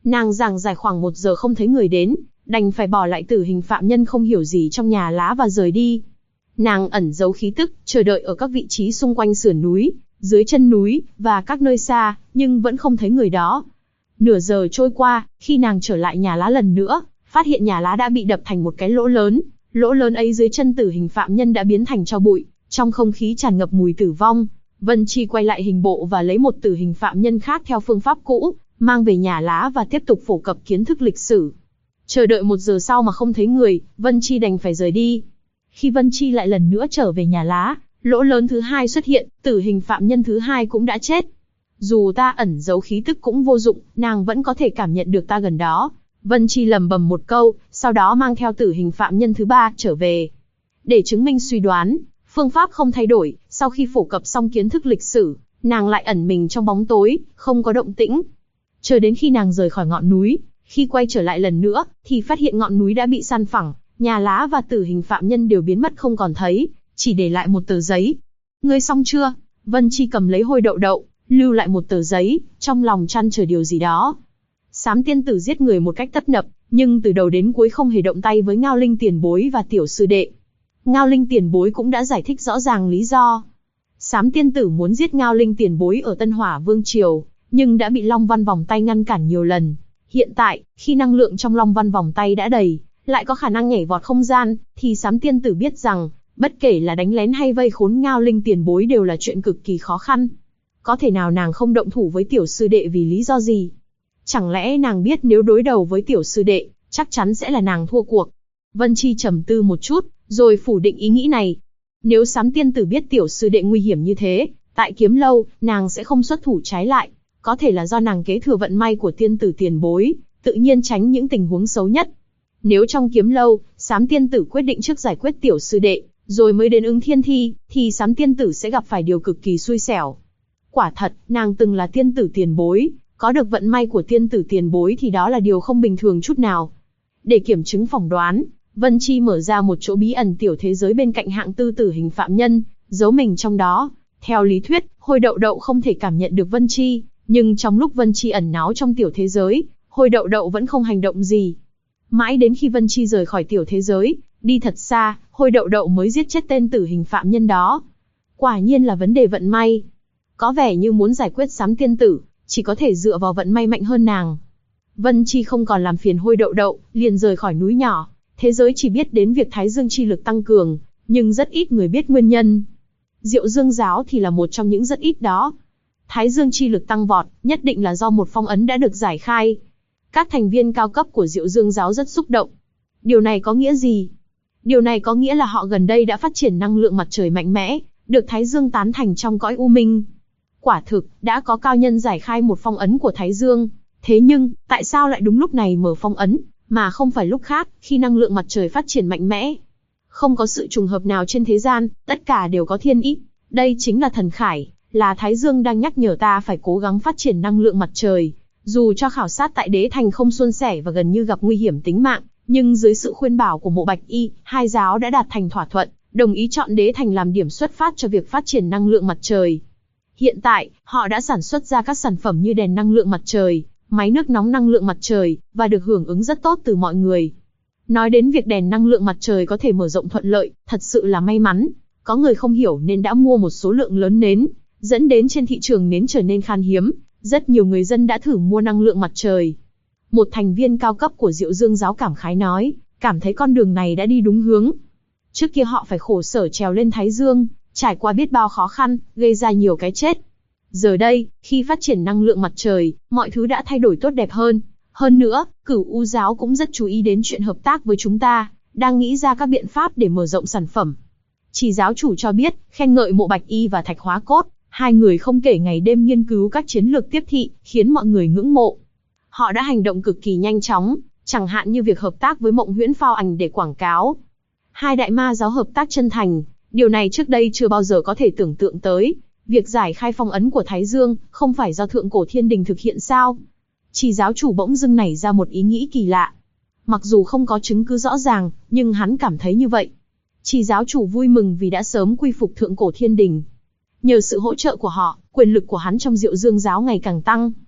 Nàng giảng giải khoảng 1 giờ không thấy người đến, đành phải bỏ lại tử hình phạm nhân không hiểu gì trong nhà lá và rời đi. Nàng ẩn giấu khí tức, chờ đợi ở các vị trí xung quanh sườn núi, dưới chân núi, và các nơi xa, nhưng vẫn không thấy người đó. Nửa giờ trôi qua, khi nàng trở lại nhà lá lần nữa, phát hiện nhà lá đã bị đập thành một cái lỗ lớn. Lỗ lớn ấy dưới chân tử hình phạm nhân đã biến thành tro bụi, trong không khí tràn ngập mùi tử vong. Vân Chi quay lại hình bộ và lấy một tử hình phạm nhân khác theo phương pháp cũ, mang về nhà lá và tiếp tục phổ cập kiến thức lịch sử. Chờ đợi 1 giờ sau mà không thấy người, Vân Chi đành phải rời đi. Khi Vân Chi lại lần nữa trở về nhà lá, lỗ lớn thứ hai xuất hiện, tử hình phạm nhân thứ hai cũng đã chết. Dù ta ẩn giấu khí tức cũng vô dụng, nàng vẫn có thể cảm nhận được ta gần đó. Vân Chi lẩm bẩm một câu, sau đó mang theo tử hình phạm nhân thứ ba trở về. Để chứng minh suy đoán, phương pháp không thay đổi, sau khi phổ cập xong kiến thức lịch sử, nàng lại ẩn mình trong bóng tối, không có động tĩnh. Chờ đến khi nàng rời khỏi ngọn núi, khi quay trở lại lần nữa, thì phát hiện ngọn núi đã bị san phẳng, nhà lá và tử hình phạm nhân đều biến mất không còn thấy, chỉ để lại một tờ giấy. Ngươi xong chưa? Vân Chi cầm lấy hôi đậu đậu, lưu lại một tờ giấy, trong lòng trăn trở điều gì đó. Sám tiên tử giết người một cách tấp nập, nhưng từ đầu đến cuối không hề động tay với Ngao Linh tiền bối và tiểu sư đệ. Ngao Linh tiền bối cũng đã giải thích rõ ràng lý do. Sám tiên tử muốn giết Ngao Linh tiền bối ở Tân Hỏa Vương Triều, nhưng đã bị Long Văn vòng tay ngăn cản nhiều lần. Hiện tại, khi năng lượng trong Long Văn vòng tay đã đầy, lại có khả năng nhảy vọt không gian, thì Sám tiên tử biết rằng, bất kể là đánh lén hay vây khốn Ngao Linh tiền bối đều là chuyện cực kỳ khó khăn. Có thể nào nàng không động thủ với tiểu sư đệ vì lý do gì? Chẳng lẽ nàng biết nếu đối đầu với tiểu sư đệ, chắc chắn sẽ là nàng thua cuộc? Vân Chi trầm tư một chút, rồi phủ định ý nghĩ này. Nếu Sám tiên tử biết tiểu sư đệ nguy hiểm như thế, tại Kiếm Lâu, nàng sẽ không xuất thủ trái lại. Có thể là do nàng kế thừa vận may của tiên tử tiền bối, tự nhiên tránh những tình huống xấu nhất. Nếu trong Kiếm Lâu, Sám tiên tử quyết định trước giải quyết tiểu sư đệ, rồi mới đến Ứng Thiên Thi, thì Sám tiên tử sẽ gặp phải điều cực kỳ xui xẻo. Quả thật, nàng từng là tiên tử tiền bối, có được vận may của tiên tử tiền bối thì đó là điều không bình thường chút nào. Để kiểm chứng phỏng đoán, Vân Chi mở ra một chỗ bí ẩn tiểu thế giới bên cạnh hạng tư tử hình phạm nhân, giấu mình trong đó. Theo lý thuyết, hôi đậu đậu không thể cảm nhận được Vân Chi, nhưng trong lúc Vân Chi ẩn náu trong tiểu thế giới, hôi đậu đậu vẫn không hành động gì. Mãi đến khi Vân Chi rời khỏi tiểu thế giới, đi thật xa, hôi đậu đậu mới giết chết tên tử hình phạm nhân đó. Quả nhiên là vấn đề vận may. Có vẻ như muốn giải quyết Sám tiên tử, chỉ có thể dựa vào vận may mạnh hơn nàng. Vân Chi không còn làm phiền hôi đậu đậu, liền rời khỏi núi nhỏ. Thế giới chỉ biết đến việc Thái Dương chi lực tăng cường, nhưng rất ít người biết nguyên nhân. Diệu Dương giáo thì là một trong những rất ít đó. Thái Dương chi lực tăng vọt, nhất định là do một phong ấn đã được giải khai. Các thành viên cao cấp của Diệu Dương giáo rất xúc động. Điều này có nghĩa gì? Điều này có nghĩa là họ gần đây đã phát triển năng lượng mặt trời mạnh mẽ, được Thái Dương tán thành trong cõi u minh. Quả thực, đã có cao nhân giải khai một phong ấn của Thái Dương. Thế nhưng, tại sao lại đúng lúc này mở phong ấn, mà không phải lúc khác, khi năng lượng mặt trời phát triển mạnh mẽ? Không có sự trùng hợp nào trên thế gian, tất cả đều có thiên ý. Đây chính là thần khải, là Thái Dương đang nhắc nhở ta phải cố gắng phát triển năng lượng mặt trời. Dù cho khảo sát tại Đế Thành không suôn sẻ và gần như gặp nguy hiểm tính mạng, nhưng dưới sự khuyên bảo của Mộ Bạch Y, hai giáo đã đạt thành thỏa thuận, đồng ý chọn Đế Thành làm điểm xuất phát cho việc phát triển năng lượng mặt trời. Hiện tại, họ đã sản xuất ra các sản phẩm như đèn năng lượng mặt trời, máy nước nóng năng lượng mặt trời, và được hưởng ứng rất tốt từ mọi người. Nói đến việc đèn năng lượng mặt trời có thể mở rộng thuận lợi, thật sự là may mắn. Có người không hiểu nên đã mua một số lượng lớn nến, dẫn đến trên thị trường nến trở nên khan hiếm. Rất nhiều người dân đã thử mua năng lượng mặt trời. Một thành viên cao cấp của Diệu Dương giáo cảm khái nói, cảm thấy con đường này đã đi đúng hướng. Trước kia họ phải khổ sở trèo lên Thái Dương, trải qua biết bao khó khăn, gây ra nhiều cái chết. Giờ đây, khi phát triển năng lượng mặt trời, mọi thứ đã thay đổi tốt đẹp hơn. Hơn nữa, Cửu U giáo cũng rất chú ý đến chuyện hợp tác với chúng ta, đang nghĩ ra các biện pháp để mở rộng sản phẩm. Chỉ giáo chủ cho biết, khen ngợi Mộ Bạch Y và Thạch Hóa Cốt, hai người không kể ngày đêm nghiên cứu các chiến lược tiếp thị, khiến mọi người ngưỡng mộ. Họ đã hành động cực kỳ nhanh chóng, chẳng hạn như việc hợp tác với Mộng Huyễn Phao Ảnh để quảng cáo. Hai đại ma giáo hợp tác chân thành, điều này trước đây chưa bao giờ có thể tưởng tượng tới. Việc giải khai phong ấn của Thái Dương, không phải do Thượng Cổ Thiên Đình thực hiện sao? Chỉ giáo chủ bỗng dưng nảy ra một ý nghĩ kỳ lạ. Mặc dù không có chứng cứ rõ ràng, nhưng hắn cảm thấy như vậy. Chỉ giáo chủ vui mừng vì đã sớm quy phục Thượng Cổ Thiên Đình. Nhờ sự hỗ trợ của họ, quyền lực của hắn trong Diệu Dương giáo ngày càng tăng.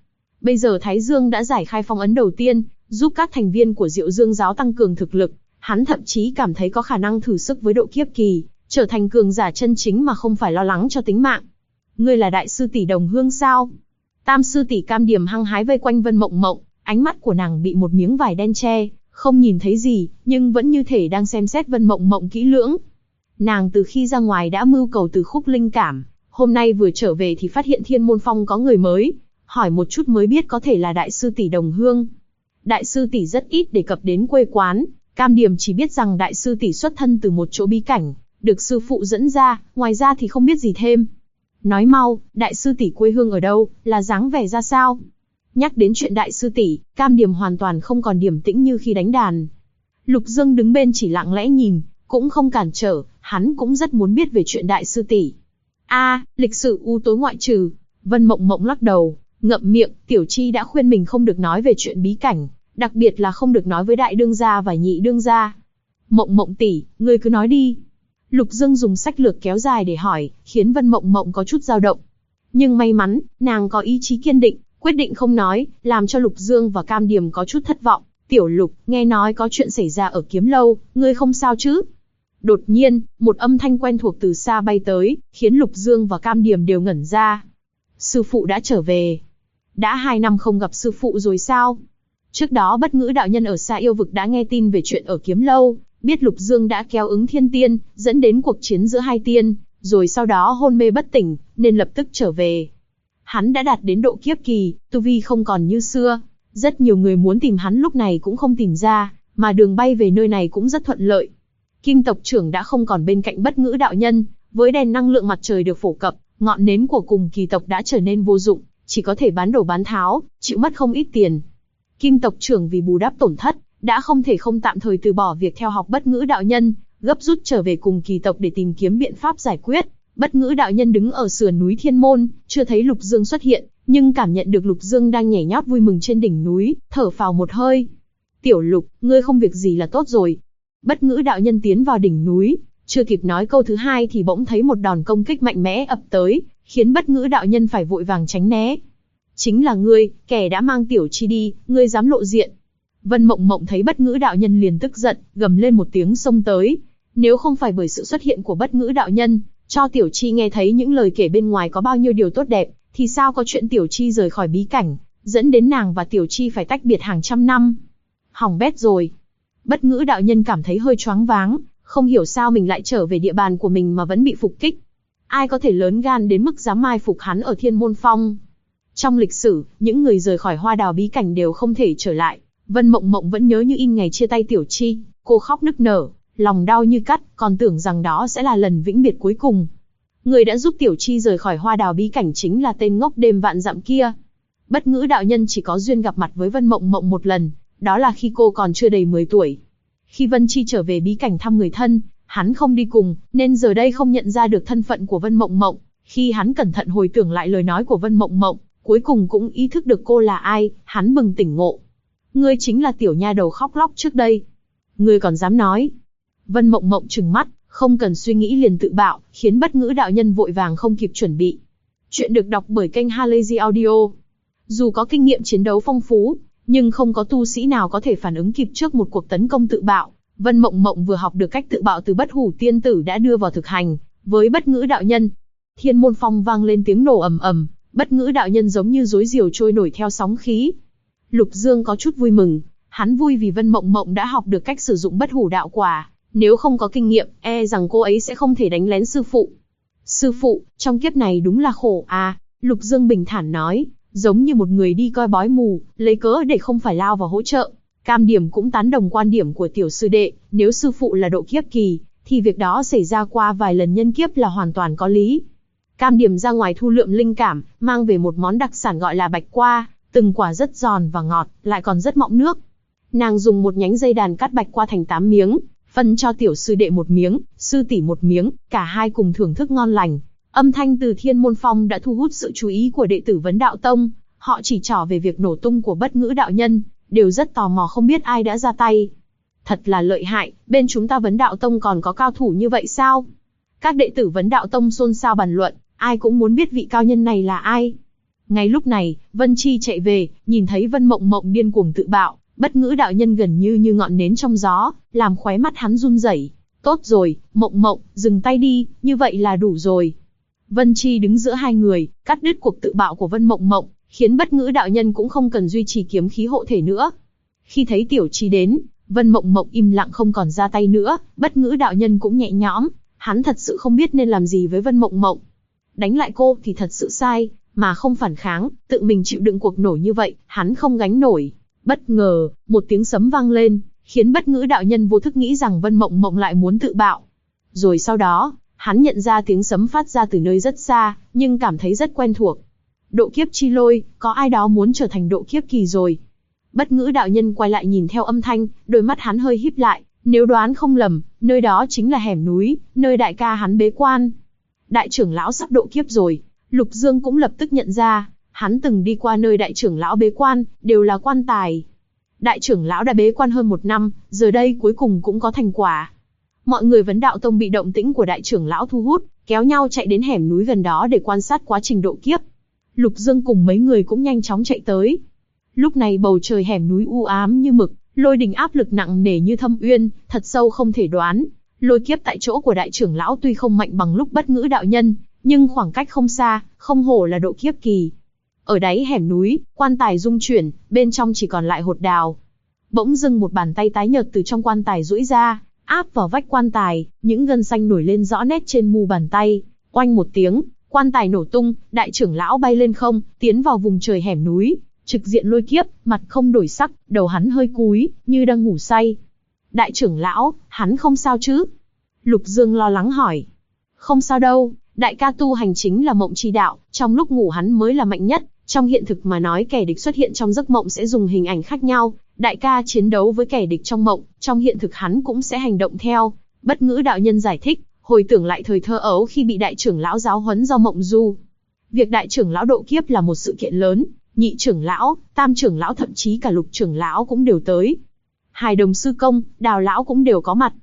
Bây giờ Thái Dương đã giải khai phong ấn đầu tiên, giúp các thành viên của Diệu Dương giáo tăng cường thực lực, hắn thậm chí cảm thấy có khả năng thử sức với độ kiếp kỳ, trở thành cường giả chân chính mà không phải lo lắng cho tính mạng. Ngươi là đại sư tỷ Đồng Hương sao? Tam sư tỷ Cam Điềm hăng hái vây quanh Vân Mộng Mộng, ánh mắt của nàng bị một miếng vải đen che, không nhìn thấy gì, nhưng vẫn như thể đang xem xét Vân Mộng Mộng kỹ lưỡng. Nàng từ khi ra ngoài đã mưu cầu từ khúc linh cảm, hôm nay vừa trở về thì phát hiện Thiên Môn Phong có người mới, hỏi một chút mới biết có thể là đại sư tỷ Đồng Hương. Đại sư tỷ rất ít đề cập đến quê quán, Cam Điềm chỉ biết rằng đại sư tỷ xuất thân từ một chỗ bí cảnh, được sư phụ dẫn ra, ngoài ra thì không biết gì thêm. Nói mau, đại sư tỷ quê hương ở đâu, là dáng vẻ ra sao? Nhắc đến chuyện đại sư tỷ, Cam Điềm hoàn toàn không còn điềm tĩnh như khi đánh đàn. Lục Dương đứng bên chỉ lặng lẽ nhìn, cũng không cản trở, hắn cũng rất muốn biết về chuyện đại sư tỷ. Lịch sử u tối ngoại trừ. Vân Mộng Mộng lắc đầu, ngậm miệng, Tiểu Chi đã khuyên mình không được nói về chuyện bí cảnh, đặc biệt là không được nói với đại đương gia và nhị đương gia. Mộng Mộng tỷ, ngươi cứ nói đi. Lục Dương dùng sách lược kéo dài để hỏi, khiến Vân Mộng Mộng có chút dao động. Nhưng may mắn, nàng có ý chí kiên định, quyết định không nói, làm cho Lục Dương và Cam Điềm có chút thất vọng. Tiểu Lục, nghe nói có chuyện xảy ra ở Kiếm Lâu, ngươi không sao chứ? Đột nhiên, một âm thanh quen thuộc từ xa bay tới, khiến Lục Dương và Cam Điềm đều ngẩn ra. Sư phụ đã trở về. Đã 2 năm không gặp sư phụ rồi sao? Trước đó Bất Ngữ đạo nhân ở Xa Yêu Vực đã nghe tin về chuyện ở Kiếm Lâu, biết Lục Dương đã kéo ứng thiên tiên, dẫn đến cuộc chiến giữa hai tiên, rồi sau đó hôn mê bất tỉnh, nên lập tức trở về. Hắn đã đạt đến độ kiếp kỳ, tu vi không còn như xưa. Rất nhiều người muốn tìm hắn lúc này cũng không tìm ra, mà đường bay về nơi này cũng rất thuận lợi. Kim tộc trưởng đã không còn bên cạnh Bất Ngữ đạo nhân, với đèn năng lượng mặt trời được phổ cập, ngọn nến của cùng kỳ tộc đã trở nên vô dụng, chỉ có thể bán đổ bán tháo, chịu mất không ít tiền. Kim tộc trưởng vì bù đắp tổn thất, đã không thể không tạm thời từ bỏ việc theo học Bất Ngữ đạo nhân, gấp rút trở về cùng kỳ tộc để tìm kiếm biện pháp giải quyết. Bất Ngữ đạo nhân đứng ở sườn núi Thiên Môn, chưa thấy Lục Dương xuất hiện, nhưng cảm nhận được Lục Dương đang nhảy nhót vui mừng trên đỉnh núi, thở phào một hơi. Tiểu Lục, ngươi không việc gì là tốt rồi. Bất Ngữ đạo nhân tiến vào đỉnh núi, chưa kịp nói câu thứ hai thì bỗng thấy một đòn công kích mạnh mẽ ập tới, khiến Bất Ngữ đạo nhân phải vội vàng tránh né. Chính là ngươi, kẻ đã mang Tiểu Chi đi, ngươi dám lộ diện. Vân Mộng Mộng thấy Bất Ngữ đạo nhân liền tức giận, gầm lên một tiếng xông tới. Nếu không phải bởi sự xuất hiện của Bất Ngữ đạo nhân, cho Tiểu Chi nghe thấy những lời kể bên ngoài có bao nhiêu điều tốt đẹp, thì sao có chuyện Tiểu Chi rời khỏi bí cảnh, dẫn đến nàng và Tiểu Chi phải tách biệt hàng trăm năm. Hỏng bét rồi. Bất Ngữ đạo nhân cảm thấy hơi choáng váng, không hiểu sao mình lại trở về địa bàn của mình mà vẫn bị phục kích. Ai có thể lớn gan đến mức dám mai phục hắn ở Thiên Môn Phong? Trong lịch sử, những người rời khỏi Hoa Đào bí cảnh đều không thể trở lại. Vân Mộng Mộng vẫn nhớ như in ngày chia tay Tiểu Chi, cô khóc nức nở, lòng đau như cắt, còn tưởng rằng đó sẽ là lần vĩnh biệt cuối cùng. Người đã giúp Tiểu Chi rời khỏi Hoa Đào bí cảnh chính là tên ngốc đêm vạn dặm kia. Bất Ngữ đạo nhân chỉ có duyên gặp mặt với Vân Mộng Mộng một lần, đó là khi cô còn chưa đầy 10 tuổi. Khi Vân Chi trở về bí cảnh thăm người thân, hắn không đi cùng, nên giờ đây không nhận ra được thân phận của Vân Mộng Mộng. Khi hắn cẩn thận hồi tưởng lại lời nói của Vân Mộng Mộng, cuối cùng cũng ý thức được cô là ai, hắn bừng tỉnh ngộ. Ngươi chính là tiểu nha đầu khóc lóc trước đây. Ngươi còn dám nói. Vân Mộng Mộng trừng mắt, không cần suy nghĩ liền tự bạo, khiến Bất Ngữ đạo nhân vội vàng không kịp chuẩn bị. Chuyện được đọc bởi kênh Halazy Audio. Dù có kinh nghiệm chiến đấu phong phú, nhưng không có tu sĩ nào có thể phản ứng kịp trước một cuộc tấn công tự bạo. Vân Mộng Mộng vừa học được cách tự bạo từ Bất Hủ tiên tử đã đưa vào thực hành với Bất Ngữ đạo nhân. Thiên Môn Phong vang lên tiếng nổ ầm ầm, Bất Ngữ đạo nhân giống như rối diều trôi nổi theo sóng khí. Lục Dương có chút vui mừng, hắn vui vì Vân Mộng Mộng đã học được cách sử dụng Bất Hủ đạo quả, nếu không có kinh nghiệm, rằng cô ấy sẽ không thể đánh lén sư phụ. Sư phụ, trong kiếp này đúng là khổ à, Lục Dương bình thản nói, giống như một người đi coi bói mù, lấy cớ để không phải lao vào hỗ trợ. Cam Điềm cũng tán đồng quan điểm của tiểu sư đệ, nếu sư phụ là độ kiếp kỳ, thì việc đó xảy ra qua vài lần nhân kiếp là hoàn toàn có lý. Cam Điềm ra ngoài thu lượm linh cảm, mang về một món đặc sản gọi là bạch qua, từng quả rất giòn và ngọt, lại còn rất mọng nước. Nàng dùng một nhánh dây đàn cắt bạch qua thành 8 miếng, phân cho tiểu sư đệ một miếng, sư tỷ một miếng, cả hai cùng thưởng thức ngon lành. Âm thanh từ Thiên Môn Phong đã thu hút sự chú ý của đệ tử Vấn Đạo Tông, họ chỉ trỏ về việc nổ tung của Bất Ngữ đạo nhân, đều rất tò mò không biết ai đã ra tay. Thật là lợi hại, bên chúng ta Vấn Đạo Tông còn có cao thủ như vậy sao? Các đệ tử Vấn Đạo Tông xôn xao bàn luận, ai cũng muốn biết vị cao nhân này là ai. Ngay lúc này, Vân Chi chạy về, nhìn thấy Vân Mộng Mộng điên cuồng tự bạo, Bất Ngữ đạo nhân gần như ngọn nến trong gió, làm khóe mắt hắn run rẩy. Tốt rồi, Mộng Mộng, dừng tay đi, như vậy là đủ rồi. Vân Chi đứng giữa hai người, cắt đứt cuộc tự bạo của Vân Mộng Mộng, khiến Bất Ngữ đạo nhân cũng không cần duy trì kiếm khí hộ thể nữa. Khi thấy Tiểu Chi đến, Vân Mộng Mộng im lặng không còn ra tay nữa, Bất Ngữ đạo nhân cũng nhẹ nhõm, hắn thật sự không biết nên làm gì với Vân Mộng Mộng. Đánh lại cô thì thật sự sai, mà không phản kháng, tự mình chịu đựng cuộc nổ như vậy, hắn không gánh nổi. Bất ngờ, một tiếng sấm vang lên, khiến Bất Ngữ đạo nhân vô thức nghĩ rằng Vân Mộng Mộng lại muốn tự bạo. Rồi sau đó, hắn nhận ra tiếng sấm phát ra từ nơi rất xa, nhưng cảm thấy rất quen thuộc. Độ kiếp chi lôi, có ai đó muốn trở thành độ kiếp kỳ rồi. Bất Ngữ đạo nhân quay lại nhìn theo âm thanh, đôi mắt hắn hơi híp lại, nếu đoán không lầm, nơi đó chính là hẻm núi, nơi đại ca hắn bế quan. Đại trưởng lão sắp độ kiếp rồi. Lục Dương cũng lập tức nhận ra, hắn từng đi qua nơi đại trưởng lão bế quan, đều là quan tài. Đại trưởng lão đã bế quan hơn 1 năm, giờ đây cuối cùng cũng có thành quả. Mọi người Vấn Đạo Tông bị động tĩnh của đại trưởng lão thu hút, kéo nhau chạy đến hẻm núi gần đó để quan sát quá trình độ kiếp. Lục Dương cùng mấy người cũng nhanh chóng chạy tới. Lúc này bầu trời hẻm núi u ám như mực, lôi đình áp lực nặng nề như thâm uyên, thật sâu không thể đoán. Lôi kiếp tại chỗ của đại trưởng lão tuy không mạnh bằng lúc Bất Ngữ đạo nhân, nhưng khoảng cách không xa, không hổ là độ kiếp kỳ. Ở đáy hẻm núi, quan tài rung chuyển, bên trong chỉ còn lại hột đào. Bỗng dưng một bàn tay tái nhợt từ trong quan tài duỗi ra, áp vào vách quan tài, những gân xanh nổi lên rõ nét trên mu bàn tay. Oanh một tiếng, quan tài nổ tung, đại trưởng lão bay lên không, tiến vào vùng trời hẻm núi, trực diện lôi kiếp, mặt không đổi sắc, đầu hắn hơi cúi, như đang ngủ say. Đại trưởng lão, hắn không sao chứ? Lục Dương lo lắng hỏi. Không sao đâu, đại ca tu hành chính là mộng chi đạo, trong lúc ngủ hắn mới là mạnh nhất. Trong hiện thực mà nói kẻ địch xuất hiện trong giấc mộng sẽ dùng hình ảnh khác nhau. Đại ca chiến đấu với kẻ địch trong mộng, trong hiện thực hắn cũng sẽ hành động theo. Bất Ngữ đạo nhân giải thích, hồi tưởng lại thời thơ ấu khi bị đại trưởng lão giáo huấn do mộng du. Việc đại trưởng lão độ kiếp là một sự kiện lớn, nhị trưởng lão, tam trưởng lão thậm chí cả lục trưởng lão cũng đều tới. Hài Đồng sư công, Đào lão cũng đều có mặt.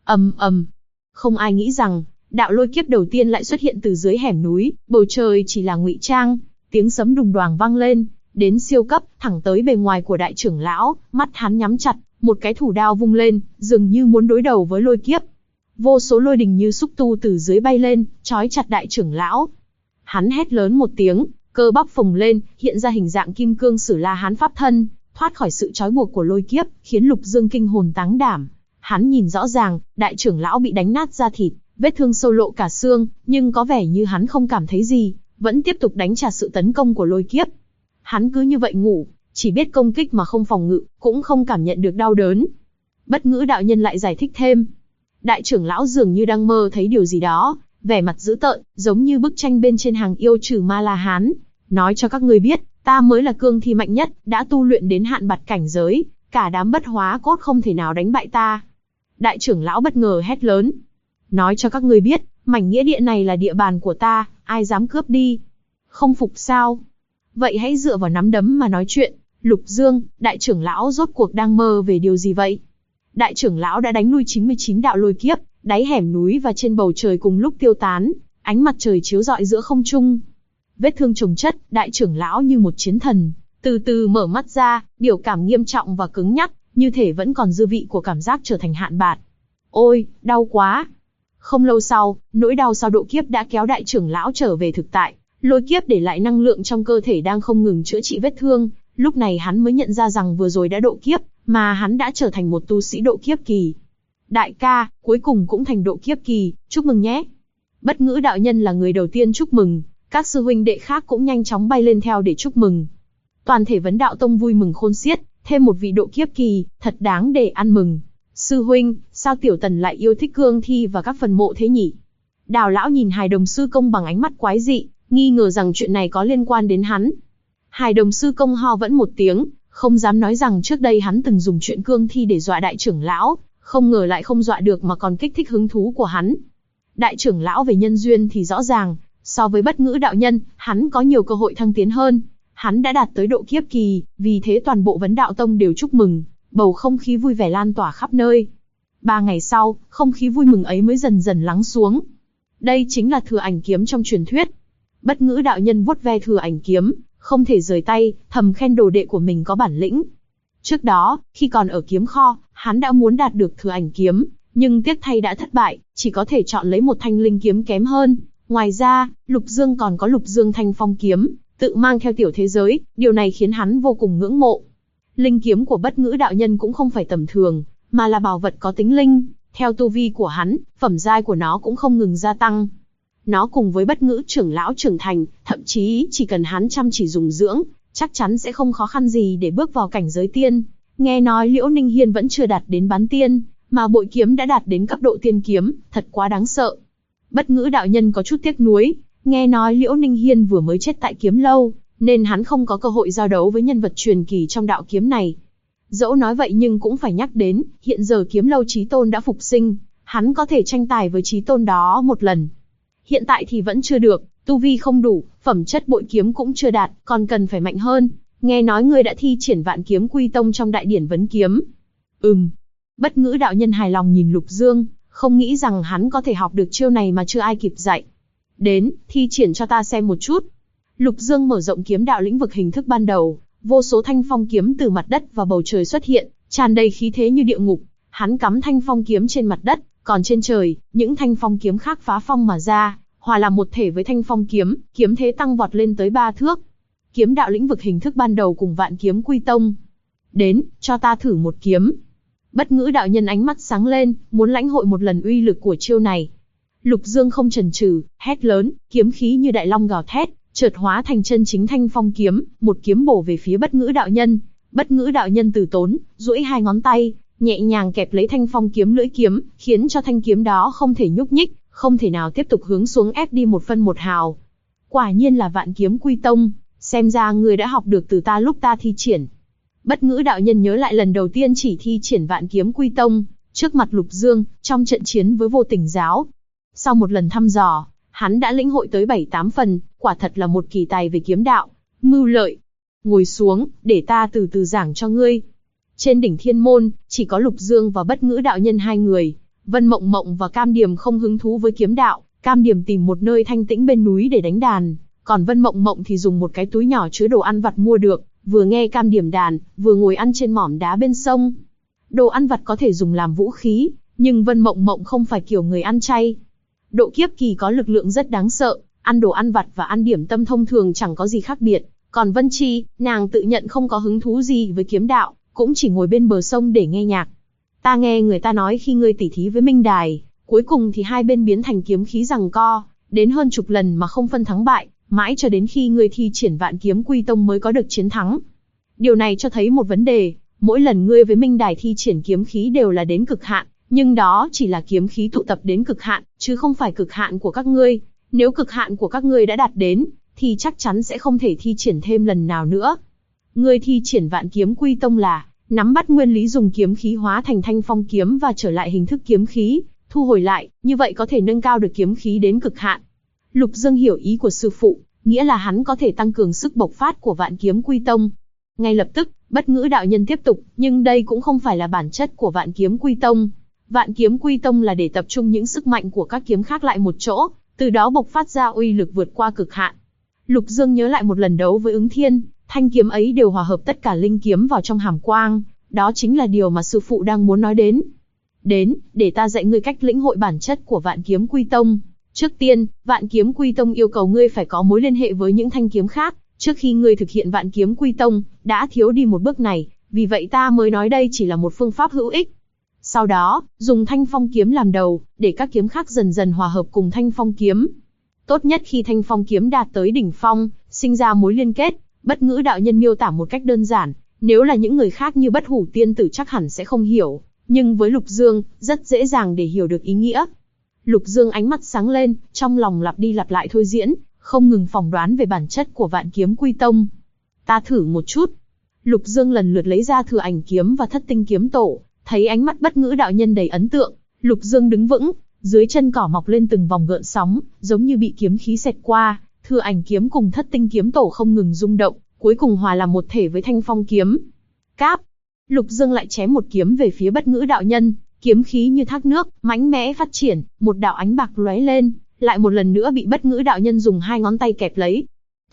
Không ai nghĩ rằng, đạo lôi kiếp đầu tiên lại xuất hiện từ dưới hẻm núi, bầu trời chỉ là ngụy trang. Tiếng sấm đùng đoàng vang lên, đến siêu cấp, thẳng tới bề ngoài của đại trưởng lão, mắt hắn nhắm chặt, một cái thủ đao vung lên, dường như muốn đối đầu với lôi kiếp. Vô số lôi đình như xúc tu từ dưới bay lên, trói chặt đại trưởng lão. Hắn hét lớn một tiếng, cơ bắp phồng lên, hiện ra hình dạng kim cương Sử La Hán pháp thân, thoát khỏi sự trói buộc của lôi kiếp, khiến Lục Dương kinh hồn táng đảm. Hắn nhìn rõ ràng, đại trưởng lão bị đánh nát da thịt, vết thương sâu lộ cả xương, nhưng có vẻ như hắn không cảm thấy gì, vẫn tiếp tục đánh trả sự tấn công của lôi kiếp. Hắn cứ như vậy ngủ, chỉ biết công kích mà không phòng ngự, cũng không cảm nhận được đau đớn. Bất Ngữ đạo nhân lại giải thích thêm. Đại trưởng lão dường như đang mơ thấy điều gì đó, vẻ mặt dữ tợn, giống như bức tranh bên trên hàng yêu trừ ma La Hán. Nói cho các ngươi biết, ta mới là cương thi mạnh nhất, đã tu luyện đến hạn bạt cảnh giới, cả đám bất hóa cốt không thể nào đánh bại ta. Đại trưởng lão bất ngờ hét lớn. Nói cho các ngươi biết, mảnh nghĩa địa này là địa bàn của ta, ai dám cướp đi? Không phục sao? Vậy hãy dựa vào nắm đấm mà nói chuyện. Lục Dương, đại trưởng lão rốt cuộc đang mơ về điều gì vậy? Đại trưởng lão đã đánh lui 99 đạo lôi kiếp, đáy hẻm núi và trên bầu trời cùng lúc tiêu tán, ánh mặt trời chiếu rọi giữa không trung. Vết thương chồng chất, đại trưởng lão như một chiến thần, từ từ mở mắt ra, biểu cảm nghiêm trọng và cứng nhắc, như thể vẫn còn dư vị của cảm giác trở thành hạn bạt. Ôi, đau quá! Không lâu sau, nỗi đau sau độ kiếp đã kéo đại trưởng lão trở về thực tại. Lôi kiếp để lại năng lượng trong cơ thể đang không ngừng chữa trị vết thương. Lúc này hắn mới nhận ra rằng vừa rồi đã độ kiếp, mà hắn đã trở thành một tu sĩ độ kiếp kỳ. Đại ca, cuối cùng cũng thành độ kiếp kỳ, chúc mừng nhé. Bất Ngữ đạo nhân là người đầu tiên chúc mừng, các sư huynh đệ khác cũng nhanh chóng bay lên theo để chúc mừng. Toàn thể Vấn Đạo Tông vui mừng khôn xiết, thêm một vị độ kiếp kỳ, thật đáng để ăn mừng. Sư huynh, sao Tiểu Tần lại yêu thích cương thi và các phần mộ thế nhỉ? Đào lão nhìn Hài Đồng sư công bằng ánh mắt quái dị, nghi ngờ rằng chuyện này có liên quan đến hắn. Hài Đồng sư công ho vẫn một tiếng, không dám nói rằng trước đây hắn từng dùng chuyện cương thi để dọa đại trưởng lão, không ngờ lại không dọa được mà còn kích thích hứng thú của hắn. Đại trưởng lão về nhân duyên thì rõ ràng, so với Bất Ngữ đạo nhân, hắn có nhiều cơ hội thăng tiến hơn. Hắn đã đạt tới độ kiếp kỳ, vì thế toàn bộ Vấn Đạo Tông đều chúc mừng, bầu không khí vui vẻ lan tỏa khắp nơi. 3 ngày sau, không khí vui mừng ấy mới dần dần lắng xuống. Đây chính là Thừa Ảnh kiếm trong truyền thuyết. Bất Ngữ đạo nhân vuốt ve Thừa Ảnh kiếm, không thể rời tay, thầm khen đồ đệ của mình có bản lĩnh. Trước đó, khi còn ở kiếm kho, hắn đã muốn đạt được thừa ảnh kiếm, nhưng tiếc thay đã thất bại, chỉ có thể chọn lấy một thanh linh kiếm kém hơn. Ngoài ra, Lục Dương còn có Lục Dương Thanh Phong kiếm, tự mang theo tiểu thế giới, điều này khiến hắn vô cùng ngưỡng mộ. Linh kiếm của Bất Ngữ đạo nhân cũng không phải tầm thường, mà là bảo vật có tính linh. Theo tu vi của hắn, phẩm giai của nó cũng không ngừng gia tăng. Nó cùng với Bất Ngữ trưởng lão trưởng thành, thậm chí chỉ cần hắn chăm chỉ dùng dưỡng, chắc chắn sẽ không khó khăn gì để bước vào cảnh giới tiên. Nghe nói Liễu Ninh Hiên vẫn chưa đạt đến bán tiên, mà bội kiếm đã đạt đến cấp độ tiên kiếm, thật quá đáng sợ. Bất Ngữ đạo nhân có chút tiếc nuối, nghe nói Liễu Ninh Hiên vừa mới chết tại kiếm lâu, nên hắn không có cơ hội giao đấu với nhân vật truyền kỳ trong đạo kiếm này. Dẫu nói vậy nhưng cũng phải nhắc đến, hiện giờ kiếm lâu chí tôn đã phục sinh, hắn có thể tranh tài với chí tôn đó một lần. Hiện tại thì vẫn chưa được, tu vi không đủ, phẩm chất bội kiếm cũng chưa đạt, còn cần phải mạnh hơn. Nghe nói ngươi đã thi triển Vạn Kiếm Quy Tông trong đại điển vấn kiếm. Bất Ngữ đạo nhân hài lòng nhìn Lục Dương, không nghĩ rằng hắn có thể học được chiêu này mà chưa ai kịp dạy. Đến, thi triển cho ta xem một chút. Lục Dương mở rộng kiếm đạo lĩnh vực hình thức ban đầu, vô số thanh phong kiếm từ mặt đất và bầu trời xuất hiện, tràn đầy khí thế như địa ngục. Hắn cắm thanh phong kiếm trên mặt đất, còn trên trời, những thanh phong kiếm khác phá phong mà ra, hòa làm một thể với thanh phong kiếm, kiếm thế tăng vọt lên tới 3 thước. Kiếm đạo lĩnh vực hình thức ban đầu cùng Vạn Kiếm Quy Tông. Đến, cho ta thử một kiếm. Bất Ngữ đạo nhân ánh mắt sáng lên, muốn lãnh hội một lần uy lực của chiêu này. Lục Dương không chần chừ, hét lớn, kiếm khí như đại long gào thét, chợt hóa thành chân chính thanh phong kiếm, một kiếm bổ về phía Bất Ngữ đạo nhân. Bất Ngữ đạo nhân từ tốn, duỗi hai ngón tay, nhẹ nhàng kẹp lấy thanh phong kiếm lưỡi kiếm, khiến cho thanh kiếm đó không thể nhúc nhích, không thể nào tiếp tục hướng xuống ép đi một phân một hào. Quả nhiên là Vạn Kiếm Quy Tông, xem ra người đã học được từ ta lúc ta thi triển. Bất Ngữ đạo nhân nhớ lại lần đầu tiên chỉ thi triển Vạn Kiếm Quy Tông, trước mặt Lục Dương, trong trận chiến với Vô Tình giáo. Sau một lần thăm dò, hắn đã lĩnh hội tới 7-8 phần, quả thật là một kỳ tài về kiếm đạo, mưu lợi. Ngồi xuống, để ta từ từ giảng cho ngươi. Trên đỉnh Thiên Môn, chỉ có Lục Dương và Bất Ngữ đạo nhân hai người. Vân Mộng Mộng và Cam Điềm không hứng thú với kiếm đạo, Cam Điềm tìm một nơi thanh tĩnh bên núi để đánh đàn, còn Vân Mộng Mộng thì dùng một cái túi nhỏ chứa đồ ăn vặt mua được, vừa nghe Cam Điềm đàn, vừa ngồi ăn trên mỏm đá bên sông. Đồ ăn vặt có thể dùng làm vũ khí, nhưng Vân Mộng Mộng không phải kiểu người ăn chay. Độ kiếp kỳ có lực lượng rất đáng sợ, ăn đồ ăn vặt và ăn điểm tâm thông thường chẳng có gì khác biệt. Còn Vân Chi, nàng tự nhận không có hứng thú gì với kiếm đạo, cũng chỉ ngồi bên bờ sông để nghe nhạc. Ta nghe người ta nói khi ngươi tỉ thí với Minh Đài, cuối cùng thì hai bên biến thành kiếm khí giằng co, đến hơn chục lần mà không phân thắng bại, mãi cho đến khi ngươi thi triển Vạn Kiếm Quy Tông mới có được chiến thắng. Điều này cho thấy một vấn đề, mỗi lần ngươi với Minh Đài thi triển kiếm khí đều là đến cực hạn, nhưng đó chỉ là kiếm khí tụ tập đến cực hạn, chứ không phải cực hạn của các ngươi. Nếu cực hạn của các ngươi đã đạt đến, thì chắc chắn sẽ không thể thi triển thêm lần nào nữa. Ngươi thi triển Vạn Kiếm Quy Tông là nắm bắt nguyên lý dùng kiếm khí hóa thành thanh phong kiếm và trở lại hình thức kiếm khí, thu hồi lại, như vậy có thể nâng cao được kiếm khí đến cực hạn. Lục Dương hiểu ý của sư phụ, nghĩa là hắn có thể tăng cường sức bộc phát của Vạn Kiếm Quy Tông. Ngay lập tức, Bất Ngữ đạo nhân tiếp tục, nhưng đây cũng không phải là bản chất của Vạn Kiếm Quy Tông. Vạn Kiếm Quy Tông là để tập trung những sức mạnh của các kiếm khác lại một chỗ, từ đó bộc phát ra uy lực vượt qua cực hạn. Lục Dương nhớ lại một lần đấu với Ứng Thiên, thanh kiếm ấy đều hòa hợp tất cả linh kiếm vào trong hàm quang, đó chính là điều mà sư phụ đang muốn nói đến. Đến, để ta dạy ngươi cách lĩnh hội bản chất của Vạn Kiếm Quy Tông. Trước tiên, Vạn Kiếm Quy Tông yêu cầu ngươi phải có mối liên hệ với những thanh kiếm khác, trước khi ngươi thực hiện Vạn Kiếm Quy Tông, đã thiếu đi một bước này, vì vậy ta mới nói đây chỉ là một phương pháp hữu ích. Sau đó, dùng thanh phong kiếm làm đầu, để các kiếm khác dần dần hòa hợp cùng thanh phong kiếm. Tốt nhất khi thanh phong kiếm đạt tới đỉnh phong, sinh ra mối liên kết. Bất Ngữ đạo nhân miêu tả một cách đơn giản, nếu là những người khác như Bất Hủ tiên tử chắc hẳn sẽ không hiểu, nhưng với Lục Dương, rất dễ dàng để hiểu được ý nghĩa. Lục Dương ánh mắt sáng lên, trong lòng lặp đi lặp lại thôi diễn, không ngừng phỏng đoán về bản chất của Vạn Kiếm Quy Tông. Ta thử một chút. Lục Dương lần lượt lấy ra Thừa Ảnh kiếm và Thất Tinh kiếm tổ, thấy ánh mắt Bất Ngữ đạo nhân đầy ấn tượng, Lục Dương đứng vững, dưới chân cỏ mọc lên từng vòng gợn sóng, giống như bị kiếm khí xẹt qua. Thừa Ảnh kiếm cùng Thất Tinh kiếm tổ không ngừng rung động, cuối cùng hòa làm một thể với thanh phong kiếm. Cáp! Lục Dương lại chém một kiếm về phía Bất Ngữ đạo nhân, kiếm khí như thác nước, mãnh mẽ phát triển, một đạo ánh bạc lóe lên, lại một lần nữa bị Bất Ngữ đạo nhân dùng hai ngón tay kẹp lấy. Tốt!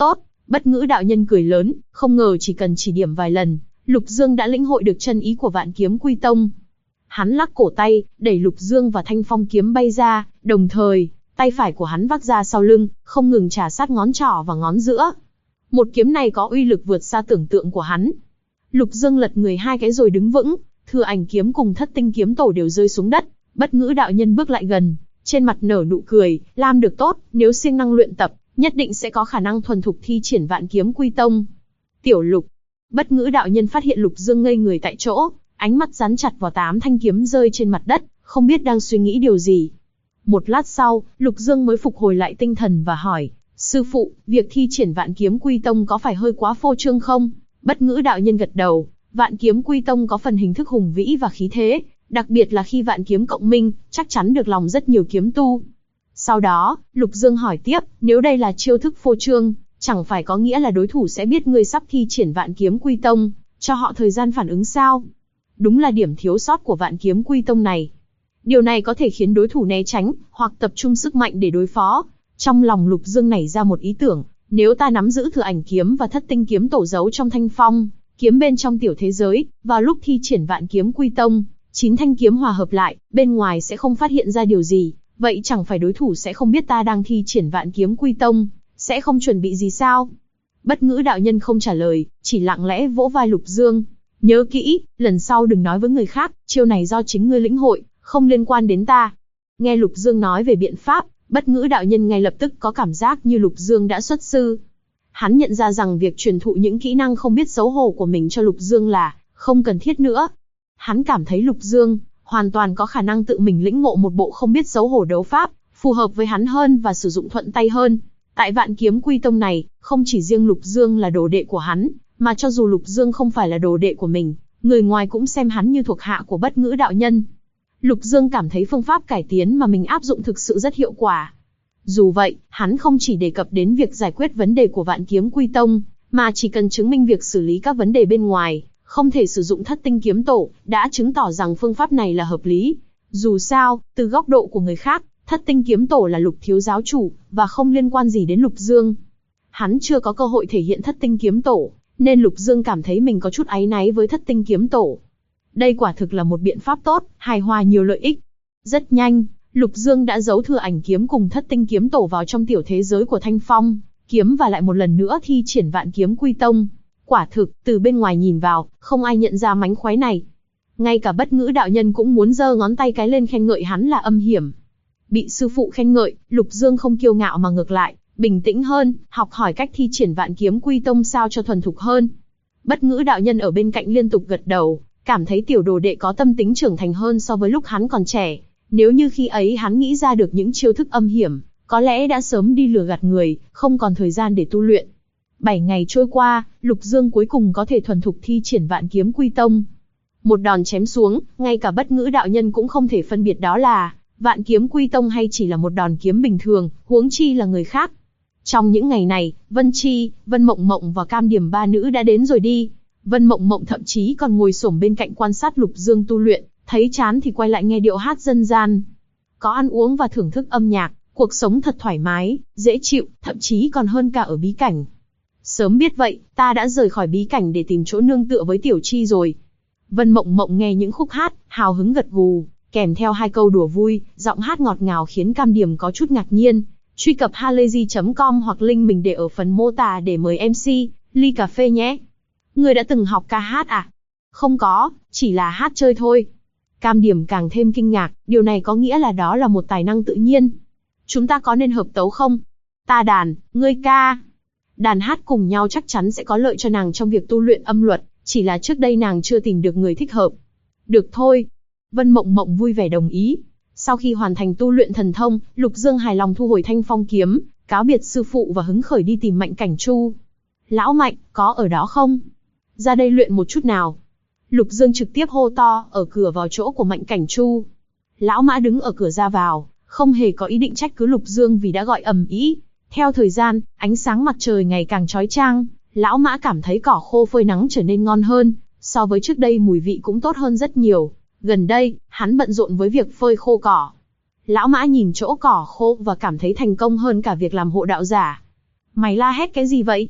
Bất ngữ đạo nhân cười lớn, không ngờ chỉ cần chỉ điểm vài lần, Lục Dương đã lĩnh hội được chân ý của Vạn Kiếm Quy Tông. Hắn lắc cổ tay, đẩy Lục Dương và thanh phong kiếm bay ra, đồng thời, tay phải của hắn vác ra sau lưng, không ngừng chà sát ngón trỏ và ngón giữa. Một kiếm này có uy lực vượt xa tưởng tượng của hắn. Lục Dương lật người 2 cái rồi đứng vững, Thừa Ảnh kiếm cùng Thất Tinh kiếm tổ đều rơi xuống đất. Bất ngữ đạo nhân bước lại gần, trên mặt nở nụ cười, làm được tốt, nếu siêng năng luyện tập, nhất định sẽ có khả năng thuần thục thi triển Vạn Kiếm Quy Tông. Tiểu Lục. Bất ngữ đạo nhân phát hiện Lục Dương ngây người tại chỗ, ánh mắt dán chặt vào 8 thanh kiếm rơi trên mặt đất, không biết đang suy nghĩ điều gì. Một lát sau, Lục Dương mới phục hồi lại tinh thần và hỏi, sư phụ, việc thi triển Vạn Kiếm Quy Tông có phải hơi quá phô trương không? Bất ngữ đạo nhân gật đầu, Vạn Kiếm Quy Tông có phần hình thức hùng vĩ và khí thế, đặc biệt là khi vạn kiếm cộng minh, chắc chắn được lòng rất nhiều kiếm tu. Sau đó, Lục Dương hỏi tiếp, nếu đây là chiêu thức phô trương, chẳng phải có nghĩa là đối thủ sẽ biết ngươi sắp thi triển Vạn Kiếm Quy Tông, cho họ thời gian phản ứng sao? Đúng là điểm thiếu sót của Vạn Kiếm Quy Tông này. Điều này có thể khiến đối thủ né tránh, hoặc tập trung sức mạnh để đối phó. Trong lòng Lục Dương nảy ra một ý tưởng, nếu ta nắm giữ Thừa Ảnh kiếm và Thất Tinh kiếm tổ giấu trong thanh phong kiếm bên trong tiểu thế giới, vào lúc thi triển Vạn Kiếm Quy Tông, 9 thanh kiếm hòa hợp lại, bên ngoài sẽ không phát hiện ra điều gì, vậy chẳng phải đối thủ sẽ không biết ta đang thi triển Vạn Kiếm Quy Tông, sẽ không chuẩn bị gì sao? Bất ngữ đạo nhân không trả lời, chỉ lặng lẽ vỗ vai Lục Dương. Nhớ kỹ, lần sau đừng nói với người khác, chiêu này do chính ngươi lĩnh hội, không liên quan đến ta. Nghe Lục Dương nói về biện pháp, bất ngữ đạo nhân ngay lập tức có cảm giác như Lục Dương đã xuất sư. Hắn nhận ra rằng việc truyền thụ những kỹ năng không biết xấu hổ của mình cho Lục Dương là không cần thiết nữa. Hắn cảm thấy Lục Dương hoàn toàn có khả năng tự mình lĩnh ngộ một bộ không biết xấu hổ đấu pháp, phù hợp với hắn hơn và sử dụng thuận tay hơn. Tại Vạn Kiếm Quy Tông này, không chỉ riêng Lục Dương là đồ đệ của hắn, mà cho dù Lục Dương không phải là đồ đệ của mình, người ngoài cũng xem hắn như thuộc hạ của bất ngữ đạo nhân. Lục Dương cảm thấy phương pháp cải tiến mà mình áp dụng thực sự rất hiệu quả. Dù vậy, hắn không chỉ đề cập đến việc giải quyết vấn đề của Vạn Kiếm Quy Tông, mà chỉ cần chứng minh việc xử lý các vấn đề bên ngoài, không thể sử dụng Thất Tinh kiếm tổ, đã chứng tỏ rằng phương pháp này là hợp lý. Dù sao, từ góc độ của người khác, Thất Tinh kiếm tổ là Lục thiếu giáo chủ, và không liên quan gì đến Lục Dương. Hắn chưa có cơ hội thể hiện Thất Tinh kiếm tổ, nên Lục Dương cảm thấy mình có chút áy náy với Thất Tinh kiếm tổ. Đây quả thực là một biện pháp tốt, hài hòa nhiều lợi ích. Rất nhanh, Lục Dương đã giấu Thừa Ảnh kiếm cùng Thất Tinh kiếm tổ vào trong tiểu thế giới của thanh phong kiếm và lại một lần nữa thi triển Vạn Kiếm Quy Tông. Quả thực, từ bên ngoài nhìn vào, không ai nhận ra mánh khóe này. Ngay cả bất ngữ đạo nhân cũng muốn giơ ngón tay cái lên khen ngợi hắn là âm hiểm. Bị sư phụ khen ngợi, Lục Dương không kiêu ngạo mà ngược lại, bình tĩnh hơn, học hỏi cách thi triển Vạn Kiếm Quy Tông sao cho thuần thục hơn. Bất ngữ đạo nhân ở bên cạnh liên tục gật đầu, cảm thấy tiểu đồ đệ có tâm tính trưởng thành hơn so với lúc hắn còn trẻ. Nếu như khi ấy hắn nghĩ ra được những chiêu thức âm hiểm, có lẽ đã sớm đi lừa gạt người, không còn thời gian để tu luyện. 7 ngày trôi qua, Lục Dương cuối cùng có thể thuần thục thi triển Vạn Kiếm Quy Tông. Một đòn chém xuống, ngay cả bất ngữ đạo nhân cũng không thể phân biệt đó là Vạn Kiếm Quy Tông hay chỉ là một đòn kiếm bình thường, huống chi là người khác. Trong những ngày này, Vân Chi, Vân Mộng Mộng và Cam Điểm ba nữ đã đến rồi đi. Vân Mộng Mộng thậm chí còn ngồi xổm bên cạnh quan sát Lục Dương tu luyện, thấy chán thì quay lại nghe điệu hát dân gian. Có ăn uống và thưởng thức âm nhạc, cuộc sống thật thoải mái, dễ chịu, thậm chí còn hơn cả ở bí cảnh. Sớm biết vậy, ta đã rời khỏi bí cảnh để tìm chỗ nương tựa với Tiểu Chi rồi. Vân Mộng Mộng nghe những khúc hát, hào hứng gật gù, kèm theo 2 câu đùa vui, giọng hát ngọt ngào khiến Cam Điểm có chút ngạc nhiên. Truy cập halayzi.com hoặc link mình để ở phần mô tả để mời MC, ly cà phê nhé. Ngươi đã từng học ca hát à? Không có, chỉ là hát chơi thôi. Cam Điểm càng thêm kinh ngạc, điều này có nghĩa là đó là một tài năng tự nhiên. Chúng ta có nên hợp tấu không? Ta đàn, ngươi ca. Đàn hát cùng nhau chắc chắn sẽ có lợi cho nàng trong việc tu luyện âm luật, chỉ là trước đây nàng chưa tìm được người thích hợp. Được thôi. Vân Mộng Mộng vui vẻ đồng ý. Sau khi hoàn thành tu luyện thần thông, Lục Dương hài lòng thu hồi thanh phong kiếm, cáo biệt sư phụ và hứng khởi đi tìm Mạnh Cảnh Chu. Lão Mạnh, có ở đó không? Ra đây luyện một chút nào. Lục Dương trực tiếp hô to ở cửa vào chỗ của Mạnh Cảnh Chu. Lão Mã đứng ở cửa ra vào, không hề có ý định trách cứ Lục Dương vì đã gọi ầm ĩ. Theo thời gian, ánh sáng mặt trời ngày càng chói chang, Lão Mã cảm thấy cỏ khô phơi nắng trở nên ngon hơn, so với trước đây mùi vị cũng tốt hơn rất nhiều. Gần đây, hắn bận rộn với việc phơi khô cỏ. Lão Mã nhìn chỗ cỏ khô và cảm thấy thành công hơn cả việc làm hộ đạo giả. Mày la hét cái gì vậy?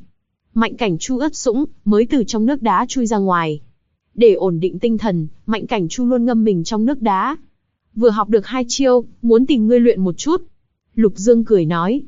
Mạnh Cảnh Chu ướt sũng, mới từ trong nước đá chui ra ngoài. Để ổn định tinh thần, Mạnh Cảnh Chu luôn ngâm mình trong nước đá. Vừa học được 2 chiêu, muốn tìm ngươi luyện một chút. Lục Dương cười nói.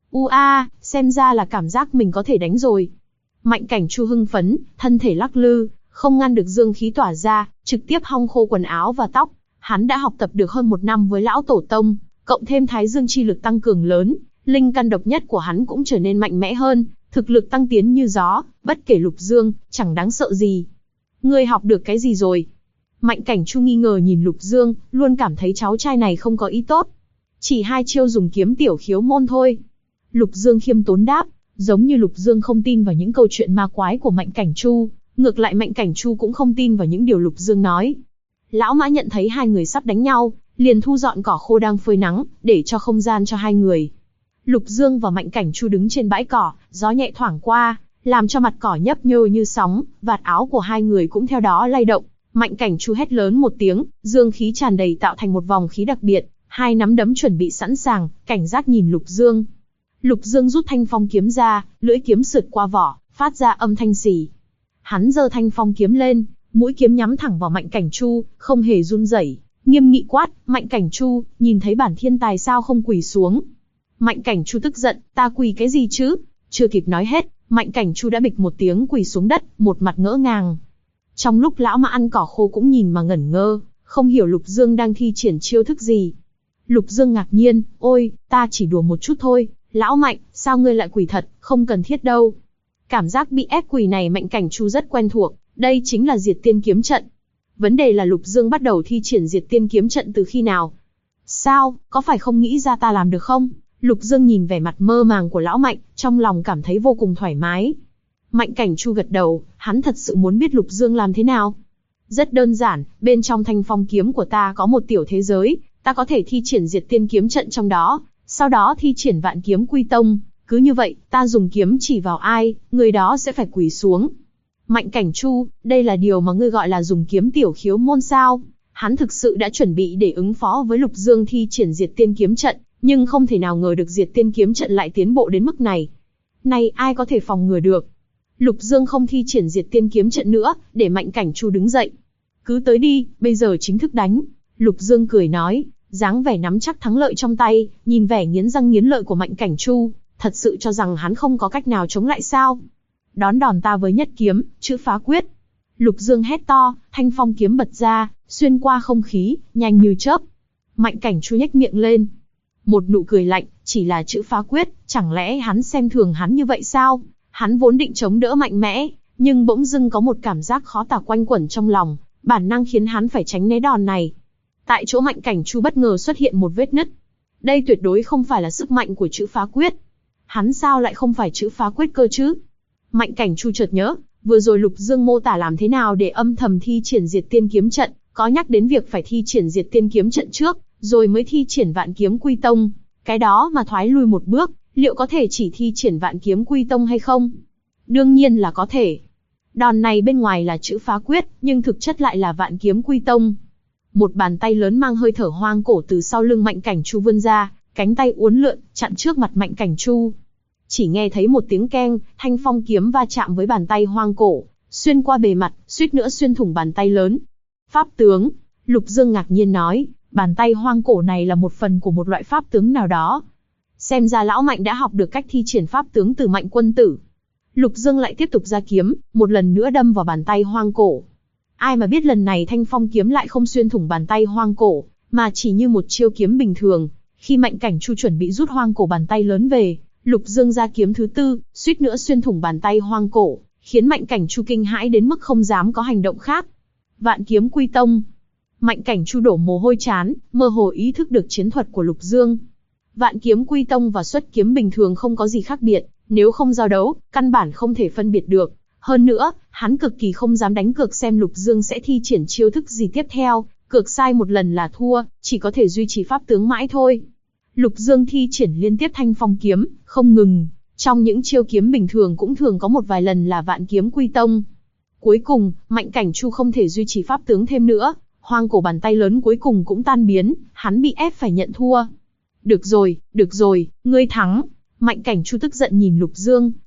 Xem ra là cảm giác mình có thể đánh rồi. Mạnh Cảnh Chu hưng phấn, thân thể lắc lư, không ngăn được dương khí tỏa ra, trực tiếp hong khô quần áo và tóc. Hắn đã học tập được hơn 1 năm với lão tổ tông, cộng thêm thái dương chi lực tăng cường lớn, linh căn độc nhất của hắn cũng trở nên mạnh mẽ hơn, thực lực tăng tiến như gió, bất kể Lục Dương, chẳng đáng sợ gì. Ngươi học được cái gì rồi? Mạnh Cảnh Chu nghi ngờ nhìn Lục Dương, luôn cảm thấy cháu trai này không có ý tốt. Chỉ 2 chiêu dùng kiếm tiểu khiếu môn thôi. Lục Dương khiêm tốn đáp, giống như Lục Dương không tin vào những câu chuyện ma quái của Mạnh Cảnh Chu, ngược lại Mạnh Cảnh Chu cũng không tin vào những điều Lục Dương nói. Lão Mã nhận thấy 2 người sắp đánh nhau, liền thu dọn cỏ khô đang phơi nắng, để cho không gian cho 2 người. Lục Dương và Mạnh Cảnh Chu đứng trên bãi cỏ, gió nhẹ thoảng qua, làm cho mặt cỏ nhấp nhô như sóng, vạt áo của 2 người cũng theo đó lay động. Mạnh Cảnh Chu hét lớn một tiếng, dương khí tràn đầy tạo thành một vòng khí đặc biệt, 2 nắm đấm chuẩn bị sẵn sàng, cảnh giác nhìn Lục Dương. Lục Dương rút thanh phong kiếm ra, lưỡi kiếm sượt qua vỏ, phát ra âm thanh xì. Hắn giơ thanh phong kiếm lên, mũi kiếm nhắm thẳng vào Mạnh Cảnh Chu, không hề run rẩy, nghiêm nghị quát, Mạnh Cảnh Chu, nhìn thấy bản thiên tài sao không quỳ xuống. Mạnh Cảnh Chu tức giận, ta quỳ cái gì chứ? Chưa kịp nói hết, Mạnh Cảnh Chu đã bịch một tiếng quỳ xuống đất, một mặt ngỡ ngàng. Trong lúc lão Mã ăn cỏ khô cũng nhìn mà ngẩn ngơ, không hiểu Lục Dương đang thi triển chiêu thức gì. Lục Dương ngạc nhiên, ôi, ta chỉ đùa một chút thôi, lão Mạnh, sao ngươi lại quỳ thật, không cần thiết đâu. Cảm giác bị ép quỳ này Mạnh Cảnh Chu rất quen thuộc, đây chính là Diệt Tiên Kiếm Trận. Vấn đề là Lục Dương bắt đầu thi triển Diệt Tiên Kiếm Trận từ khi nào? Sao, có phải không nghĩ ra ta làm được không? Lục Dương nhìn vẻ mặt mơ màng của lão Mạnh, trong lòng cảm thấy vô cùng thoải mái. Mạnh Cảnh Chu gật đầu, hắn thật sự muốn biết Lục Dương làm thế nào. Rất đơn giản, bên trong thanh phong kiếm của ta có một tiểu thế giới, ta có thể thi triển Diệt Tiên Kiếm Trận trong đó, sau đó thi triển Vạn Kiếm Quy Tông, cứ như vậy, ta dùng kiếm chỉ vào ai, người đó sẽ phải quỳ xuống. Mạnh Cảnh Chu, đây là điều mà ngươi gọi là dùng kiếm tiểu khiếu môn sao? Hắn thực sự đã chuẩn bị để ứng phó với Lục Dương thi triển Diệt Tiên Kiếm Trận, nhưng không thể nào ngờ được Diệt Tiên Kiếm Trận lại tiến bộ đến mức này. Này ai có thể phòng ngừa được? Lục Dương không thi triển Diệt Tiên Kiếm Trận nữa, để Mạnh Cảnh Chu đứng dậy. Cứ tới đi, bây giờ chính thức đánh. Lục Dương cười nói, dáng vẻ nắm chắc thắng lợi trong tay, nhìn vẻ nghiến răng nghiến lợi của Mạnh Cảnh Chu, thật sự cho rằng hắn không có cách nào chống lại sao? Đón đòn ta với nhất kiếm, chữ phá quyết. Lục Dương hét to, thanh phong kiếm bật ra, xuyên qua không khí, nhanh như chớp. Mạnh Cảnh Chu nhếch miệng lên. Một nụ cười lạnh, chỉ là chữ phá quyết, chẳng lẽ hắn xem thường hắn như vậy sao? Hắn vốn định chống đỡ mạnh mẽ, nhưng bỗng dưng có một cảm giác khó tả quanh quẩn trong lòng, bản năng khiến hắn phải tránh né đòn này. Tại chỗ Mạnh Cảnh Chu bất ngờ xuất hiện một vết nứt. Đây tuyệt đối không phải là sức mạnh của chữ phá quyết. Hắn sao lại không phải chữ phá quyết cơ chứ? Mạnh Cảnh Chu chợt nhớ, vừa rồi Lục Dương mô tả làm thế nào để âm thầm thi triển Diệt Tiên Kiếm Trận, có nhắc đến việc phải thi triển Diệt Tiên Kiếm Trận trước, rồi mới thi triển Vạn Kiếm Quy Tông. Cái đó mà thoái lui một bước, liệu có thể chỉ thi triển Vạn Kiếm Quy Tông hay không? Đương nhiên là có thể. Đòn này bên ngoài là chữ phá quyết, nhưng thực chất lại là Vạn Kiếm Quy Tông. Một bàn tay lớn mang hơi thở hoang cổ từ sau lưng Mạnh Cảnh Chu vươn ra, cánh tay uốn lượn, chặn trước mặt Mạnh Cảnh Chu. Chỉ nghe thấy một tiếng keng, thanh phong kiếm va chạm với bàn tay hoang cổ, xuyên qua bề mặt, suýt nữa xuyên thủng bàn tay lớn. Pháp tướng, Lục Dương ngạc nhiên nói, bàn tay hoang cổ này là một phần của một loại pháp tướng nào đó. Xem ra lão Mạnh đã học được cách thi triển pháp tướng từ Mạnh quân tử. Lục Dương lại tiếp tục ra kiếm, một lần nữa đâm vào bàn tay hoang cổ. Ai mà biết lần này thanh phong kiếm lại không xuyên thủng bàn tay hoang cổ, mà chỉ như một chiêu kiếm bình thường. Khi Mạnh Cảnh Chu chuẩn bị rút hoang cổ bàn tay lớn về, Lục Dương ra kiếm thứ tư, suýt nữa xuyên thủng bàn tay hoang cổ, khiến Mạnh Cảnh Chu kinh hãi đến mức không dám có hành động khác. Vạn Kiếm Quy Tông. Mạnh Cảnh Chu đổ mồ hôi trán, mơ hồ ý thức được chiến thuật của Lục Dương. Vạn Kiếm Quy Tông và xuất kiếm bình thường không có gì khác biệt, nếu không giao đấu, căn bản không thể phân biệt được. Hơn nữa, hắn cực kỳ không dám đánh cược xem Lục Dương sẽ thi triển chiêu thức gì tiếp theo, cược sai một lần là thua, chỉ có thể duy trì pháp tướng mãi thôi. Lục Dương thi triển liên tiếp thanh phong kiếm, không ngừng. Trong những chiêu kiếm bình thường cũng thường có một vài lần là Vạn Kiếm Quy Tông. Cuối cùng, Mạnh Cảnh Chu không thể duy trì pháp tướng thêm nữa, hoang cổ bàn tay lớn cuối cùng cũng tan biến, hắn bị ép phải nhận thua. Được rồi, ngươi thắng. Mạnh Cảnh Chu tức giận nhìn Lục Dương,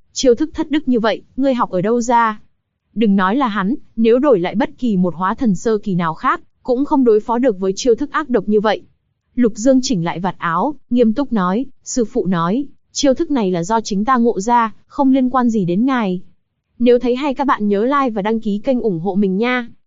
Chiêu thức thất đức như vậy, ngươi học ở đâu ra? Đừng nói là hắn, nếu đổi lại bất kỳ một hóa thần sơ kỳ nào khác, cũng không đối phó được với chiêu thức ác độc như vậy. Lục Dương chỉnh lại vạt áo, nghiêm túc nói, sư phụ nói, chiêu thức này là do chính ta ngộ ra, không liên quan gì đến ngài. Nếu thấy hay các bạn nhớ like và đăng ký kênh ủng hộ mình nha.